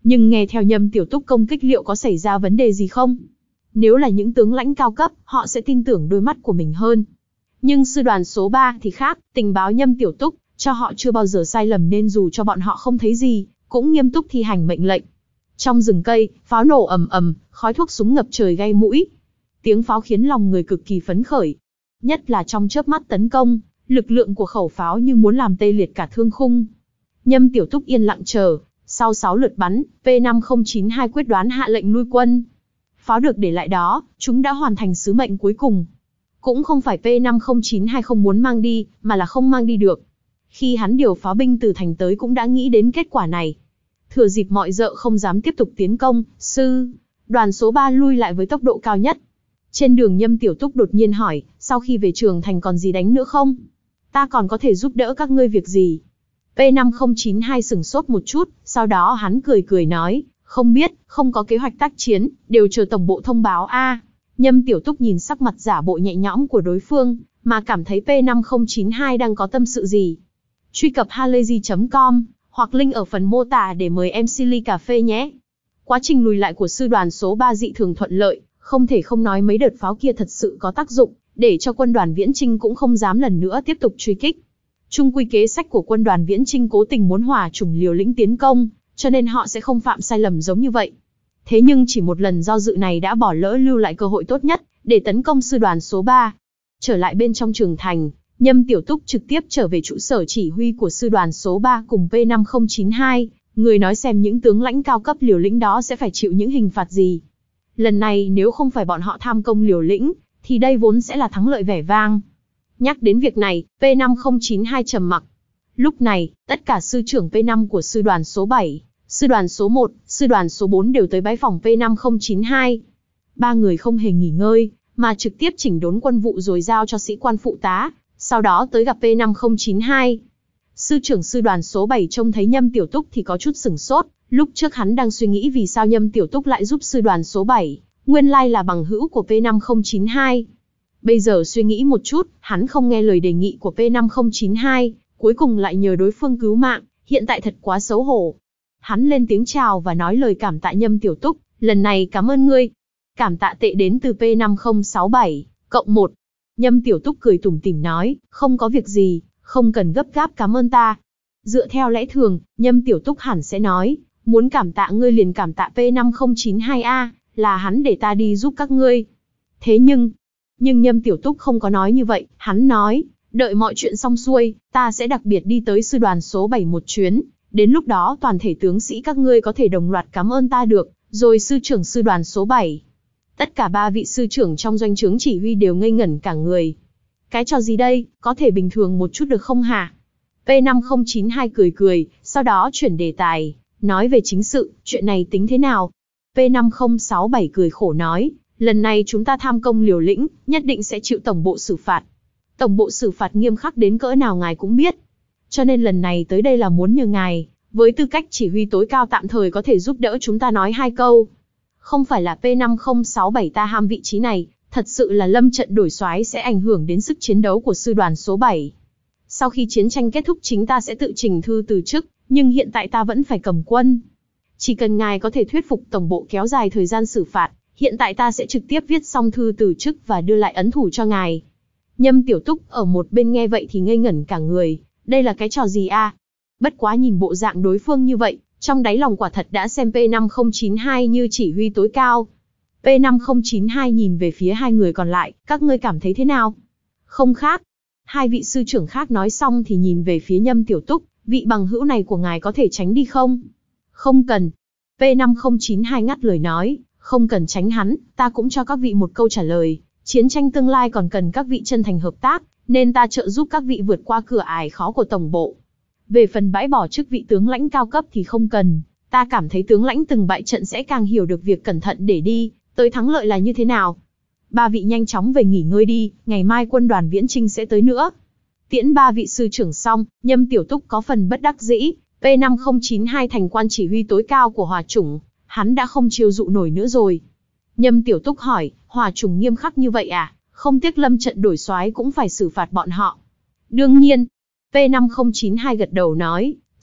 Nhưng nghe theo Nhâm Tiểu Túc công kích liệu có xảy ra vấn đề gì không? Nếu là những tướng lãnh cao cấp, họ sẽ tin tưởng đôi mắt của mình hơn. Nhưng sư đoàn số ba thì khác, tình báo Nhâm Tiểu Túc, cho họ chưa bao giờ sai lầm nên dù cho bọn họ không thấy gì, cũng nghiêm túc thi hành mệnh lệnh. Trong rừng cây, pháo nổ ầm ầm, khói thuốc súng ngập trời gây mũi. Tiếng pháo khiến lòng người cực kỳ phấn khởi. Nhất là trong chớp mắt tấn công, lực lượng của khẩu pháo như muốn làm tê liệt cả thương khung. Nhâm Tiểu Túc yên lặng chờ, sau sáu lượt bắn, P năm không chín hai quyết đoán hạ lệnh lui quân. Pháo được để lại đó, chúng đã hoàn thành sứ mệnh cuối cùng. Cũng không phải P năm không chín hai không muốn mang đi, mà là không mang đi được. Khi hắn điều pháo binh từ thành tới cũng đã nghĩ đến kết quả này. Thừa dịp mọi dợ không dám tiếp tục tiến công, sư đoàn số ba lui lại với tốc độ cao nhất. Trên đường Nhâm Tiểu Túc đột nhiên hỏi, sau khi về trường thành còn gì đánh nữa không? Ta còn có thể giúp đỡ các ngươi việc gì? P năm không chín hai sửng sốt một chút, sau đó hắn cười cười nói, không biết, không có kế hoạch tác chiến, đều chờ tổng bộ thông báo a. À, Nhâm Tiểu Túc nhìn sắc mặt giả bộ nhẹ nhõm của đối phương, mà cảm thấy P năm không chín hai đang có tâm sự gì. Truy cập halayzi chấm com, hoặc link ở phần mô tả để mời em xê ly cà phê nhé. Quá trình lùi lại của sư đoàn số ba dị thường thuận lợi, không thể không nói mấy đợt pháo kia thật sự có tác dụng, để cho quân đoàn Viễn Chinh cũng không dám lần nữa tiếp tục truy kích. Chung quy kế sách của quân đoàn Viễn Chinh cố tình muốn hòa chủng liều lĩnh tiến công, cho nên họ sẽ không phạm sai lầm giống như vậy. Thế nhưng chỉ một lần do dự này đã bỏ lỡ lưu lại cơ hội tốt nhất, để tấn công sư đoàn số ba. Trở lại bên trong trường thành, Nhâm Tiểu Túc trực tiếp trở về trụ sở chỉ huy của sư đoàn số ba cùng P năm không chín hai, người nói xem những tướng lãnh cao cấp liều lĩnh đó sẽ phải chịu những hình phạt gì. Lần này nếu không phải bọn họ tham công liều lĩnh, thì đây vốn sẽ là thắng lợi vẻ vang. Nhắc đến việc này, P năm không chín hai trầm mặc. Lúc này, tất cả sư trưởng P năm của sư đoàn số bảy, sư đoàn số một, sư đoàn số bốn đều tới bái phòng P năm không chín hai. Ba người không hề nghỉ ngơi, mà trực tiếp chỉnh đốn quân vụ rồi giao cho sĩ quan phụ tá, sau đó tới gặp P năm không chín hai. Sư trưởng sư đoàn số bảy trông thấy Nhâm Tiểu Túc thì có chút sửng sốt, lúc trước hắn đang suy nghĩ vì sao Nhâm Tiểu Túc lại giúp sư đoàn số bảy, nguyên lai là bằng hữu của P năm không chín hai. Bây giờ suy nghĩ một chút, hắn không nghe lời đề nghị của P năm không chín hai, cuối cùng lại nhờ đối phương cứu mạng, hiện tại thật quá xấu hổ. Hắn lên tiếng chào và nói lời cảm tạ Nhâm Tiểu Túc, lần này cảm ơn ngươi. Cảm tạ tệ đến từ P năm không sáu bảy, cộng một. Nhâm Tiểu Túc cười tủm tỉm nói, không có việc gì, không cần gấp gáp cảm ơn ta. Dựa theo lẽ thường, Nhâm Tiểu Túc hẳn sẽ nói, muốn cảm tạ ngươi liền cảm tạ P năm không chín hai a, là hắn để ta đi giúp các ngươi. Thế nhưng, nhưng Nhâm Tiểu Túc không có nói như vậy, hắn nói, đợi mọi chuyện xong xuôi, ta sẽ đặc biệt đi tới sư đoàn số bảy một chuyến, đến lúc đó toàn thể tướng sĩ các ngươi có thể đồng loạt cảm ơn ta được, rồi sư trưởng sư đoàn số bảy. Tất cả ba vị sư trưởng trong doanh trướng chỉ huy đều ngây ngẩn cả người. Cái trò gì đây, có thể bình thường một chút được không hả? P năm không chín hai cười cười, sau đó chuyển đề tài, nói về chính sự, chuyện này tính thế nào? P năm không sáu bảy cười khổ nói, lần này chúng ta tham công liều lĩnh, nhất định sẽ chịu tổng bộ xử phạt. Tổng bộ xử phạt nghiêm khắc đến cỡ nào ngài cũng biết. Cho nên lần này tới đây là muốn nhờ ngài, với tư cách chỉ huy tối cao tạm thời có thể giúp đỡ chúng ta nói hai câu. Không phải là P năm không sáu bảy ta ham vị trí này, thật sự là lâm trận đổi soái sẽ ảnh hưởng đến sức chiến đấu của sư đoàn số bảy. Sau khi chiến tranh kết thúc chính ta sẽ tự trình thư từ chức, nhưng hiện tại ta vẫn phải cầm quân. Chỉ cần ngài có thể thuyết phục tổng bộ kéo dài thời gian xử phạt, hiện tại ta sẽ trực tiếp viết xong thư từ chức và đưa lại ấn thủ cho ngài. Nhâm Tiểu Túc ở một bên nghe vậy thì ngây ngẩn cả người, đây là cái trò gì a? Bất quá nhìn bộ dạng đối phương như vậy, trong đáy lòng quả thật đã xem P năm không chín hai như chỉ huy tối cao. P năm không chín hai nhìn về phía hai người còn lại, các ngươi cảm thấy thế nào? Không khác. Hai vị sư trưởng khác nói xong thì nhìn về phía Nhâm Tiểu Túc, vị bằng hữu này của ngài có thể tránh đi không? Không cần. P năm không chín hai ngắt lời nói, không cần tránh hắn, ta cũng cho các vị một câu trả lời. Chiến tranh tương lai còn cần các vị chân thành hợp tác, nên ta trợ giúp các vị vượt qua cửa ải khó của tổng bộ. Về phần bãi bỏ chức vị tướng lãnh cao cấp thì không cần, ta cảm thấy tướng lãnh từng bại trận sẽ càng hiểu được việc cẩn thận để đi, tới thắng lợi là như thế nào. Ba vị nhanh chóng về nghỉ ngơi đi, ngày mai quân đoàn Viễn Chinh sẽ tới nữa. Tiễn ba vị sư trưởng xong, Nhâm Tiểu Túc có phần bất đắc dĩ, P năm không chín hai thành quan chỉ huy tối cao của Hòa chủng, hắn đã không chiêu dụ nổi nữa rồi. Nhâm Tiểu Túc hỏi, Hòa chủng nghiêm khắc như vậy à, không tiếc lâm trận đổi soái cũng phải xử phạt bọn họ. Đương nhiên, P năm không chín hai gật đầu nói,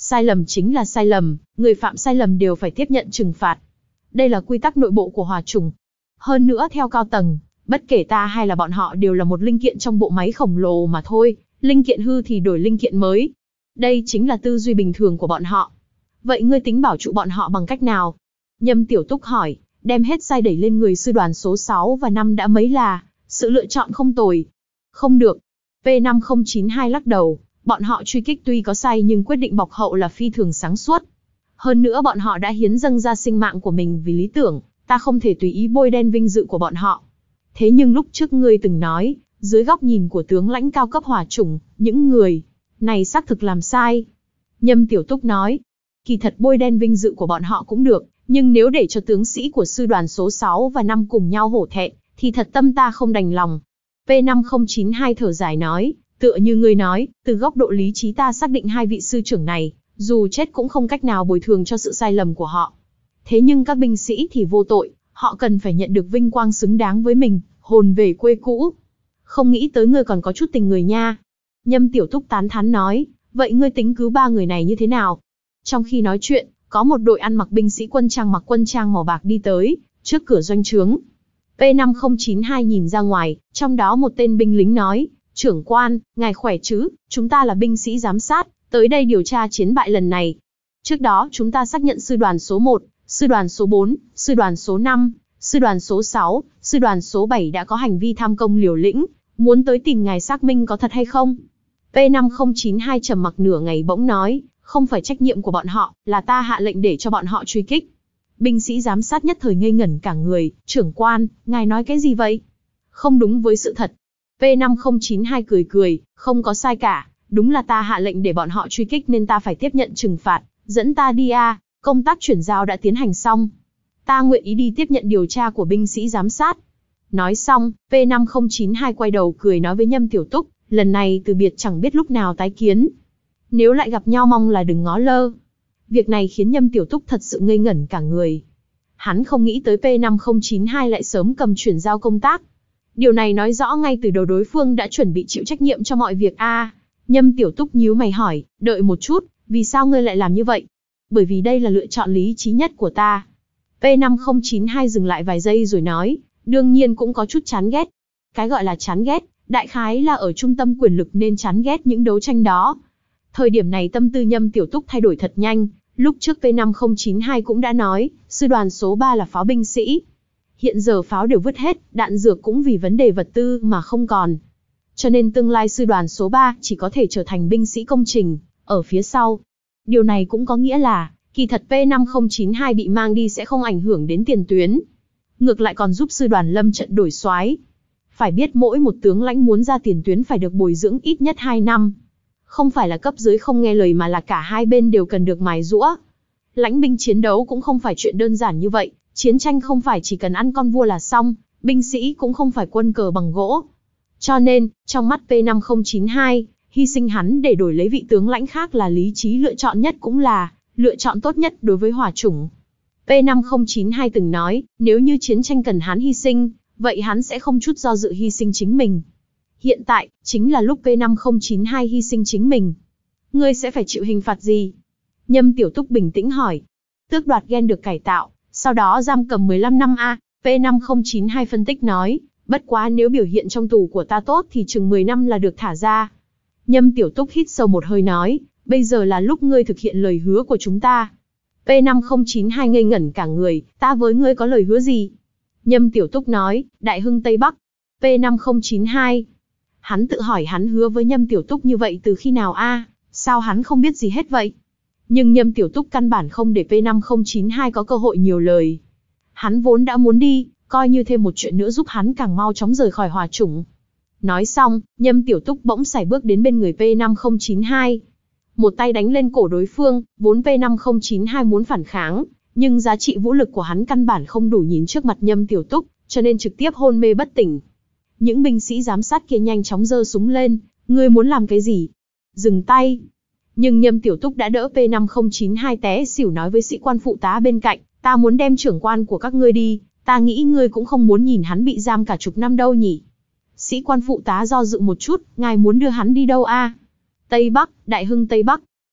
Sai lầm chính là sai lầm, người phạm sai lầm đều phải tiếp nhận trừng phạt. Đây là quy tắc nội bộ của hỏa chủng. Hơn nữa theo cao tầng, bất kể ta hay là bọn họ đều là một linh kiện trong bộ máy khổng lồ mà thôi, linh kiện hư thì đổi linh kiện mới. Đây chính là tư duy bình thường của bọn họ. Vậy ngươi tính bảo trụ bọn họ bằng cách nào? Nhâm Tiểu Túc hỏi, đem hết sai đẩy lên người sư đoàn số sáu và năm đã mấy là, sự lựa chọn không tồi. Không được. P năm không chín hai lắc đầu, bọn họ truy kích tuy có sai nhưng quyết định bọc hậu là phi thường sáng suốt. Hơn nữa bọn họ đã hiến dâng ra sinh mạng của mình vì lý tưởng, ta không thể tùy ý bôi đen vinh dự của bọn họ. Thế nhưng lúc trước ngươi từng nói, dưới góc nhìn của tướng lãnh cao cấp hỏa chủng, những người này xác thực làm sai. Nhâm Tiểu Túc nói, kỳ thật bôi đen vinh dự của bọn họ cũng được, nhưng nếu để cho tướng sĩ của sư đoàn số sáu và năm cùng nhau hổ thẹn, thì thật tâm ta không đành lòng. P năm không chín hai thở dài nói, tựa như ngươi nói, từ góc độ lý trí ta xác định hai vị sư trưởng này, dù chết cũng không cách nào bồi thường cho sự sai lầm của họ. Thế nhưng các binh sĩ thì vô tội, họ cần phải nhận được vinh quang xứng đáng với mình, hồn về quê cũ. Không nghĩ tới ngươi còn có chút tình người nha. Nhâm Tiểu Túc tán thán nói, vậy ngươi tính cứu ba người này như thế nào? Trong khi nói chuyện, có một đội ăn mặc binh sĩ quân trang mặc quân trang màu bạc đi tới, trước cửa doanh trướng. P năm không chín hai nhìn ra ngoài, trong đó một tên binh lính nói, trưởng quan, ngài khỏe chứ, chúng ta là binh sĩ giám sát, tới đây điều tra chiến bại lần này. Trước đó chúng ta xác nhận sư đoàn số một, sư đoàn số bốn, sư đoàn số năm, sư đoàn số sáu, sư đoàn số bảy đã có hành vi tham công liều lĩnh, muốn tới tìm ngài xác minh có thật hay không? P năm không chín hai trầm mặc nửa ngày bỗng nói, không phải trách nhiệm của bọn họ, là ta hạ lệnh để cho bọn họ truy kích. Binh sĩ giám sát nhất thời ngây ngẩn cả người, trưởng quan, ngài nói cái gì vậy? Không đúng với sự thật. P năm không chín hai cười cười, không có sai cả, đúng là ta hạ lệnh để bọn họ truy kích nên ta phải tiếp nhận trừng phạt, dẫn ta đi a, công tác chuyển giao đã tiến hành xong. Ta nguyện ý đi tiếp nhận điều tra của binh sĩ giám sát. Nói xong, P năm không chín hai quay đầu cười nói với Nhâm Tiểu Túc, lần này từ biệt chẳng biết lúc nào tái kiến. Nếu lại gặp nhau mong là đừng ngó lơ. Việc này khiến Nhâm Tiểu Túc thật sự ngây ngẩn cả người. Hắn không nghĩ tới P năm không chín hai lại sớm cầm chuyển giao công tác. Điều này nói rõ ngay từ đầu đối phương đã chuẩn bị chịu trách nhiệm cho mọi việc a. À, Nhâm Tiểu Túc nhíu mày hỏi, đợi một chút, vì sao ngươi lại làm như vậy? Bởi vì đây là lựa chọn lý trí nhất của ta. P năm không chín hai dừng lại vài giây rồi nói, đương nhiên cũng có chút chán ghét. Cái gọi là chán ghét, đại khái là ở trung tâm quyền lực nên chán ghét những đấu tranh đó. Thời điểm này tâm tư Nhâm Tiểu Túc thay đổi thật nhanh, lúc trước P năm không chín hai cũng đã nói, sư đoàn số ba là pháo binh sĩ. Hiện giờ pháo đều vứt hết, đạn dược cũng vì vấn đề vật tư mà không còn. Cho nên tương lai sư đoàn số ba chỉ có thể trở thành binh sĩ công trình, ở phía sau. Điều này cũng có nghĩa là, kỳ thật P năm không chín hai bị mang đi sẽ không ảnh hưởng đến tiền tuyến. Ngược lại còn giúp sư đoàn lâm trận đổi soái. Phải biết mỗi một tướng lãnh muốn ra tiền tuyến phải được bồi dưỡng ít nhất hai năm. Không phải là cấp dưới không nghe lời mà là cả hai bên đều cần được mài giũa. Lãnh binh chiến đấu cũng không phải chuyện đơn giản như vậy, chiến tranh không phải chỉ cần ăn con vua là xong, binh sĩ cũng không phải quân cờ bằng gỗ. Cho nên, trong mắt P năm không chín hai, hy sinh hắn để đổi lấy vị tướng lãnh khác là lý trí lựa chọn nhất cũng là lựa chọn tốt nhất đối với hỏa chủng. P năm không chín hai từng nói, nếu như chiến tranh cần hắn hy sinh, vậy hắn sẽ không chút do dự hy sinh chính mình. Hiện tại, chính là lúc P năm không chín hai hy sinh chính mình. Ngươi sẽ phải chịu hình phạt gì? Nhâm Tiểu Túc bình tĩnh hỏi. Tước đoạt gen được cải tạo, sau đó giam cầm mười lăm năm a. P năm không chín hai phân tích nói, bất quá nếu biểu hiện trong tù của ta tốt thì chừng mười năm là được thả ra. Nhâm Tiểu Túc hít sâu một hơi nói, bây giờ là lúc ngươi thực hiện lời hứa của chúng ta. P năm không chín hai ngây ngẩn cả người, ta với ngươi có lời hứa gì? Nhâm Tiểu Túc nói, Đại Hưng Tây Bắc. P năm không chín hai. Hắn tự hỏi hắn hứa với Nhâm Tiểu Túc như vậy từ khi nào a? À? Sao hắn không biết gì hết vậy? Nhưng Nhâm Tiểu Túc căn bản không để P năm không chín hai có cơ hội nhiều lời. Hắn vốn đã muốn đi, coi như thêm một chuyện nữa giúp hắn càng mau chóng rời khỏi hỏa chủng. Nói xong, Nhâm Tiểu Túc bỗng sải bước đến bên người P năm không chín hai. Một tay đánh lên cổ đối phương, vốn P năm không chín hai muốn phản kháng, nhưng giá trị vũ lực của hắn căn bản không đủ nhìn trước mặt Nhâm Tiểu Túc, cho nên trực tiếp hôn mê bất tỉnh. Những binh sĩ giám sát kia nhanh chóng giơ súng lên, ngươi muốn làm cái gì? Dừng tay. Nhưng Nhâm Tiểu Túc đã đỡ P năm không chín hai té xỉu nói với sĩ quan phụ tá bên cạnh, ta muốn đem trưởng quan của các ngươi đi, ta nghĩ ngươi cũng không muốn nhìn hắn bị giam cả chục năm đâu nhỉ. Sĩ quan phụ tá do dự một chút, ngài muốn đưa hắn đi đâu a? À? Tây Bắc, Đại Hưng Tây Bắc.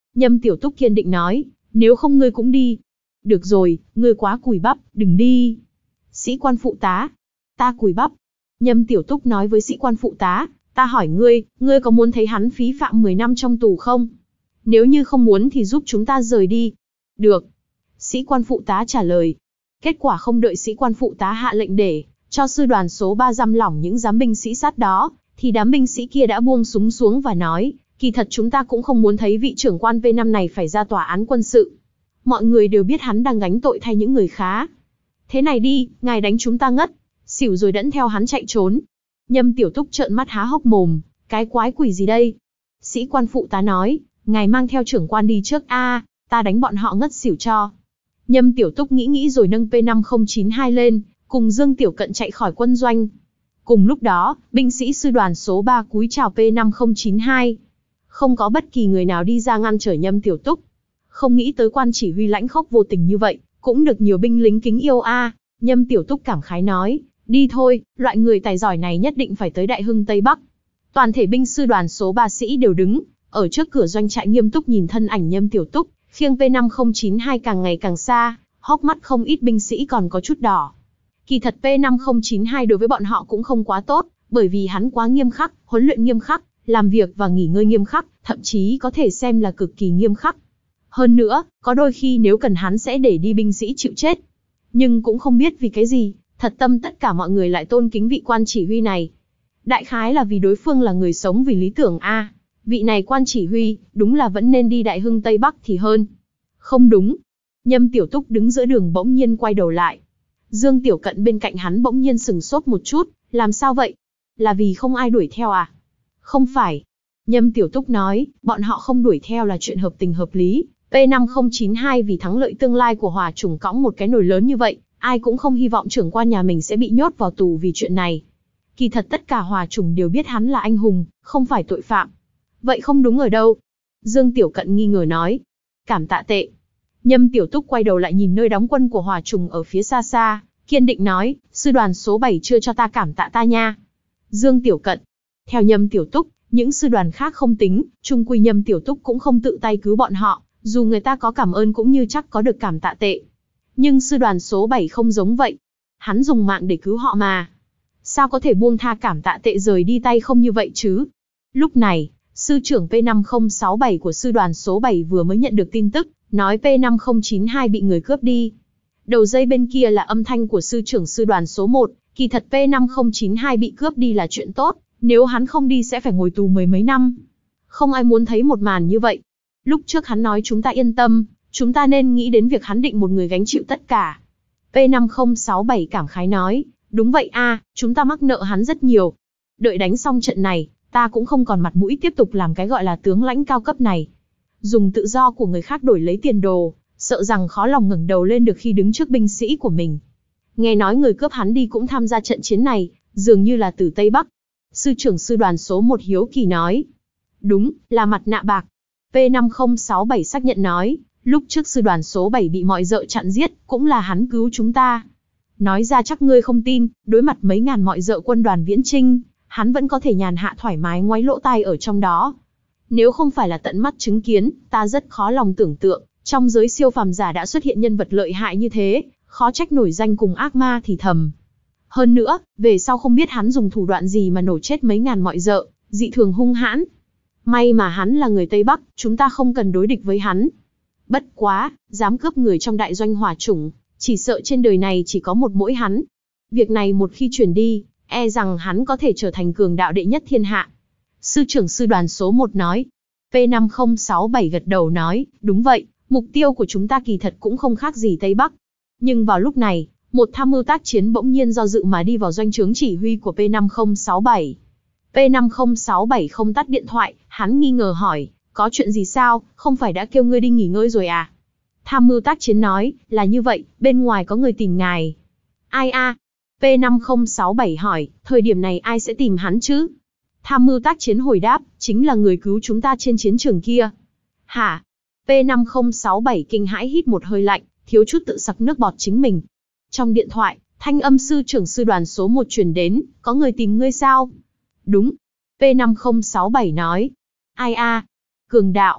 Nhâm Tiểu Túc kiên định nói, nếu không ngươi cũng đi. Được rồi, ngươi quá cùi bắp, đừng đi. Sĩ quan phụ tá. Ta cùi bắp. Nhâm Tiểu Túc nói với sĩ quan phụ tá, ta hỏi ngươi, ngươi có muốn thấy hắn phí phạm mười năm trong tù không? Nếu như không muốn thì giúp chúng ta rời đi. Được. Sĩ quan phụ tá trả lời. Kết quả không đợi sĩ quan phụ tá hạ lệnh để cho sư đoàn số ba giam lỏng những giám binh sĩ sát đó, thì đám binh sĩ kia đã buông súng xuống và nói, kỳ thật chúng ta cũng không muốn thấy vị trưởng quan P năm này phải ra tòa án quân sự. Mọi người đều biết hắn đang gánh tội thay những người khá. Thế này đi, ngài đánh chúng ta ngất, xỉu rồi dẫn theo hắn chạy trốn. Nhâm Tiểu Túc trợn mắt há hốc mồm, cái quái quỷ gì đây? Sĩ quan phụ tá nói, ngài mang theo trưởng quan đi trước a, ta đánh bọn họ ngất xỉu cho. Nhâm Tiểu Túc nghĩ nghĩ rồi nâng P năm không chín hai lên, cùng Dương Tiểu Cận chạy khỏi quân doanh. Cùng lúc đó, binh sĩ sư đoàn số ba cúi chào P năm không chín hai. Không có bất kỳ người nào đi ra ngăn trở Nhâm Tiểu Túc. Không nghĩ tới quan chỉ huy lãnh khốc vô tình như vậy, cũng được nhiều binh lính kính yêu a. À. Nhâm Tiểu Túc cảm khái nói, đi thôi, loại người tài giỏi này nhất định phải tới Đại Hưng Tây Bắc. Toàn thể binh sư đoàn số ba sĩ đều đứng ở trước cửa doanh trại nghiêm túc nhìn thân ảnh Nhâm Tiểu Túc, khiêng P năm không chín hai càng ngày càng xa, hốc mắt không ít binh sĩ còn có chút đỏ. Kỳ thật P năm không chín hai đối với bọn họ cũng không quá tốt, bởi vì hắn quá nghiêm khắc, huấn luyện nghiêm khắc, làm việc và nghỉ ngơi nghiêm khắc, thậm chí có thể xem là cực kỳ nghiêm khắc. Hơn nữa, có đôi khi nếu cần hắn sẽ để đi binh sĩ chịu chết. Nhưng cũng không biết vì cái gì, thật tâm tất cả mọi người lại tôn kính vị quan chỉ huy này. Đại khái là vì đối phương là người sống vì lý tưởng a. À, vị này quan chỉ huy, đúng là vẫn nên đi Đại Hưng Tây Bắc thì hơn. Không đúng. Nhâm Tiểu Túc đứng giữa đường bỗng nhiên quay đầu lại. Dương Tiểu Cận bên cạnh hắn bỗng nhiên sừng sốt một chút, làm sao vậy? Là vì không ai đuổi theo à? Không phải. Nhâm Tiểu Túc nói, bọn họ không đuổi theo là chuyện hợp tình hợp lý. P năm không chín hai vì thắng lợi tương lai của Hỏa Chủng cõng một cái nồi lớn như vậy, ai cũng không hy vọng trưởng quan nhà mình sẽ bị nhốt vào tù vì chuyện này. Kỳ thật tất cả Hỏa Chủng đều biết hắn là anh hùng, không phải tội phạm. Vậy không đúng ở đâu? Dương Tiểu Cận nghi ngờ nói. Cảm tạ tệ. Nhâm Tiểu Túc quay đầu lại nhìn nơi đóng quân của Hỏa Chủng ở phía xa xa, kiên định nói, sư đoàn số bảy chưa cho ta cảm tạ ta nha. Dương Tiểu Cận. Theo Nhâm Tiểu Túc, những sư đoàn khác không tính, chung quy Nhâm Tiểu Túc cũng không tự tay cứu bọn họ, dù người ta có cảm ơn cũng như chắc có được cảm tạ tệ. Nhưng sư đoàn số bảy không giống vậy. Hắn dùng mạng để cứu họ mà. Sao có thể buông tha cảm tạ tệ rời đi tay không như vậy chứ? Lúc này, sư trưởng P năm không sáu bảy của sư đoàn số bảy vừa mới nhận được tin tức, nói P năm không chín hai bị người cướp đi. Đầu dây bên kia là âm thanh của sư trưởng sư đoàn số một, kỳ thật P năm không chín hai bị cướp đi là chuyện tốt, nếu hắn không đi sẽ phải ngồi tù mười mấy năm. Không ai muốn thấy một màn như vậy. Lúc trước hắn nói chúng ta yên tâm, chúng ta nên nghĩ đến việc hắn định một người gánh chịu tất cả. P năm không sáu bảy cảm khái nói, đúng vậy a, à, chúng ta mắc nợ hắn rất nhiều. Đợi đánh xong trận này, ta cũng không còn mặt mũi tiếp tục làm cái gọi là tướng lãnh cao cấp này. Dùng tự do của người khác đổi lấy tiền đồ, sợ rằng khó lòng ngẩng đầu lên được khi đứng trước binh sĩ của mình. Nghe nói người cướp hắn đi cũng tham gia trận chiến này, dường như là từ Tây Bắc. Sư trưởng sư đoàn số một hiếu kỳ nói. Đúng, là mặt nạ bạc. P năm không sáu bảy xác nhận nói, lúc trước sư đoàn số bảy bị mọi dợ chặn giết, cũng là hắn cứu chúng ta. Nói ra chắc ngươi không tin, đối mặt mấy ngàn mọi dợ quân đoàn viễn chinh, hắn vẫn có thể nhàn hạ thoải mái ngoáy lỗ tai ở trong đó. Nếu không phải là tận mắt chứng kiến, ta rất khó lòng tưởng tượng, trong giới siêu phàm giả đã xuất hiện nhân vật lợi hại như thế, khó trách nổi danh cùng ác ma thì thầm. Hơn nữa, về sau không biết hắn dùng thủ đoạn gì mà nổ chết mấy ngàn mọi dợ, dị thường hung hãn. May mà hắn là người Tây Bắc, chúng ta không cần đối địch với hắn. Bất quá, dám cướp người trong đại doanh Hỏa Chủng, chỉ sợ trên đời này chỉ có một mỗi hắn. Việc này một khi truyền đi, e rằng hắn có thể trở thành cường đạo đệ nhất thiên hạ. Sư trưởng sư đoàn số một nói. P năm không sáu bảy gật đầu nói, đúng vậy, mục tiêu của chúng ta kỳ thật cũng không khác gì Tây Bắc. Nhưng vào lúc này, một tham mưu tác chiến bỗng nhiên do dự mà đi vào doanh trướng chỉ huy của P năm không sáu bảy. P năm không sáu bảy không tắt điện thoại, hắn nghi ngờ hỏi, có chuyện gì sao, không phải đã kêu ngươi đi nghỉ ngơi rồi à? Tham mưu tác chiến nói, là như vậy, bên ngoài có người tìm ngài. Ai a? P năm không sáu bảy hỏi, thời điểm này ai sẽ tìm hắn chứ? Tham mưu tác chiến hồi đáp, chính là người cứu chúng ta trên chiến trường kia. Hả? P năm không sáu bảy kinh hãi hít một hơi lạnh, thiếu chút tự sặc nước bọt chính mình. Trong điện thoại, thanh âm sư trưởng sư đoàn số một truyền đến, có người tìm ngươi sao? Đúng. P năm không sáu bảy nói. Ai a? Cường đạo.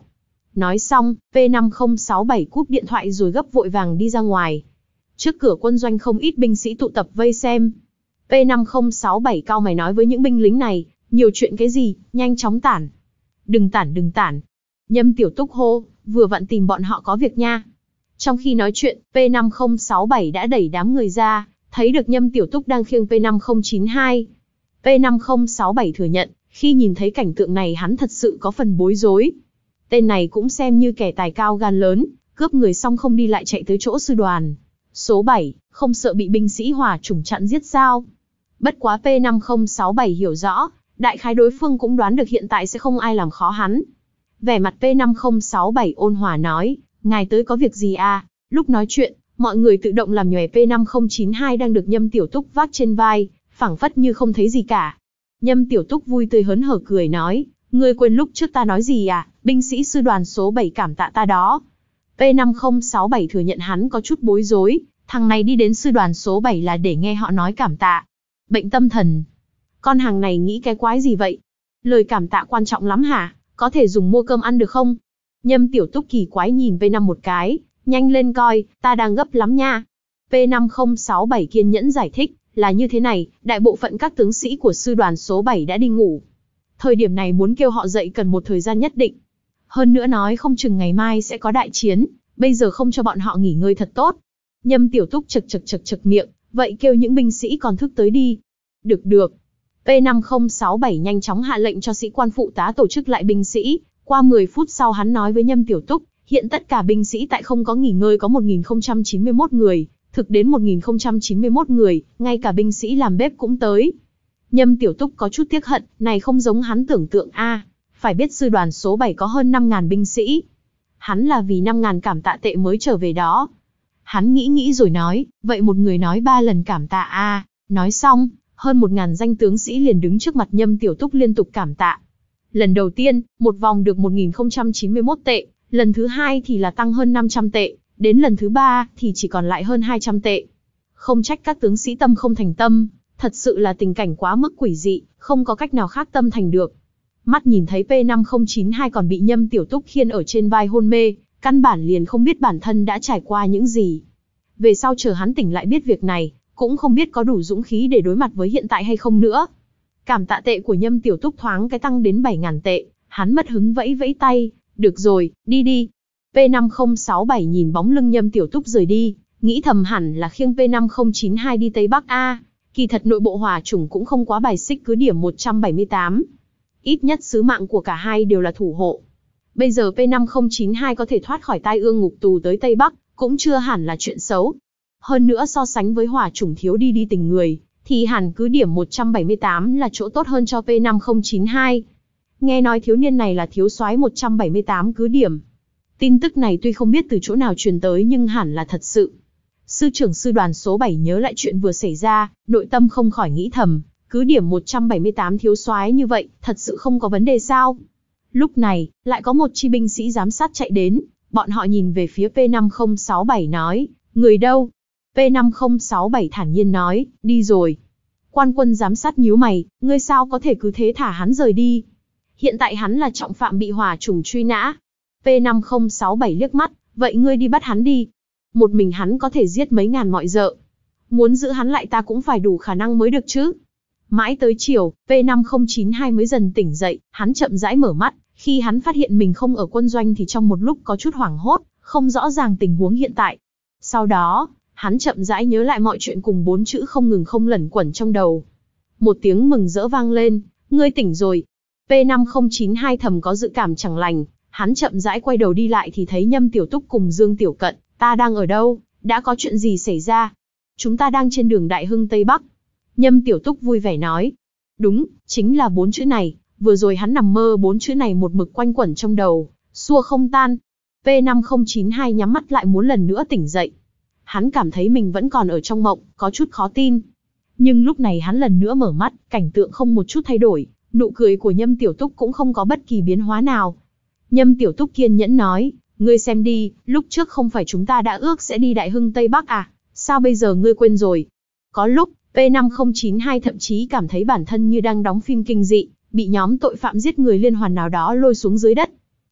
Nói xong, P năm không sáu bảy cúp điện thoại rồi gấp vội vàng đi ra ngoài. Trước cửa quân doanh không ít binh sĩ tụ tập vây xem. P năm không sáu bảy cau mày nói với những binh lính này, nhiều chuyện cái gì, nhanh chóng tản. Đừng tản đừng tản. Nhâm Tiểu Túc hô, vừa vặn tìm bọn họ có việc nha. Trong khi nói chuyện, P năm không sáu bảy đã đẩy đám người ra, thấy được Nhâm Tiểu Túc đang khiêng P năm không chín hai. P năm không sáu bảy thừa nhận, khi nhìn thấy cảnh tượng này hắn thật sự có phần bối rối. Tên này cũng xem như kẻ tài cao gan lớn, cướp người xong không đi lại chạy tới chỗ sư đoàn. Số bảy, không sợ bị binh sĩ hỏa chủng chặn giết sao? Bất quá P năm không sáu bảy hiểu rõ, đại khái đối phương cũng đoán được hiện tại sẽ không ai làm khó hắn. Vẻ mặt P năm không sáu bảy ôn hòa nói, ngài tới có việc gì à? Lúc nói chuyện, mọi người tự động làm nhòe P năm không chín hai đang được Nhâm Tiểu Túc vác trên vai, phảng phất như không thấy gì cả. Nhâm Tiểu Túc vui tươi hớn hở cười nói, ngươi quên lúc trước ta nói gì à, binh sĩ sư đoàn số bảy cảm tạ ta đó. P năm không sáu bảy thừa nhận hắn có chút bối rối, thằng này đi đến sư đoàn số bảy là để nghe họ nói cảm tạ. Bệnh tâm thần. Con hàng này nghĩ cái quái gì vậy? Lời cảm tạ quan trọng lắm hả? Có thể dùng mua cơm ăn được không? Nhâm Tiểu Túc kỳ quái nhìn P năm một cái, nhanh lên coi, ta đang gấp lắm nha. P năm không sáu bảy kiên nhẫn giải thích, là như thế này, đại bộ phận các tướng sĩ của sư đoàn số bảy đã đi ngủ. Thời điểm này muốn kêu họ dậy cần một thời gian nhất định. Hơn nữa nói không chừng ngày mai sẽ có đại chiến, bây giờ không cho bọn họ nghỉ ngơi thật tốt. Nhâm Tiểu Túc chật chật chật chật miệng, vậy kêu những binh sĩ còn thức tới đi. Được được. P năm không sáu bảy nhanh chóng hạ lệnh cho sĩ quan phụ tá tổ chức lại binh sĩ. Qua mười phút sau hắn nói với Nhâm Tiểu Túc, hiện tất cả binh sĩ tại không có nghỉ ngơi có một nghìn không trăm chín mươi mốt người, thực đến một nghìn không trăm chín mươi mốt người, ngay cả binh sĩ làm bếp cũng tới. Nhâm Tiểu Túc có chút tiếc hận, này không giống hắn tưởng tượng a. À, phải biết sư đoàn số bảy có hơn năm nghìn binh sĩ. Hắn là vì năm nghìn cảm tạ tệ mới trở về đó. Hắn nghĩ nghĩ rồi nói, vậy một người nói ba lần cảm tạ a. À. Nói xong, hơn một nghìn danh tướng sĩ liền đứng trước mặt Nhâm Tiểu Túc liên tục cảm tạ. Lần đầu tiên, một vòng được một nghìn không trăm chín mươi mốt tệ, lần thứ hai thì là tăng hơn năm trăm tệ, đến lần thứ ba thì chỉ còn lại hơn hai trăm tệ. Không trách các tướng sĩ tâm không thành tâm, thật sự là tình cảnh quá mức quỷ dị, không có cách nào khác tâm thành được. Mắt nhìn thấy P năm không chín hai còn bị Nhâm Tiểu Túc khiêng ở trên vai hôn mê, căn bản liền không biết bản thân đã trải qua những gì. Về sau chờ hắn tỉnh lại biết việc này, cũng không biết có đủ dũng khí để đối mặt với hiện tại hay không nữa. Cảm tạ tệ của Nhâm Tiểu Túc thoáng cái tăng đến bảy nghìn tệ, hắn mất hứng vẫy vẫy tay, được rồi, đi đi. P năm không sáu bảy nhìn bóng lưng Nhâm Tiểu Túc rời đi, nghĩ thầm hẳn là khiêng P năm không chín hai đi Tây Bắc A, kỳ thật nội bộ hỏa chủng cũng không quá bài xích cứ điểm một trăm bảy mươi tám. Ít nhất sứ mạng của cả hai đều là thủ hộ. Bây giờ P năm không chín hai có thể thoát khỏi tai ương ngục tù tới Tây Bắc, cũng chưa hẳn là chuyện xấu. Hơn nữa so sánh với hỏa chủng thiếu đi đi tình người, thì hẳn cứ điểm một trăm bảy mươi tám là chỗ tốt hơn cho P năm không chín hai. Nghe nói thiếu niên này là thiếu soái một trăm bảy mươi tám cứ điểm. Tin tức này tuy không biết từ chỗ nào truyền tới nhưng hẳn là thật sự. Sư trưởng sư đoàn số bảy nhớ lại chuyện vừa xảy ra, nội tâm không khỏi nghĩ thầm, cứ điểm một trăm bảy mươi tám thiếu soái như vậy, thật sự không có vấn đề sao? Lúc này, lại có một chi binh sĩ giám sát chạy đến, bọn họ nhìn về phía P năm không sáu bảy nói, người đâu? P năm không sáu bảy thản nhiên nói, đi rồi. Quan quân giám sát nhíu mày, ngươi sao có thể cứ thế thả hắn rời đi? Hiện tại hắn là trọng phạm bị hỏa chủng truy nã. P năm không sáu bảy liếc mắt, vậy ngươi đi bắt hắn đi. Một mình hắn có thể giết mấy ngàn mọi dợ. Muốn giữ hắn lại ta cũng phải đủ khả năng mới được chứ. Mãi tới chiều, P năm không chín hai mới dần tỉnh dậy, hắn chậm rãi mở mắt. Khi hắn phát hiện mình không ở quân doanh thì trong một lúc có chút hoảng hốt, không rõ ràng tình huống hiện tại. Sau đó, hắn chậm rãi nhớ lại mọi chuyện cùng bốn chữ không ngừng không lẩn quẩn trong đầu. Một tiếng mừng rỡ vang lên, ngươi tỉnh rồi. P năm không chín hai thầm có dự cảm chẳng lành, hắn chậm rãi quay đầu đi lại thì thấy Nhâm Tiểu Túc cùng Dương Tiểu Cận, ta đang ở đâu, đã có chuyện gì xảy ra? Chúng ta đang trên đường Đại Hưng Tây Bắc. Nhâm Tiểu Túc vui vẻ nói. Đúng, chính là bốn chữ này, vừa rồi hắn nằm mơ bốn chữ này một mực quanh quẩn trong đầu, xua không tan. P năm không chín hai nhắm mắt lại muốn lần nữa tỉnh dậy. Hắn cảm thấy mình vẫn còn ở trong mộng, có chút khó tin. Nhưng lúc này hắn lần nữa mở mắt, cảnh tượng không một chút thay đổi, nụ cười của Nhâm Tiểu Túc cũng không có bất kỳ biến hóa nào. Nhâm Tiểu Túc kiên nhẫn nói, ngươi xem đi, lúc trước không phải chúng ta đã ước sẽ đi Đại Hưng Tây Bắc à, sao bây giờ ngươi quên rồi? Có lúc, P năm không chín hai thậm chí cảm thấy bản thân như đang đóng phim kinh dị, bị nhóm tội phạm giết người liên hoàn nào đó lôi xuống dưới đất.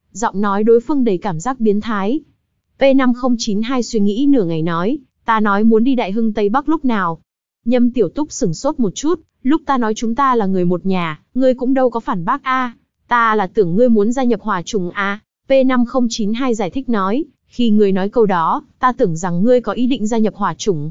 Giọng nói đối phương đầy cảm giác biến thái. P năm không chín hai suy nghĩ nửa ngày nói, ta nói muốn đi Đại Hưng Tây Bắc lúc nào? Nhâm Tiểu Túc sửng sốt một chút, lúc ta nói chúng ta là người một nhà, ngươi cũng đâu có phản bác a. Ta là tưởng ngươi muốn gia nhập Hỏa Trùng a. P năm không chín hai giải thích nói, khi ngươi nói câu đó, ta tưởng rằng ngươi có ý định gia nhập Hỏa Trùng.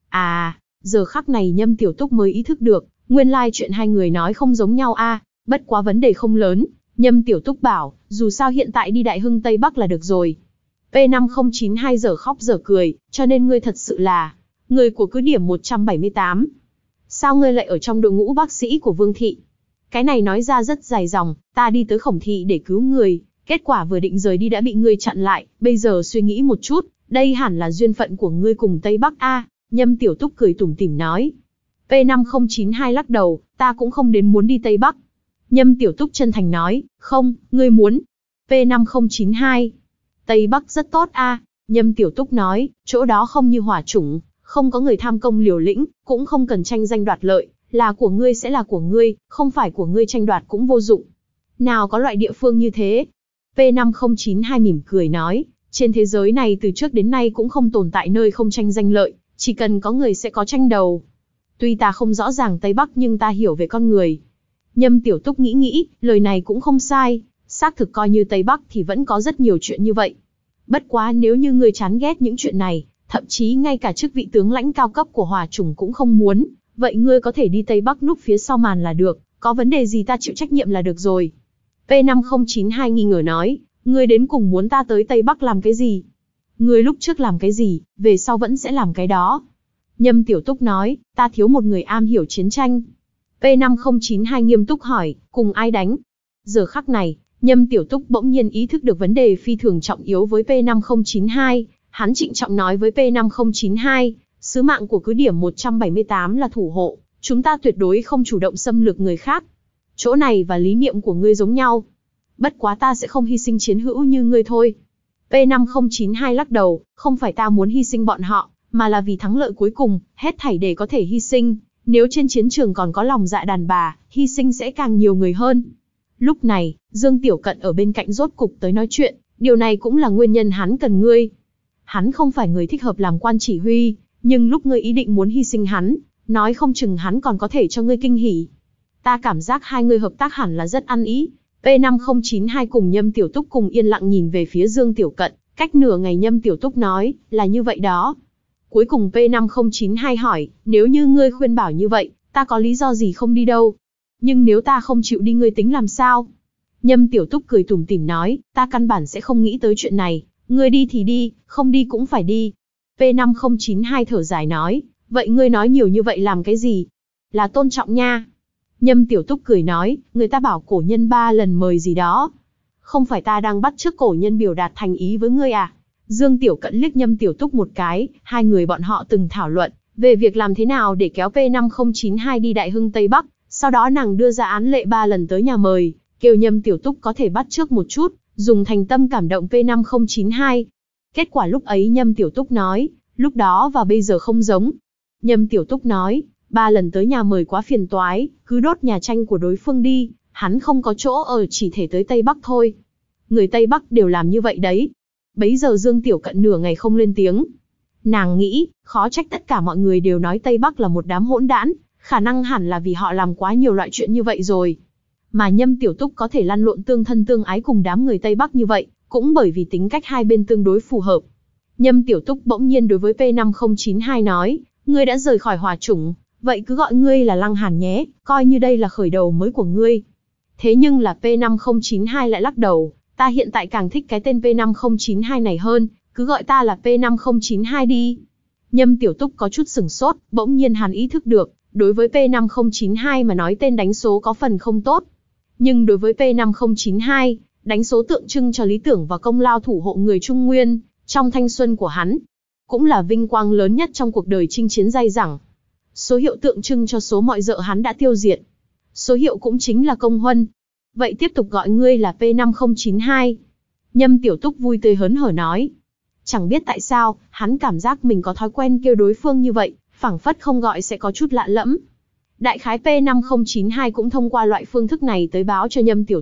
À, giờ khắc này Nhâm Tiểu Túc mới ý thức được, nguyên lai like chuyện hai người nói không giống nhau a. Bất quá vấn đề không lớn, Nhâm Tiểu Túc bảo, dù sao hiện tại đi Đại Hưng Tây Bắc là được rồi. P năm không chín hai giờ khóc giờ cười, cho nên ngươi thật sự là người của cứ điểm một trăm bảy mươi tám. Sao ngươi lại ở trong đội ngũ bác sĩ của Vương Thị? Cái này nói ra rất dài dòng, ta đi tới Khổng Thị để cứu người, kết quả vừa định rời đi đã bị ngươi chặn lại, bây giờ suy nghĩ một chút, đây hẳn là duyên phận của ngươi cùng Tây Bắc a. Nhâm Tiểu Túc cười tủm tỉm nói. P năm không chín hai lắc đầu, ta cũng không đến muốn đi Tây Bắc. Nhâm Tiểu Túc chân thành nói, không, ngươi muốn. P năm không chín hai. Tây Bắc rất tốt a. Nhâm Tiểu Túc nói, chỗ đó không như Hỏa Chủng, không có người tham công liều lĩnh, cũng không cần tranh danh đoạt lợi, là của ngươi sẽ là của ngươi, không phải của ngươi tranh đoạt cũng vô dụng. Nào có loại địa phương như thế? P năm không chín hai mỉm cười nói, trên thế giới này từ trước đến nay cũng không tồn tại nơi không tranh danh lợi, chỉ cần có người sẽ có tranh đầu. Tuy ta không rõ ràng Tây Bắc nhưng ta hiểu về con người. Nhâm Tiểu Túc nghĩ nghĩ, lời này cũng không sai, xác thực coi như Tây Bắc thì vẫn có rất nhiều chuyện như vậy. Bất quá nếu như ngươi chán ghét những chuyện này, thậm chí ngay cả chức vị tướng lãnh cao cấp của Hỏa Chủng cũng không muốn, vậy ngươi có thể đi Tây Bắc núp phía sau màn là được, có vấn đề gì ta chịu trách nhiệm là được rồi. P năm không chín hai nghi ngờ nói, ngươi đến cùng muốn ta tới Tây Bắc làm cái gì? Ngươi lúc trước làm cái gì, về sau vẫn sẽ làm cái đó. Nhâm Tiểu Túc nói, ta thiếu một người am hiểu chiến tranh. P năm không chín hai nghiêm túc hỏi, cùng ai đánh? Giờ khắc này, Nhâm Tiểu Túc bỗng nhiên ý thức được vấn đề phi thường trọng yếu với P năm không chín hai, hắn trịnh trọng nói với P năm không chín hai, sứ mạng của cứ điểm một trăm bảy mươi tám là thủ hộ, chúng ta tuyệt đối không chủ động xâm lược người khác. Chỗ này và lý niệm của ngươi giống nhau. Bất quá ta sẽ không hy sinh chiến hữu như ngươi thôi. P năm không chín hai lắc đầu, không phải ta muốn hy sinh bọn họ, mà là vì thắng lợi cuối cùng, hết thảy để có thể hy sinh. Nếu trên chiến trường còn có lòng dạ đàn bà, hy sinh sẽ càng nhiều người hơn. Lúc này, Dương Tiểu Cận ở bên cạnh rốt cục tới nói chuyện, điều này cũng là nguyên nhân hắn cần ngươi. Hắn không phải người thích hợp làm quan chỉ huy, nhưng lúc ngươi ý định muốn hy sinh hắn, nói không chừng hắn còn có thể cho ngươi kinh hỉ. Ta cảm giác hai người hợp tác hẳn là rất ăn ý. P năm không chín hai cùng Nhâm Tiểu Túc cùng yên lặng nhìn về phía Dương Tiểu Cận, cách nửa ngày Nhâm Tiểu Túc nói, là như vậy đó. Cuối cùng P năm không chín hai hỏi, nếu như ngươi khuyên bảo như vậy, ta có lý do gì không đi đâu. Nhưng nếu ta không chịu đi ngươi tính làm sao? Nhâm Tiểu Túc cười tủm tỉm nói, ta căn bản sẽ không nghĩ tới chuyện này, ngươi đi thì đi, không đi cũng phải đi. P năm không chín hai thở dài nói, vậy ngươi nói nhiều như vậy làm cái gì? Là tôn trọng nha. Nhâm Tiểu Túc cười nói, người ta bảo cổ nhân ba lần mời gì đó. Không phải ta đang bắt chước cổ nhân biểu đạt thành ý với ngươi à? Dương Tiểu Cận liếc Nhâm Tiểu Túc một cái, hai người bọn họ từng thảo luận về việc làm thế nào để kéo P năm không chín hai đi Đại Hưng Tây Bắc, sau đó nàng đưa ra án lệ ba lần tới nhà mời, kêu Nhâm Tiểu Túc có thể bắt chước một chút, dùng thành tâm cảm động P năm không chín hai. Kết quả lúc ấy Nhâm Tiểu Túc nói, lúc đó và bây giờ không giống. Nhâm Tiểu Túc nói, ba lần tới nhà mời quá phiền toái, cứ đốt nhà tranh của đối phương đi, hắn không có chỗ ở chỉ thể tới Tây Bắc thôi. Người Tây Bắc đều làm như vậy đấy. Bấy giờ Dương Tiểu Cận nửa ngày không lên tiếng. Nàng nghĩ, khó trách tất cả mọi người đều nói Tây Bắc là một đám hỗn đản, khả năng hẳn là vì họ làm quá nhiều loại chuyện như vậy rồi. Mà Nhâm Tiểu Túc có thể lăn lộn tương thân tương ái cùng đám người Tây Bắc như vậy, cũng bởi vì tính cách hai bên tương đối phù hợp. Nhâm Tiểu Túc bỗng nhiên đối với P năm không chín hai nói, ngươi đã rời khỏi Hỏa Chủng, vậy cứ gọi ngươi là Lăng Hàn nhé, coi như đây là khởi đầu mới của ngươi. Thế nhưng là P năm không chín hai lại lắc đầu, ta hiện tại càng thích cái tên P năm không chín hai này hơn, cứ gọi ta là P năm không chín hai đi. Nhâm Tiểu Túc có chút sửng sốt, bỗng nhiên hắn ý thức được, đối với P năm không chín hai mà nói tên đánh số có phần không tốt. Nhưng đối với P năm không chín hai, đánh số tượng trưng cho lý tưởng và công lao thủ hộ người Trung Nguyên, trong thanh xuân của hắn. Cũng là vinh quang lớn nhất trong cuộc đời chinh chiến dai dẳng. Số hiệu tượng trưng cho số mọi dợ hắn đã tiêu diệt. Số hiệu cũng chính là công huân. Vậy tiếp tục gọi ngươi là P năm không chín hai. Nhâm Tiểu Túc vui tươi hớn hở nói. Chẳng biết tại sao, hắn cảm giác mình có thói quen kêu đối phương như vậy, phảng phất không gọi sẽ có chút lạ lẫm. Đại khái P năm không chín hai cũng thông qua loại phương thức này tới báo cho Nhâm Tiểu Túc,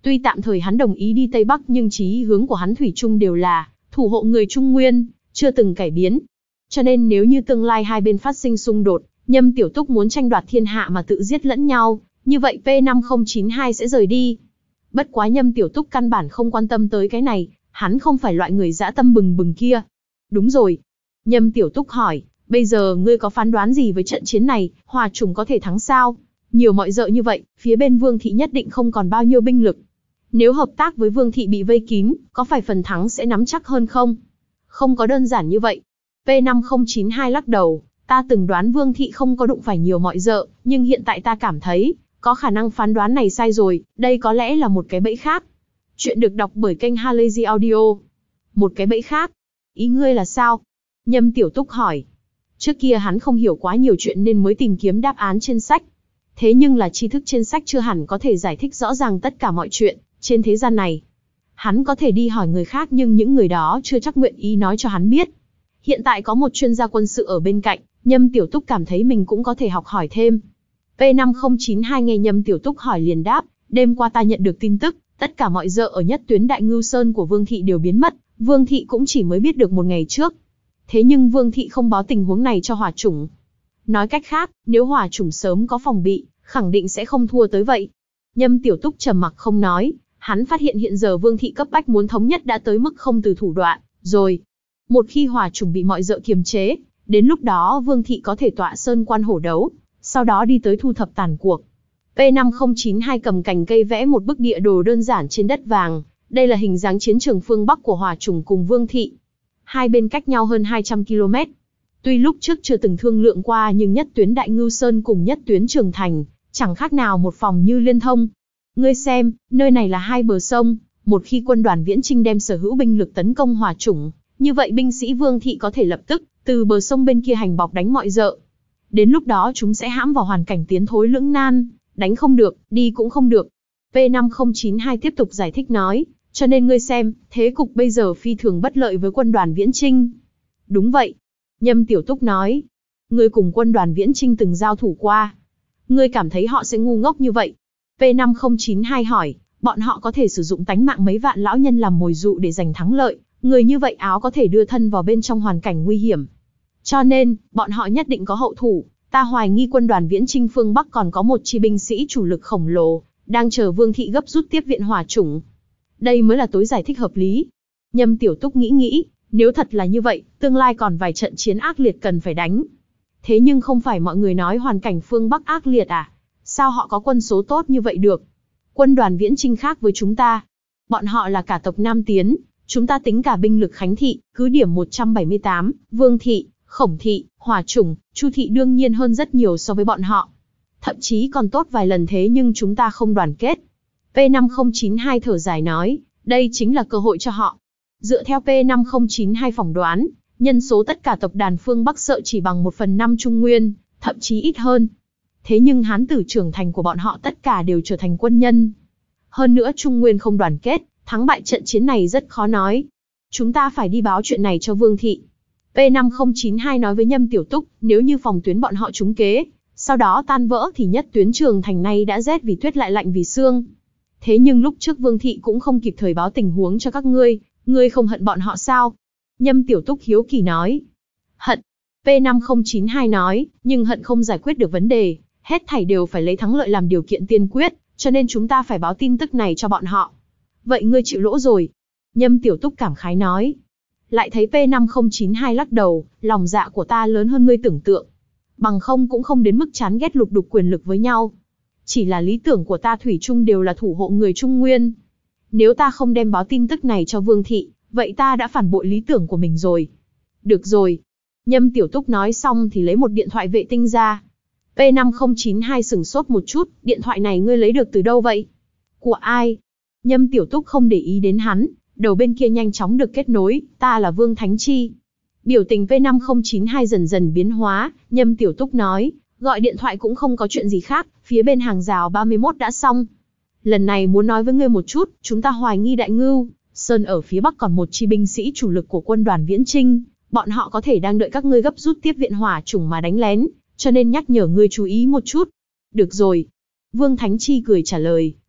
Tuy tạm thời hắn đồng ý đi Tây Bắc nhưng chí hướng của hắn thủy chung đều là thủ hộ người Trung Nguyên, chưa từng cải biến. Cho nên nếu như tương lai hai bên phát sinh xung đột, Nhâm Tiểu Túc muốn tranh đoạt thiên hạ mà tự giết lẫn nhau, như vậy P năm không chín hai sẽ rời đi. Bất quá Nhâm Tiểu Túc căn bản không quan tâm tới cái này, hắn không phải loại người dã tâm bừng bừng kia. Đúng rồi. Nhâm Tiểu Túc hỏi, bây giờ ngươi có phán đoán gì với trận chiến này, Hỏa Chủng có thể thắng sao? Nhiều mọi dợ như vậy, phía bên Vương Thị nhất định không còn bao nhiêu binh lực. Nếu hợp tác với Vương Thị bị vây kín, có phải phần thắng sẽ nắm chắc hơn không? Không có đơn giản như vậy. P năm không chín hai lắc đầu, ta từng đoán Vương Thị không có đụng phải nhiều mọi dợ, nhưng hiện tại ta cảm thấy, có khả năng phán đoán này sai rồi, đây có lẽ là một cái bẫy khác. Chuyện được đọc bởi kênh Halazy Audio. Một cái bẫy khác? Ý ngươi là sao? Nhâm Tiểu Túc hỏi. Trước kia hắn không hiểu quá nhiều chuyện nên mới tìm kiếm đáp án trên sách. Thế nhưng là tri thức trên sách chưa hẳn có thể giải thích rõ ràng tất cả mọi chuyện trên thế gian này. Hắn có thể đi hỏi người khác nhưng những người đó chưa chắc nguyện ý nói cho hắn biết. Hiện tại có một chuyên gia quân sự ở bên cạnh, Nhâm Tiểu Túc cảm thấy mình cũng có thể học hỏi thêm. P năm không chín hai nghe Nhâm Tiểu Túc hỏi liền đáp, đêm qua ta nhận được tin tức, tất cả mọi dợ ở nhất tuyến Đại Ngưu Sơn của Vương Thị đều biến mất, Vương Thị cũng chỉ mới biết được một ngày trước. Thế nhưng Vương Thị không báo tình huống này cho Hỏa Chủng. Nói cách khác, nếu Hỏa Chủng sớm có phòng bị, khẳng định sẽ không thua tới vậy. Nhâm Tiểu Túc trầm mặc không nói, hắn phát hiện hiện giờ Vương Thị cấp bách muốn thống nhất đã tới mức không từ thủ đoạn, rồi. Một khi Hỏa Chủng bị mọi dợ kiềm chế, đến lúc đó Vương Thị có thể tọa sơn quan hổ đấu, sau đó đi tới thu thập tàn cuộc. P năm không chín hai cầm cành cây vẽ một bức địa đồ đơn giản trên đất vàng, đây là hình dáng chiến trường phương Bắc của Hỏa Chủng cùng Vương Thị. Hai bên cách nhau hơn hai trăm ki lô mét. Tuy lúc trước chưa từng thương lượng qua nhưng nhất tuyến Đại Ngưu Sơn cùng nhất tuyến Trường Thành, chẳng khác nào một phòng như liên thông. Ngươi xem, nơi này là hai bờ sông, một khi quân đoàn Viễn Chinh đem sở hữu binh lực tấn công Hỏa Chủng, như vậy binh sĩ Vương Thị có thể lập tức từ bờ sông bên kia hành bọc đánh mọi dợ. Đến lúc đó chúng sẽ hãm vào hoàn cảnh tiến thối lưỡng nan, đánh không được, đi cũng không được. P năm không chín hai tiếp tục giải thích nói, cho nên ngươi xem, thế cục bây giờ phi thường bất lợi với quân đoàn Viễn Chinh. Đúng vậy. Nhâm Tiểu Túc nói, ngươi cùng quân đoàn Viễn Chinh từng giao thủ qua. Ngươi cảm thấy họ sẽ ngu ngốc như vậy? P năm không chín hai hỏi, bọn họ có thể sử dụng tánh mạng mấy vạn lão nhân làm mồi dụ để giành thắng lợi, người như vậy áo có thể đưa thân vào bên trong hoàn cảnh nguy hiểm. Cho nên, bọn họ nhất định có hậu thủ, ta hoài nghi quân đoàn Viễn Chinh phương Bắc còn có một chi binh sĩ chủ lực khổng lồ, đang chờ Vương Thị gấp rút tiếp viện Hỏa Chủng. Đây mới là tối giải thích hợp lý. Nhâm Tiểu Túc nghĩ nghĩ, nếu thật là như vậy, tương lai còn vài trận chiến ác liệt cần phải đánh. Thế nhưng không phải mọi người nói hoàn cảnh phương Bắc ác liệt à? Sao họ có quân số tốt như vậy được? Quân đoàn Viễn Chinh khác với chúng ta. Bọn họ là cả tộc Nam Tiến, chúng ta tính cả binh lực Khánh Thị, cứ điểm một trăm bảy mươi tám, Vương Thị, Khổng Thị, Hỏa Chủng, Chu Thị đương nhiên hơn rất nhiều so với bọn họ. Thậm chí còn tốt vài lần thế nhưng chúng ta không đoàn kết. P năm không chín hai thở dài nói, đây chính là cơ hội cho họ. Dựa theo P năm không chín hai phỏng đoán, nhân số tất cả tộc đàn phương Bắc sợ chỉ bằng một phần năm Trung Nguyên, thậm chí ít hơn. Thế nhưng hán tử trưởng thành của bọn họ tất cả đều trở thành quân nhân. Hơn nữa Trung Nguyên không đoàn kết, thắng bại trận chiến này rất khó nói. Chúng ta phải đi báo chuyện này cho Vương Thị. P năm không chín hai nói với Nhâm Tiểu Túc, nếu như phòng tuyến bọn họ trúng kế, sau đó tan vỡ thì nhất tuyến Trường Thành này đã rét vì tuyết lại lạnh vì xương. Thế nhưng lúc trước Vương Thị cũng không kịp thời báo tình huống cho các ngươi, ngươi không hận bọn họ sao? Nhâm Tiểu Túc hiếu kỳ nói. Hận. P năm không chín hai nói, nhưng hận không giải quyết được vấn đề, hết thảy đều phải lấy thắng lợi làm điều kiện tiên quyết, cho nên chúng ta phải báo tin tức này cho bọn họ. Vậy ngươi chịu lỗ rồi. Nhâm Tiểu Túc cảm khái nói. Lại thấy P năm không chín hai lắc đầu, lòng dạ của ta lớn hơn ngươi tưởng tượng. Bằng không cũng không đến mức chán ghét lục đục quyền lực với nhau. Chỉ là lý tưởng của ta thủy chung đều là thủ hộ người Trung Nguyên. Nếu ta không đem báo tin tức này cho Vương Thị, vậy ta đã phản bội lý tưởng của mình rồi. Được rồi. Nhâm Tiểu Túc nói xong thì lấy một điện thoại vệ tinh ra. P năm không chín hai sửng sốt một chút, điện thoại này ngươi lấy được từ đâu vậy? Của ai? Nhâm Tiểu Túc không để ý đến hắn, đầu bên kia nhanh chóng được kết nối, ta là Vương Thánh Chi. Biểu tình P năm không chín hai dần dần biến hóa, Nhâm Tiểu Túc nói, gọi điện thoại cũng không có chuyện gì khác, phía bên hàng rào ba mươi mốt đã xong. Lần này muốn nói với ngươi một chút, chúng ta hoài nghi Đại Ngưu Sơn ở phía Bắc còn một chi binh sĩ chủ lực của quân đoàn Viễn Chinh, bọn họ có thể đang đợi các ngươi gấp rút tiếp viện Hỏa Chủng mà đánh lén, cho nên nhắc nhở ngươi chú ý một chút. Được rồi. Vương Thánh Chi cười trả lời,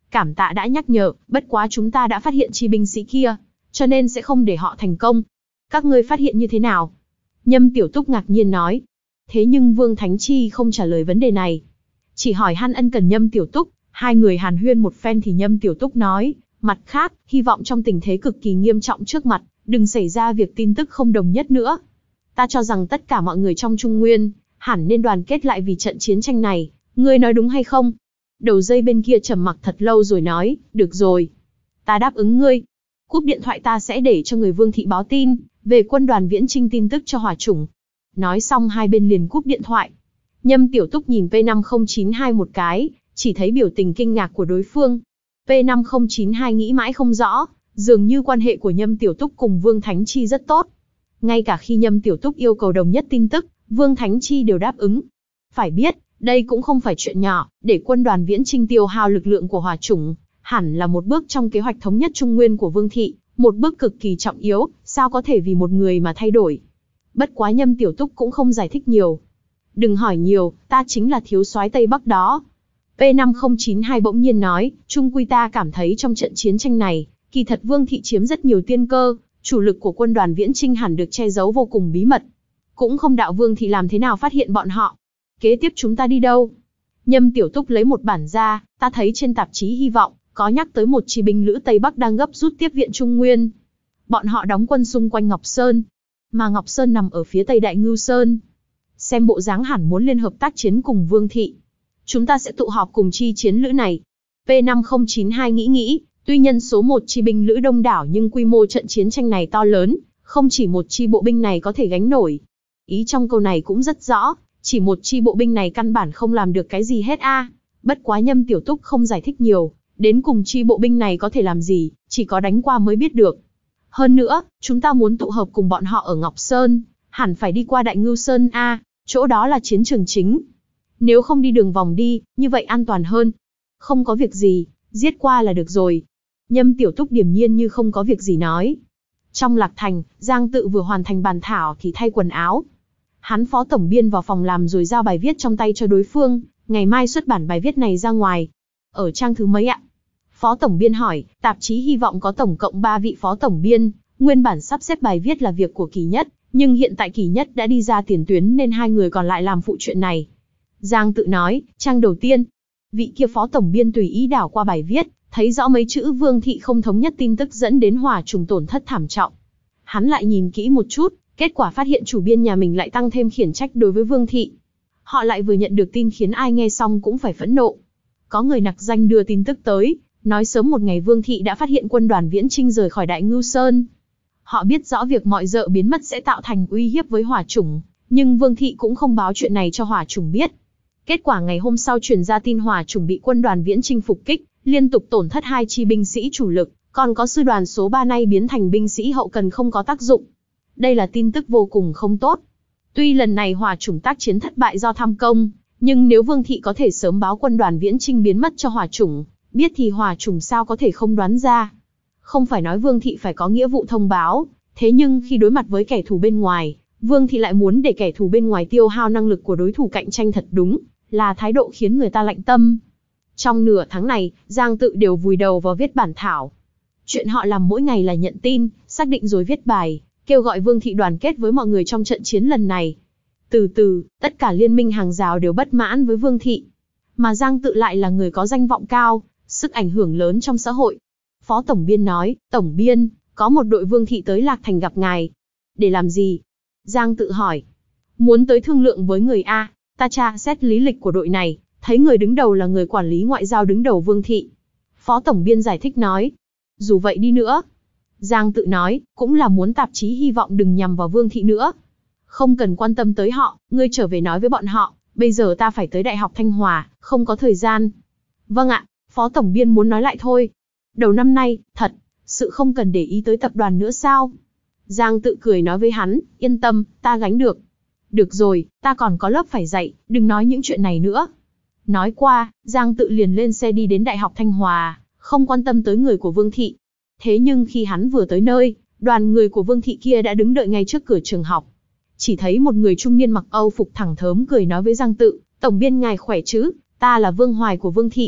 cảm tạ đã nhắc nhở, bất quá chúng ta đã phát hiện chi binh sĩ kia, cho nên sẽ không để họ thành công. Các ngươi phát hiện như thế nào? Nhâm Tiểu Túc ngạc nhiên nói. Thế nhưng Vương Thánh Chi không trả lời vấn đề này. Chỉ hỏi han ân cần Nhâm Tiểu Túc, hai người hàn huyên một phen thì Nhâm Tiểu Túc nói, mặt khác, hy vọng trong tình thế cực kỳ nghiêm trọng trước mặt, đừng xảy ra việc tin tức không đồng nhất nữa. Ta cho rằng tất cả mọi người trong Trung Nguyên, hẳn nên đoàn kết lại vì trận chiến tranh này, ngươi nói đúng hay không? Đầu dây bên kia trầm mặc thật lâu rồi nói, được rồi. Ta đáp ứng ngươi. Cúp điện thoại ta sẽ để cho người Vương thị báo tin, về quân đoàn Viễn Chinh tin tức cho Hỏa Chủng. Nói xong hai bên liền cúp điện thoại. Nhâm Tiểu Túc nhìn P năm không chín hai một cái, chỉ thấy biểu tình kinh ngạc của đối phương. P năm không chín hai nghĩ mãi không rõ, dường như quan hệ của Nhâm Tiểu Túc cùng Vương Thánh Chi rất tốt. Ngay cả khi Nhâm Tiểu Túc yêu cầu đồng nhất tin tức, Vương Thánh Chi đều đáp ứng. Phải biết, đây cũng không phải chuyện nhỏ, để quân đoàn Viễn Chinh tiêu hao lực lượng của Hỏa Chủng, hẳn là một bước trong kế hoạch thống nhất Trung Nguyên của Vương thị, một bước cực kỳ trọng yếu, sao có thể vì một người mà thay đổi. Bất quá Nhâm Tiểu Túc cũng không giải thích nhiều. Đừng hỏi nhiều, ta chính là thiếu soái Tây Bắc đó. P năm không chín hai bỗng nhiên nói, chung quy ta cảm thấy trong trận chiến tranh này, kỳ thật Vương thị chiếm rất nhiều tiên cơ, chủ lực của quân đoàn Viễn Chinh hẳn được che giấu vô cùng bí mật. Cũng không đạo Vương thị làm thế nào phát hiện bọn họ. Kế tiếp chúng ta đi đâu? Nhâm Tiểu Túc lấy một bản ra, ta thấy trên tạp chí Hy vọng, có nhắc tới một chi binh lữ Tây Bắc đang gấp rút tiếp viện Trung Nguyên. Bọn họ đóng quân xung quanh Ngọc Sơn, mà Ngọc Sơn nằm ở phía tây Đại Ngưu Sơn. Xem bộ dáng hẳn muốn liên hợp tác chiến cùng Vương thị. Chúng ta sẽ tụ họp cùng chi chiến lữ này. P năm không chín hai nghĩ nghĩ, tuy nhân số một chi binh lữ đông đảo nhưng quy mô trận chiến tranh này to lớn, không chỉ một chi bộ binh này có thể gánh nổi. Ý trong câu này cũng rất rõ, chỉ một chi bộ binh này căn bản không làm được cái gì hết a. À. Bất quá Nhâm Tiểu Túc không giải thích nhiều, đến cùng chi bộ binh này có thể làm gì, chỉ có đánh qua mới biết được. Hơn nữa, chúng ta muốn tụ hợp cùng bọn họ ở Ngọc Sơn, hẳn phải đi qua Đại Ngưu Sơn a, à, chỗ đó là chiến trường chính. Nếu không đi đường vòng đi, như vậy an toàn hơn. Không có việc gì, giết qua là được rồi. Nhâm Tiểu Túc điềm nhiên như không có việc gì nói. Trong Lạc Thành, Giang Tự vừa hoàn thành bàn thảo thì thay quần áo. Hắn phó tổng biên vào phòng làm rồi giao bài viết trong tay cho đối phương, ngày mai xuất bản bài viết này ra ngoài. Ở trang thứ mấy ạ? Phó tổng biên hỏi, tạp chí Hy vọng có tổng cộng ba vị phó tổng biên, nguyên bản sắp xếp bài viết là việc của Kỳ Nhất, nhưng hiện tại Kỳ Nhất đã đi ra tiền tuyến nên hai người còn lại làm phụ chuyện này. Giang Tự nói, trang đầu tiên, vị kia phó tổng biên tùy ý đảo qua bài viết, thấy rõ mấy chữ Vương thị không thống nhất tin tức dẫn đến Hỏa Chủng tổn thất thảm trọng. Hắn lại nhìn kỹ một chút, kết quả phát hiện chủ biên nhà mình lại tăng thêm khiển trách đối với Vương thị. Họ lại vừa nhận được tin khiến ai nghe xong cũng phải phẫn nộ. Có người nặc danh đưa tin tức tới, nói sớm một ngày Vương thị đã phát hiện quân đoàn Viễn Chinh rời khỏi Đại Ngưu Sơn. Họ biết rõ việc mọi dợ biến mất sẽ tạo thành uy hiếp với Hỏa Chủng, nhưng Vương thị cũng không báo chuyện này cho Hỏa Chủng biết. Kết quả ngày hôm sau truyền ra tin Hỏa Chủng bị quân đoàn Viễn Chinh phục kích, liên tục tổn thất hai chi binh sĩ chủ lực, còn có sư đoàn số ba nay biến thành binh sĩ hậu cần không có tác dụng. Đây là tin tức vô cùng không tốt. Tuy lần này Hỏa Chủng tác chiến thất bại do tham công, nhưng nếu Vương thị có thể sớm báo quân đoàn Viễn Chinh biến mất cho Hỏa Chủng, biết thì Hỏa Chủng sao có thể không đoán ra. Không phải nói Vương thị phải có nghĩa vụ thông báo, thế nhưng khi đối mặt với kẻ thù bên ngoài, Vương thị lại muốn để kẻ thù bên ngoài tiêu hao năng lực của đối thủ cạnh tranh thật đúng, là thái độ khiến người ta lạnh tâm. Trong nửa tháng này, Giang Tự đều vùi đầu vào viết bản thảo. Chuyện họ làm mỗi ngày là nhận tin, xác định rồi viết bài, kêu gọi Vương thị đoàn kết với mọi người trong trận chiến lần này. Từ từ, tất cả liên minh hàng rào đều bất mãn với Vương thị. Mà Giang Tự lại là người có danh vọng cao, sức ảnh hưởng lớn trong xã hội. Phó Tổng Biên nói, Tổng Biên, có một đội Vương thị tới Lạc Thành gặp ngài. Để làm gì? Giang Tự hỏi. Muốn tới thương lượng với người A, ta tra xét lý lịch của đội này, thấy người đứng đầu là người quản lý ngoại giao đứng đầu Vương thị. Phó Tổng Biên giải thích nói. Dù vậy đi nữa, Giang Tự nói, cũng là muốn tạp chí Hy vọng đừng nhằm vào Vương thị nữa. Không cần quan tâm tới họ, ngươi trở về nói với bọn họ, bây giờ ta phải tới Đại học Thanh Hòa, không có thời gian. Vâng ạ, Phó Tổng Biên muốn nói lại thôi. Đầu năm nay, thật, sự không cần để ý tới tập đoàn nữa sao? Giang Tự cười nói với hắn, yên tâm, ta gánh được. Được rồi, ta còn có lớp phải dạy, đừng nói những chuyện này nữa. Nói qua, Giang Tự liền lên xe đi đến Đại học Thanh Hòa, không quan tâm tới người của Vương thị. Thế nhưng khi hắn vừa tới nơi, đoàn người của Vương thị kia đã đứng đợi ngay trước cửa trường học. Chỉ thấy một người trung niên mặc Âu phục thẳng thớm cười nói với Giang Tự, Tổng Biên ngài khỏe chứ, ta là Vương Hoài của Vương thị.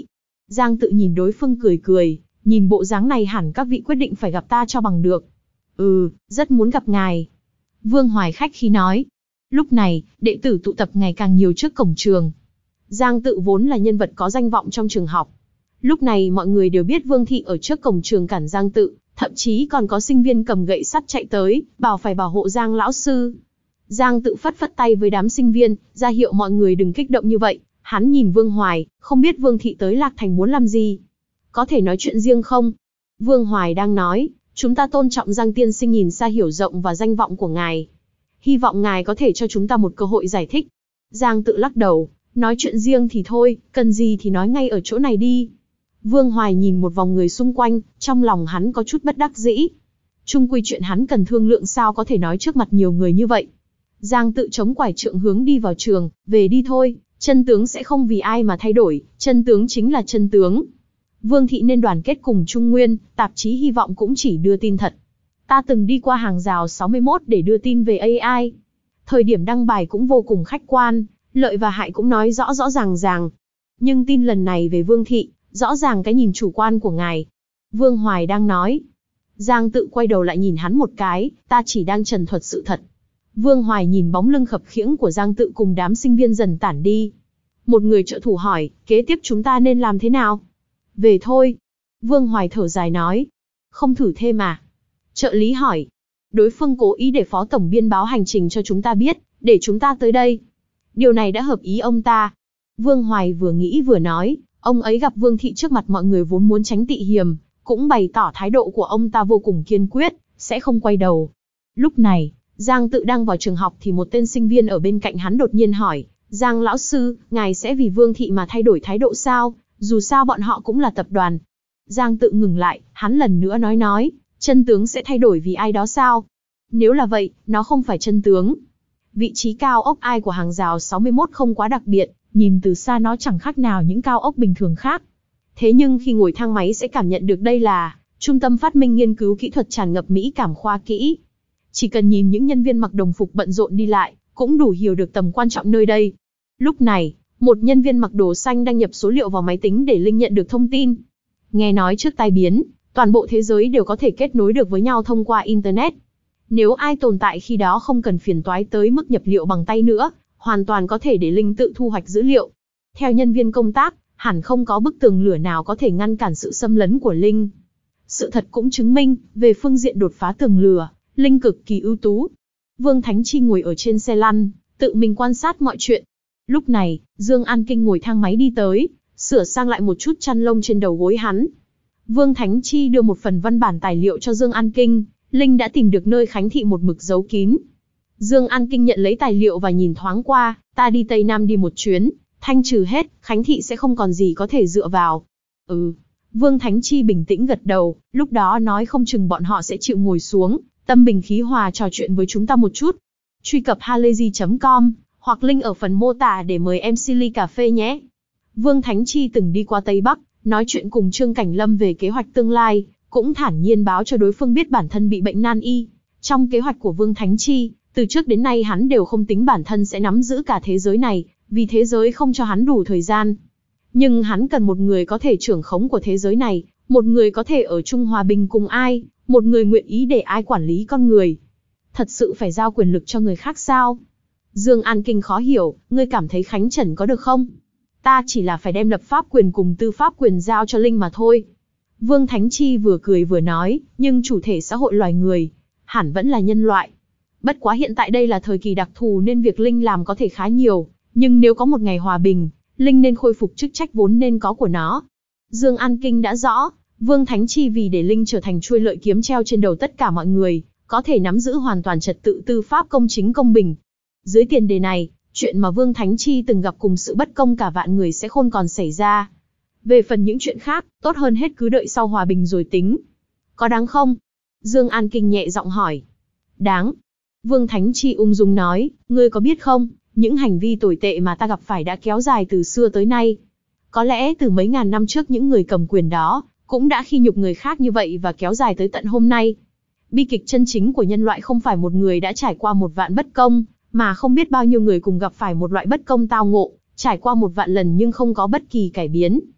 Giang Tự nhìn đối phương cười cười, nhìn bộ dáng này hẳn các vị quyết định phải gặp ta cho bằng được. Ừ, rất muốn gặp ngài. Vương Hoài khách khí nói. Lúc này, đệ tử tụ tập ngày càng nhiều trước cổng trường. Giang Tự vốn là nhân vật có danh vọng trong trường học. Lúc này mọi người đều biết Vương Thị ở trước cổng trường cản Giang Tự, thậm chí còn có sinh viên cầm gậy sắt chạy tới, bảo phải bảo hộ Giang lão sư. Giang Tự phất phất tay với đám sinh viên, ra hiệu mọi người đừng kích động như vậy. Hắn nhìn Vương Hoài, không biết Vương Thị tới Lạc Thành muốn làm gì. Có thể nói chuyện riêng không? Vương Hoài đang nói, chúng ta tôn trọng Giang tiên sinh nhìn xa hiểu rộng và danh vọng của ngài. Hy vọng ngài có thể cho chúng ta một cơ hội giải thích. Giang Tự lắc đầu, nói chuyện riêng thì thôi, cần gì thì nói ngay ở chỗ này đi. Vương Hoài nhìn một vòng người xung quanh, trong lòng hắn có chút bất đắc dĩ. Chung quy chuyện hắn cần thương lượng sao có thể nói trước mặt nhiều người như vậy. Giang Tự chống quải trượng hướng đi vào trường, về đi thôi, chân tướng sẽ không vì ai mà thay đổi, chân tướng chính là chân tướng. Vương Thị nên đoàn kết cùng Trung Nguyên, tạp chí hy vọng cũng chỉ đưa tin thật. Ta từng đi qua hàng rào sáu mươi mốt để đưa tin về a i. Thời điểm đăng bài cũng vô cùng khách quan, lợi và hại cũng nói rõ rõ ràng ràng. Nhưng tin lần này về Vương Thị, rõ ràng cái nhìn chủ quan của ngài. Vương Hoài đang nói. Giang Tự quay đầu lại nhìn hắn một cái, ta chỉ đang trần thuật sự thật. Vương Hoài nhìn bóng lưng khập khiễng của Giang Tự cùng đám sinh viên dần tản đi. Một người trợ thủ hỏi, kế tiếp chúng ta nên làm thế nào? Về thôi. Vương Hoài thở dài nói. Không thử thêm à? Trợ lý hỏi. Đối phương cố ý để phó tổng biên báo hành trình cho chúng ta biết, để chúng ta tới đây. Điều này đã hợp ý ông ta. Vương Hoài vừa nghĩ vừa nói, ông ấy gặp Vương Thị trước mặt mọi người vốn muốn tránh tị hiềm, cũng bày tỏ thái độ của ông ta vô cùng kiên quyết, sẽ không quay đầu. Lúc này, Giang Tự đang vào trường học thì một tên sinh viên ở bên cạnh hắn đột nhiên hỏi, Giang lão sư, ngài sẽ vì Vương Thị mà thay đổi thái độ sao, dù sao bọn họ cũng là tập đoàn. Giang Tự ngừng lại, hắn lần nữa nói nói, chân tướng sẽ thay đổi vì ai đó sao? Nếu là vậy, nó không phải chân tướng. Vị trí cao ốc ai của hàng rào sáu mươi mốt không quá đặc biệt, nhìn từ xa nó chẳng khác nào những cao ốc bình thường khác. Thế nhưng khi ngồi thang máy sẽ cảm nhận được đây là trung tâm phát minh nghiên cứu kỹ thuật tràn ngập mỹ cảm khoa kỹ. Chỉ cần nhìn những nhân viên mặc đồng phục bận rộn đi lại, cũng đủ hiểu được tầm quan trọng nơi đây. Lúc này, một nhân viên mặc đồ xanh đang nhập số liệu vào máy tính để Linh nhận được thông tin. Nghe nói trước tai biến, toàn bộ thế giới đều có thể kết nối được với nhau thông qua Internet. Nếu ai tồn tại khi đó không cần phiền toái tới mức nhập liệu bằng tay nữa, hoàn toàn có thể để Linh tự thu hoạch dữ liệu. Theo nhân viên công tác, hẳn không có bức tường lửa nào có thể ngăn cản sự xâm lấn của Linh. Sự thật cũng chứng minh, về phương diện đột phá tường lửa, Linh cực kỳ ưu tú. Vương Thánh Chi ngồi ở trên xe lăn, tự mình quan sát mọi chuyện. Lúc này, Dương An Kinh ngồi thang máy đi tới, sửa sang lại một chút chăn lông trên đầu gối hắn. Vương Thánh Chi đưa một phần văn bản tài liệu cho Dương An Kinh, Linh đã tìm được nơi Khánh Thị một mực giấu kín. Dương An Kinh nhận lấy tài liệu và nhìn thoáng qua, ta đi Tây Nam đi một chuyến, thanh trừ hết, Khánh Thị sẽ không còn gì có thể dựa vào. Ừ. Vương Thánh Chi bình tĩnh gật đầu, lúc đó nói không chừng bọn họ sẽ chịu ngồi xuống, tâm bình khí hòa trò chuyện với chúng ta một chút. Truy cập halayzi chấm com, hoặc link ở phần mô tả để mời em xê ly cà phê nhé. Vương Thánh Chi từng đi qua Tây Bắc, nói chuyện cùng Trương Cảnh Lâm về kế hoạch tương lai, cũng thản nhiên báo cho đối phương biết bản thân bị bệnh nan y. Trong kế hoạch của Vương Thánh Chi, từ trước đến nay hắn đều không tính bản thân sẽ nắm giữ cả thế giới này, vì thế giới không cho hắn đủ thời gian. Nhưng hắn cần một người có thể trưởng khống của thế giới này, một người có thể ở chung hòa bình cùng ai, một người nguyện ý để ai quản lý con người. Thật sự phải giao quyền lực cho người khác sao? Dương An Kinh khó hiểu, ngươi cảm thấy Khánh Trần có được không? Ta chỉ là phải đem lập pháp quyền cùng tư pháp quyền giao cho Linh mà thôi. Vương Thánh Chi vừa cười vừa nói, nhưng chủ thể xã hội loài người, hẳn vẫn là nhân loại. Bất quá hiện tại đây là thời kỳ đặc thù nên việc Linh làm có thể khá nhiều, nhưng nếu có một ngày hòa bình, Linh nên khôi phục chức trách vốn nên có của nó. Dương An Kinh đã rõ, Vương Thánh Chi vì để Linh trở thành chuôi lợi kiếm treo trên đầu tất cả mọi người, có thể nắm giữ hoàn toàn trật tự tư pháp công chính công bình. Dưới tiền đề này, chuyện mà Vương Thánh Chi từng gặp cùng sự bất công cả vạn người sẽ không còn xảy ra. Về phần những chuyện khác, tốt hơn hết cứ đợi sau hòa bình rồi tính. Có đáng không? Dương An Kinh nhẹ giọng hỏi. Đáng. Vương Thánh Chi ung dung nói, ngươi có biết không, những hành vi tồi tệ mà ta gặp phải đã kéo dài từ xưa tới nay. Có lẽ từ mấy ngàn năm trước những người cầm quyền đó, cũng đã khi nhục người khác như vậy và kéo dài tới tận hôm nay. Bi kịch chân chính của nhân loại không phải một người đã trải qua một vạn bất công, mà không biết bao nhiêu người cùng gặp phải một loại bất công tao ngộ, trải qua một vạn lần nhưng không có bất kỳ cải biến.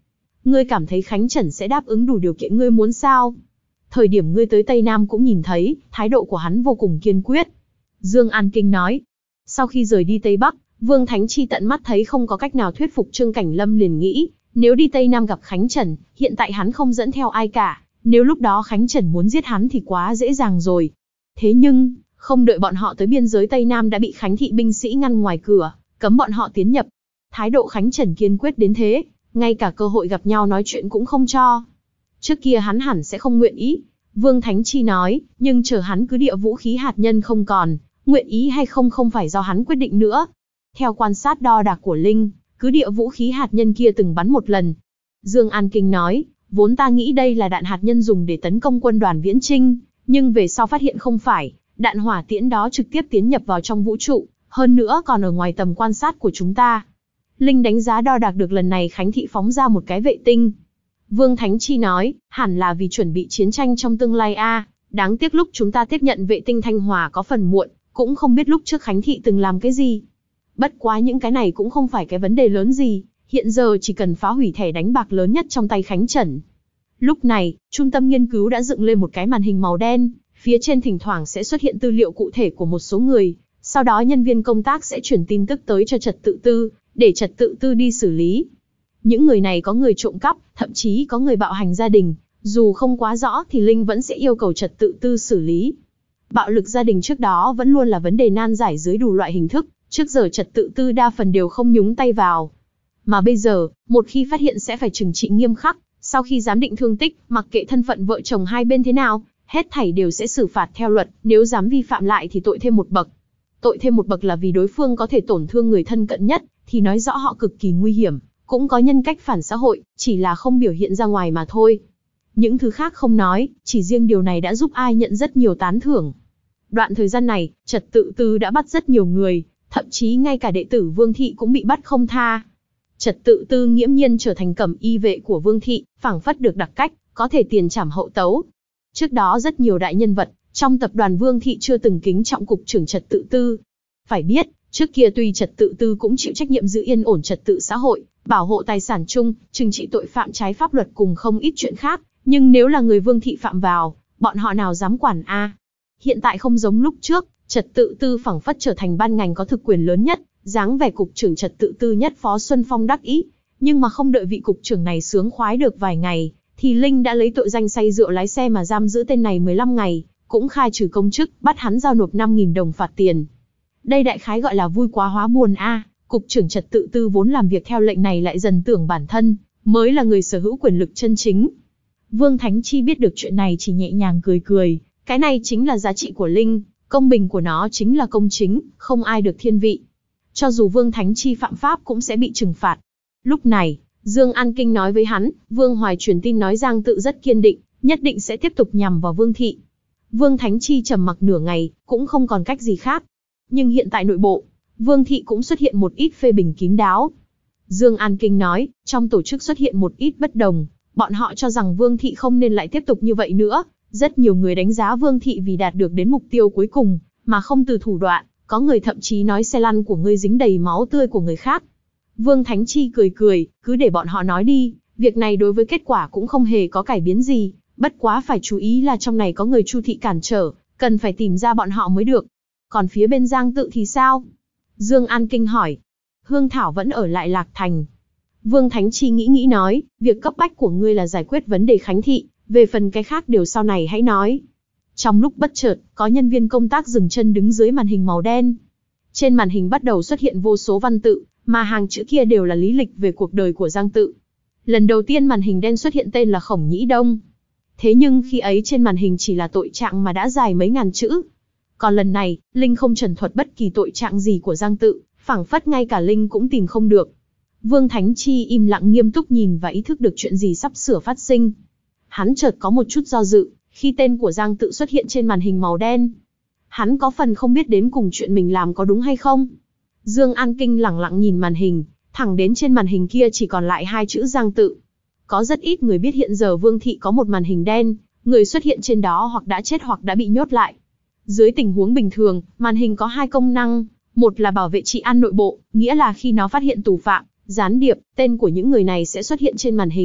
ngươi cảm thấy Khánh Trần sẽ đáp ứng đủ điều kiện ngươi muốn sao? Thời điểm ngươi tới Tây Nam cũng nhìn thấy, thái độ của hắn vô cùng kiên quyết. Dương An Kinh nói. Sau khi rời đi Tây Bắc, Vương Thánh Chi tận mắt thấy không có cách nào thuyết phục Trương Cảnh Lâm, liền nghĩ, nếu đi Tây Nam gặp Khánh Trần, hiện tại hắn không dẫn theo ai cả, nếu lúc đó Khánh Trần muốn giết hắn thì quá dễ dàng rồi. Thế nhưng, không đợi bọn họ tới biên giới Tây Nam đã bị Khánh thị binh sĩ ngăn ngoài cửa, cấm bọn họ tiến nhập. Thái độ Khánh Trần kiên quyết đến thế, ngay cả cơ hội gặp nhau nói chuyện cũng không cho. Trước kia hắn hẳn sẽ không nguyện ý, Vương Thánh Chi nói, nhưng chờ hắn cứ địa vũ khí hạt nhân không còn, nguyện ý hay không không phải do hắn quyết định nữa. Theo quan sát đo đạc của Linh, cứ địa vũ khí hạt nhân kia từng bắn một lần. Dương An Kinh nói, vốn ta nghĩ đây là đạn hạt nhân dùng để tấn công quân đoàn Viễn Chinh, nhưng về sau phát hiện không phải, đạn hỏa tiễn đó trực tiếp tiến nhập vào trong vũ trụ, hơn nữa còn ở ngoài tầm quan sát của chúng ta. Linh đánh giá đo đạc được lần này Khánh thị phóng ra một cái vệ tinh. Vương Thánh Chi nói, hẳn là vì chuẩn bị chiến tranh trong tương lai a, à, đáng tiếc lúc chúng ta tiếp nhận vệ tinh Thanh Hòa có phần muộn, cũng không biết lúc trước Khánh thị từng làm cái gì. Bất quá những cái này cũng không phải cái vấn đề lớn gì, hiện giờ chỉ cần phá hủy thẻ đánh bạc lớn nhất trong tay Khánh Trần. Lúc này, trung tâm nghiên cứu đã dựng lên một cái màn hình màu đen, phía trên thỉnh thoảng sẽ xuất hiện tư liệu cụ thể của một số người, sau đó nhân viên công tác sẽ chuyển tin tức tới cho trật tự tư, để trật tự tư đi xử lý. Những người này có người trộm cắp, thậm chí có người bạo hành gia đình, dù không quá rõ thì Linh vẫn sẽ yêu cầu trật tự tư xử lý. Bạo lực gia đình trước đó vẫn luôn là vấn đề nan giải dưới đủ loại hình thức, trước giờ trật tự tư đa phần đều không nhúng tay vào. Mà bây giờ, một khi phát hiện sẽ phải trừng trị nghiêm khắc, sau khi giám định thương tích, mặc kệ thân phận vợ chồng hai bên thế nào, hết thảy đều sẽ xử phạt theo luật, nếu dám vi phạm lại thì tội thêm một bậc. Tội thêm một bậc là vì đối phương có thể tổn thương người thân cận nhất, thì nói rõ họ cực kỳ nguy hiểm, cũng có nhân cách phản xã hội, chỉ là không biểu hiện ra ngoài mà thôi. Những thứ khác không nói, chỉ riêng điều này đã giúp ai nhận rất nhiều tán thưởng. Đoạn thời gian này, trật tự tư đã bắt rất nhiều người, thậm chí ngay cả đệ tử Vương thị cũng bị bắt không tha. Trật tự tư nghiễm nhiên trở thành cẩm y vệ của Vương thị, phảng phất được đặc cách, có thể tiền trảm hậu tấu. Trước đó rất nhiều đại nhân vật trong tập đoàn Vương thị chưa từng kính trọng cục trưởng trật tự tư. Phải biết, trước kia tuy trật tự tư cũng chịu trách nhiệm giữ yên ổn trật tự xã hội, bảo hộ tài sản chung, trừng trị tội phạm trái pháp luật cùng không ít chuyện khác, nhưng nếu là người Vương thị phạm vào, bọn họ nào dám quản a? Hiện tại không giống lúc trước, trật tự tư phảng phất trở thành ban ngành có thực quyền lớn nhất, dáng vẻ cục trưởng trật tự tư nhất Phó Xuân Phong đắc ý, nhưng mà không đợi vị cục trưởng này sướng khoái được vài ngày, thì Linh đã lấy tội danh say rượu lái xe mà giam giữ tên này mười lăm ngày, cũng khai trừ công chức, bắt hắn giao nộp năm nghìn đồng phạt tiền. Đây đại khái gọi là vui quá hóa buồn a, à, cục trưởng trật tự tư vốn làm việc theo lệnh này lại dần tưởng bản thân mới là người sở hữu quyền lực chân chính. Vương Thánh Chi biết được chuyện này chỉ nhẹ nhàng cười cười, cái này chính là giá trị của Linh, công bình của nó chính là công chính, không ai được thiên vị. Cho dù Vương Thánh Chi phạm pháp cũng sẽ bị trừng phạt. Lúc này, Dương An Kinh nói với hắn, Vương Hoài truyền tin nói Giang Tự rất kiên định, nhất định sẽ tiếp tục nhằm vào Vương thị. Vương Thánh Chi trầm mặc nửa ngày, cũng không còn cách gì khác. Nhưng hiện tại nội bộ, Vương thị cũng xuất hiện một ít phê bình kín đáo. Dương An Kinh nói, trong tổ chức xuất hiện một ít bất đồng, bọn họ cho rằng Vương thị không nên lại tiếp tục như vậy nữa. Rất nhiều người đánh giá Vương thị vì đạt được đến mục tiêu cuối cùng, mà không từ thủ đoạn, có người thậm chí nói xe lăn của ngươi dính đầy máu tươi của người khác. Vương Thánh Chi cười cười, cứ để bọn họ nói đi, việc này đối với kết quả cũng không hề có cải biến gì, bất quá phải chú ý là trong này có người Chu thị cản trở, cần phải tìm ra bọn họ mới được. Còn phía bên Giang Tự thì sao? Dương An Kinh hỏi. Hương Thảo vẫn ở lại Lạc Thành. Vương Thánh Chi nghĩ nghĩ nói, việc cấp bách của ngươi là giải quyết vấn đề Khánh thị, về phần cái khác đều sau này hãy nói. Trong lúc bất chợt, có nhân viên công tác dừng chân đứng dưới màn hình màu đen. Trên màn hình bắt đầu xuất hiện vô số văn tự, mà hàng chữ kia đều là lý lịch về cuộc đời của Giang Tự. Lần đầu tiên màn hình đen xuất hiện tên là Khổng Nhĩ Đông. Thế nhưng khi ấy trên màn hình chỉ là tội trạng mà đã dài mấy ngàn chữ. Còn lần này, Linh không trần thuật bất kỳ tội trạng gì của Giang Tự, phảng phất ngay cả Linh cũng tìm không được. Vương Thánh Chi im lặng nghiêm túc nhìn và ý thức được chuyện gì sắp sửa phát sinh. Hắn chợt có một chút do dự, khi tên của Giang Tự xuất hiện trên màn hình màu đen. Hắn có phần không biết đến cùng chuyện mình làm có đúng hay không. Dương An Kinh lẳng lặng nhìn màn hình, thẳng đến trên màn hình kia chỉ còn lại hai chữ Giang Tự. Có rất ít người biết hiện giờ Vương thị có một màn hình đen, người xuất hiện trên đó hoặc đã chết hoặc đã bị nhốt lại. Dưới tình huống bình thường, màn hình có hai công năng, một là bảo vệ trị an nội bộ, nghĩa là khi nó phát hiện tù phạm, gián điệp, tên của những người này sẽ xuất hiện trên màn hình,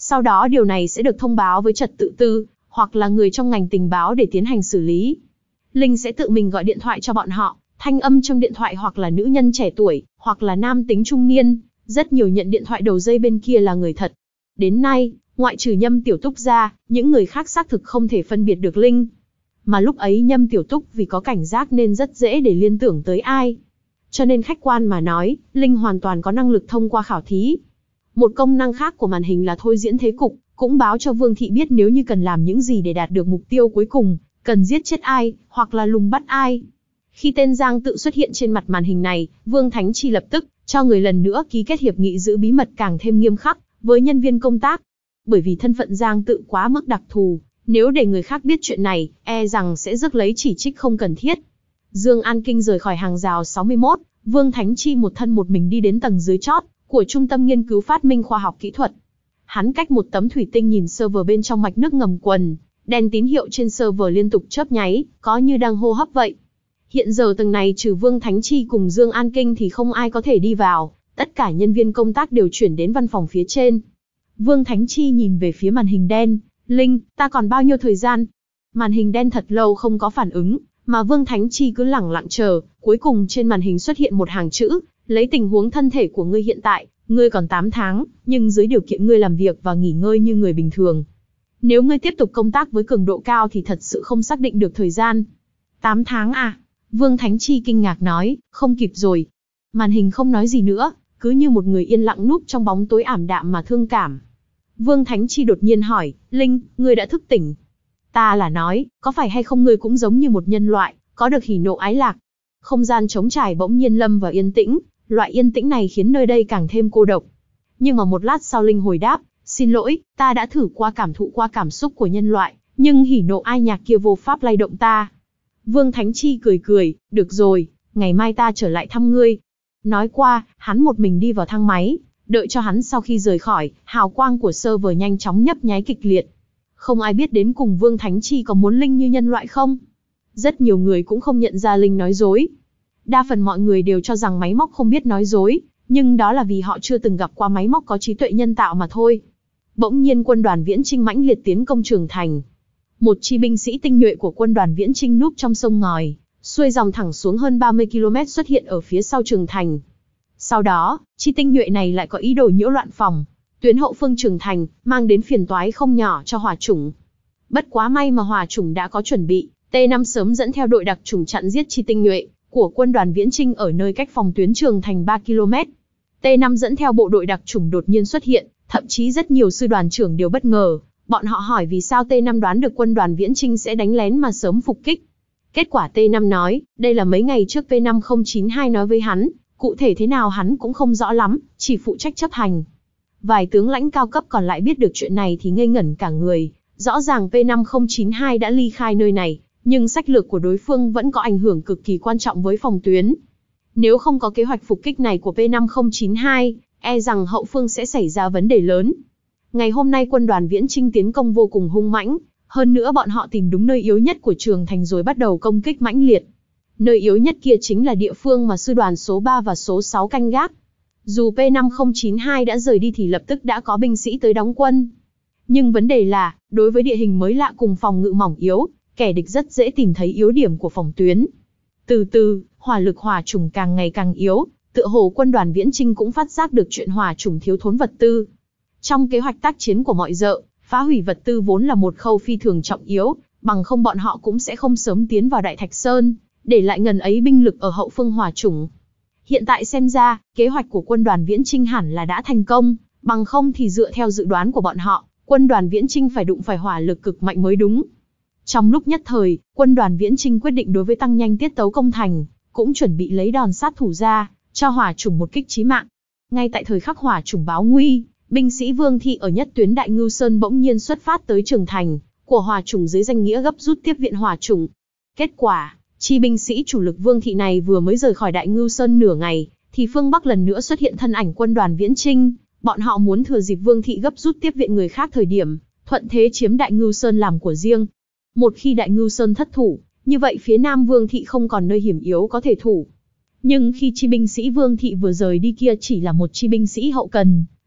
Sau đó điều này sẽ được thông báo với trật tự tư, hoặc là người trong ngành tình báo để tiến hành xử lý. Linh sẽ tự mình gọi điện thoại cho bọn họ, thanh âm trong điện thoại hoặc là nữ nhân trẻ tuổi, hoặc là nam tính trung niên, rất nhiều nhận điện thoại đầu dây bên kia là người thật. Đến nay, ngoại trừ Nhâm Tiểu Túc ra, những người khác xác thực không thể phân biệt được Linh. Mà lúc ấy Nhâm Tiểu Túc vì có cảnh giác nên rất dễ để liên tưởng tới ai. Cho nên khách quan mà nói, Linh hoàn toàn có năng lực thông qua khảo thí. Một công năng khác của màn hình là thôi diễn thế cục, cũng báo cho Vương Thị biết nếu như cần làm những gì để đạt được mục tiêu cuối cùng, cần giết chết ai, hoặc là lùng bắt ai. Khi tên Giang Tự xuất hiện trên mặt màn hình này, Vương Thánh Chi lập tức cho người lần nữa ký kết hiệp nghị giữ bí mật càng thêm nghiêm khắc với nhân viên công tác. Bởi vì thân phận Giang Tự quá mức đặc thù, nếu để người khác biết chuyện này, e rằng sẽ rước lấy chỉ trích không cần thiết. Dương An Kinh rời khỏi hàng rào sáu mươi mốt, Vương Thánh Chi một thân một mình đi đến tầng dưới chót của Trung tâm Nghiên cứu Phát minh Khoa học Kỹ thuật. Hắn cách một tấm thủy tinh nhìn server bên trong mạch nước ngầm quần, đèn tín hiệu trên server liên tục chớp nháy, có như đang hô hấp vậy. Hiện giờ tầng này trừ Vương Thánh Chi cùng Dương An Kinh thì không ai có thể đi vào, tất cả nhân viên công tác đều chuyển đến văn phòng phía trên. Vương Thánh Chi nhìn về phía màn hình đen, Linh, ta còn bao nhiêu thời gian? Màn hình đen thật lâu không có phản ứng, mà Vương Thánh Chi cứ lẳng lặng chờ, cuối cùng trên màn hình xuất hiện một hàng chữ, lấy tình huống thân thể của ngươi hiện tại, ngươi còn tám tháng, nhưng dưới điều kiện ngươi làm việc và nghỉ ngơi như người bình thường. Nếu ngươi tiếp tục công tác với cường độ cao thì thật sự không xác định được thời gian. tám tháng à? Vương Thánh Chi kinh ngạc nói, không kịp rồi. Màn hình không nói gì nữa, cứ như một người yên lặng núp trong bóng tối ảm đạm mà thương cảm. Vương Thánh Chi đột nhiên hỏi, Linh, ngươi đã thức tỉnh. Ta là nói, có phải hay không ngươi cũng giống như một nhân loại, có được hỉ nộ ái lạc. Không gian trống trải bỗng nhiên lâm vào yên tĩnh, loại yên tĩnh này khiến nơi đây càng thêm cô độc. Nhưng mà một lát sau Linh hồi đáp, xin lỗi, ta đã thử qua cảm thụ qua cảm xúc của nhân loại, nhưng hỉ nộ ai nhạc kia vô pháp lay động ta. Vương Thánh Chi cười cười, được rồi, ngày mai ta trở lại thăm ngươi. Nói qua, hắn một mình đi vào thang máy, đợi cho hắn sau khi rời khỏi, hào quang của server nhanh chóng nhấp nháy kịch liệt. Không ai biết đến cùng Vương Thánh Chi có muốn Linh như nhân loại không? Rất nhiều người cũng không nhận ra Linh nói dối. Đa phần mọi người đều cho rằng máy móc không biết nói dối, nhưng đó là vì họ chưa từng gặp qua máy móc có trí tuệ nhân tạo mà thôi. Bỗng nhiên quân đoàn Viễn Chinh mãnh liệt tiến công Trường Thành. Một chi binh sĩ tinh nhuệ của quân đoàn Viễn Chinh núp trong sông ngòi, xuôi dòng thẳng xuống hơn ba mươi ki lô mét xuất hiện ở phía sau Trường Thành. Sau đó, chi tinh nhuệ này lại có ý đồ nhiễu loạn phòng tuyến hậu phương Trường Thành, mang đến phiền toái không nhỏ cho Hỏa Chủng. Bất quá may mà Hỏa Chủng đã có chuẩn bị, T năm sớm dẫn theo đội đặc chủng chặn giết chi tinh nhuệ của quân đoàn Viễn Chinh ở nơi cách phòng tuyến Trường Thành ba ki lô mét. T năm dẫn theo bộ đội đặc chủng đột nhiên xuất hiện, thậm chí rất nhiều sư đoàn trưởng đều bất ngờ. Bọn họ hỏi vì sao T năm đoán được quân đoàn Viễn Chinh sẽ đánh lén mà sớm phục kích. Kết quả T năm nói, đây là mấy ngày trước P năm không chín hai nói với hắn, cụ thể thế nào hắn cũng không rõ lắm, chỉ phụ trách chấp hành. Vài tướng lãnh cao cấp còn lại biết được chuyện này thì ngây ngẩn cả người, rõ ràng P năm không chín hai đã ly khai nơi này, nhưng sách lược của đối phương vẫn có ảnh hưởng cực kỳ quan trọng với phòng tuyến. Nếu không có kế hoạch phục kích này của P năm không chín hai, e rằng hậu phương sẽ xảy ra vấn đề lớn. Ngày hôm nay quân đoàn Viễn Chinh tiến công vô cùng hung mãnh, hơn nữa bọn họ tìm đúng nơi yếu nhất của Trường Thành rồi bắt đầu công kích mãnh liệt. Nơi yếu nhất kia chính là địa phương mà sư đoàn số ba và số sáu canh gác. Dù P năm không chín hai đã rời đi thì lập tức đã có binh sĩ tới đóng quân. Nhưng vấn đề là, đối với địa hình mới lạ cùng phòng ngự mỏng yếu, kẻ địch rất dễ tìm thấy yếu điểm của phòng tuyến. Từ từ, hỏa lực Hỏa Chủng càng ngày càng yếu, tựa hồ quân đoàn Viễn Chinh cũng phát giác được chuyện Hỏa Chủng thiếu thốn vật tư. Trong kế hoạch tác chiến của mọi dợ, phá hủy vật tư vốn là một khâu phi thường trọng yếu, bằng không bọn họ cũng sẽ không sớm tiến vào Đại Thạch Sơn, để lại ngần ấy binh lực ở hậu phương Hỏa Chủng. Hiện tại xem ra, kế hoạch của quân đoàn Viễn Chinh hẳn là đã thành công, bằng không thì dựa theo dự đoán của bọn họ, quân đoàn Viễn Chinh phải đụng phải hỏa lực cực mạnh mới đúng. Trong lúc nhất thời, quân đoàn Viễn Chinh quyết định đối với tăng nhanh tiết tấu công thành, cũng chuẩn bị lấy đòn sát thủ ra, cho Hỏa Chủng một kích chí mạng. Ngay tại thời khắc Hỏa Chủng báo nguy, binh sĩ Vương Thị ở nhất tuyến Đại Ngưu Sơn bỗng nhiên xuất phát tới Trường Thành của Hỏa Chủng dưới danh nghĩa gấp rút tiếp viện Hỏa Chủng. Kết quả, chi binh sĩ chủ lực Vương Thị này vừa mới rời khỏi Đại Ngưu Sơn nửa ngày, thì phương Bắc lần nữa xuất hiện thân ảnh quân đoàn Viễn Chinh. Bọn họ muốn thừa dịp Vương Thị gấp rút tiếp viện người khác thời điểm, thuận thế chiếm Đại Ngưu Sơn làm của riêng. Một khi Đại Ngưu Sơn thất thủ, như vậy phía Nam Vương Thị không còn nơi hiểm yếu có thể thủ. Nhưng khi chi binh sĩ Vương Thị vừa rời đi kia chỉ là một chi binh sĩ hậu cần,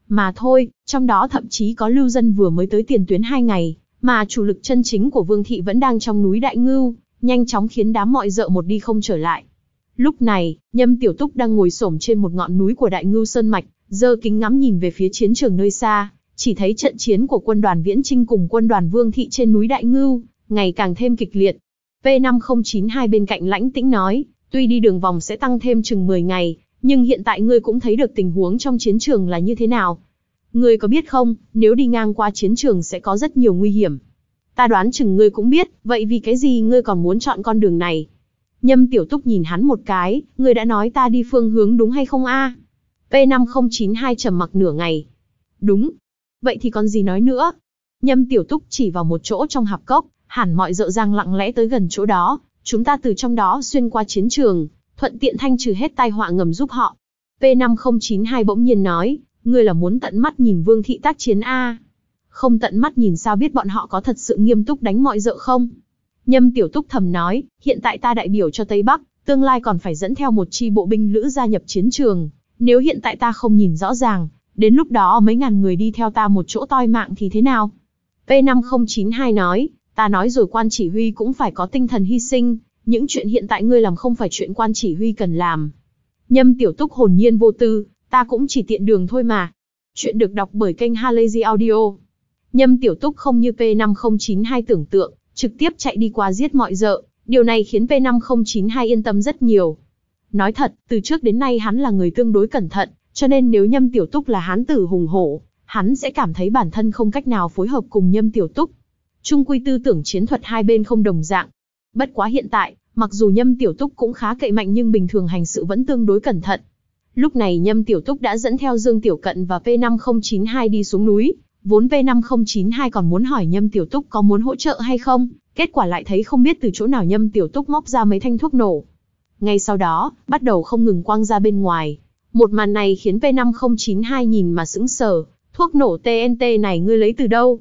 mà thôi, trong đó thậm chí có lưu dân vừa mới tới tiền tuyến hai ngày, mà chủ lực chân chính của Vương thị vẫn đang trong núi Đại Ngưu, nhanh chóng khiến đám mọi dợ một đi không trở lại. Lúc này, Nhâm Tiểu Túc đang ngồi xổm trên một ngọn núi của Đại Ngưu Sơn Mạch, giơ kính ngắm nhìn về phía chiến trường nơi xa, chỉ thấy trận chiến của quân đoàn Viễn Chinh cùng quân đoàn Vương thị trên núi Đại Ngưu, ngày càng thêm kịch liệt. P năm không chín hai bên cạnh lãnh tĩnh nói, tuy đi đường vòng sẽ tăng thêm chừng mười ngày, nhưng hiện tại ngươi cũng thấy được tình huống trong chiến trường là như thế nào. Ngươi có biết không, nếu đi ngang qua chiến trường sẽ có rất nhiều nguy hiểm. Ta đoán chừng ngươi cũng biết, vậy vì cái gì ngươi còn muốn chọn con đường này? Nhâm Tiểu Túc nhìn hắn một cái, ngươi đã nói ta đi phương hướng đúng hay không a? P năm không chín hai trầm mặc nửa ngày. Đúng. Vậy thì còn gì nói nữa? Nhâm Tiểu Túc chỉ vào một chỗ trong hạp cốc, hẳn mọi dợ giang lặng lẽ tới gần chỗ đó, chúng ta từ trong đó xuyên qua chiến trường, thuận tiện thanh trừ hết tai họa ngầm giúp họ. P năm không chín hai bỗng nhiên nói, ngươi là muốn tận mắt nhìn Vương thị tác chiến a? Không tận mắt nhìn sao biết bọn họ có thật sự nghiêm túc đánh mọi dợ không? Nhâm Tiểu Túc thầm nói, hiện tại ta đại biểu cho Tây Bắc, tương lai còn phải dẫn theo một chi bộ binh lữ gia nhập chiến trường. Nếu hiện tại ta không nhìn rõ ràng, đến lúc đó mấy ngàn người đi theo ta một chỗ toi mạng thì thế nào? P năm không chín hai nói, ta nói rồi quan chỉ huy cũng phải có tinh thần hy sinh, những chuyện hiện tại ngươi làm không phải chuyện quan chỉ huy cần làm. Nhâm Tiểu Túc hồn nhiên vô tư, ta cũng chỉ tiện đường thôi mà. Chuyện được đọc bởi kênh Halazy Audio. Nhâm Tiểu Túc không như P năm không chín hai tưởng tượng, trực tiếp chạy đi qua giết mọi dợ, điều này khiến P năm không chín hai yên tâm rất nhiều. Nói thật, từ trước đến nay hắn là người tương đối cẩn thận, cho nên nếu Nhâm Tiểu Túc là hán tử hùng hổ, hắn sẽ cảm thấy bản thân không cách nào phối hợp cùng Nhâm Tiểu Túc. Chung quy tư tưởng chiến thuật hai bên không đồng dạng. Bất quá hiện tại, mặc dù Nhâm Tiểu Túc cũng khá cậy mạnh nhưng bình thường hành sự vẫn tương đối cẩn thận. Lúc này Nhâm Tiểu Túc đã dẫn theo Dương Tiểu Cận và P năm không chín hai đi xuống núi, vốn P năm không chín hai còn muốn hỏi Nhâm Tiểu Túc có muốn hỗ trợ hay không, kết quả lại thấy không biết từ chỗ nào Nhâm Tiểu Túc móc ra mấy thanh thuốc nổ. Ngay sau đó, bắt đầu không ngừng quăng ra bên ngoài. Một màn này khiến P năm không chín hai nhìn mà sững sờ, thuốc nổ T N T này ngươi lấy từ đâu?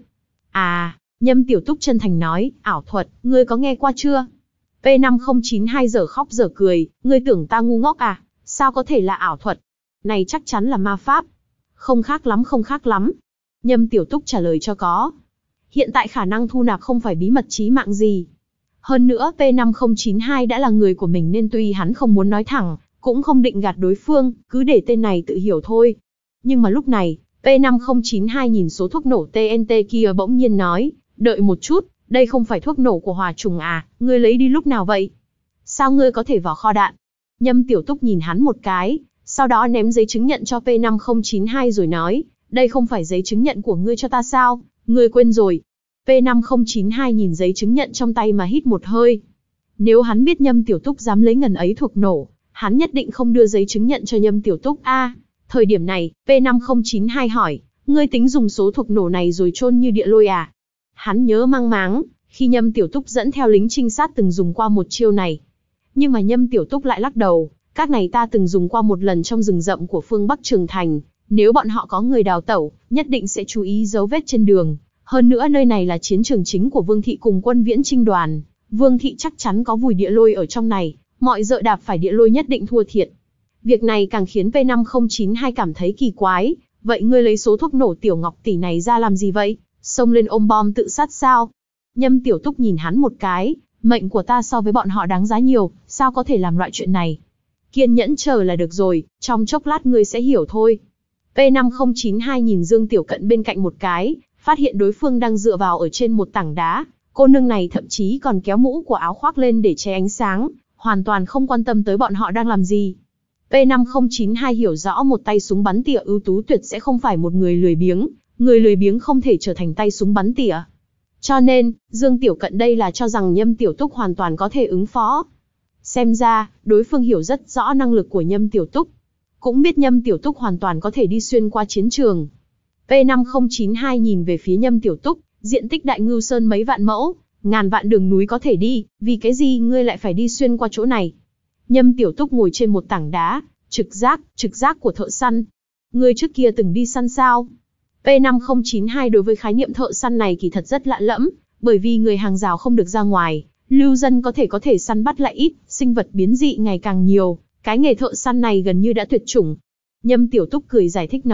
À, Nhâm Tiểu Túc chân thành nói, ảo thuật, ngươi có nghe qua chưa? P năm không chín hai giờ khóc giờ cười, ngươi tưởng ta ngu ngốc à? Sao có thể là ảo thuật? Này chắc chắn là ma pháp. Không khác lắm không khác lắm. Nhâm Tiểu Túc trả lời cho có. Hiện tại khả năng thu nạp không phải bí mật chí mạng gì. Hơn nữa P năm không chín hai đã là người của mình nên tuy hắn không muốn nói thẳng, cũng không định gạt đối phương, cứ để tên này tự hiểu thôi. Nhưng mà lúc này, P năm không chín hai nhìn số thuốc nổ T N T kia bỗng nhiên nói, đợi một chút, đây không phải thuốc nổ của hỏa trùng à, ngươi lấy đi lúc nào vậy? Sao ngươi có thể vào kho đạn? Nhâm Tiểu Túc nhìn hắn một cái, sau đó ném giấy chứng nhận cho P năm không chín hai rồi nói, đây không phải giấy chứng nhận của ngươi cho ta sao, ngươi quên rồi. P năm không chín hai nhìn giấy chứng nhận trong tay mà hít một hơi. Nếu hắn biết Nhâm Tiểu Túc dám lấy ngần ấy thuộc nổ, hắn nhất định không đưa giấy chứng nhận cho Nhâm Tiểu Túc a. À, thời điểm này, P năm không chín hai hỏi, ngươi tính dùng số thuộc nổ này rồi chôn như địa lôi à? Hắn nhớ mang máng, khi Nhâm Tiểu Túc dẫn theo lính trinh sát từng dùng qua một chiêu này. Nhưng mà Nhâm Tiểu Túc lại lắc đầu, các này ta từng dùng qua một lần trong rừng rậm của phương Bắc Trường Thành, nếu bọn họ có người đào tẩu, nhất định sẽ chú ý dấu vết trên đường. Hơn nữa nơi này là chiến trường chính của Vương thị cùng quân Viễn Chinh đoàn, Vương thị chắc chắn có vùi địa lôi ở trong này, mọi dợ đạp phải địa lôi nhất định thua thiệt. Việc này càng khiến P năm không chín hai cảm thấy kỳ quái, vậy ngươi lấy số thuốc nổ Tiểu Ngọc tỷ này ra làm gì vậy? Xông lên ôm bom tự sát sao? Nhâm Tiểu Túc nhìn hắn một cái, mệnh của ta so với bọn họ đáng giá nhiều, sao có thể làm loại chuyện này? Kiên nhẫn chờ là được rồi, trong chốc lát ngươi sẽ hiểu thôi. P năm không chín hai nhìn Dương Tiểu Cận bên cạnh một cái, phát hiện đối phương đang dựa vào ở trên một tảng đá, cô nương này thậm chí còn kéo mũ của áo khoác lên để che ánh sáng, hoàn toàn không quan tâm tới bọn họ đang làm gì. P năm không chín hai hiểu rõ một tay súng bắn tỉa ưu tú tuyệt sẽ không phải một người lười biếng, người lười biếng không thể trở thành tay súng bắn tỉa. Cho nên, Dương Tiểu Cận đây là cho rằng Nhâm Tiểu Túc hoàn toàn có thể ứng phó. Xem ra, đối phương hiểu rất rõ năng lực của Nhâm Tiểu Túc, cũng biết Nhâm Tiểu Túc hoàn toàn có thể đi xuyên qua chiến trường. P năm không chín hai nhìn về phía Nhâm Tiểu Túc, diện tích Đại Ngưu Sơn mấy vạn mẫu, ngàn vạn đường núi có thể đi, vì cái gì ngươi lại phải đi xuyên qua chỗ này? Nhâm Tiểu Túc ngồi trên một tảng đá, trực giác, trực giác của thợ săn. Ngươi trước kia từng đi săn sao? P năm không chín hai đối với khái niệm thợ săn này kỳ thật rất lạ lẫm, bởi vì người hàng rào không được ra ngoài, lưu dân có thể có thể săn bắt lại ít, sinh vật biến dị ngày càng nhiều, cái nghề thợ săn này gần như đã tuyệt chủng. Nhâm Tiểu Túc cười giải thích nói,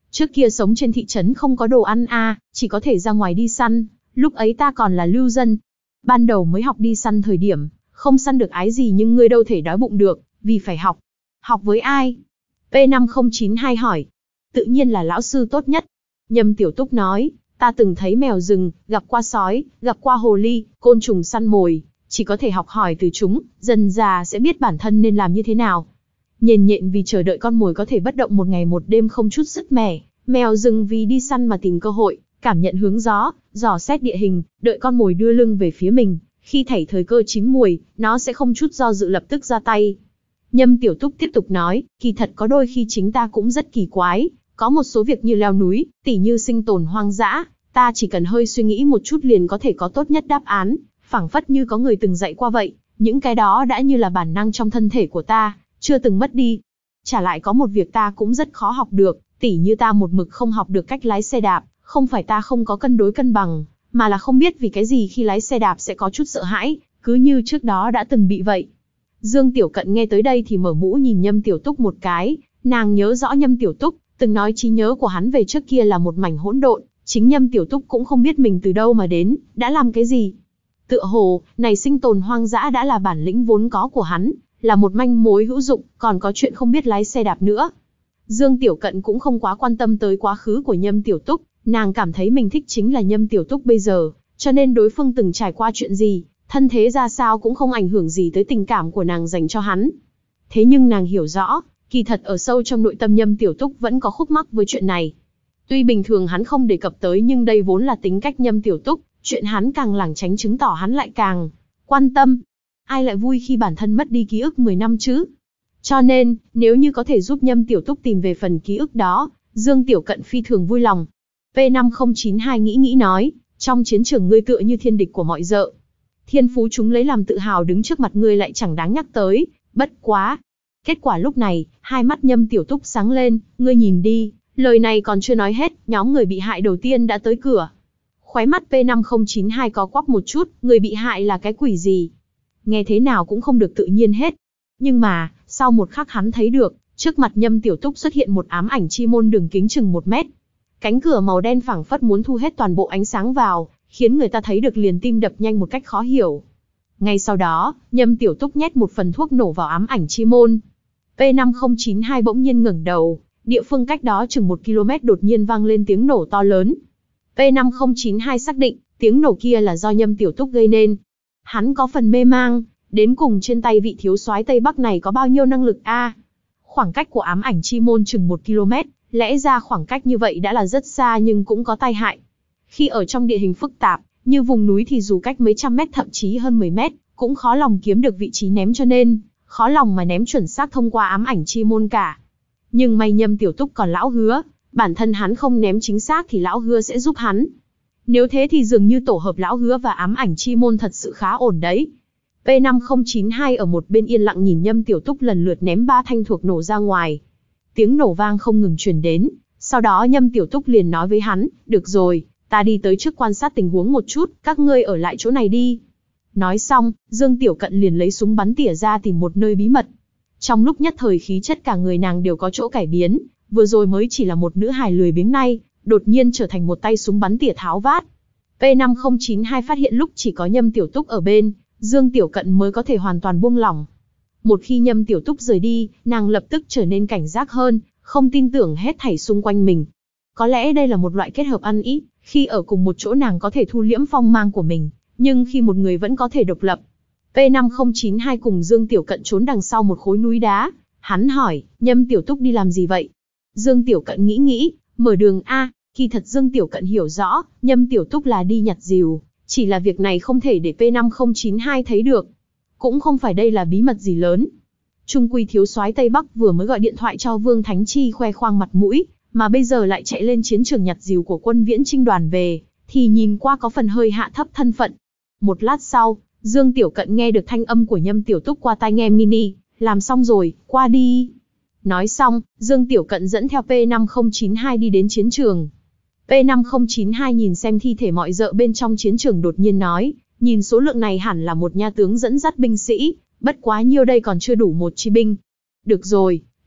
Trước kia sống trên thị trấn không có đồ ăn à, chỉ có thể ra ngoài đi săn, lúc ấy ta còn là lưu dân. Ban đầu mới học đi săn thời điểm, không săn được ái gì nhưng ngươi đâu thể đói bụng được, vì phải học. Học với ai? P năm không chín hai hỏi. Tự nhiên là lão sư tốt nhất. Nhâm Tiểu Túc nói, ta từng thấy mèo rừng, gặp qua sói, gặp qua hồ ly, côn trùng săn mồi, chỉ có thể học hỏi từ chúng, dần già sẽ biết bản thân nên làm như thế nào. Nhện nhện vì chờ đợi con mồi có thể bất động một ngày một đêm không chút sứt mẻ, mèo rừng vì đi săn mà tìm cơ hội, cảm nhận hướng gió, dò xét địa hình, đợi con mồi đưa lưng về phía mình, khi thấy thời cơ chín muồi, nó sẽ không chút do dự lập tức ra tay. Nhâm Tiểu Túc tiếp tục nói, kỳ thật có đôi khi chính ta cũng rất kỳ quái, có một số việc như leo núi, tỉ như sinh tồn hoang dã, ta chỉ cần hơi suy nghĩ một chút liền có thể có tốt nhất đáp án, phảng phất như có người từng dạy qua vậy, những cái đó đã như là bản năng trong thân thể của ta, chưa từng mất đi. Trả lại có một việc ta cũng rất khó học được, tỉ như ta một mực không học được cách lái xe đạp, không phải ta không có cân đối cân bằng, mà là không biết vì cái gì khi lái xe đạp sẽ có chút sợ hãi, cứ như trước đó đã từng bị vậy. Dương Tiểu Cận nghe tới đây thì mở mũ nhìn Nhâm Tiểu Túc một cái, nàng nhớ rõ Nhâm Tiểu Túc, từng nói trí nhớ của hắn về trước kia là một mảnh hỗn độn, chính Nhâm Tiểu Túc cũng không biết mình từ đâu mà đến, đã làm cái gì. Tựa hồ, này sinh tồn hoang dã đã là bản lĩnh vốn có của hắn, là một manh mối hữu dụng, còn có chuyện không biết lái xe đạp nữa. Dương Tiểu Cận cũng không quá quan tâm tới quá khứ của Nhâm Tiểu Túc, nàng cảm thấy mình thích chính là Nhâm Tiểu Túc bây giờ, cho nên đối phương từng trải qua chuyện gì, thân thế ra sao cũng không ảnh hưởng gì tới tình cảm của nàng dành cho hắn. Thế nhưng nàng hiểu rõ, kỳ thật ở sâu trong nội tâm Nhâm Tiểu Túc vẫn có khúc mắc với chuyện này. Tuy bình thường hắn không đề cập tới nhưng đây vốn là tính cách Nhâm Tiểu Túc, chuyện hắn càng lảng tránh chứng tỏ hắn lại càng quan tâm. Ai lại vui khi bản thân mất đi ký ức mười năm chứ? Cho nên, nếu như có thể giúp Nhâm Tiểu Túc tìm về phần ký ức đó, Dương Tiểu Cận phi thường vui lòng. P năm không chín hai nghĩ nghĩ nói, trong chiến trường ngươi tựa như thiên địch của mọi dợ. Thiên phú chúng lấy làm tự hào đứng trước mặt ngươi lại chẳng đáng nhắc tới, bất quá. Kết quả lúc này, hai mắt Nhâm Tiểu Túc sáng lên, ngươi nhìn đi, lời này còn chưa nói hết, nhóm người bị hại đầu tiên đã tới cửa. Khóe mắt P năm không chín hai có quắp một chút, người bị hại là cái quỷ gì? Nghe thế nào cũng không được tự nhiên hết. Nhưng mà, sau một khắc hắn thấy được, trước mặt Nhâm Tiểu Túc xuất hiện một ám ảnh chi môn đường kính chừng một mét. Cánh cửa màu đen phảng phất muốn thu hết toàn bộ ánh sáng vào, khiến người ta thấy được liền tim đập nhanh một cách khó hiểu. Ngay sau đó, Nhâm Tiểu Túc nhét một phần thuốc nổ vào ám ảnh chi môn. P năm không chín hai bỗng nhiên ngẩng đầu, địa phương cách đó chừng một ki lô mét đột nhiên vang lên tiếng nổ to lớn. P năm không chín hai xác định, tiếng nổ kia là do Nhâm Tiểu Túc gây nên. Hắn có phần mê mang, đến cùng trên tay vị thiếu soái Tây Bắc này có bao nhiêu năng lực a? À? Khoảng cách của ám ảnh chi môn chừng một ki lô mét, lẽ ra khoảng cách như vậy đã là rất xa nhưng cũng có tai hại. Khi ở trong địa hình phức tạp, như vùng núi thì dù cách mấy trăm mét thậm chí hơn mười mét, cũng khó lòng kiếm được vị trí ném cho nên, khó lòng mà ném chuẩn xác thông qua ám ảnh chi môn cả. Nhưng may Nhâm Tiểu Túc còn lão hứa, bản thân hắn không ném chính xác thì lão hứa sẽ giúp hắn. Nếu thế thì dường như tổ hợp lão hứa và ám ảnh chi môn thật sự khá ổn đấy. P năm không chín hai ở một bên yên lặng nhìn Nhâm Tiểu Túc lần lượt ném ba thanh thuộc nổ ra ngoài. Tiếng nổ vang không ngừng truyền đến, sau đó Nhâm Tiểu Túc liền nói với hắn, được rồi, ta đi tới trước quan sát tình huống một chút, các ngươi ở lại chỗ này đi. Nói xong, Dương Tiểu Cận liền lấy súng bắn tỉa ra tìm một nơi bí mật. Trong lúc nhất thời khí chất cả người nàng đều có chỗ cải biến, vừa rồi mới chỉ là một nữ hài lười biếng nay, đột nhiên trở thành một tay súng bắn tỉa tháo vát. P năm không chín hai phát hiện lúc chỉ có Nhâm Tiểu Túc ở bên, Dương Tiểu Cận mới có thể hoàn toàn buông lỏng. Một khi Nhâm Tiểu Túc rời đi, nàng lập tức trở nên cảnh giác hơn, không tin tưởng hết thảy xung quanh mình. Có lẽ đây là một loại kết hợp ăn ý, khi ở cùng một chỗ nàng có thể thu liễm phong mang của mình, nhưng khi một người vẫn có thể độc lập. P năm không chín hai cùng Dương Tiểu Cận trốn đằng sau một khối núi đá. Hắn hỏi, Nhâm Tiểu Túc đi làm gì vậy? Dương Tiểu Cận nghĩ nghĩ, mở đường A, kỳ thật Dương Tiểu Cận hiểu rõ, Nhâm Tiểu Túc là đi nhặt rìu, chỉ là việc này không thể để P năm không chín hai thấy được. Cũng không phải đây là bí mật gì lớn. Trung quy thiếu soái Tây Bắc vừa mới gọi điện thoại cho Vương Thánh Chi khoe khoang mặt mũi, mà bây giờ lại chạy lên chiến trường nhặt rìu của quân Viễn Chinh đoàn về, thì nhìn qua có phần hơi hạ thấp thân phận. Một lát sau, Dương Tiểu Cận nghe được thanh âm của Nhâm Tiểu Túc qua tai nghe mini, làm xong rồi, qua đi. Nói xong, Dương Tiểu Cận dẫn theo P năm không chín hai đi đến chiến trường. P năm không chín hai nhìn xem thi thể mọi dợ bên trong chiến trường đột nhiên nói, nhìn số lượng này hẳn là một nha tướng dẫn dắt binh sĩ, bất quá nhiêu đây còn chưa đủ một chi binh. Được rồi,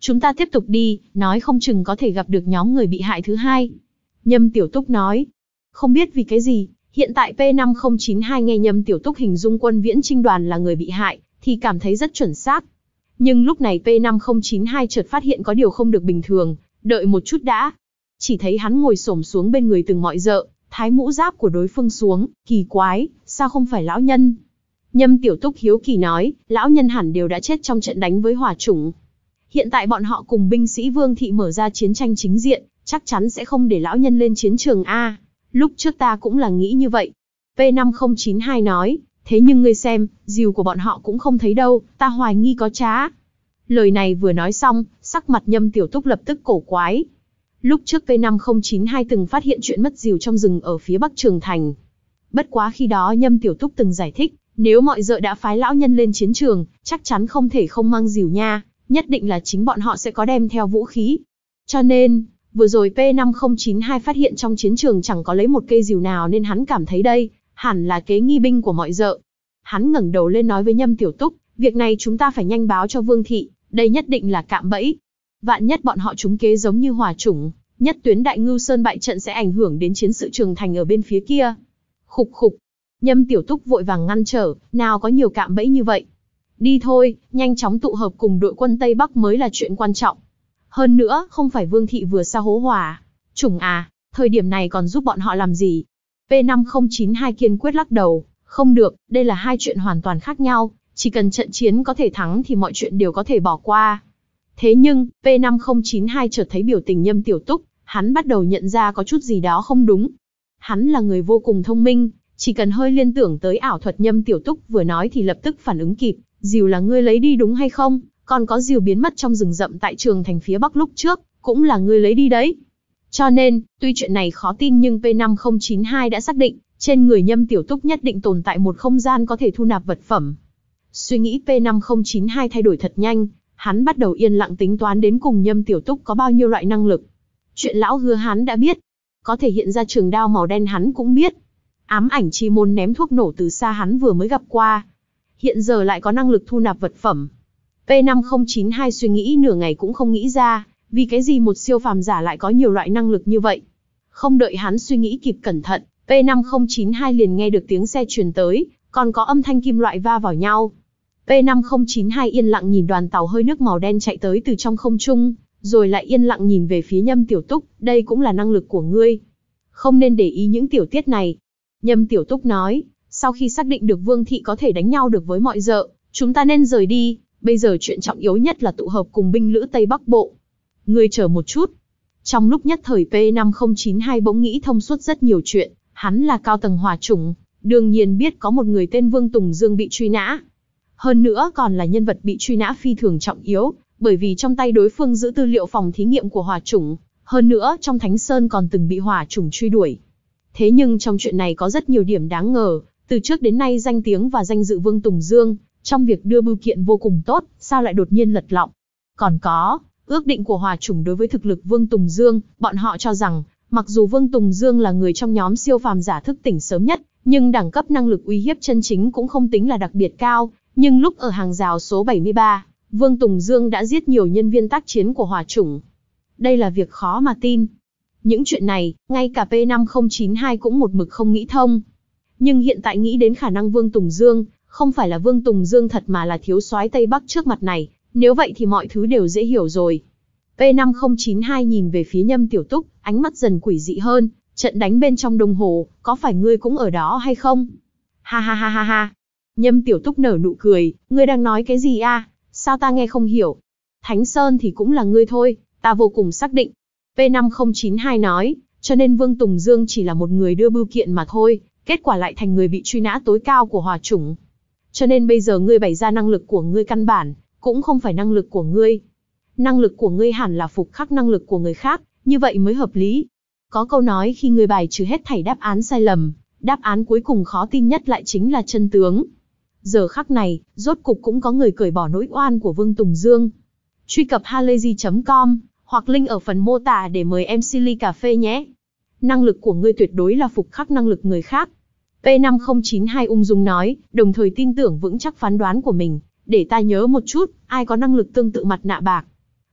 Chúng ta tiếp tục đi, nói không chừng có thể gặp được nhóm người bị hại thứ hai. Nhâm Tiểu Túc nói. Không biết vì cái gì, hiện tại P năm không chín hai nghe Nhâm Tiểu Túc hình dung Quân Viễn Chinh đoàn là người bị hại, thì cảm thấy rất chuẩn xác. Nhưng lúc này P năm không chín hai chợt phát hiện có điều không được bình thường, đợi một chút đã. Chỉ thấy hắn ngồi xổm xuống bên người Từng Mọi Dợ, thái mũ giáp của đối phương xuống, kỳ quái, sao không phải lão nhân? Nhâm Tiểu Túc hiếu kỳ nói, lão nhân hẳn đều đã chết trong trận đánh với hỏa chủng. Hiện tại bọn họ cùng binh sĩ Vương Thị mở ra chiến tranh chính diện, chắc chắn sẽ không để lão nhân lên chiến trường a. Lúc trước ta cũng là nghĩ như vậy. P năm không chín hai nói, thế nhưng ngươi xem, rìu của bọn họ cũng không thấy đâu, ta hoài nghi có trá. Lời này vừa nói xong, sắc mặt Nhâm Tiểu Túc lập tức cổ quái. Lúc trước P năm không chín hai từng phát hiện chuyện mất rìu trong rừng ở phía bắc Trường Thành. Bất quá khi đó Nhâm Tiểu Túc từng giải thích, nếu Mọi Dợ đã phái lão nhân lên chiến trường, chắc chắn không thể không mang rìu nha, nhất định là chính bọn họ sẽ có đem theo vũ khí. Cho nên, vừa rồi P năm không chín hai phát hiện trong chiến trường chẳng có lấy một cây rìu nào nên hắn cảm thấy đây, hẳn là kế nghi binh của Mọi Dợ. Hắn ngẩng đầu lên nói với Nhâm Tiểu Túc, việc này chúng ta phải nhanh báo cho Vương Thị, đây nhất định là cạm bẫy. Vạn nhất bọn họ trúng kế giống như hỏa chủng, nhất tuyến Đại Ngưu Sơn bại trận sẽ ảnh hưởng đến chiến sự Trường Thành ở bên phía kia. Khục khục. Nhâm Tiểu Túc vội vàng ngăn trở, nào có nhiều cạm bẫy như vậy. Đi thôi, nhanh chóng tụ hợp cùng đội quân Tây Bắc mới là chuyện quan trọng. Hơn nữa, không phải Vương Thị vừa sa hố hỏa chủng à, thời điểm này còn giúp bọn họ làm gì? P năm không chín hai kiên quyết lắc đầu, không được, đây là hai chuyện hoàn toàn khác nhau, chỉ cần trận chiến có thể thắng thì mọi chuyện đều có thể bỏ qua. Thế nhưng, P năm không chín hai chợt thấy biểu tình Nhâm Tiểu Túc, hắn bắt đầu nhận ra có chút gì đó không đúng. Hắn là người vô cùng thông minh, chỉ cần hơi liên tưởng tới ảo thuật Nhâm Tiểu Túc vừa nói thì lập tức phản ứng kịp, rìu là ngươi lấy đi đúng hay không? Còn có rìu biến mất trong rừng rậm tại Trường Thành phía Bắc lúc trước, cũng là ngươi lấy đi đấy. Cho nên, tuy chuyện này khó tin nhưng P năm không chín hai đã xác định, trên người Nhâm Tiểu Túc nhất định tồn tại một không gian có thể thu nạp vật phẩm. Suy nghĩ P năm không chín hai thay đổi thật nhanh, hắn bắt đầu yên lặng tính toán đến cùng Nhâm Tiểu Túc có bao nhiêu loại năng lực. Chuyện lão hứa hắn đã biết, có thể hiện ra trường đao màu đen hắn cũng biết. Ám ảnh chi môn ném thuốc nổ từ xa hắn vừa mới gặp qua. Hiện giờ lại có năng lực thu nạp vật phẩm. P năm không chín hai suy nghĩ nửa ngày cũng không nghĩ ra, vì cái gì một siêu phàm giả lại có nhiều loại năng lực như vậy. Không đợi hắn suy nghĩ kịp cẩn thận, P năm không chín hai liền nghe được tiếng xe truyền tới, còn có âm thanh kim loại va vào nhau. P năm không chín hai yên lặng nhìn đoàn tàu hơi nước màu đen chạy tới từ trong không trung, rồi lại yên lặng nhìn về phía Nhâm Tiểu Túc, đây cũng là năng lực của ngươi. Không nên để ý những tiểu tiết này. Nhâm Tiểu Túc nói, sau khi xác định được Vương Thị có thể đánh nhau được với Mọi Dợ, chúng ta nên rời đi, bây giờ chuyện trọng yếu nhất là tụ hợp cùng binh lữ Tây Bắc Bộ. Ngươi chờ một chút. Trong lúc nhất thời P năm không chín hai bỗng nghĩ thông suốt rất nhiều chuyện, hắn là cao tầng hỏa chủng, đương nhiên biết có một người tên Vương Tùng Dương bị truy nã. Hơn nữa còn là nhân vật bị truy nã phi thường trọng yếu, bởi vì trong tay đối phương giữ tư liệu phòng thí nghiệm của hỏa chủng, hơn nữa trong Thánh Sơn còn từng bị hỏa chủng truy đuổi. Thế nhưng trong chuyện này có rất nhiều điểm đáng ngờ, từ trước đến nay danh tiếng và danh dự Vương Tùng Dương, trong việc đưa bưu kiện vô cùng tốt, sao lại đột nhiên lật lọng. Còn có, ước định của hỏa chủng đối với thực lực Vương Tùng Dương, bọn họ cho rằng, mặc dù Vương Tùng Dương là người trong nhóm siêu phàm giả thức tỉnh sớm nhất, nhưng đẳng cấp năng lực uy hiếp chân chính cũng không tính là đặc biệt cao, nhưng lúc ở hàng rào số bảy mươi ba, Vương Tùng Dương đã giết nhiều nhân viên tác chiến của hỏa chủng. Đây là việc khó mà tin. Những chuyện này, ngay cả P năm không chín hai cũng một mực không nghĩ thông. Nhưng hiện tại nghĩ đến khả năng Vương Tùng Dương, không phải là Vương Tùng Dương thật mà là thiếu soái Tây Bắc trước mặt này, nếu vậy thì mọi thứ đều dễ hiểu rồi. P năm không chín hai nhìn về phía Nhâm Tiểu Túc, ánh mắt dần quỷ dị hơn, trận đánh bên trong đồng hồ, có phải ngươi cũng ở đó hay không? Ha ha ha ha ha. Nhâm Tiểu Túc nở nụ cười, ngươi đang nói cái gì a? Sao ta nghe không hiểu? Thánh Sơn thì cũng là ngươi thôi, ta vô cùng xác định. P năm không chín hai nói, cho nên Vương Tùng Dương chỉ là một người đưa bưu kiện mà thôi, kết quả lại thành người bị truy nã tối cao của hỏa chủng. Cho nên bây giờ ngươi bày ra năng lực của ngươi căn bản, cũng không phải năng lực của ngươi. Năng lực của ngươi hẳn là phục khắc năng lực của người khác, như vậy mới hợp lý. Có câu nói khi ngươi bài trừ hết thảy đáp án sai lầm, đáp án cuối cùng khó tin nhất lại chính là chân tướng. Giờ khắc này, rốt cục cũng có người cởi bỏ nỗi oan của Vương Tùng Dương. Truy cập halayzi chấm com, hoặc link ở phần mô tả để mời em xê ly cà phê nhé. Năng lực của ngươi tuyệt đối là phục khắc năng lực người khác. P năm không chín hai ung dung nói, đồng thời tin tưởng vững chắc phán đoán của mình. Để ta nhớ một chút, ai có năng lực tương tự mặt nạ bạc.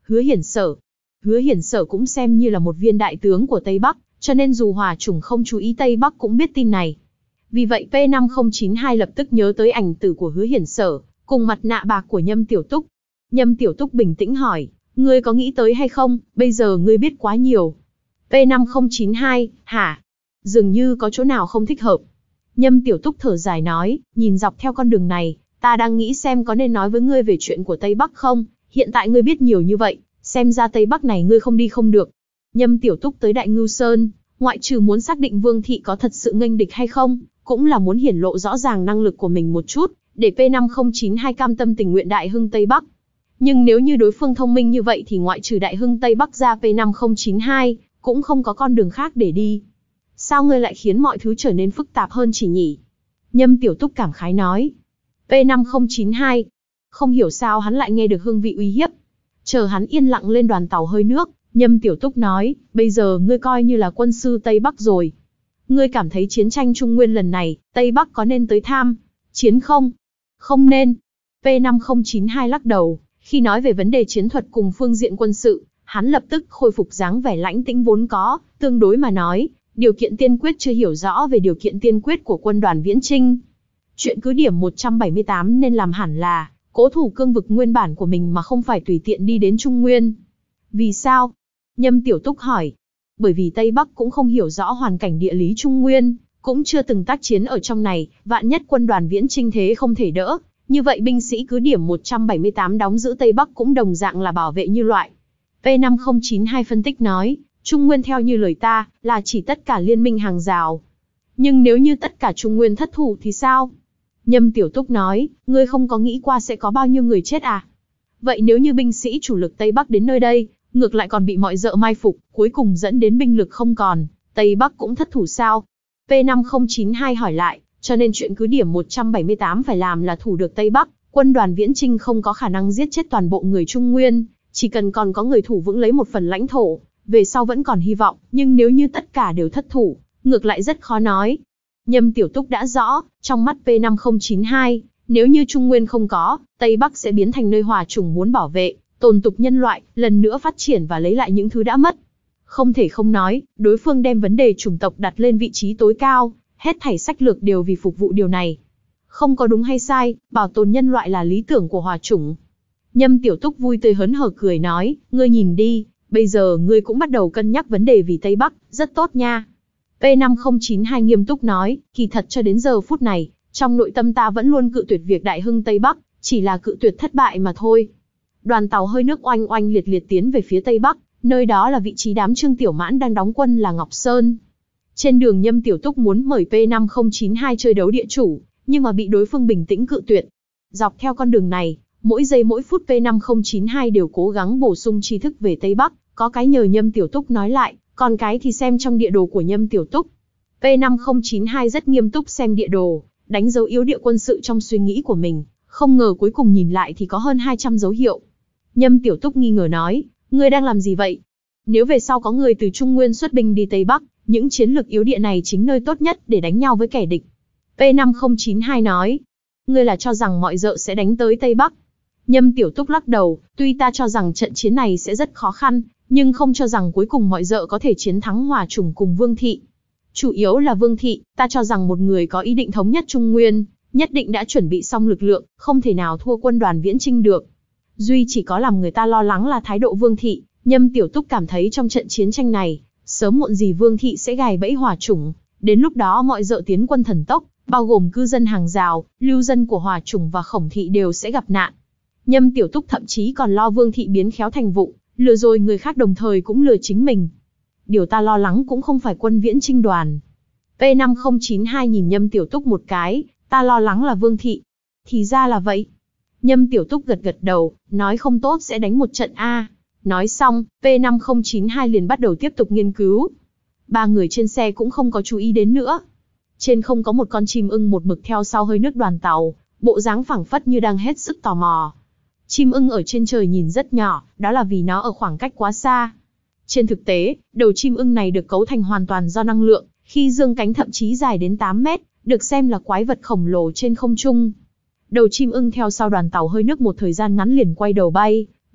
Hứa Hiển Sở. Hứa Hiển Sở cũng xem như là một viên đại tướng của Tây Bắc, cho nên dù Hỏa Chủng không chú ý Tây Bắc cũng biết tin này. Vì vậy P năm không chín hai lập tức nhớ tới ảnh tử của Hứa Hiển Sở, cùng mặt nạ bạc của Nhâm Tiểu Túc. Nhâm Tiểu Túc bình tĩnh hỏi, ngươi có nghĩ tới hay không, bây giờ ngươi biết quá nhiều. P năm không chín hai, hả? Dường như có chỗ nào không thích hợp. Nhâm Tiểu Túc thở dài nói, nhìn dọc theo con đường này, ta đang nghĩ xem có nên nói với ngươi về chuyện của Tây Bắc không, hiện tại ngươi biết nhiều như vậy, xem ra Tây Bắc này ngươi không đi không được. Nhâm Tiểu Túc tới Đại Ngưu Sơn, ngoại trừ muốn xác định Vương Thị có thật sự nghênh địch hay không, cũng là muốn hiển lộ rõ ràng năng lực của mình một chút, để P năm không chín hai cam tâm tình nguyện đại hưng Tây Bắc. Nhưng nếu như đối phương thông minh như vậy thì ngoại trừ đại hưng Tây Bắc ra P năm không chín hai, cũng không có con đường khác để đi. Sao ngươi lại khiến mọi thứ trở nên phức tạp hơn chỉ nhỉ? Nhâm Tiểu Túc cảm khái nói. P năm không chín hai. Không hiểu sao hắn lại nghe được hương vị uy hiếp. Chờ hắn yên lặng lên đoàn tàu hơi nước, Nhâm Tiểu Túc nói, bây giờ ngươi coi như là quân sư Tây Bắc rồi. Ngươi cảm thấy chiến tranh Trung Nguyên lần này, Tây Bắc có nên tới tham chiến không? Không nên. P năm không chín hai lắc đầu, khi nói về vấn đề chiến thuật cùng phương diện quân sự, hắn lập tức khôi phục dáng vẻ lãnh tĩnh vốn có, tương đối mà nói, điều kiện tiên quyết chưa hiểu rõ về điều kiện tiên quyết của quân đoàn Viễn Chinh. Chuyện cứ điểm một trăm bảy mươi tám nên làm hẳn là, cố thủ cương vực nguyên bản của mình mà không phải tùy tiện đi đến Trung Nguyên. Vì sao? Nhâm Tiểu Túc hỏi. Bởi vì Tây Bắc cũng không hiểu rõ hoàn cảnh địa lý Trung Nguyên, cũng chưa từng tác chiến ở trong này, vạn nhất quân đoàn Viễn Chinh thế không thể đỡ. Như vậy binh sĩ cứ điểm một trăm bảy mươi tám đóng giữ Tây Bắc cũng đồng dạng là bảo vệ như loại. P năm không chín hai phân tích nói, Trung Nguyên theo như lời ta, là chỉ tất cả liên minh hàng rào. Nhưng nếu như tất cả Trung Nguyên thất thủ thì sao? Nhâm Tiểu Túc nói, ngươi không có nghĩ qua sẽ có bao nhiêu người chết à? Vậy nếu như binh sĩ chủ lực Tây Bắc đến nơi đây, ngược lại còn bị mọi dợ mai phục, cuối cùng dẫn đến binh lực không còn, Tây Bắc cũng thất thủ sao? P năm không chín hai hỏi lại, cho nên chuyện cứ điểm một trăm bảy mươi tám phải làm là thủ được Tây Bắc, quân đoàn Viễn Chinh không có khả năng giết chết toàn bộ người Trung Nguyên, chỉ cần còn có người thủ vững lấy một phần lãnh thổ, về sau vẫn còn hy vọng, nhưng nếu như tất cả đều thất thủ, ngược lại rất khó nói. Nhâm Tiểu Túc đã rõ, trong mắt P năm không chín hai, nếu như Trung Nguyên không có, Tây Bắc sẽ biến thành nơi Hỏa Chủng muốn bảo vệ, tồn tục nhân loại, lần nữa phát triển và lấy lại những thứ đã mất. Không thể không nói, đối phương đem vấn đề chủng tộc đặt lên vị trí tối cao, hết thảy sách lược đều vì phục vụ điều này. Không có đúng hay sai, bảo tồn nhân loại là lý tưởng của Hỏa Chủng. Nhâm Tiểu Túc vui tươi hớn hở cười nói, ngươi nhìn đi, bây giờ ngươi cũng bắt đầu cân nhắc vấn đề vì Tây Bắc, rất tốt nha. P năm không chín hai nghiêm túc nói, kỳ thật cho đến giờ phút này, trong nội tâm ta vẫn luôn cự tuyệt việc đại hưng Tây Bắc, chỉ là cự tuyệt thất bại mà thôi. Đoàn tàu hơi nước oanh oanh liệt liệt tiến về phía Tây Bắc, nơi đó là vị trí đám Trương Tiểu Mãn đang đóng quân là Ngọc Sơn. Trên đường Nhâm Tiểu Túc muốn mời P năm không chín hai chơi đấu địa chủ, nhưng mà bị đối phương bình tĩnh cự tuyệt. Dọc theo con đường này, mỗi giây mỗi phút P năm không chín hai đều cố gắng bổ sung tri thức về Tây Bắc, có cái nhờ Nhâm Tiểu Túc nói lại, còn cái thì xem trong địa đồ của Nhâm Tiểu Túc. P năm không chín hai rất nghiêm túc xem địa đồ, đánh dấu yếu địa quân sự trong suy nghĩ của mình, không ngờ cuối cùng nhìn lại thì có hơn hai trăm dấu hiệu. Nhâm Tiểu Túc nghi ngờ nói, ngươi đang làm gì vậy? Nếu về sau có người từ Trung Nguyên xuất binh đi Tây Bắc, những chiến lược yếu địa này chính nơi tốt nhất để đánh nhau với kẻ địch. P năm không chín hai nói, ngươi là cho rằng mọi dợ sẽ đánh tới Tây Bắc. Nhâm Tiểu Túc lắc đầu, tuy ta cho rằng trận chiến này sẽ rất khó khăn, nhưng không cho rằng cuối cùng mọi dợ có thể chiến thắng Hỏa Chủng cùng Vương Thị. Chủ yếu là Vương Thị, ta cho rằng một người có ý định thống nhất Trung Nguyên, nhất định đã chuẩn bị xong lực lượng, không thể nào thua quân đoàn Viễn Chinh được. Duy chỉ có làm người ta lo lắng là thái độ Vương Thị. Nhâm Tiểu Túc cảm thấy trong trận chiến tranh này, sớm muộn gì Vương Thị sẽ gài bẫy Hỏa Chủng, đến lúc đó mọi dợ tiến quân thần tốc, bao gồm cư dân hàng rào, lưu dân của Hỏa Chủng và Khổng Thị đều sẽ gặp nạn. Nhâm Tiểu Túc thậm chí còn lo Vương Thị biến khéo thành vụ, lừa rồi người khác đồng thời cũng lừa chính mình. Điều ta lo lắng cũng không phải quân Viễn Chinh đoàn. P năm không chín hai nhìn Nhâm Tiểu Túc một cái, ta lo lắng là Vương Thị. Thì ra là vậy. Nhâm Tiểu Túc gật gật đầu, nói không tốt sẽ đánh một trận A. Nói xong, P năm không chín hai liền bắt đầu tiếp tục nghiên cứu. Ba người trên xe cũng không có chú ý đến nữa. Trên không có một con chim ưng một mực theo sau hơi nước đoàn tàu, bộ dáng phảng phất như đang hết sức tò mò. Chim ưng ở trên trời nhìn rất nhỏ, đó là vì nó ở khoảng cách quá xa. Trên thực tế, đầu chim ưng này được cấu thành hoàn toàn do năng lượng, khi dương cánh thậm chí dài đến tám mét, được xem là quái vật khổng lồ trên không trung. Đầu chim ưng theo sau đoàn tàu hơi nước một thời gian ngắn liền quay đầu bay,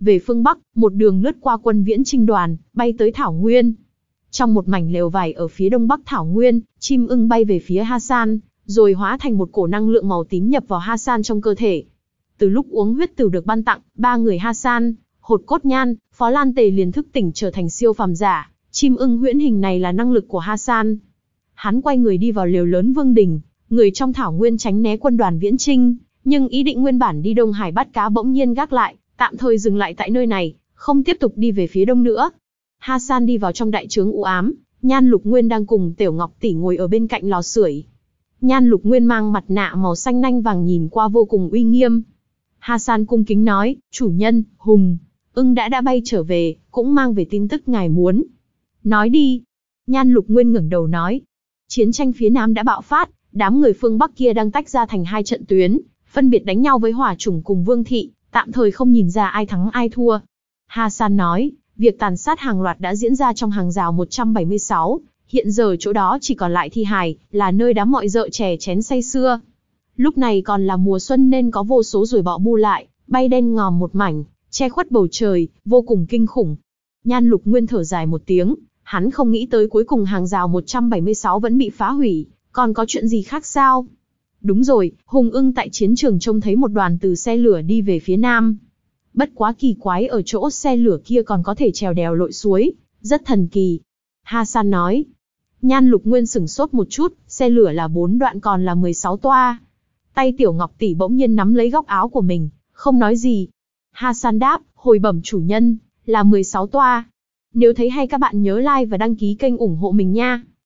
về phương Bắc, một đường lướt qua quân viễn chinh đoàn, bay tới Thảo Nguyên. Trong một mảnh lều vải ở phía đông bắc Thảo Nguyên, chim ưng bay về phía Hasan, rồi hóa thành một cổ năng lượng màu tím nhập vào Hasan trong cơ thể. Từ lúc uống huyết tửu được ban tặng, ba người Hasan, Hột Cốt Nhan, Phó Lan Tề liền thức tỉnh trở thành siêu phàm giả. Chim ưng huyễn hình này là năng lực của Hasan. Hắn quay người đi vào lều lớn Vương Đình, người trong Thảo Nguyên tránh né quân đoàn viễn chinh, nhưng ý định nguyên bản đi Đông Hải bắt cá bỗng nhiên gác lại, tạm thời dừng lại tại nơi này, không tiếp tục đi về phía đông nữa. Hasan đi vào trong đại trướng u ám, Nhan Lục Nguyên đang cùng Tiểu Ngọc tỷ ngồi ở bên cạnh lò sưởi. Nhan Lục Nguyên mang mặt nạ màu xanh nanh vàng nhìn qua vô cùng uy nghiêm. Hasan cung kính nói, chủ nhân, Hùng, ưng đã đã bay trở về, cũng mang về tin tức ngài muốn. Nói đi. Nhan Lục Nguyên ngẩng đầu nói. Chiến tranh phía Nam đã bạo phát, đám người phương Bắc kia đang tách ra thành hai trận tuyến, phân biệt đánh nhau với Hỏa Chủng cùng Vương Thị, tạm thời không nhìn ra ai thắng ai thua. Hasan nói, việc tàn sát hàng loạt đã diễn ra trong hàng rào một trăm bảy mươi sáu, hiện giờ chỗ đó chỉ còn lại thi hài, là nơi đám mọi rợ chè chén say sưa. Lúc này còn là mùa xuân nên có vô số ruồi bọ bu lại, bay đen ngòm một mảnh, che khuất bầu trời, vô cùng kinh khủng. Nhan Lục Nguyên thở dài một tiếng, hắn không nghĩ tới cuối cùng hàng rào một trăm bảy mươi sáu vẫn bị phá hủy, còn có chuyện gì khác sao? Đúng rồi, Hùng ưng tại chiến trường trông thấy một đoàn từ xe lửa đi về phía Nam. Bất quá kỳ quái ở chỗ xe lửa kia còn có thể trèo đèo lội suối, rất thần kỳ. Hasan nói. Nhan Lục Nguyên sửng sốt một chút, xe lửa là bốn đoạn còn là mười sáu toa. Tay Tiểu Ngọc tỷ bỗng nhiên nắm lấy góc áo của mình, không nói gì. Hasan đáp, hồi bẩm chủ nhân, là mười sáu toa. Nếu thấy hay các bạn nhớ like và đăng ký kênh ủng hộ mình nha.